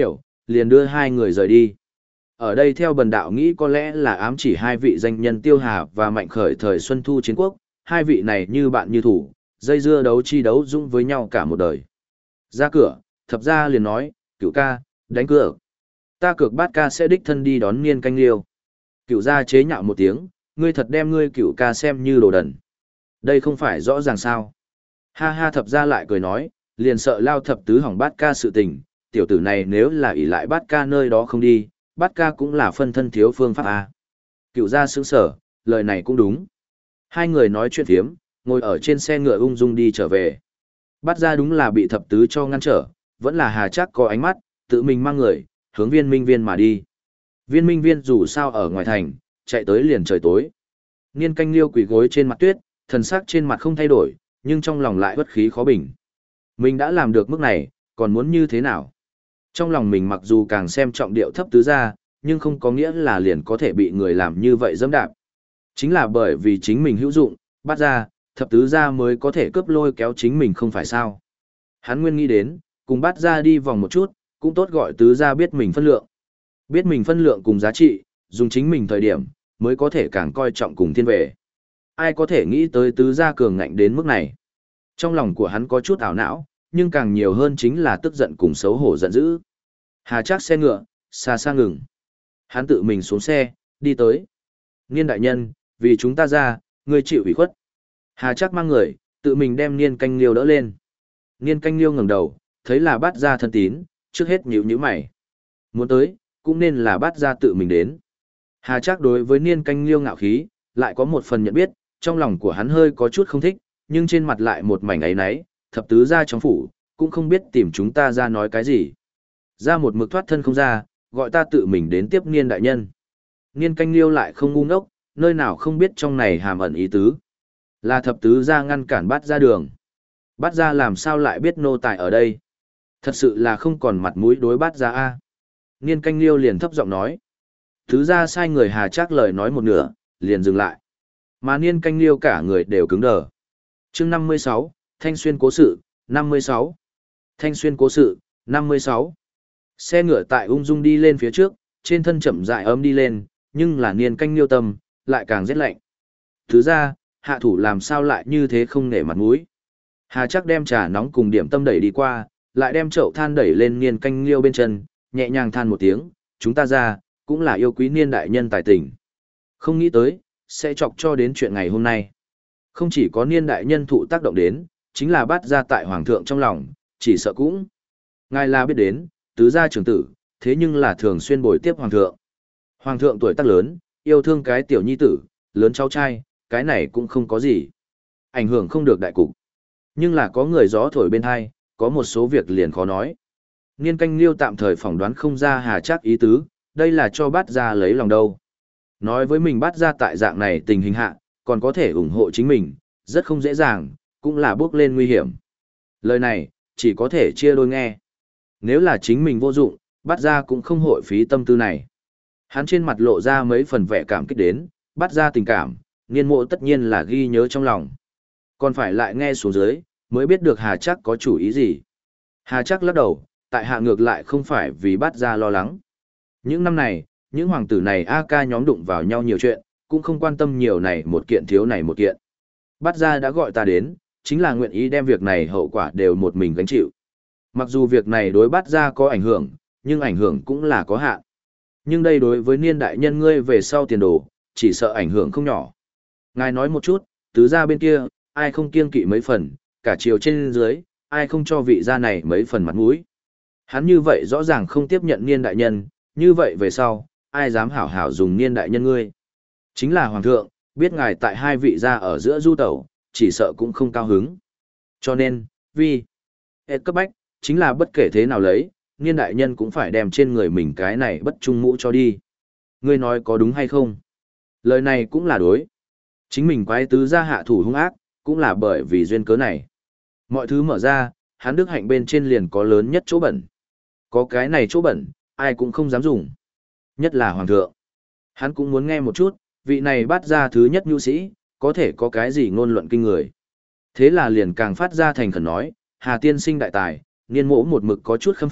liền đưa hai người rời đi. Ở đây theo bần đạo nghĩ có lẽ là ám chỉ hai vị danh nhân Tiêu Hà và Mạnh Khởi thời Xuân Thu chiến quốc, hai vị này như bạn như thủ, dây dưa đấu chi đấu dũng với nhau cả một đời. Ra cửa, thập gia liền nói, cửu ca, đánh cược. Ta cược bát ca sẽ đích thân đi đón Niên Canh Liêu. Cửu gia chế nhạo một tiếng, ngươi thật đem ngươi cửu ca xem như đồ đần. Đây không phải rõ ràng sao. Ha ha, thập gia lại cười nói, liền sợ lao thập tứ hỏng bát ca sự tình, tiểu tử này nếu là ỷ lại bát ca nơi đó không đi, bát ca cũng là phân thân thiếu phương pháp A. Cửu gia sững sở, lời này cũng đúng. Hai người nói chuyện thiếm, ngồi ở trên xe ngựa ung dung đi trở về. Bát gia đúng là bị thập tứ cho ngăn trở, vẫn là Hà Trác có ánh mắt, tự mình mang người, hướng viên minh viên mà đi. Viên minh viên dù sao ở ngoài thành, chạy tới liền trời tối. Niên Canh Liêu quỳ gối trên mặt tuyết, thần sắc trên mặt không thay đổi, nhưng trong lòng lại bất khí khó bình. Mình đã làm được mức này, còn muốn như thế nào? Trong lòng mình mặc dù càng xem trọng điệu thấp tứ gia, nhưng không có nghĩa là liền có thể bị người làm như vậy dẫm đạp. Chính là bởi vì chính mình hữu dụng, bắt ra, thập tứ gia mới có thể cướp lôi kéo chính mình không phải sao. Hắn nguyên nghĩ đến, cùng bắt ra đi vòng một chút, cũng tốt gọi tứ gia biết mình phân lượng. Biết mình phân lượng cùng giá trị, dùng chính mình thời điểm, mới có thể càng coi trọng cùng thiên vệ. Ai có thể nghĩ tới tứ gia cường ngạnh đến mức này. Trong lòng của hắn có chút ảo não, nhưng càng nhiều hơn chính là tức giận cùng xấu hổ giận dữ. Hà Trác xe ngựa, xa xa ngừng. Hắn tự mình xuống xe, đi tới. Niên đại nhân, vì chúng ta ra, ngươi chịu ủy khuất. Hà Trác mang người, tự mình đem Niên Canh Liêu đỡ lên. Niên Canh Liêu ngẩng đầu, thấy là Bát gia thân tín, trước hết nhíu nhíu mày. Muốn tới, cũng nên là Bát gia tự mình đến. Hà Trác đối với Niên Canh Liêu ngạo khí, lại có một phần nhận biết, trong lòng của hắn hơi có chút không thích, nhưng trên mặt lại một mảnh ấy náy, thập tứ gia trong phủ, cũng không biết tìm chúng ta ra nói cái gì. Ra một mực thoát thân không ra, gọi ta tự mình đến tiếp Niên đại nhân. Niên Canh Liêu lại không ngu ngốc, nơi nào không biết trong này hàm ẩn ý tứ. Là thập tứ gia ngăn cản Bát gia đường. Bát gia làm sao lại biết nô tài ở đây? Thật sự là không còn mặt mũi đối Bát gia a. Niên Canh Liêu liền thấp giọng nói. Tứ gia sai người Hà Trác lời nói một nửa, liền dừng lại. Mà Niên Canh Liêu cả người đều cứng đờ. Chương năm mươi sáu, Thanh Xuyên cố sự, năm mươi sáu. Thanh Xuyên cố sự, năm mươi sáu. Xe ngựa tại ung dung đi lên phía trước, trên thân chậm rãi ấm đi lên, nhưng là Niên Canh Liêu tâm, lại càng rét lạnh. Thứ ra, hạ thủ làm sao lại như thế không nể mặt mũi. Hà Trác đem trà nóng cùng điểm tâm đẩy đi qua, lại đem chậu than đẩy lên Niên Canh Liêu bên chân, nhẹ nhàng than một tiếng, chúng ta ra, cũng là yêu quý Niên đại nhân tài tình. Không nghĩ tới, sẽ chọc cho đến chuyện ngày hôm nay. Không chỉ có Niên đại nhân thụ tác động đến, chính là Bát gia tại hoàng thượng trong lòng, chỉ sợ cũng. Ngài là biết đến, tứ gia trưởng tử, thế nhưng là thường xuyên bồi tiếp hoàng thượng. Hoàng thượng tuổi tác lớn, yêu thương cái tiểu nhi tử, lớn cháu trai, cái này cũng không có gì. Ảnh hưởng không được đại cục. Nhưng là có người gió thổi bên hai, có một số việc liền khó nói. Niên Canh Liêu tạm thời phỏng đoán không ra Hà Trác ý tứ, đây là cho Bát gia lấy lòng đâu. Nói với mình Bát gia tại dạng này tình hình hạ, còn có thể ủng hộ chính mình, rất không dễ dàng, cũng là bước lên nguy hiểm. Lời này, chỉ có thể chia đôi nghe. Nếu là chính mình vô dụng, Bát gia cũng không hội phí tâm tư này. Hắn trên mặt lộ ra mấy phần vẻ cảm kích đến, Bát gia tình cảm, Niên Mộ tất nhiên là ghi nhớ trong lòng. Còn phải lại nghe xuống dưới, mới biết được Hà Trác có chủ ý gì. Hà Trác lắc đầu, tại hạ ngược lại không phải vì Bát gia lo lắng. Những năm này, những hoàng tử này a ca nhóm đụng vào nhau nhiều chuyện, cũng không quan tâm nhiều này một kiện thiếu này một kiện. Bát gia đã gọi ta đến, chính là nguyện ý đem việc này hậu quả đều một mình gánh chịu. Mặc dù việc này đối Bát gia có ảnh hưởng, nhưng ảnh hưởng cũng là có hạn. Nhưng đây đối với Niên đại nhân ngươi về sau tiền đồ, chỉ sợ ảnh hưởng không nhỏ. Ngài nói một chút, tứ gia bên kia, ai không kiêng kỵ mấy phần, cả chiều trên dưới, ai không cho vị gia này mấy phần mặt mũi. Hắn như vậy rõ ràng không tiếp nhận Niên đại nhân, như vậy về sau, ai dám hảo hảo dùng Niên đại nhân ngươi. Chính là hoàng thượng, biết ngài tại hai vị gia ở giữa du tẩu, chỉ sợ cũng không cao hứng. Cho nên, vì hết cấp bách, chính là bất kể thế nào lấy, Niên đại nhân cũng phải đem trên người mình cái này bất trung mũ cho đi. Ngươi nói có đúng hay không? Lời này cũng là đối. Chính mình quái tứ gia hạ thủ hung ác, cũng là bởi vì duyên cớ này. Mọi thứ mở ra, hắn đức hạnh bên trên liền có lớn nhất chỗ bẩn. Có cái này chỗ bẩn, ai cũng không dám dùng. Nhất là hoàng thượng. Hắn cũng muốn nghe một chút, vị này bắt ra thứ nhất nhu sĩ, có thể có cái gì ngôn luận kinh người. Thế là liền càng phát ra thành khẩn nói, Hà tiên sinh đại tài, Niên Mỗ một mực có chút khâm phục,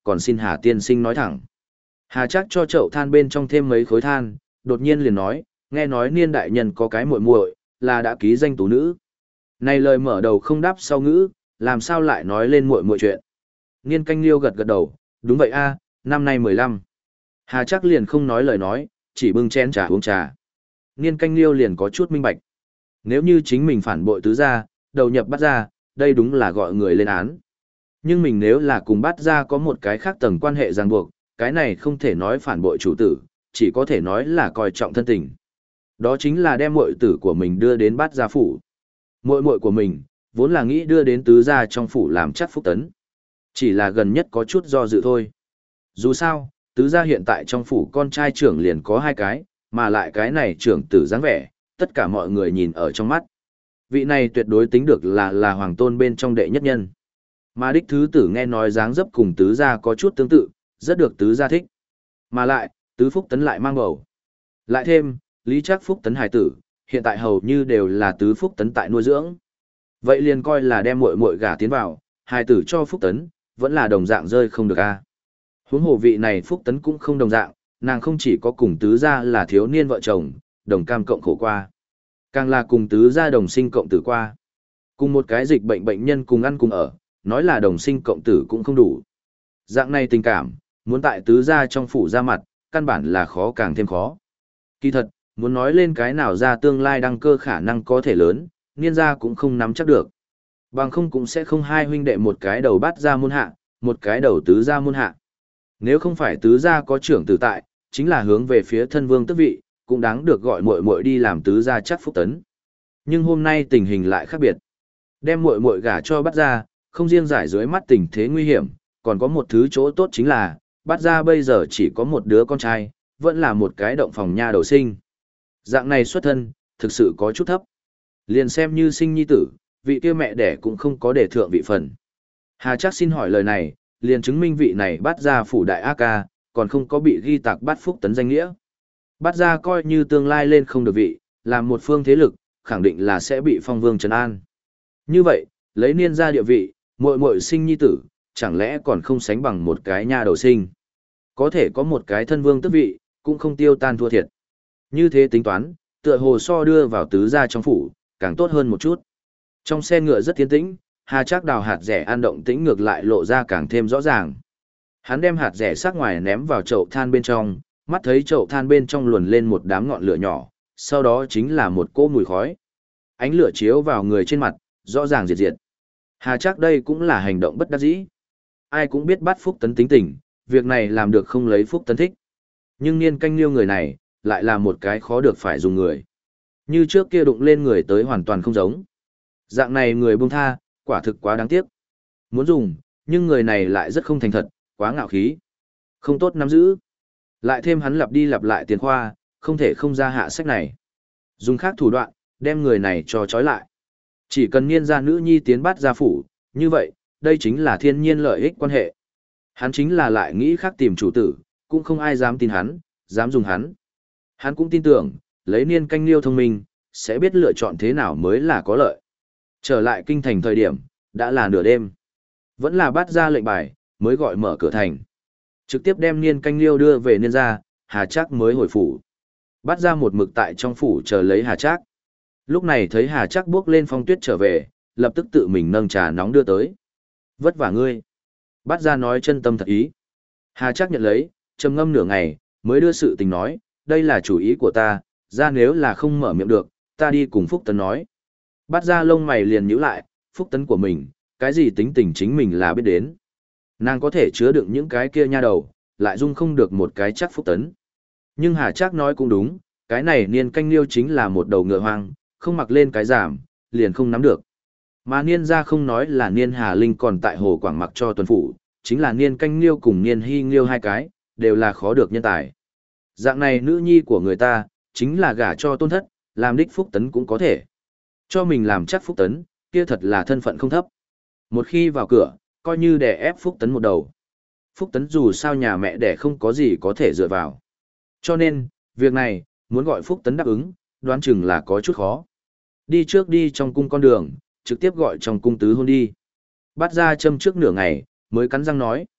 còn xin Hà tiên sinh nói thẳng. Hà Trác cho chậu than bên trong thêm mấy khối than, đột nhiên liền nói, nghe nói Niên đại nhân có cái muội muội, là đã ký danh tú nữ. Này lời mở đầu không đáp sau ngữ, làm sao lại nói lên muội muội chuyện. Niên Canh Liêu gật gật đầu, đúng vậy a, năm nay mười lăm. Hà Trác liền không nói lời nói, chỉ bưng chén trà uống trà. Niên Canh Liêu liền có chút minh bạch. Nếu như chính mình phản bội tứ gia, đầu nhập bắt ra, đây đúng là gọi người lên án. Nhưng mình nếu là cùng bắt ra có một cái khác tầng quan hệ ràng buộc, cái này không thể nói phản bội chủ tử, chỉ có thể nói là coi trọng thân tình. Đó chính là đem muội tử của mình đưa đến bắt gia phủ. Muội muội của mình, vốn là nghĩ đưa đến tứ gia trong phủ làm chắc phúc tấn. Chỉ là gần nhất có chút do dự thôi. Dù sao, tứ gia hiện tại trong phủ con trai trưởng liền có hai cái, mà lại cái này trưởng tử dáng vẻ, tất cả mọi người nhìn ở trong mắt. Vị này tuyệt đối tính được là là hoàng tôn bên trong đệ nhất nhân. Mà đích thứ tử nghe nói dáng dấp cùng tứ gia có chút tương tự, rất được tứ gia thích. Mà lại, tứ phúc tấn lại mang bầu. Lại thêm, Lý Trác phúc tấn hải tử, hiện tại hầu như đều là tứ phúc tấn tại nuôi dưỡng. Vậy liền coi là đem muội muội gả tiến vào, hải tử cho phúc tấn, vẫn là đồng dạng rơi không được a. Huống hồ vị này phúc tấn cũng không đồng dạng, nàng không chỉ có cùng tứ gia là thiếu niên vợ chồng, đồng cam cộng khổ qua, càng là cùng tứ gia đồng sinh cộng tử qua. Cùng một cái dịch bệnh bệnh nhân cùng ăn cùng ở, nói là đồng sinh cộng tử cũng không đủ. Dạng này tình cảm, muốn tại tứ gia trong phủ ra mặt, căn bản là khó càng thêm khó. Kỳ thật, muốn nói lên cái nào ra tương lai đăng cơ khả năng có thể lớn, Niên gia cũng không nắm chắc được. Bằng không cũng sẽ không hai huynh đệ một cái đầu bắt ra môn hạ, một cái đầu tứ gia môn hạ. Nếu không phải tứ gia có trưởng tử tại, chính là hướng về phía thân vương tước vị, cũng đáng được gọi muội muội đi làm tứ gia chắc phúc tấn. Nhưng hôm nay tình hình lại khác biệt. Đem muội muội gả cho bắt ra, không riêng giải dưới mắt tình thế nguy hiểm, còn có một thứ chỗ tốt chính là, bắt ra bây giờ chỉ có một đứa con trai, vẫn là một cái động phòng nha đầu sinh. Dạng này xuất thân, thực sự có chút thấp. Liền xem như sinh nhi tử, vị kia mẹ đẻ cũng không có để thượng vị phần. Hà Trác xin hỏi lời này, liền chứng minh vị này bắt ra phủ đại A ca, còn không có bị ghi tạc bắt phúc tấn danh nghĩa. Bắt ra coi như tương lai lên không được vị, làm một phương thế lực, khẳng định là sẽ bị phong vương trấn an. Như vậy, lấy Niên gia địa vị, muội muội sinh nhi tử, chẳng lẽ còn không sánh bằng một cái nha đầu sinh. Có thể có một cái thân vương tước vị, cũng không tiêu tan thua thiệt. Như thế tính toán, tựa hồ so đưa vào tứ gia trong phủ, càng tốt hơn một chút. Trong xe ngựa rất tiến tĩnh, Hà Trác đào hạt rẻ an động tĩnh ngược lại lộ ra càng thêm rõ ràng. Hắn đem hạt rẻ sắc ngoài ném vào chậu than bên trong, mắt thấy chậu than bên trong luồn lên một đám ngọn lửa nhỏ, sau đó chính là một cỗ mùi khói. Ánh lửa chiếu vào người trên mặt, rõ ràng diệt diệt. Hà Trác đây cũng là hành động bất đắc dĩ. Ai cũng biết bắt Phúc Tấn tính tình, việc này làm được không lấy Phúc Tấn thích. Nhưng Niên Canh Liêu người này, lại là một cái khó được phải dùng người. Như trước kia đụng lên người tới hoàn toàn không giống. Dạng này người buông tha, quả thực quá đáng tiếc. Muốn dùng, nhưng người này lại rất không thành thật, quá ngạo khí. Không tốt nắm giữ. Lại thêm hắn lặp đi lặp lại tiền khoa, không thể không ra hạ sách này. Dùng khác thủ đoạn, đem người này cho trói lại. Chỉ cần Niên gia nữ nhi tiến bắt gia phủ, như vậy, đây chính là thiên nhiên lợi ích quan hệ. Hắn chính là lại nghĩ khác tìm chủ tử, cũng không ai dám tin hắn, dám dùng hắn. Hắn cũng tin tưởng, lấy Niên Canh Liêu thông minh, sẽ biết lựa chọn thế nào mới là có lợi. Trở lại kinh thành thời điểm, đã là nửa đêm. Vẫn là bắt ra lệnh bài, mới gọi mở cửa thành. Trực tiếp đem Niên Canh Liêu đưa về Niên gia, Hà Trác mới hồi phủ. Bắt ra một mực tại trong phủ chờ lấy Hà Trác. Lúc này thấy Hà Trác bước lên phong tuyết trở về, lập tức tự mình nâng trà nóng đưa tới. Vất vả ngươi. Bắt ra nói chân tâm thật ý. Hà Trác nhận lấy, trầm ngâm nửa ngày, mới đưa sự tình nói, đây là chủ ý của ta, ra nếu là không mở miệng được, ta đi cùng Phúc Tấn nói. Bắt ra lông mày liền nhíu lại, Phúc Tấn của mình, cái gì tính tình chính mình là biết đến. Nàng có thể chứa đựng những cái kia nha đầu, lại dung không được một cái chắc Phúc Tấn. Nhưng Hà Trác nói cũng đúng, cái này Niên Canh Liêu chính là một đầu ngựa hoang, không mặc lên cái giảm, liền không nắm được. Mà Niên gia không nói là Niên Hà Linh còn tại Hồ Quảng mặc cho tuần phủ, chính là Niên Canh Liêu cùng Niên Hy Liêu hai cái, đều là khó được nhân tài. Dạng này nữ nhi của người ta, chính là gả cho tôn thất, làm đích Phúc Tấn cũng có thể. Cho mình làm chắc Phúc Tấn, kia thật là thân phận không thấp. Một khi vào cửa, coi như đè ép Phúc Tấn một đầu. Phúc Tấn dù sao nhà mẹ đẻ không có gì có thể dựa vào. Cho nên, việc này, muốn gọi Phúc Tấn đáp ứng, đoán chừng là có chút khó. Đi trước đi trong cung con đường, trực tiếp gọi trong cung tứ hôn đi. Bắt ra châm trước nửa ngày, mới cắn răng nói.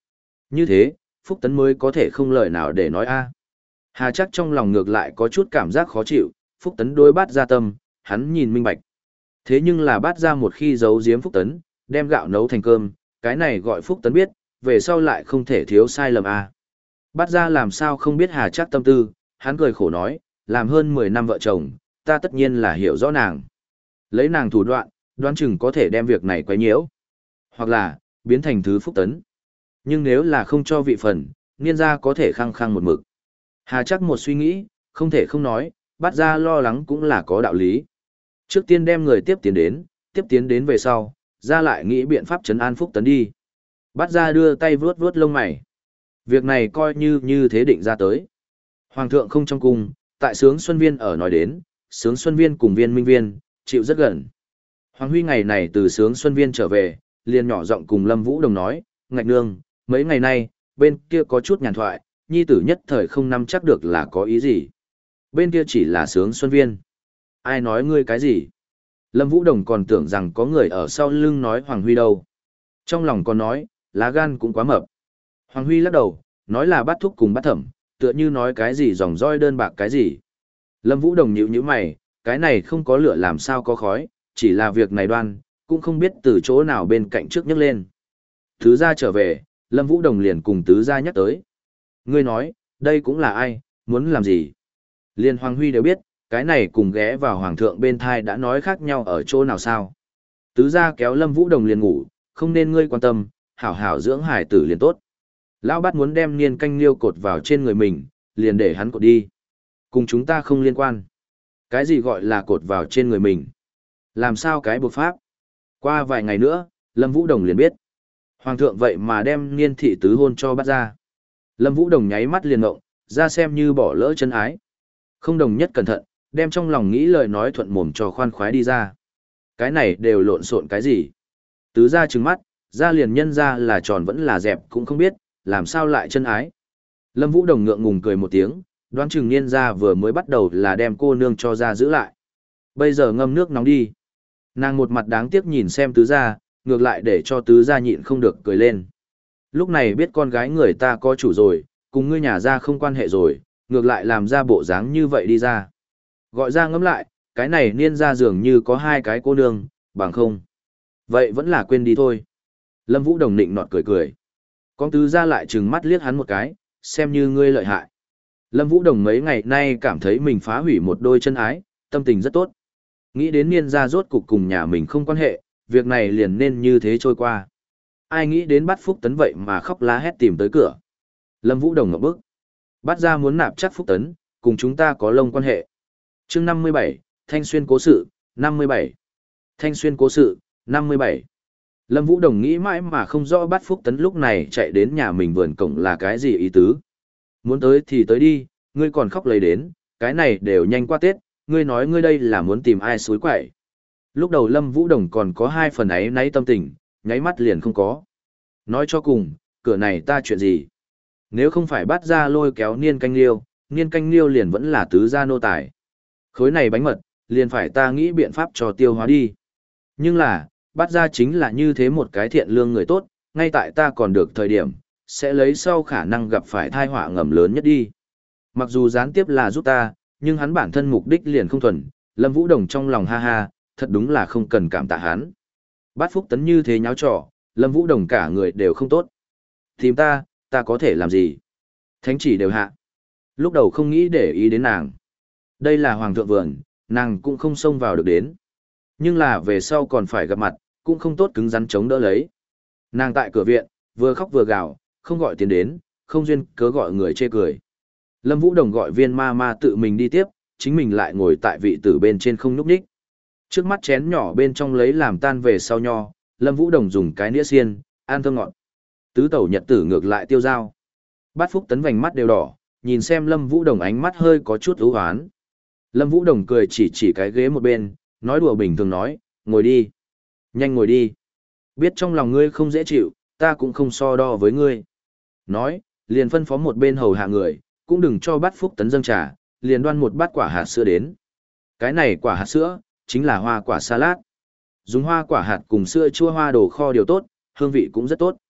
Như thế, Phúc Tấn mới có thể không lời nào để nói a. Hà chắc trong lòng ngược lại có chút cảm giác khó chịu, Phúc Tấn đối bát ra tâm, hắn nhìn minh bạch. Thế nhưng là bát ra một khi giấu giếm Phúc Tấn, đem gạo nấu thành cơm, cái này gọi Phúc Tấn biết, về sau lại không thể thiếu sai lầm a. Bát ra làm sao không biết Hà chắc tâm tư, hắn cười khổ nói, làm hơn mười năm vợ chồng, ta tất nhiên là hiểu rõ nàng. Lấy nàng thủ đoạn, đoán chừng có thể đem việc này quấy nhiễu. Hoặc là, biến thành thứ Phúc Tấn. Nhưng nếu là không cho vị phần, niên gia có thể khăng khăng một mực. Hà chắc một suy nghĩ, không thể không nói, bắt ra lo lắng cũng là có đạo lý. Trước tiên đem người tiếp tiến đến, tiếp tiến đến về sau, ra lại nghĩ biện pháp trấn an Phúc Tấn đi. Bắt ra đưa tay vuốt vuốt lông mày. Việc này coi như như thế định ra tới. Hoàng thượng không trong cung, tại sướng Xuân Viên ở nói đến, sướng Xuân Viên cùng viên minh viên, chịu rất gần. Hoàng Huy ngày này từ sướng Xuân Viên trở về, liền nhỏ giọng cùng Lâm Vũ Đồng nói, ngạch nương, mấy ngày nay, bên kia có chút nhàn thoại, nhi tử nhất thời không nắm chắc được là có ý gì. Bên kia chỉ là sướng Xuân Viên. Ai nói ngươi cái gì? Lâm Vũ Đồng còn tưởng rằng có người ở sau lưng nói Hoàng Huy đâu. Trong lòng còn nói, lá gan cũng quá mập. Hoàng Huy lắc đầu, nói là bắt thúc cùng bắt thẩm, tựa như nói cái gì dòng roi đơn bạc cái gì. Lâm Vũ Đồng nhíu nhíu mày, cái này không có lửa làm sao có khói, chỉ là việc này đoan, cũng không biết từ chỗ nào bên cạnh trước nhấc lên. Tứ gia trở về, Lâm Vũ Đồng liền cùng tứ gia nhắc tới. Ngươi nói, đây cũng là ai, muốn làm gì? Liên Hoàng Huy đều biết, cái này cùng ghé vào Hoàng thượng bên thai đã nói khác nhau ở chỗ nào sao. Tứ gia kéo Lâm Vũ Đồng liền ngủ, không nên ngươi quan tâm, hảo hảo dưỡng hải tử liền tốt. Lão bát muốn đem niên canh liêu cột vào trên người mình, liền để hắn cột đi. Cùng chúng ta không liên quan. Cái gì gọi là cột vào trên người mình? Làm sao cái buộc pháp? Qua vài ngày nữa, Lâm Vũ Đồng liền biết. Hoàng thượng vậy mà đem niên thị tứ hôn cho bắt ra. Lâm Vũ Đồng nháy mắt liền ngộng, ra xem như bỏ lỡ chân ái. Không đồng nhất cẩn thận, đem trong lòng nghĩ lời nói thuận mồm cho khoan khoái đi ra. Cái này đều lộn xộn cái gì? Tứ ra trừng mắt, ra liền nhân ra là tròn vẫn là dẹp cũng không biết, làm sao lại chân ái. Lâm Vũ Đồng ngượng ngùng cười một tiếng, đoán chừng niên ra vừa mới bắt đầu là đem cô nương cho ra giữ lại. Bây giờ ngâm nước nóng đi. Nàng một mặt đáng tiếc nhìn xem tứ gia, ngược lại để cho tứ gia nhịn không được cười lên. Lúc này biết con gái người ta có chủ rồi, cùng ngươi nhà ra không quan hệ rồi, ngược lại làm ra bộ dáng như vậy đi ra. Gọi ra ngẫm lại, cái này niên ra dường như có hai cái cô nương, bằng không. Vậy vẫn là quên đi thôi. Lâm Vũ Đồng nịnh nọt cười cười. Con tứ gia lại trừng mắt liếc hắn một cái, xem như ngươi lợi hại. Lâm Vũ Đồng mấy ngày nay cảm thấy mình phá hủy một đôi chân ái, tâm tình rất tốt. Nghĩ đến niên gia rốt cục cùng nhà mình không quan hệ, việc này liền nên như thế trôi qua. Ai nghĩ đến bắt Phúc Tấn vậy mà khóc lá hét tìm tới cửa. Lâm Vũ Đồng ngậm bức. Bắt ra muốn nạp chắc Phúc Tấn, cùng chúng ta có lông quan hệ. Chương năm mươi bảy, Thanh Xuyên cố sự, năm mươi bảy. Thanh Xuyên cố sự, năm mươi bảy. Lâm Vũ Đồng nghĩ mãi mà không rõ bắt Phúc Tấn lúc này chạy đến nhà mình vườn cổng là cái gì ý tứ. Muốn tới thì tới đi, ngươi còn khóc lấy đến, cái này đều nhanh qua Tết, ngươi nói ngươi đây là muốn tìm ai xối quậy. Lúc đầu Lâm Vũ Đồng còn có hai phần ấy náy tâm tình, nháy mắt liền không có. Nói cho cùng, cửa này ta chuyện gì? Nếu không phải bắt ra lôi kéo niên canh liêu, niên canh liêu liền vẫn là tứ gia nô tài. Khối này bánh mật, liền phải ta nghĩ biện pháp cho tiêu hóa đi. Nhưng là, bắt ra chính là như thế một cái thiện lương người tốt, ngay tại ta còn được thời điểm, sẽ lấy sau khả năng gặp phải thai họa ngầm lớn nhất đi. Mặc dù gián tiếp là giúp ta, nhưng hắn bản thân mục đích liền không thuần, Lâm Vũ Đồng trong lòng ha ha, thật đúng là không cần cảm tạ hắn. Bát Phúc Tấn như thế nháo trò, Lâm Vũ Đồng cả người đều không tốt. Tìm ta, ta có thể làm gì? Thánh chỉ đều hạ. Lúc đầu không nghĩ để ý đến nàng. Đây là hoàng thượng vườn, nàng cũng không xông vào được đến. Nhưng là về sau còn phải gặp mặt, cũng không tốt cứng rắn chống đỡ lấy. Nàng tại cửa viện, vừa khóc vừa gào, không gọi tiền đến, không duyên cớ gọi người chê cười. Lâm Vũ Đồng gọi viên ma ma tự mình đi tiếp, chính mình lại ngồi tại vị tử bên trên không núp đích. Trước mắt chén nhỏ bên trong lấy làm tan về sau nho, Lâm Vũ Đồng dùng cái nĩa xiên, ăn thơm ngọt. Tứ tẩu nhật tử ngược lại tiêu dao. Bát Phúc Tấn vành mắt đều đỏ, nhìn xem Lâm Vũ Đồng ánh mắt hơi có chút ưu hoán. Lâm Vũ Đồng cười chỉ chỉ cái ghế một bên, nói đùa bình thường nói, ngồi đi. Nhanh ngồi đi. Biết trong lòng ngươi không dễ chịu, ta cũng không so đo với ngươi. Nói, liền phân phó một bên hầu hạ người, cũng đừng cho Bát Phúc Tấn dâng trà, liền đoan một bát quả hạt sữa đến. Cái này quả hạt sữa, chính là hoa quả salad. Dùng hoa quả hạt cùng sữa chua hoa đồ kho điều tốt, hương vị cũng rất tốt.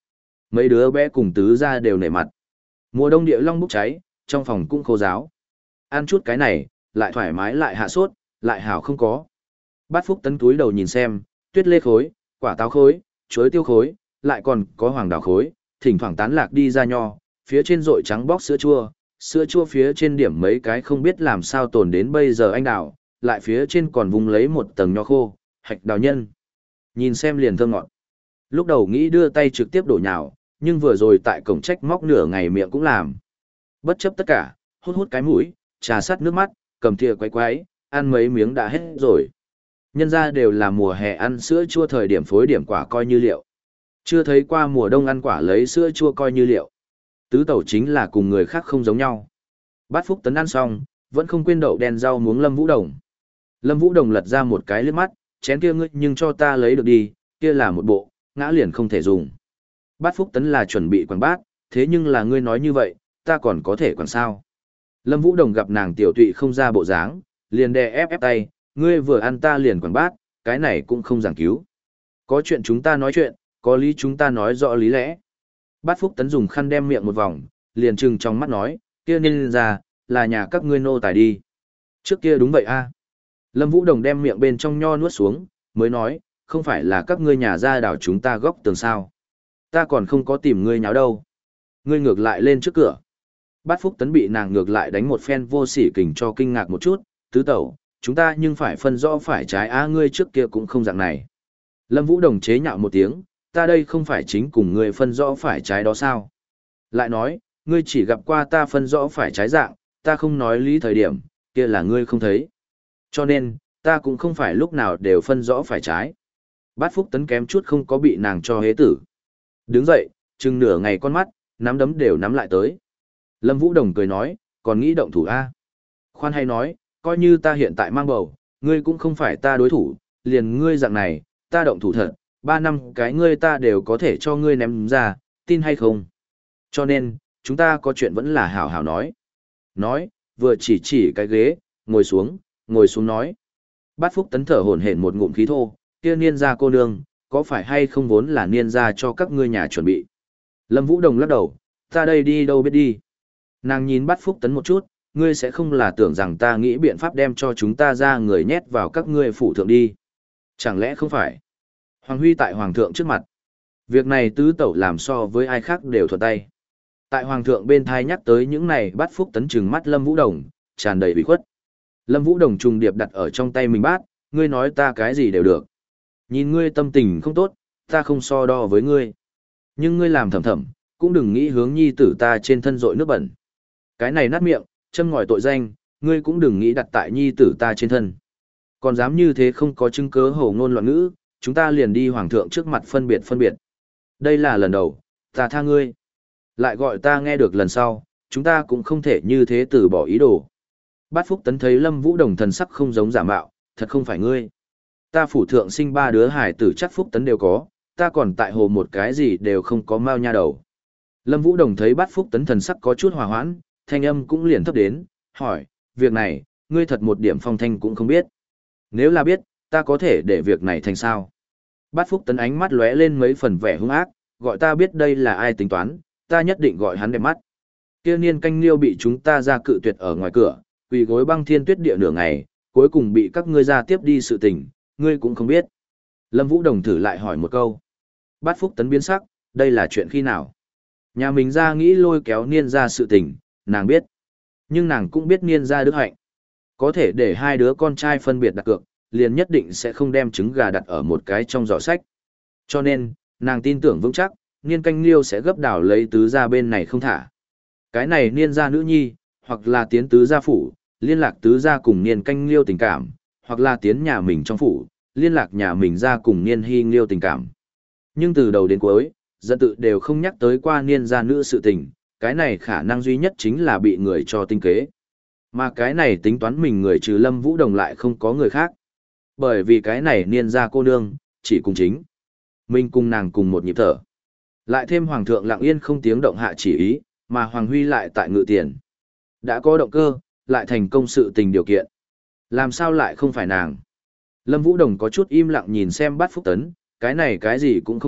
Mấy đứa bé cùng tứ gia đều nể mặt. Mùa đông địa long bốc cháy, trong phòng cũng khô ráo. Ăn chút cái này, lại thoải mái lại hạ sốt, lại hảo không có. Bát Phúc Tấn túi đầu nhìn xem, tuyết lê khối, quả táo khối, chuối tiêu khối, lại còn có hoàng đào khối, thỉnh thoảng tán lạc đi ra nho, phía trên rội trắng bóc sữa chua, sữa chua phía trên điểm mấy cái không biết làm sao tồn đến bây giờ anh đào, lại phía trên còn vùng lấy một tầng nho khô, hạch đào nhân. Nhìn xem liền thơm ngọt. Lúc đầu nghĩ đưa tay trực tiếp đổ nhào, nhưng vừa rồi tại cổng trách móc nửa ngày miệng cũng làm. Bất chấp tất cả, hút hút cái mũi, trà sắt nước mắt, cầm thìa quay quái, ăn mấy miếng đã hết rồi. Nhân ra đều là mùa hè ăn sữa chua thời điểm phối điểm quả coi như liệu. Chưa thấy qua mùa đông ăn quả lấy sữa chua coi như liệu. Tứ tẩu chính là cùng người khác không giống nhau. Bát Phúc Tấn ăn xong, vẫn không quên đậu đen rau muống Lâm Vũ Đồng. Lâm Vũ Đồng lật ra một cái liếc mắt, chén kia ngươi nhưng cho ta lấy được đi, kia là một bộ, ngã liền không thể dùng. Bát Phúc Tấn là chuẩn bị quảng bát, thế nhưng là ngươi nói như vậy, ta còn có thể quảng sao. Lâm Vũ Đồng gặp nàng tiểu tụy không ra bộ dáng, liền đè ép ép tay, ngươi vừa ăn ta liền quảng bát, cái này cũng không giảng cứu. Có chuyện chúng ta nói chuyện, có lý chúng ta nói rõ lý lẽ. Bát Phúc Tấn dùng khăn đem miệng một vòng, liền trừng trong mắt nói, kia nên ra, là nhà các ngươi nô tài đi. Trước kia đúng vậy a. Lâm Vũ Đồng đem miệng bên trong nho nuốt xuống, mới nói, không phải là các ngươi nhà ra đảo chúng ta góc tường sao. Ta còn không có tìm ngươi nháo đâu. Ngươi ngược lại lên trước cửa. Bát Phúc Tấn bị nàng ngược lại đánh một phen vô sỉ kình cho kinh ngạc một chút, tứ tẩu, chúng ta nhưng phải phân rõ phải trái á ngươi trước kia cũng không dạng này. Lâm Vũ Đồng chế nhạo một tiếng, ta đây không phải chính cùng ngươi phân rõ phải trái đó sao. Lại nói, ngươi chỉ gặp qua ta phân rõ phải trái dạng, ta không nói lý thời điểm, kia là ngươi không thấy. Cho nên, ta cũng không phải lúc nào đều phân rõ phải trái. Bát Phúc Tấn kém chút không có bị nàng cho hế tử. Đứng dậy, chừng nửa ngày con mắt, nắm đấm đều nắm lại tới. Lâm Vũ Đồng cười nói, còn nghĩ động thủ A. Khoan hay nói, coi như ta hiện tại mang bầu, ngươi cũng không phải ta đối thủ, liền ngươi dạng này, ta động thủ thật, ba năm cái ngươi ta đều có thể cho ngươi ném ra, tin hay không. Cho nên, chúng ta có chuyện vẫn là hảo hảo nói. Nói, vừa chỉ chỉ cái ghế, ngồi xuống, ngồi xuống nói. Bát Phúc Tấn thở hổn hển một ngụm khí thô, kia niên gia cô nương, có phải hay không vốn là niên gia cho các ngươi nhà chuẩn bị. Lâm Vũ Đồng lắc đầu, ta đây đi đâu biết đi. Nàng nhìn Bát Phúc Tấn một chút, ngươi sẽ không là tưởng rằng ta nghĩ biện pháp đem cho chúng ta ra người nhét vào các ngươi phủ thượng đi. Chẳng lẽ không phải? Hoàng Huy tại Hoàng thượng trước mặt. Việc này tứ tẩu làm so với ai khác đều thuận tay. Tại Hoàng thượng bên thai nhắc tới những này Bát Phúc Tấn trừng mắt Lâm Vũ Đồng, tràn đầy ủy khuất. Lâm Vũ Đồng trùng điệp đặt ở trong tay mình bát, ngươi nói ta cái gì đều được. Nhìn ngươi tâm tình không tốt, ta không so đo với ngươi. Nhưng ngươi làm thầm thầm, cũng đừng nghĩ hướng nhi tử ta trên thân rội nước bẩn. Cái này nát miệng, châm ngòi tội danh, ngươi cũng đừng nghĩ đặt tại nhi tử ta trên thân. Còn dám như thế không có chứng cớ hổ ngôn loạn ngữ, chúng ta liền đi hoàng thượng trước mặt phân biệt phân biệt. Đây là lần đầu, ta tha ngươi. Lại gọi ta nghe được lần sau, chúng ta cũng không thể như thế từ bỏ ý đồ. Bát Phúc Tấn thấy Lâm Vũ Đồng thần sắc không giống giả mạo, thật không phải ngươi. Ta phủ thượng sinh ba đứa hải tử chắc Phúc Tấn đều có, ta còn tại hồ một cái gì đều không có mao nha đầu. Lâm Vũ Đồng thấy Bát Phúc Tấn thần sắc có chút hòa hoãn, thanh âm cũng liền thấp đến, hỏi, việc này, ngươi thật một điểm phong thanh cũng không biết. Nếu là biết, ta có thể để việc này thành sao? Bát Phúc Tấn ánh mắt lóe lên mấy phần vẻ hung ác, gọi ta biết đây là ai tính toán, ta nhất định gọi hắn đẹp mắt. Kia niên canh liêu bị chúng ta ra cự tuyệt ở ngoài cửa, quỳ gối băng thiên tuyết địa nửa ngày, cuối cùng bị các ngươi ra tiếp đi sự tình, ngươi cũng không biết. Lâm Vũ Đồng thử lại hỏi một câu. Bát Phúc Tấn biến sắc, đây là chuyện khi nào? Nhà mình ra nghĩ lôi kéo niên ra sự tình, nàng biết. Nhưng nàng cũng biết niên ra đức hạnh. Có thể để hai đứa con trai phân biệt đặt cược, liền nhất định sẽ không đem trứng gà đặt ở một cái trong giỏ sách. Cho nên, nàng tin tưởng vững chắc, niên canh liêu sẽ gấp đảo lấy tứ gia bên này không thả. Cái này niên gia nữ nhi, hoặc là tiến tứ gia phủ, liên lạc tứ gia cùng niên canh liêu tình cảm, hoặc là tiến nhà mình trong phủ, liên lạc nhà mình ra cùng niên hy liêu tình cảm. Nhưng từ đầu đến cuối, dân tự đều không nhắc tới qua niên gia nữ sự tình, cái này khả năng duy nhất chính là bị người cho tinh kế. Mà cái này tính toán mình người trừ Lâm Vũ Đồng lại không có người khác. Bởi vì cái này niên gia cô nương, chỉ cùng chính. Mình cùng nàng cùng một nhịp thở. Lại thêm Hoàng thượng lặng yên không tiếng động hạ chỉ ý, mà Hoàng Huy lại tại ngự tiền. Đã có động cơ, lại thành công sự tình điều kiện. Làm sao lại không phải nàng? Lâm Vũ Đồng có chút im lặng nhìn xem Bát Phúc Tấn, cái này cái gì cũng không biết,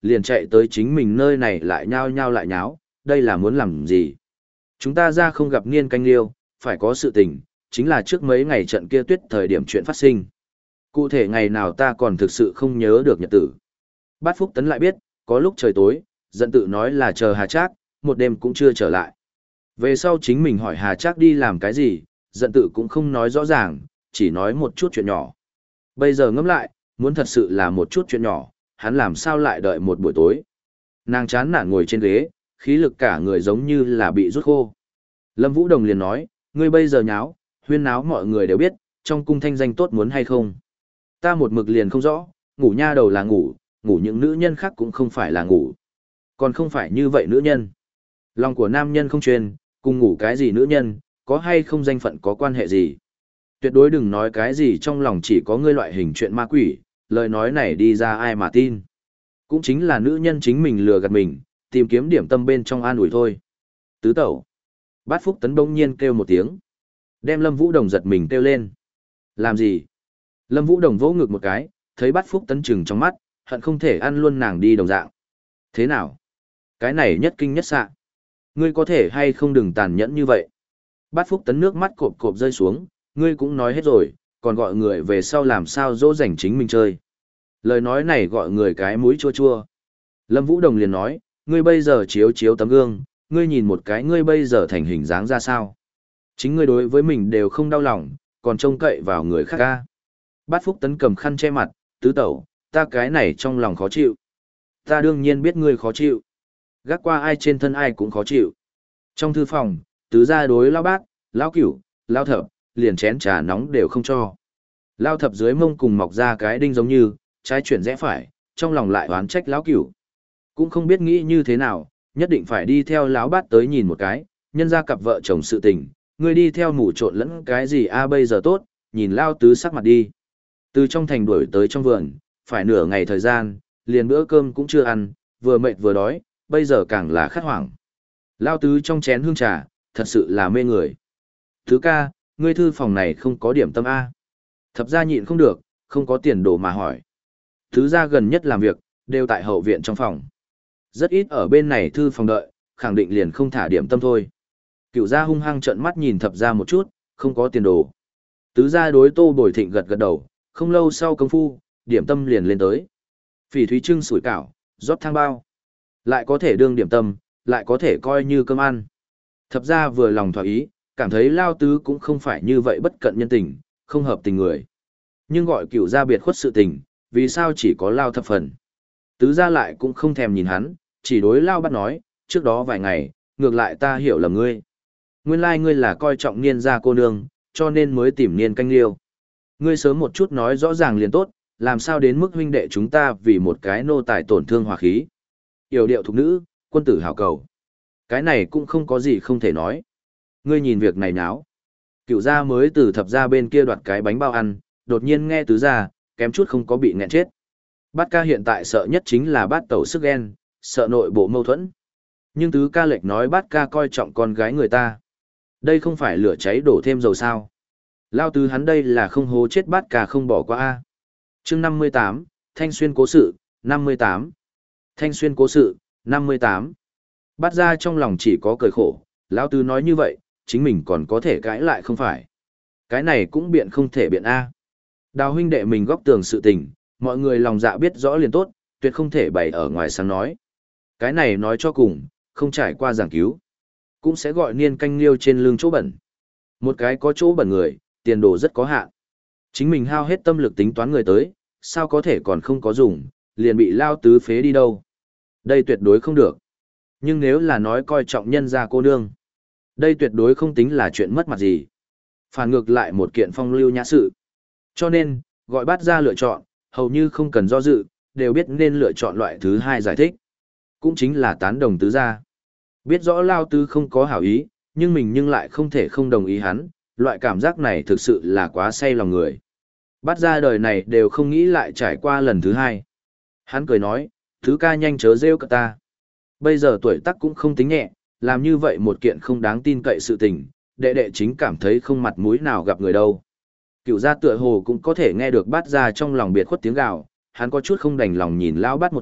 liền chạy tới chính mình nơi này lại nhao nhao lại nháo, đây là muốn làm gì? Chúng ta ra không gặp Niên Canh Liêu, phải có sự tình, chính là trước mấy ngày trận kia tuyết thời điểm chuyện phát sinh. Cụ thể ngày nào ta còn thực sự không nhớ được nhật tử. Bát Phúc Tấn lại biết, có lúc trời tối, giận tự nói là chờ Hà Trác, một đêm cũng chưa trở lại. Về sau chính mình hỏi Hà Trác đi làm cái gì, giận tự cũng không nói rõ ràng, chỉ nói một chút chuyện nhỏ. Bây giờ ngẫm lại, muốn thật sự là một chút chuyện nhỏ, hắn làm sao lại đợi một buổi tối. Nàng chán nản ngồi trên ghế, khí lực cả người giống như là bị rút khô. Lâm Vũ Đồng liền nói, ngươi bây giờ nháo, huyên náo mọi người đều biết, trong cung thanh danh tốt muốn hay không. Ta một mực liền không rõ, ngủ nha đầu là ngủ, ngủ những nữ nhân khác cũng không phải là ngủ. Còn không phải như vậy nữ nhân. Lòng của nam nhân không truyền, cùng ngủ cái gì nữ nhân, có hay không danh phận có quan hệ gì. Tuyệt đối đừng nói cái gì trong lòng chỉ có ngươi loại hình chuyện ma quỷ, lời nói này đi ra ai mà tin. Cũng chính là nữ nhân chính mình lừa gạt mình, tìm kiếm điểm tâm bên trong an ủi thôi. Tứ tẩu. Bát Phúc Tấn bỗng nhiên kêu một tiếng. Đem Lâm Vũ Đồng giật mình kêu lên. Làm gì? Lâm Vũ Đồng vỗ ngực một cái, thấy Bát Phúc Tấn chừng trong mắt, hận không thể ăn luôn nàng đi đồng dạng. Thế nào? Cái này nhất kinh nhất xạ. Ngươi có thể hay không đừng tàn nhẫn như vậy. Bát Phúc Tấn nước mắt cộp cộp rơi xuống, ngươi cũng nói hết rồi, còn gọi người về sau làm sao dỗ dành chính mình chơi. Lời nói này gọi người cái mũi chua chua. Lâm Vũ Đồng liền nói, ngươi bây giờ chiếu chiếu tấm gương, ngươi nhìn một cái ngươi bây giờ thành hình dáng ra sao. Chính ngươi đối với mình đều không đau lòng, còn trông cậy vào người khác ca. Bát Phúc Tấn cầm khăn che mặt, tứ tẩu, ta cái này trong lòng khó chịu. Ta đương nhiên biết ngươi khó chịu. Gác qua ai trên thân ai cũng khó chịu. Trong thư phòng, tứ gia đối lao bát, lao cửu, lao thập, liền chén trà nóng đều không cho. Lao thập dưới mông cùng mọc ra cái đinh giống như, trái chuyển rẽ phải, trong lòng lại oán trách lão cửu. Cũng không biết nghĩ như thế nào, nhất định phải đi theo lão bát tới nhìn một cái, nhân ra cặp vợ chồng sự tình, người đi theo mù trộn lẫn cái gì a bây giờ tốt, nhìn lao tứ sắc mặt đi. Từ trong thành đuổi tới trong vườn, phải nửa ngày thời gian, liền bữa cơm cũng chưa ăn, vừa mệt vừa đói, bây giờ càng là khát hoảng. Lao tứ trong chén hương trà, thật sự là mê người. Thứ ca, ngươi thư phòng này không có điểm tâm A. Thập gia nhịn không được, không có tiền đồ mà hỏi. Thứ gia gần nhất làm việc, đều tại hậu viện trong phòng. Rất ít ở bên này thư phòng đợi, khẳng định liền không thả điểm tâm thôi. Cựu gia hung hăng trợn mắt nhìn thập gia một chút, không có tiền đồ. Tứ gia đối Tô Bồi Thịnh gật gật đầu, không lâu sau công phu, điểm tâm liền lên tới. Phỉ thúy trưng sủi cảo, rót thang bao. Lại có thể đương điểm tâm, lại có thể coi như cơm ăn. Thập gia vừa lòng thỏa ý, cảm thấy Lao Tứ cũng không phải như vậy bất cận nhân tình, không hợp tình người. Nhưng gọi cựu gia biệt khuất sự tình, vì sao chỉ có Lao thập phần. Tứ gia lại cũng không thèm nhìn hắn, chỉ đối Lao bắt nói, trước đó vài ngày, ngược lại ta hiểu lầm ngươi. Nguyên lai ngươi là coi trọng Niên gia cô nương, cho nên mới tìm Niên Canh Liêu. Ngươi sớm một chút nói rõ ràng liền tốt, làm sao đến mức huynh đệ chúng ta vì một cái nô tài tổn thương hòa khí. Yểu điệu thục nữ, quân tử hảo cầu. Cái này cũng không có gì không thể nói. Ngươi nhìn việc này náo. Cựu gia mới từ thập gia bên kia đoạt cái bánh bao ăn, đột nhiên nghe tứ gia, kém chút không có bị nghẹn chết. Bát ca hiện tại sợ nhất chính là bát tẩu sức ghen, sợ nội bộ mâu thuẫn. Nhưng tứ ca lệch nói bát ca coi trọng con gái người ta. Đây không phải lửa cháy đổ thêm dầu sao. Lao tứ hắn đây là không hố chết bát ca không bỏ qua a. Chương năm mươi tám, Thanh Xuyên cố sự, năm mươi tám. Thanh Xuyên cố sự, năm mươi tám. Bát ra trong lòng chỉ có cười khổ, Lão tứ nói như vậy, chính mình còn có thể cãi lại không phải. Cái này cũng biện không thể biện a. Đào huynh đệ mình góc tường sự tình, mọi người lòng dạ biết rõ liền tốt, tuyệt không thể bày ở ngoài sáng nói. Cái này nói cho cùng, không trải qua giảng cứu, cũng sẽ gọi Niên Canh Liêu trên lưng chỗ bẩn. Một cái có chỗ bẩn người, tiền đồ rất có hạn. Chính mình hao hết tâm lực tính toán người tới, sao có thể còn không có dùng, liền bị Lao tứ phế đi đâu. Đây tuyệt đối không được. Nhưng nếu là nói coi trọng nhân gia cô nương, đây tuyệt đối không tính là chuyện mất mặt gì. Phản ngược lại một kiện phong lưu nhã sự. Cho nên, gọi bát ra lựa chọn, hầu như không cần do dự, đều biết nên lựa chọn loại thứ hai giải thích. Cũng chính là tán đồng tứ gia. Biết rõ Lao tứ không có hảo ý, nhưng mình nhưng lại không thể không đồng ý hắn, loại cảm giác này thực sự là quá say lòng người. Bát ra đời này đều không nghĩ lại trải qua lần thứ hai. Hắn cười nói, thứ ca nhanh chớ rêu cả ta. Bây giờ tuổi tác cũng không tính nhẹ, làm như vậy một kiện không đáng tin cậy sự tình, đệ đệ chính cảm thấy không mặt mũi nào gặp người đâu. Cựu gia tựa hồ cũng có thể nghe được bát ra trong lòng biệt khuất tiếng gào, hắn có chút không đành lòng nhìn Lão Bát một chút,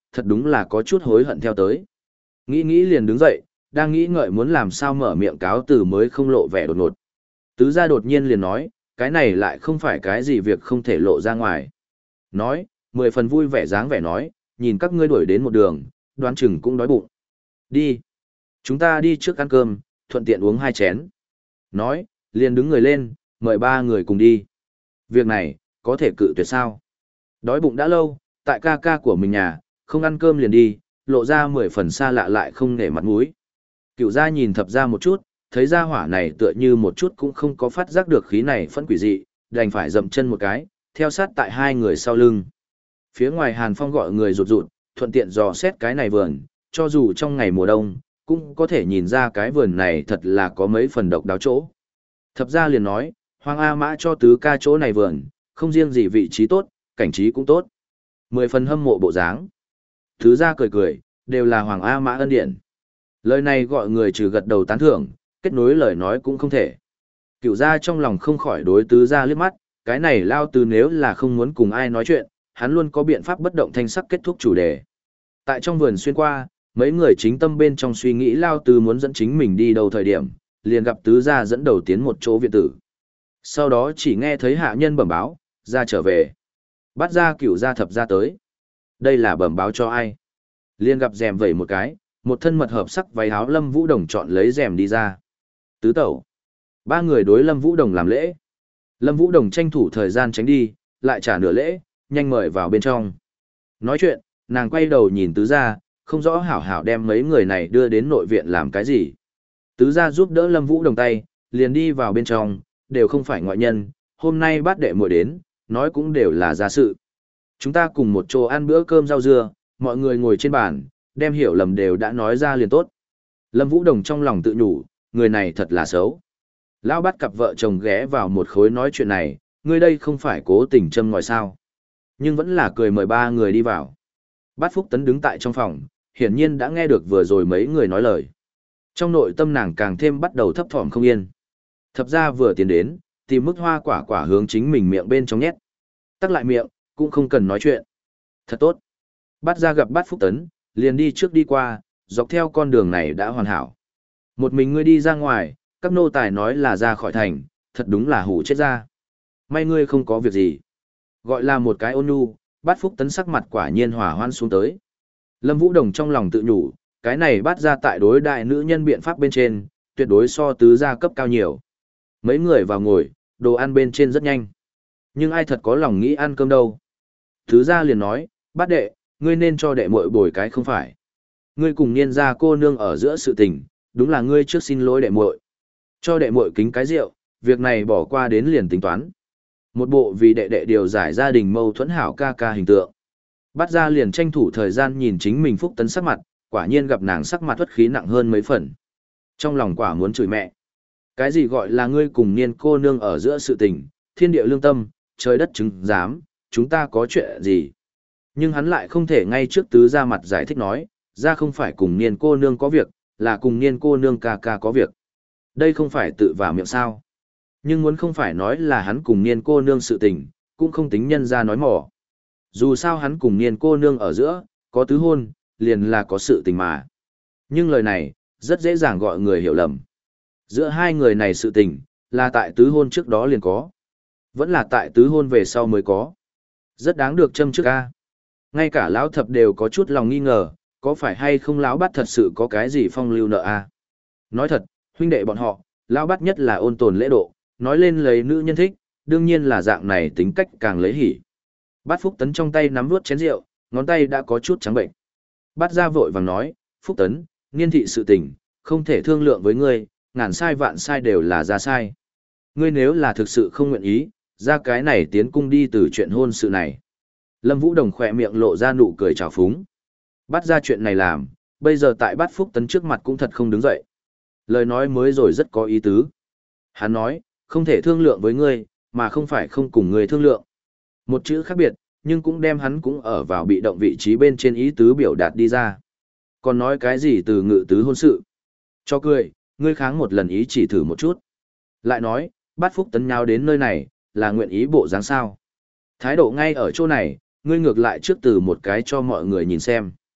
thật đúng là có chút hối hận theo tới. Nghĩ nghĩ liền đứng dậy, đang nghĩ ngợi muốn làm sao mở miệng cáo từ mới không lộ vẻ đột ngột. Tứ gia đột nhiên liền nói, cái này lại không phải cái gì việc không thể lộ ra ngoài. Nói, mười phần vui vẻ dáng vẻ nói, nhìn các ngươi đuổi đến một đường, đoán chừng cũng đói bụng. Đi. Chúng ta đi trước ăn cơm, thuận tiện uống hai chén. Nói, liền đứng người lên, mời ba người cùng đi. Việc này, có thể cự tuyệt sao? Đói bụng đã lâu, tại ca ca của mình nhà, không ăn cơm liền đi, lộ ra mười phần xa lạ lại không nể mặt mũi. Cựu gia nhìn thập ra một chút, thấy gia hỏa này tựa như một chút cũng không có phát giác được khí này phẫn quỷ dị, đành phải dậm chân một cái, theo sát tại hai người sau lưng. Phía ngoài Hàn Phong gọi người rụt rụt, thuận tiện dò xét cái này vườn, cho dù trong ngày mùa đông, cũng có thể nhìn ra cái vườn này thật là có mấy phần độc đáo chỗ. Thập gia liền nói, Hoàng A Mã cho tứ ca chỗ này vườn, không riêng gì vị trí tốt, cảnh trí cũng tốt. Mười phần hâm mộ bộ dáng. Tứ gia cười cười, đều là Hoàng A Mã ân điển. Lời này gọi người trừ gật đầu tán thưởng, kết nối lời nói cũng không thể. Cửu gia trong lòng không khỏi đối tứ gia liếc mắt, cái này lao tứ nếu là không muốn cùng ai nói chuyện, hắn luôn có biện pháp bất động thanh sắc kết thúc chủ đề. Tại trong vườn xuyên qua, mấy người chính tâm bên trong suy nghĩ lao tứ muốn dẫn chính mình đi đâu thời điểm, liền gặp tứ gia dẫn đầu tiến một chỗ viện tử. Sau đó chỉ nghe thấy hạ nhân bẩm báo, ra trở về. Bắt ra cửu gia thập gia tới. Đây là bẩm báo cho ai? Liền gặp rèm vẩy một cái, một thân mật hợp sắc váy áo Lâm Vũ Đồng chọn lấy rèm đi ra. Tứ tẩu. Ba người đối Lâm Vũ Đồng làm lễ. Lâm Vũ Đồng tranh thủ thời gian tránh đi, lại trả nửa lễ, nhanh mời vào bên trong. Nói chuyện, nàng quay đầu nhìn tứ gia, không rõ hảo hảo đem mấy người này đưa đến nội viện làm cái gì. Tứ gia giúp đỡ Lâm Vũ Đồng tay, liền đi vào bên trong, đều không phải ngoại nhân, hôm nay bát đệ muội đến, nói cũng đều là gia sự. Chúng ta cùng một chỗ ăn bữa cơm rau dưa, mọi người ngồi trên bàn, đem hiểu lầm đều đã nói ra liền tốt. Lâm Vũ Đồng trong lòng tự nhủ, người này thật là xấu. Lão bắt cặp vợ chồng ghé vào một khối nói chuyện này, người đây không phải cố tình châm ngòi sao. Nhưng vẫn là cười mời ba người đi vào. Bát Phúc Tấn đứng tại trong phòng, hiển nhiên đã nghe được vừa rồi mấy người nói lời. Trong nội tâm nàng càng thêm bắt đầu thấp thỏm không yên. Thập ra vừa tiến đến, tìm mức hoa quả quả hướng chính mình miệng bên trong nhét. Tắc lại miệng, cũng không cần nói chuyện. Thật tốt. Bát ra gặp Bát Phúc Tấn, liền đi trước đi qua, dọc theo con đường này đã hoàn hảo. Một mình ngươi đi ra ngoài, các nô tài nói là ra khỏi thành, thật đúng là hủ chết ra. May ngươi không có việc gì. Gọi là một cái ôn nhu, Bát Phúc Tấn sắc mặt quả nhiên hòa hoan xuống tới. Lâm Vũ Đồng trong lòng tự nhủ, cái này Bát ra tại đối đại nữ nhân biện pháp bên trên, tuyệt đối so tứ gia cấp cao nhiều. Mấy người vào ngồi, đồ ăn bên trên rất nhanh. Nhưng ai thật có lòng nghĩ ăn cơm đâu. Tứ gia liền nói, Bát đệ, ngươi nên cho đệ muội bồi cái không phải. Ngươi cùng niên gia cô nương ở giữa sự tình, đúng là ngươi trước xin lỗi đệ muội. Cho đệ muội kính cái rượu, việc này bỏ qua đến liền tính toán. Một bộ vì đệ đệ điều giải gia đình mâu thuẫn hảo ca ca hình tượng. Bắt ra liền tranh thủ thời gian nhìn chính mình Phúc Tấn sắc mặt, quả nhiên gặp nàng sắc mặt thuất khí nặng hơn mấy phần. Trong lòng quả muốn chửi mẹ. Cái gì gọi là ngươi cùng niên cô nương ở giữa sự tình, thiên địa lương tâm, trời đất chứng giám, chúng ta có chuyện gì? Nhưng hắn lại không thể ngay trước tứ ra mặt giải thích nói, ra không phải cùng niên cô nương có việc, là cùng niên cô nương ca ca có việc. Đây không phải tự vào miệng sao. Nhưng muốn không phải nói là hắn cùng niên cô nương sự tình, cũng không tính nhân ra nói mỏ. Dù sao hắn cùng niên cô nương ở giữa, có tứ hôn, liền là có sự tình mà. Nhưng lời này, rất dễ dàng gọi người hiểu lầm. Giữa hai người này sự tình, là tại tứ hôn trước đó liền có. Vẫn là tại tứ hôn về sau mới có. Rất đáng được châm trước ca. Ngay cả lão thập đều có chút lòng nghi ngờ, có phải hay không lão bắt thật sự có cái gì phong lưu nợ a? Nói thật, huynh đệ bọn họ, lão bắt nhất là ôn tồn lễ độ, nói lên lấy nữ nhân thích, đương nhiên là dạng này tính cách càng lấy hỉ. Bát Phúc Tấn trong tay nắm vuốt chén rượu, ngón tay đã có chút trắng bệnh. Bát ra vội vàng nói, Phúc Tấn, niên thị sự tình, không thể thương lượng với ngươi, ngàn sai vạn sai đều là ra sai. Ngươi nếu là thực sự không nguyện ý, ra cái này tiến cung đi từ chuyện hôn sự này. Lâm Vũ Đồng khỏe miệng lộ ra nụ cười trào phúng. Bắt ra chuyện này làm, bây giờ tại Bát Phúc Tấn trước mặt cũng thật không đứng dậy. Lời nói mới rồi rất có ý tứ. Hắn nói, không thể thương lượng với ngươi, mà không phải không cùng ngươi thương lượng. Một chữ khác biệt, nhưng cũng đem hắn cũng ở vào bị động vị trí bên trên ý tứ biểu đạt đi ra. Còn nói cái gì từ ngự tứ hôn sự? Cho cười, ngươi kháng một lần ý chỉ thử một chút. Lại nói, Bát Phúc Tấn nháo đến nơi này, là nguyện ý bộ dáng sao. Thái độ ngay ở chỗ này, ngươi ngược lại trước từ một cái cho mọi người nhìn xem.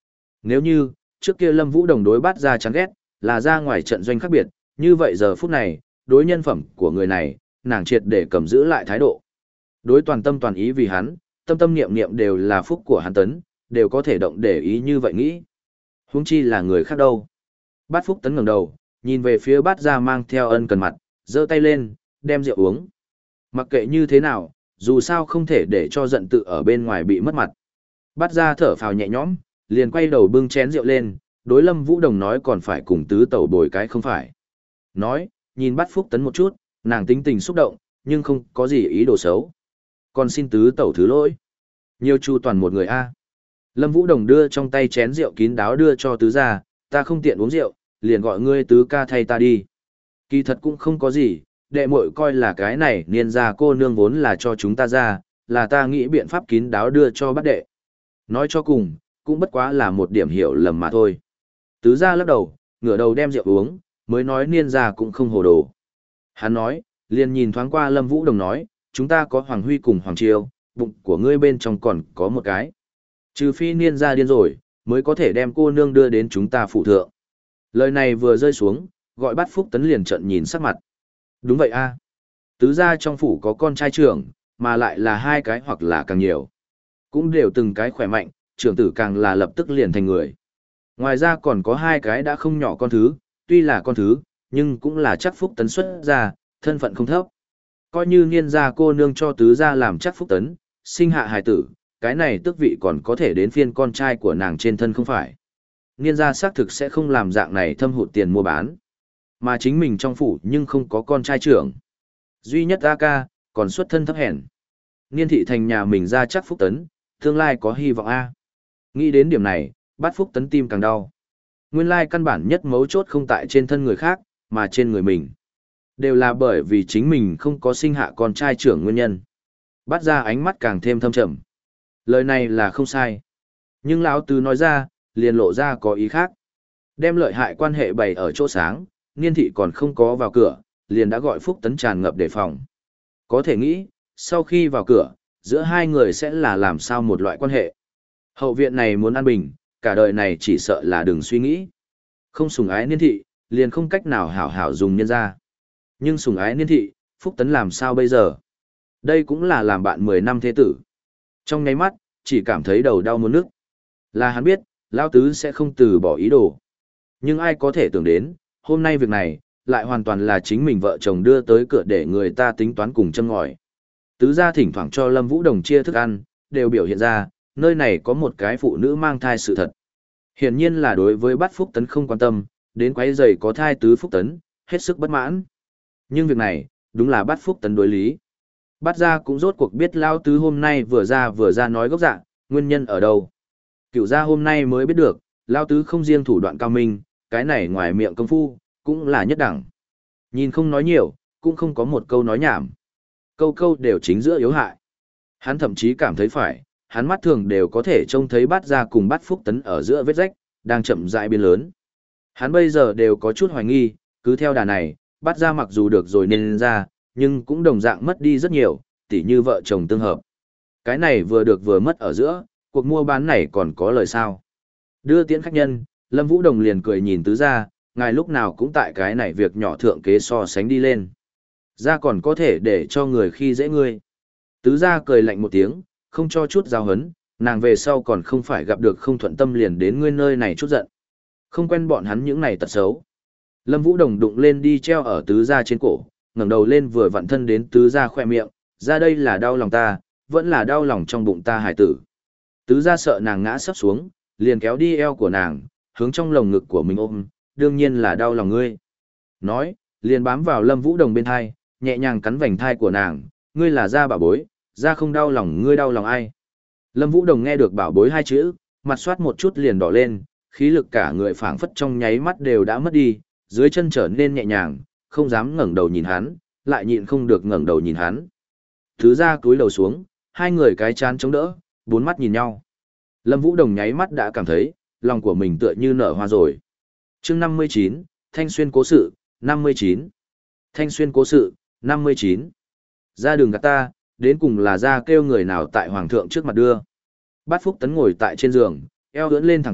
Nếu như, trước kia Lâm Vũ Đồng đối bắt ra chán ghét, là ra ngoài trận doanh khác biệt, như vậy giờ phút này, đối nhân phẩm của người này, nàng triệt để cầm giữ lại thái độ. Đối toàn tâm toàn ý vì hắn, tâm tâm niệm niệm đều là phúc của hắn tấn, đều có thể động để ý như vậy nghĩ. Huống chi là người khác đâu. Bát Phúc Tấn ngẩng đầu, nhìn về phía bát gia mang theo ân cần mặt, giơ tay lên, đem rượu uống. Mặc kệ như thế nào, dù sao không thể để cho giận tự ở bên ngoài bị mất mặt. Bát gia thở phào nhẹ nhõm, liền quay đầu bưng chén rượu lên, đối Lâm Vũ Đồng nói còn phải cùng tứ tẩu bồi cái không phải. Nói, nhìn Bát Phúc Tấn một chút, nàng tính tình xúc động, nhưng không có gì ý đồ xấu. Còn xin tứ tẩu thứ lỗi. Nhiều chu toàn một người a. Lâm Vũ Đồng đưa trong tay chén rượu kín đáo đưa cho tứ gia, ta không tiện uống rượu, liền gọi ngươi tứ ca thay ta đi. Kỳ thật cũng không có gì, đệ muội coi là cái này niên gia cô nương vốn là cho chúng ta ra, là ta nghĩ biện pháp kín đáo đưa cho bát đệ. Nói cho cùng, cũng bất quá là một điểm hiểu lầm mà thôi. Tứ gia lắc đầu, ngửa đầu đem rượu uống, mới nói niên gia cũng không hồ đồ. Hắn nói, liền nhìn thoáng qua Lâm Vũ Đồng nói, chúng ta có Hoàng Huy cùng Hoàng Chiêu, bụng của ngươi bên trong còn có một cái. Trừ phi niên gia điên rồi, mới có thể đem cô nương đưa đến chúng ta phụ thượng. Lời này vừa rơi xuống, gọi Bát Phúc Tấn liền trận nhìn sắc mặt. Đúng vậy a. Tứ gia trong phủ có con trai trưởng, mà lại là hai cái hoặc là càng nhiều. Cũng đều từng cái khỏe mạnh, trưởng tử càng là lập tức liền thành người. Ngoài ra còn có hai cái đã không nhỏ con thứ, tuy là con thứ, nhưng cũng là chắc Phúc Tấn xuất ra, thân phận không thấp. Coi như niên gia cô nương cho tứ gia làm chắc Phúc Tấn, sinh hạ hài tử, cái này tước vị còn có thể đến phiên con trai của nàng trên thân không phải. Niên gia xác thực sẽ không làm dạng này thâm hụt tiền mua bán. Mà chính mình trong phủ nhưng không có con trai trưởng. Duy nhất A ca, còn xuất thân thấp hèn. Niên thị thành nhà mình ra chắc Phúc Tấn, tương lai có hy vọng A. Nghĩ đến điểm này, Bát Phúc Tấn tim càng đau. Nguyên lai căn bản nhất mấu chốt không tại trên thân người khác, mà trên người mình. Đều là bởi vì chính mình không có sinh hạ con trai trưởng nguyên nhân. Bát ra ánh mắt càng thêm thâm trầm. Lời này là không sai. Nhưng lão tứ nói ra, liền lộ ra có ý khác. Đem lợi hại quan hệ bày ở chỗ sáng, niên thị còn không có vào cửa, liền đã gọi Phúc Tấn tràn ngập đề phòng. Có thể nghĩ, sau khi vào cửa, giữa hai người sẽ là làm sao một loại quan hệ. Hậu viện này muốn an bình, cả đời này chỉ sợ là đừng suy nghĩ. Không sủng ái niên thị, liền không cách nào hảo hảo dùng nhân ra. Nhưng sủng ái niên thị, Phúc Tấn làm sao bây giờ? Đây cũng là làm bạn mười năm thế tử. Trong nháy mắt, chỉ cảm thấy đầu đau muốn nức. Là hắn biết, Lao Tứ sẽ không từ bỏ ý đồ. Nhưng ai có thể tưởng đến, hôm nay việc này, lại hoàn toàn là chính mình vợ chồng đưa tới cửa để người ta tính toán cùng châm ngòi. Tứ gia thỉnh thoảng cho Lâm Vũ Đồng chia thức ăn, đều biểu hiện ra, nơi này có một cái phụ nữ mang thai sự thật. Hiển nhiên là đối với Bát Phúc Tấn không quan tâm, đến quấy rầy có thai Tứ Phúc Tấn, hết sức bất mãn. Nhưng việc này, đúng là Bát Phúc Tấn đối lý. Bát gia cũng rốt cuộc biết Lao Tứ hôm nay vừa ra vừa ra nói gốc dạng, nguyên nhân ở đâu. Cựu gia hôm nay mới biết được, Lao Tứ không riêng thủ đoạn cao minh, cái này ngoài miệng công phu, cũng là nhất đẳng. Nhìn không nói nhiều, cũng không có một câu nói nhảm. Câu câu đều chính giữa yếu hại. Hắn thậm chí cảm thấy phải, hắn mắt thường đều có thể trông thấy Bát gia cùng Bát Phúc Tấn ở giữa vết rách, đang chậm rãi biến lớn. Hắn bây giờ đều có chút hoài nghi, cứ theo đà này, Bát gia mặc dù được rồi nên ra, nhưng cũng đồng dạng mất đi rất nhiều, tỉ như vợ chồng tương hợp. Cái này vừa được vừa mất ở giữa, cuộc mua bán này còn có lời sao. Đưa tiễn khách nhân, Lâm Vũ Đồng liền cười nhìn tứ gia, ngài lúc nào cũng tại cái này việc nhỏ thượng kế so sánh đi lên. Gia còn có thể để cho người khi dễ ngươi. Tứ gia cười lạnh một tiếng, không cho chút giao hấn, nàng về sau còn không phải gặp được không thuận tâm liền đến ngươi nơi này chút giận. Không quen bọn hắn những này tật xấu. Lâm Vũ Đồng đụng lên đi treo ở tứ gia trên cổ, ngẩng đầu lên vừa vặn thân đến tứ gia khoe miệng, ra đây là đau lòng ta, vẫn là đau lòng trong bụng ta hải tử. Tứ gia sợ nàng ngã sắp xuống, liền kéo đi eo của nàng, hướng trong lồng ngực của mình ôm, đương nhiên là đau lòng ngươi. Nói, liền bám vào Lâm Vũ Đồng bên thai, nhẹ nhàng cắn vành thai của nàng, ngươi là gia bảo bối, gia không đau lòng ngươi đau lòng ai. Lâm Vũ Đồng nghe được bảo bối hai chữ, mặt soát một chút liền đỏ lên, khí lực cả người phảng phất trong nháy mắt đều đã mất đi, dưới chân trở nên nhẹ nhàng, không dám ngẩng đầu nhìn hắn, lại nhịn không được ngẩng đầu nhìn hắn. Thứ gia cúi đầu xuống, hai người cái chán chống đỡ, bốn mắt nhìn nhau. Lâm Vũ Đồng nháy mắt đã cảm thấy, lòng của mình tựa như nở hoa rồi. Chương năm mươi chín, Thanh Xuyên cố sự, năm mươi chín. Thanh Xuyên cố sự, năm mươi chín. Ra đường gạt ta, đến cùng là ra kêu người nào tại hoàng thượng trước mặt đưa. Bát Phúc Tấn ngồi tại trên giường, eo ưỡn lên thẳng tắp,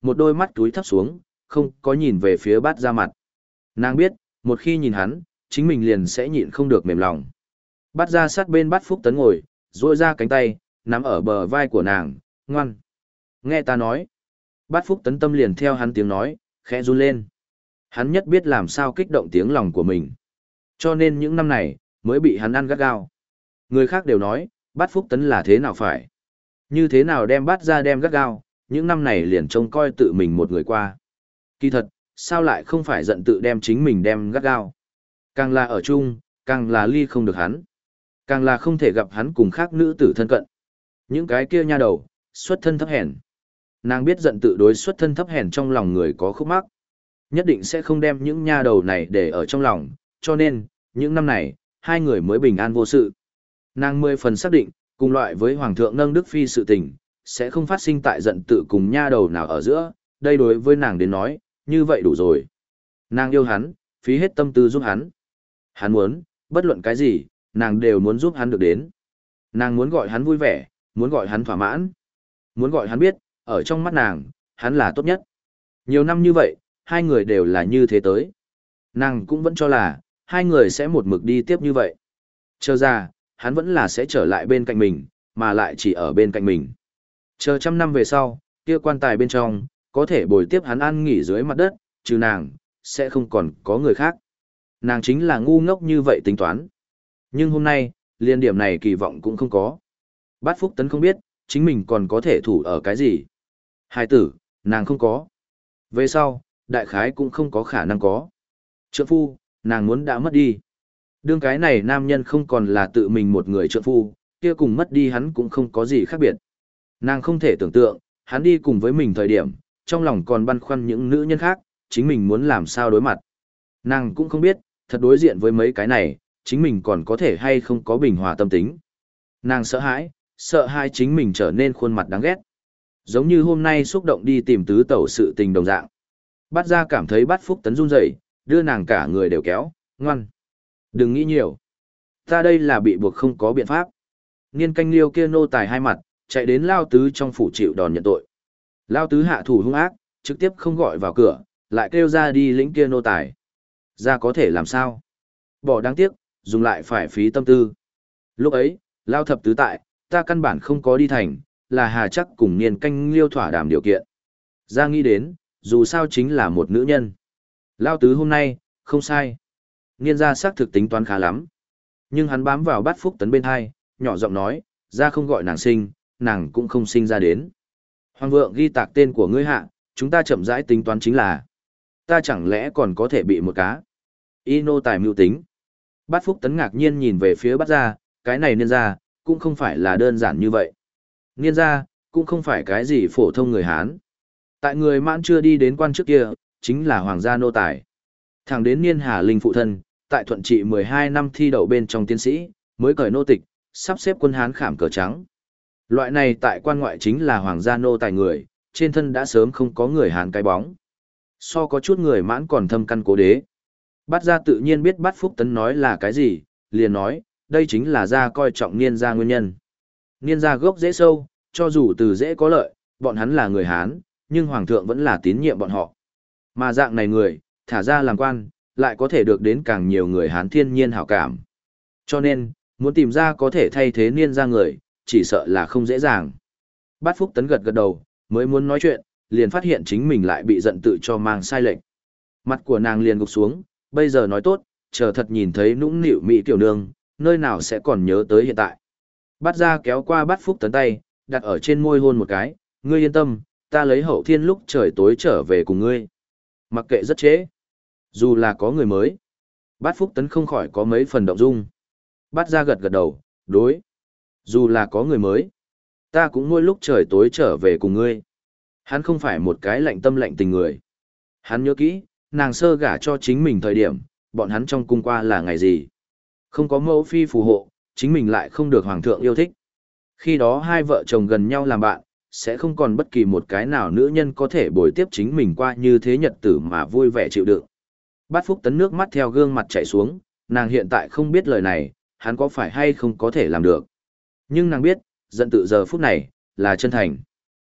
một đôi mắt túi thấp xuống, không có nhìn về phía bát ra mặt. Nàng biết, một khi nhìn hắn, chính mình liền sẽ nhịn không được mềm lòng. Bát ra sát bên bát Phúc Tấn ngồi, duỗi ra cánh tay, nắm ở bờ vai của nàng, ngoan. Nghe ta nói. Bát Phúc Tấn tâm liền theo hắn tiếng nói, khẽ run lên. Hắn nhất biết làm sao kích động tiếng lòng của mình. Cho nên những năm này, mới bị hắn ăn gắt gao. Người khác đều nói, Bát Phúc Tấn là thế nào phải. Như thế nào đem bát ra đem gắt gao, những năm này liền trông coi tự mình một người qua. Kỳ thật, sao lại không phải giận tự đem chính mình đem gắt gao. Càng là ở chung, càng là ly không được hắn. Càng là không thể gặp hắn cùng khác nữ tử thân cận. Những cái kia nha đầu, xuất thân thấp hèn. Nàng biết giận tự đối xuất thân thấp hèn trong lòng người có khúc mắc. Nhất định sẽ không đem những nha đầu này để ở trong lòng, cho nên, những năm này, hai người mới bình an vô sự. Nàng mười phần xác định, cùng loại với Hoàng thượng nâng Đức Phi sự tình, sẽ không phát sinh tại giận tự cùng nha đầu nào ở giữa, đây đối với nàng đến nói, như vậy đủ rồi. Nàng yêu hắn, phí hết tâm tư giúp hắn. Hắn muốn, bất luận cái gì, nàng đều muốn giúp hắn được đến. Nàng muốn gọi hắn vui vẻ, muốn gọi hắn thỏa mãn. Muốn gọi hắn biết, ở trong mắt nàng, hắn là tốt nhất. Nhiều năm như vậy, hai người đều là như thế tới. Nàng cũng vẫn cho là, hai người sẽ một mực đi tiếp như vậy. Chờ ra, hắn vẫn là sẽ trở lại bên cạnh mình, mà lại chỉ ở bên cạnh mình. Chờ trăm năm về sau, kia quan tài bên trong, có thể bồi tiếp hắn ăn nghỉ dưới mặt đất, trừ nàng, sẽ không còn có người khác. Nàng chính là ngu ngốc như vậy tính toán. Nhưng hôm nay, liên điểm này kỳ vọng cũng không có. Bát Phúc Tấn không biết, chính mình còn có thể thủ ở cái gì. Hai tử, nàng không có. Về sau, đại khái cũng không có khả năng có. Trượng phu, nàng muốn đã mất đi. Đương cái này nam nhân không còn là tự mình một người trượng phu, kia cùng mất đi hắn cũng không có gì khác biệt. Nàng không thể tưởng tượng, hắn đi cùng với mình thời điểm, trong lòng còn băn khoăn những nữ nhân khác, chính mình muốn làm sao đối mặt. Nàng cũng không biết, thật đối diện với mấy cái này, chính mình còn có thể hay không có bình hòa tâm tính. Nàng sợ hãi, sợ hai chính mình trở nên khuôn mặt đáng ghét. Giống như hôm nay xúc động đi tìm tứ tẩu sự tình đồng dạng. Bát ra cảm thấy Bát Phúc Tấn run rẩy, đưa nàng cả người đều kéo, ngoan. Đừng nghĩ nhiều. Ta đây là bị buộc không có biện pháp. Niên canh liêu kia nô tài hai mặt, chạy đến Lao Tứ trong phủ chịu đòn nhận tội. Lao Tứ hạ thủ hung ác, trực tiếp không gọi vào cửa, lại kêu ra đi lĩnh kia nô tài. Ra có thể làm sao? Bỏ đáng tiếc, dùng lại phải phí tâm tư. Lúc ấy, Lao Thập Tứ tại, ta căn bản không có đi thành, là hà chắc cùng niên canh liêu thỏa đàm điều kiện. Ra nghĩ đến, dù sao chính là một nữ nhân. Lao Tứ hôm nay, không sai. Niên gia xác thực tính toán khá lắm. Nhưng hắn bám vào Bát Phúc Tấn bên hai, nhỏ giọng nói, ra không gọi nàng sinh, nàng cũng không sinh ra đến. Hoàng vượng ghi tạc tên của ngươi hạ, chúng ta chậm rãi tính toán chính là. Ta chẳng lẽ còn có thể bị một cá. Y nô tài mưu tính. Bát Phúc Tấn ngạc nhiên nhìn về phía Bát gia, cái này niên gia, cũng không phải là đơn giản như vậy. Niên gia, cũng không phải cái gì phổ thông người Hán. Tại người Mãn chưa đi đến quan trước kia, chính là hoàng gia nô tài. Thẳng đến niên Hà Linh phụ thân, tại thuận trị mười hai năm thi đậu bên trong tiến sĩ, mới cởi nô tịch, sắp xếp quân Hán khảm cờ trắng. Loại này tại quan ngoại chính là hoàng gia nô tài người, trên thân đã sớm không có người Hán cái bóng. So có chút người Mãn còn thâm căn cố đế. Bát gia tự nhiên biết Bát Phúc Tấn nói là cái gì, liền nói, đây chính là gia coi trọng niên gia nguyên nhân. Niên gia gốc dễ sâu, cho dù từ dễ có lợi, bọn hắn là người Hán, nhưng hoàng thượng vẫn là tín nhiệm bọn họ. Mà dạng này người, thả ra làm quan, lại có thể được đến càng nhiều người Hán thiên nhiên hảo cảm. Cho nên, muốn tìm ra có thể thay thế niên gia người, chỉ sợ là không dễ dàng. Bát Phúc Tấn gật gật đầu, mới muốn nói chuyện, liền phát hiện chính mình lại bị giận tự cho mang sai lệch. Mặt của nàng liền gục xuống, bây giờ nói tốt, chờ thật nhìn thấy nũng nịu mỹ tiểu nương, nơi nào sẽ còn nhớ tới hiện tại. Bát gia kéo qua Bát Phúc Tấn tay, đặt ở trên môi hôn một cái, ngươi yên tâm, ta lấy hậu thiên lúc trời tối trở về cùng ngươi. Mặc kệ rất trễ. Dù là có người mới. Bát Phúc Tấn không khỏi có mấy phần động dung. Bát gia gật gật đầu, đối. Dù là có người mới. Ta cũng mỗi lúc trời tối trở về cùng ngươi. Hắn không phải một cái lạnh tâm lạnh tình người. Hắn nhớ kỹ, nàng sơ gả cho chính mình thời điểm, bọn hắn trong cung qua là ngày gì. Không có mẫu phi phù hộ, chính mình lại không được hoàng thượng yêu thích. Khi đó hai vợ chồng gần nhau làm bạn, sẽ không còn bất kỳ một cái nào nữ nhân có thể bồi tiếp chính mình qua như thế nhật tử mà vui vẻ chịu đựng. Bát Phúc Tấn nước mắt theo gương mặt chảy xuống, nàng hiện tại không biết lời này, hắn có phải hay không có thể làm được. Nhưng nàng biết, giận tự giờ phút này, là chân thành.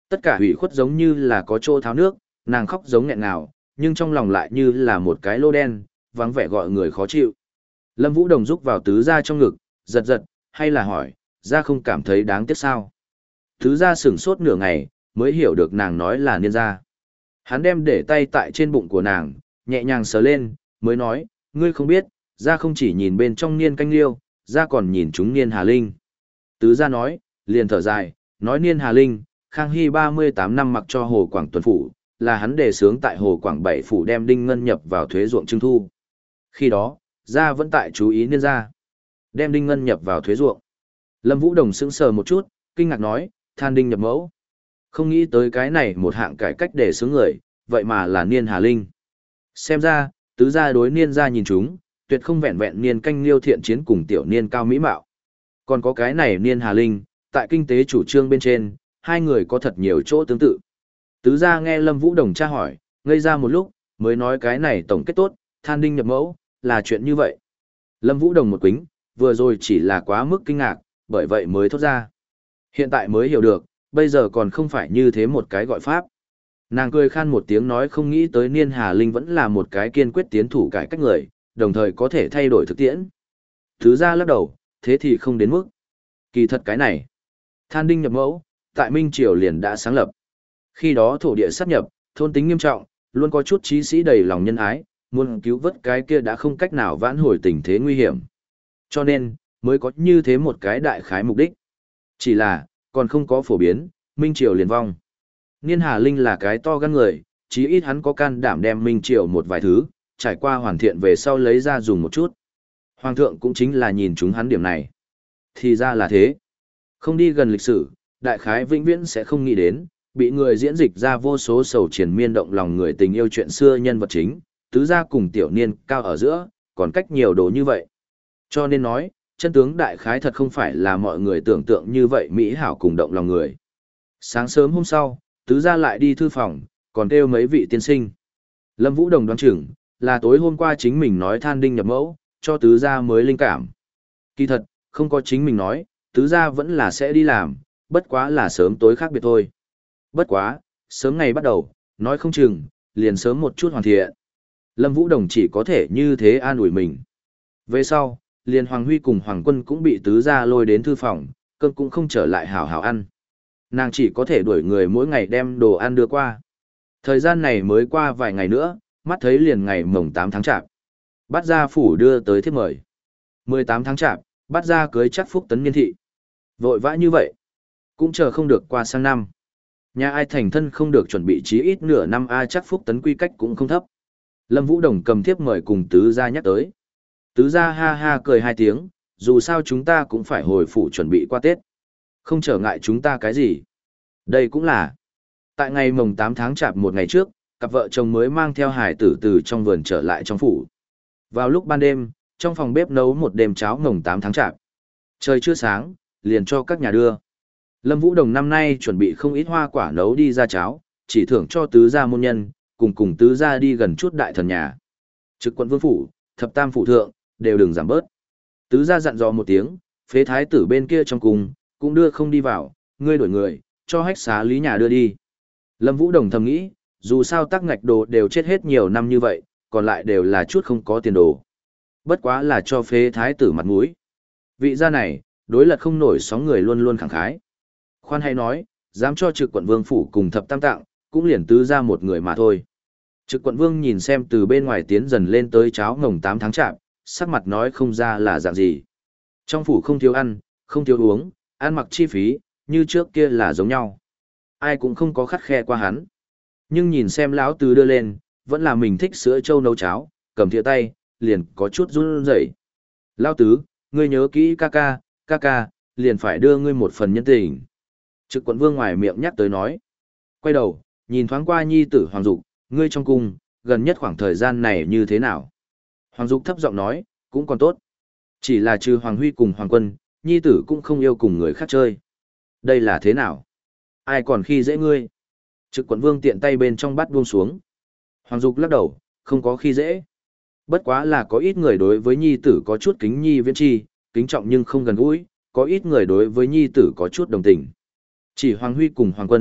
Tất cả hủy khuất giống như là có chỗ tháo nước, nàng khóc giống nghẹn ngào, nhưng trong lòng lại như là một cái lô đen, vắng vẻ gọi người khó chịu. Lâm Vũ Đồng rúc vào tứ gia trong ngực, giật giật, hay là hỏi, gia không cảm thấy đáng tiếc sao? Tứ gia sửng sốt nửa ngày, mới hiểu được nàng nói là Niên gia. Hắn đem để tay tại trên bụng của nàng, nhẹ nhàng sờ lên, mới nói, ngươi không biết, gia không chỉ nhìn bên trong Niên Canh Liêu, gia còn nhìn chúng Niên Hà Linh. Tứ gia nói, liền thở dài, nói Niên Hà Linh, Khang Hy ba mươi tám năm mặc cho Hồ Quảng Tuần Phủ, là hắn đề xướng tại Hồ Quảng Bảy Phủ đem đinh ngân nhập vào thuế ruộng trưng thu. Khi đó, gia vẫn tại chú ý Niên gia, đem đinh ngân nhập vào thuế ruộng. Lâm Vũ Đồng sững sờ một chút, kinh ngạc nói, than đinh nhập mẫu. Không nghĩ tới cái này một hạng cải cách để xướng người, vậy mà là Niên Hà Linh. Xem ra, tứ gia đối Niên gia nhìn chúng, tuyệt không vẹn vẹn Niên Canh Liêu thiện chiến cùng tiểu Niên cao mỹ mạo. Còn có cái này Niên Hà Linh, tại kinh tế chủ trương bên trên, hai người có thật nhiều chỗ tương tự. Tứ gia nghe Lâm Vũ Đồng tra hỏi, ngây ra một lúc, mới nói cái này tổng kết tốt, than đinh nhập mẫu, là chuyện như vậy. Lâm Vũ Đồng một quính, vừa rồi chỉ là quá mức kinh ngạc, bởi vậy mới thốt ra. Hiện tại mới hiểu được, bây giờ còn không phải như thế một cái gọi pháp. Nàng cười khan một tiếng nói không nghĩ tới Niên Hà Linh vẫn là một cái kiên quyết tiến thủ cải cách người, đồng thời có thể thay đổi thực tiễn. Thứ ra lắc đầu, thế thì không đến mức. Kỳ thật cái này, than đinh nhập mẫu, tại Minh Triều liền đã sáng lập. Khi đó thổ địa sát nhập, thôn tính nghiêm trọng, luôn có chút trí sĩ đầy lòng nhân ái, muốn cứu vớt cái kia đã không cách nào vãn hồi tình thế nguy hiểm. Cho nên, mới có như thế một cái đại khái mục đích. Chỉ là, còn không có phổ biến, Minh Triều liền vong. Niên Hà Linh là cái to gan người, chí ít hắn có can đảm đem Minh Triều một vài thứ, trải qua hoàn thiện về sau lấy ra dùng một chút. Hoàng thượng cũng chính là nhìn chúng hắn điểm này. Thì ra là thế. Không đi gần lịch sử, đại khái vĩnh viễn sẽ không nghĩ đến, bị người diễn dịch ra vô số sầu triển miên động lòng người tình yêu chuyện xưa nhân vật chính, tứ gia cùng tiểu Niên cao ở giữa, còn cách nhiều đồ như vậy. Cho nên nói, chân tướng đại khái thật không phải là mọi người tưởng tượng như vậy mỹ hảo cùng động lòng người. Sáng sớm hôm sau, tứ gia lại đi thư phòng, còn kêu mấy vị tiên sinh. Lâm Vũ Đồng đoán chừng, là tối hôm qua chính mình nói than đinh nhập mẫu, cho tứ gia mới linh cảm. Kỳ thật, không có chính mình nói, tứ gia vẫn là sẽ đi làm, bất quá là sớm tối khác biệt thôi. Bất quá, sớm ngày bắt đầu, nói không chừng, liền sớm một chút hoàn thiện. Lâm Vũ Đồng chỉ có thể như thế an ủi mình. Về sau, liền Hoàng Huy cùng Hoàng Quân cũng bị tứ gia lôi đến thư phòng, cơm cũng không trở lại hảo hảo ăn. Nàng chỉ có thể đuổi người mỗi ngày đem đồ ăn đưa qua. Thời gian này mới qua vài ngày nữa, mắt thấy liền ngày mồng tám tháng chạp. Bát gia phủ đưa tới thiếp mời. mười tám tháng chạp, bát gia cưới chắc phúc tấn niên thị. Vội vã như vậy, cũng chờ không được qua sang năm. Nhà ai thành thân không được chuẩn bị chí ít nửa năm ai chắc phúc tấn quy cách cũng không thấp. Lâm Vũ Đồng cầm thiếp mời cùng tứ gia nhắc tới. Tứ gia ha ha cười hai tiếng, dù sao chúng ta cũng phải hồi phủ chuẩn bị qua Tết. Không trở ngại chúng ta cái gì. Đây cũng là. Tại ngày mồng tám tháng chạp một ngày trước, cặp vợ chồng mới mang theo hải tử từ trong vườn trở lại trong phủ. Vào lúc ban đêm, trong phòng bếp nấu một đêm cháo mồng tám tháng chạp. Trời chưa sáng, liền cho các nhà đưa. Lâm Vũ Đồng năm nay chuẩn bị không ít hoa quả nấu đi ra cháo, chỉ thưởng cho tứ gia môn nhân, cùng cùng tứ gia đi gần chút đại thần nhà. Trực quận vương phủ, thập tam phủ thượng, đều đừng giảm bớt. Tứ gia dặn dò một tiếng, phế thái tử bên kia trong cùng, cũng đưa không đi vào, ngươi đổi người, cho hách xá lý nhà đưa đi. Lâm Vũ Đồng thầm nghĩ, dù sao tắc ngạch đồ đều chết hết nhiều năm như vậy, còn lại đều là chút không có tiền đồ. Bất quá là cho phế thái tử mặt mũi. Vị gia này, đối lật không nổi sóng người luôn luôn khẳng khái. Khoan hay nói, dám cho trực quận vương phủ cùng thập tam tạng, cũng liền tứ ra một người mà thôi. Trực quận vương nhìn xem từ bên ngoài tiến dần lên tới cháo ngồng tám tháng chạp, sắc mặt nói không ra là dạng gì. Trong phủ không thiếu ăn, không thiếu uống, ăn mặc chi phí, như trước kia là giống nhau. Ai cũng không có khắt khe qua hắn. Nhưng nhìn xem lão tứ đưa lên, vẫn là mình thích sữa trâu nấu cháo, cầm thìa tay, liền có chút run rẩy. Lão tứ, ngươi nhớ kỹ ca ca, ca ca, liền phải đưa ngươi một phần nhân tình. Trực quận vương ngoài miệng nhắc tới nói. Quay đầu, nhìn thoáng qua nhi tử Hoàng Dục, ngươi trong cung, gần nhất khoảng thời gian này như thế nào? Hoàng Dục thấp giọng nói, cũng còn tốt. Chỉ là trừ Hoàng Huy cùng Hoàng Quân, nhi tử cũng không yêu cùng người khác chơi. Đây là thế nào? Ai còn khi dễ ngươi? Trực quận vương tiện tay bên trong bắt buông xuống. Hoàng Dục lắc đầu, không có khi dễ. Bất quá là có ít người đối với nhi tử có chút kính nhi viễn chi, kính trọng nhưng không gần gũi, có ít người đối với nhi tử có chút đồng tình. Chỉ Hoàng Huy cùng Hoàng Quân,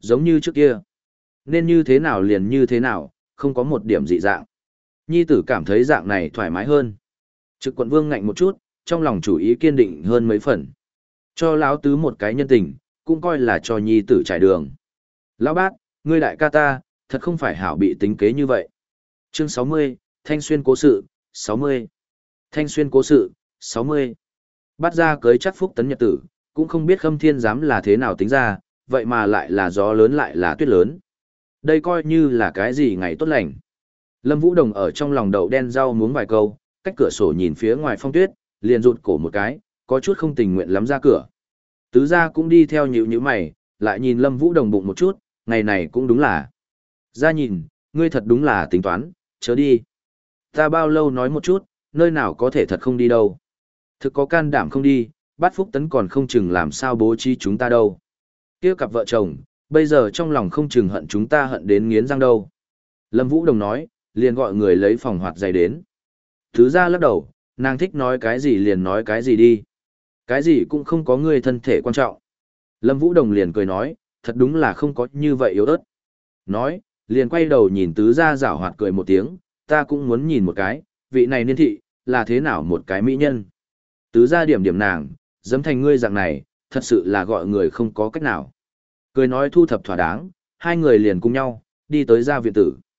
giống như trước kia. Nên như thế nào liền như thế nào, không có một điểm dị dạng. Nhi tử cảm thấy dạng này thoải mái hơn. Trực quận vương ngạnh một chút, trong lòng chủ ý kiên định hơn mấy phần. Cho lão tứ một cái nhân tình, cũng coi là cho nhi tử trải đường. Lão bát, ngươi đại ca ta, thật không phải hảo bị tính kế như vậy. Chương sáu mươi, Thanh Xuyên cố sự, sáu mươi. Thanh Xuyên cố sự, sáu mươi. Bắt ra cưới chắc phúc tấn nhật tử, cũng không biết Khâm Thiên giám là thế nào tính ra, vậy mà lại là gió lớn lại là tuyết lớn. Đây coi như là cái gì ngày tốt lành. Lâm Vũ Đồng ở trong lòng đậu đen rau muống vài câu, cách cửa sổ nhìn phía ngoài phong tuyết, liền rụt cổ một cái, có chút không tình nguyện lắm ra cửa. Tứ gia cũng đi theo nhíu nhíu mày, lại nhìn Lâm Vũ Đồng bụng một chút, ngày này cũng đúng là. Ra nhìn, ngươi thật đúng là tính toán, chớ đi. Ta bao lâu nói một chút, nơi nào có thể thật không đi đâu. Thực có can đảm không đi, Bát Phúc Tấn còn không chừng làm sao bố trí chúng ta đâu. Kia cặp vợ chồng, bây giờ trong lòng không chừng hận chúng ta hận đến nghiến răng đâu. Lâm Vũ Đồng nói, liền gọi người lấy phòng hoạt giày đến. Thứ ra lắc đầu, nàng thích nói cái gì liền nói cái gì đi. Cái gì cũng không có người thân thể quan trọng. Lâm Vũ Đồng liền cười nói, thật đúng là không có như vậy yếu ớt. Nói, liền quay đầu nhìn tứ gia giảo hoạt cười một tiếng, ta cũng muốn nhìn một cái, vị này niên thị, là thế nào một cái mỹ nhân. Tứ gia điểm điểm nàng, dám thành ngươi dạng này, thật sự là gọi người không có cách nào. Cười nói thu thập thỏa đáng, hai người liền cùng nhau, đi tới gia viện tử.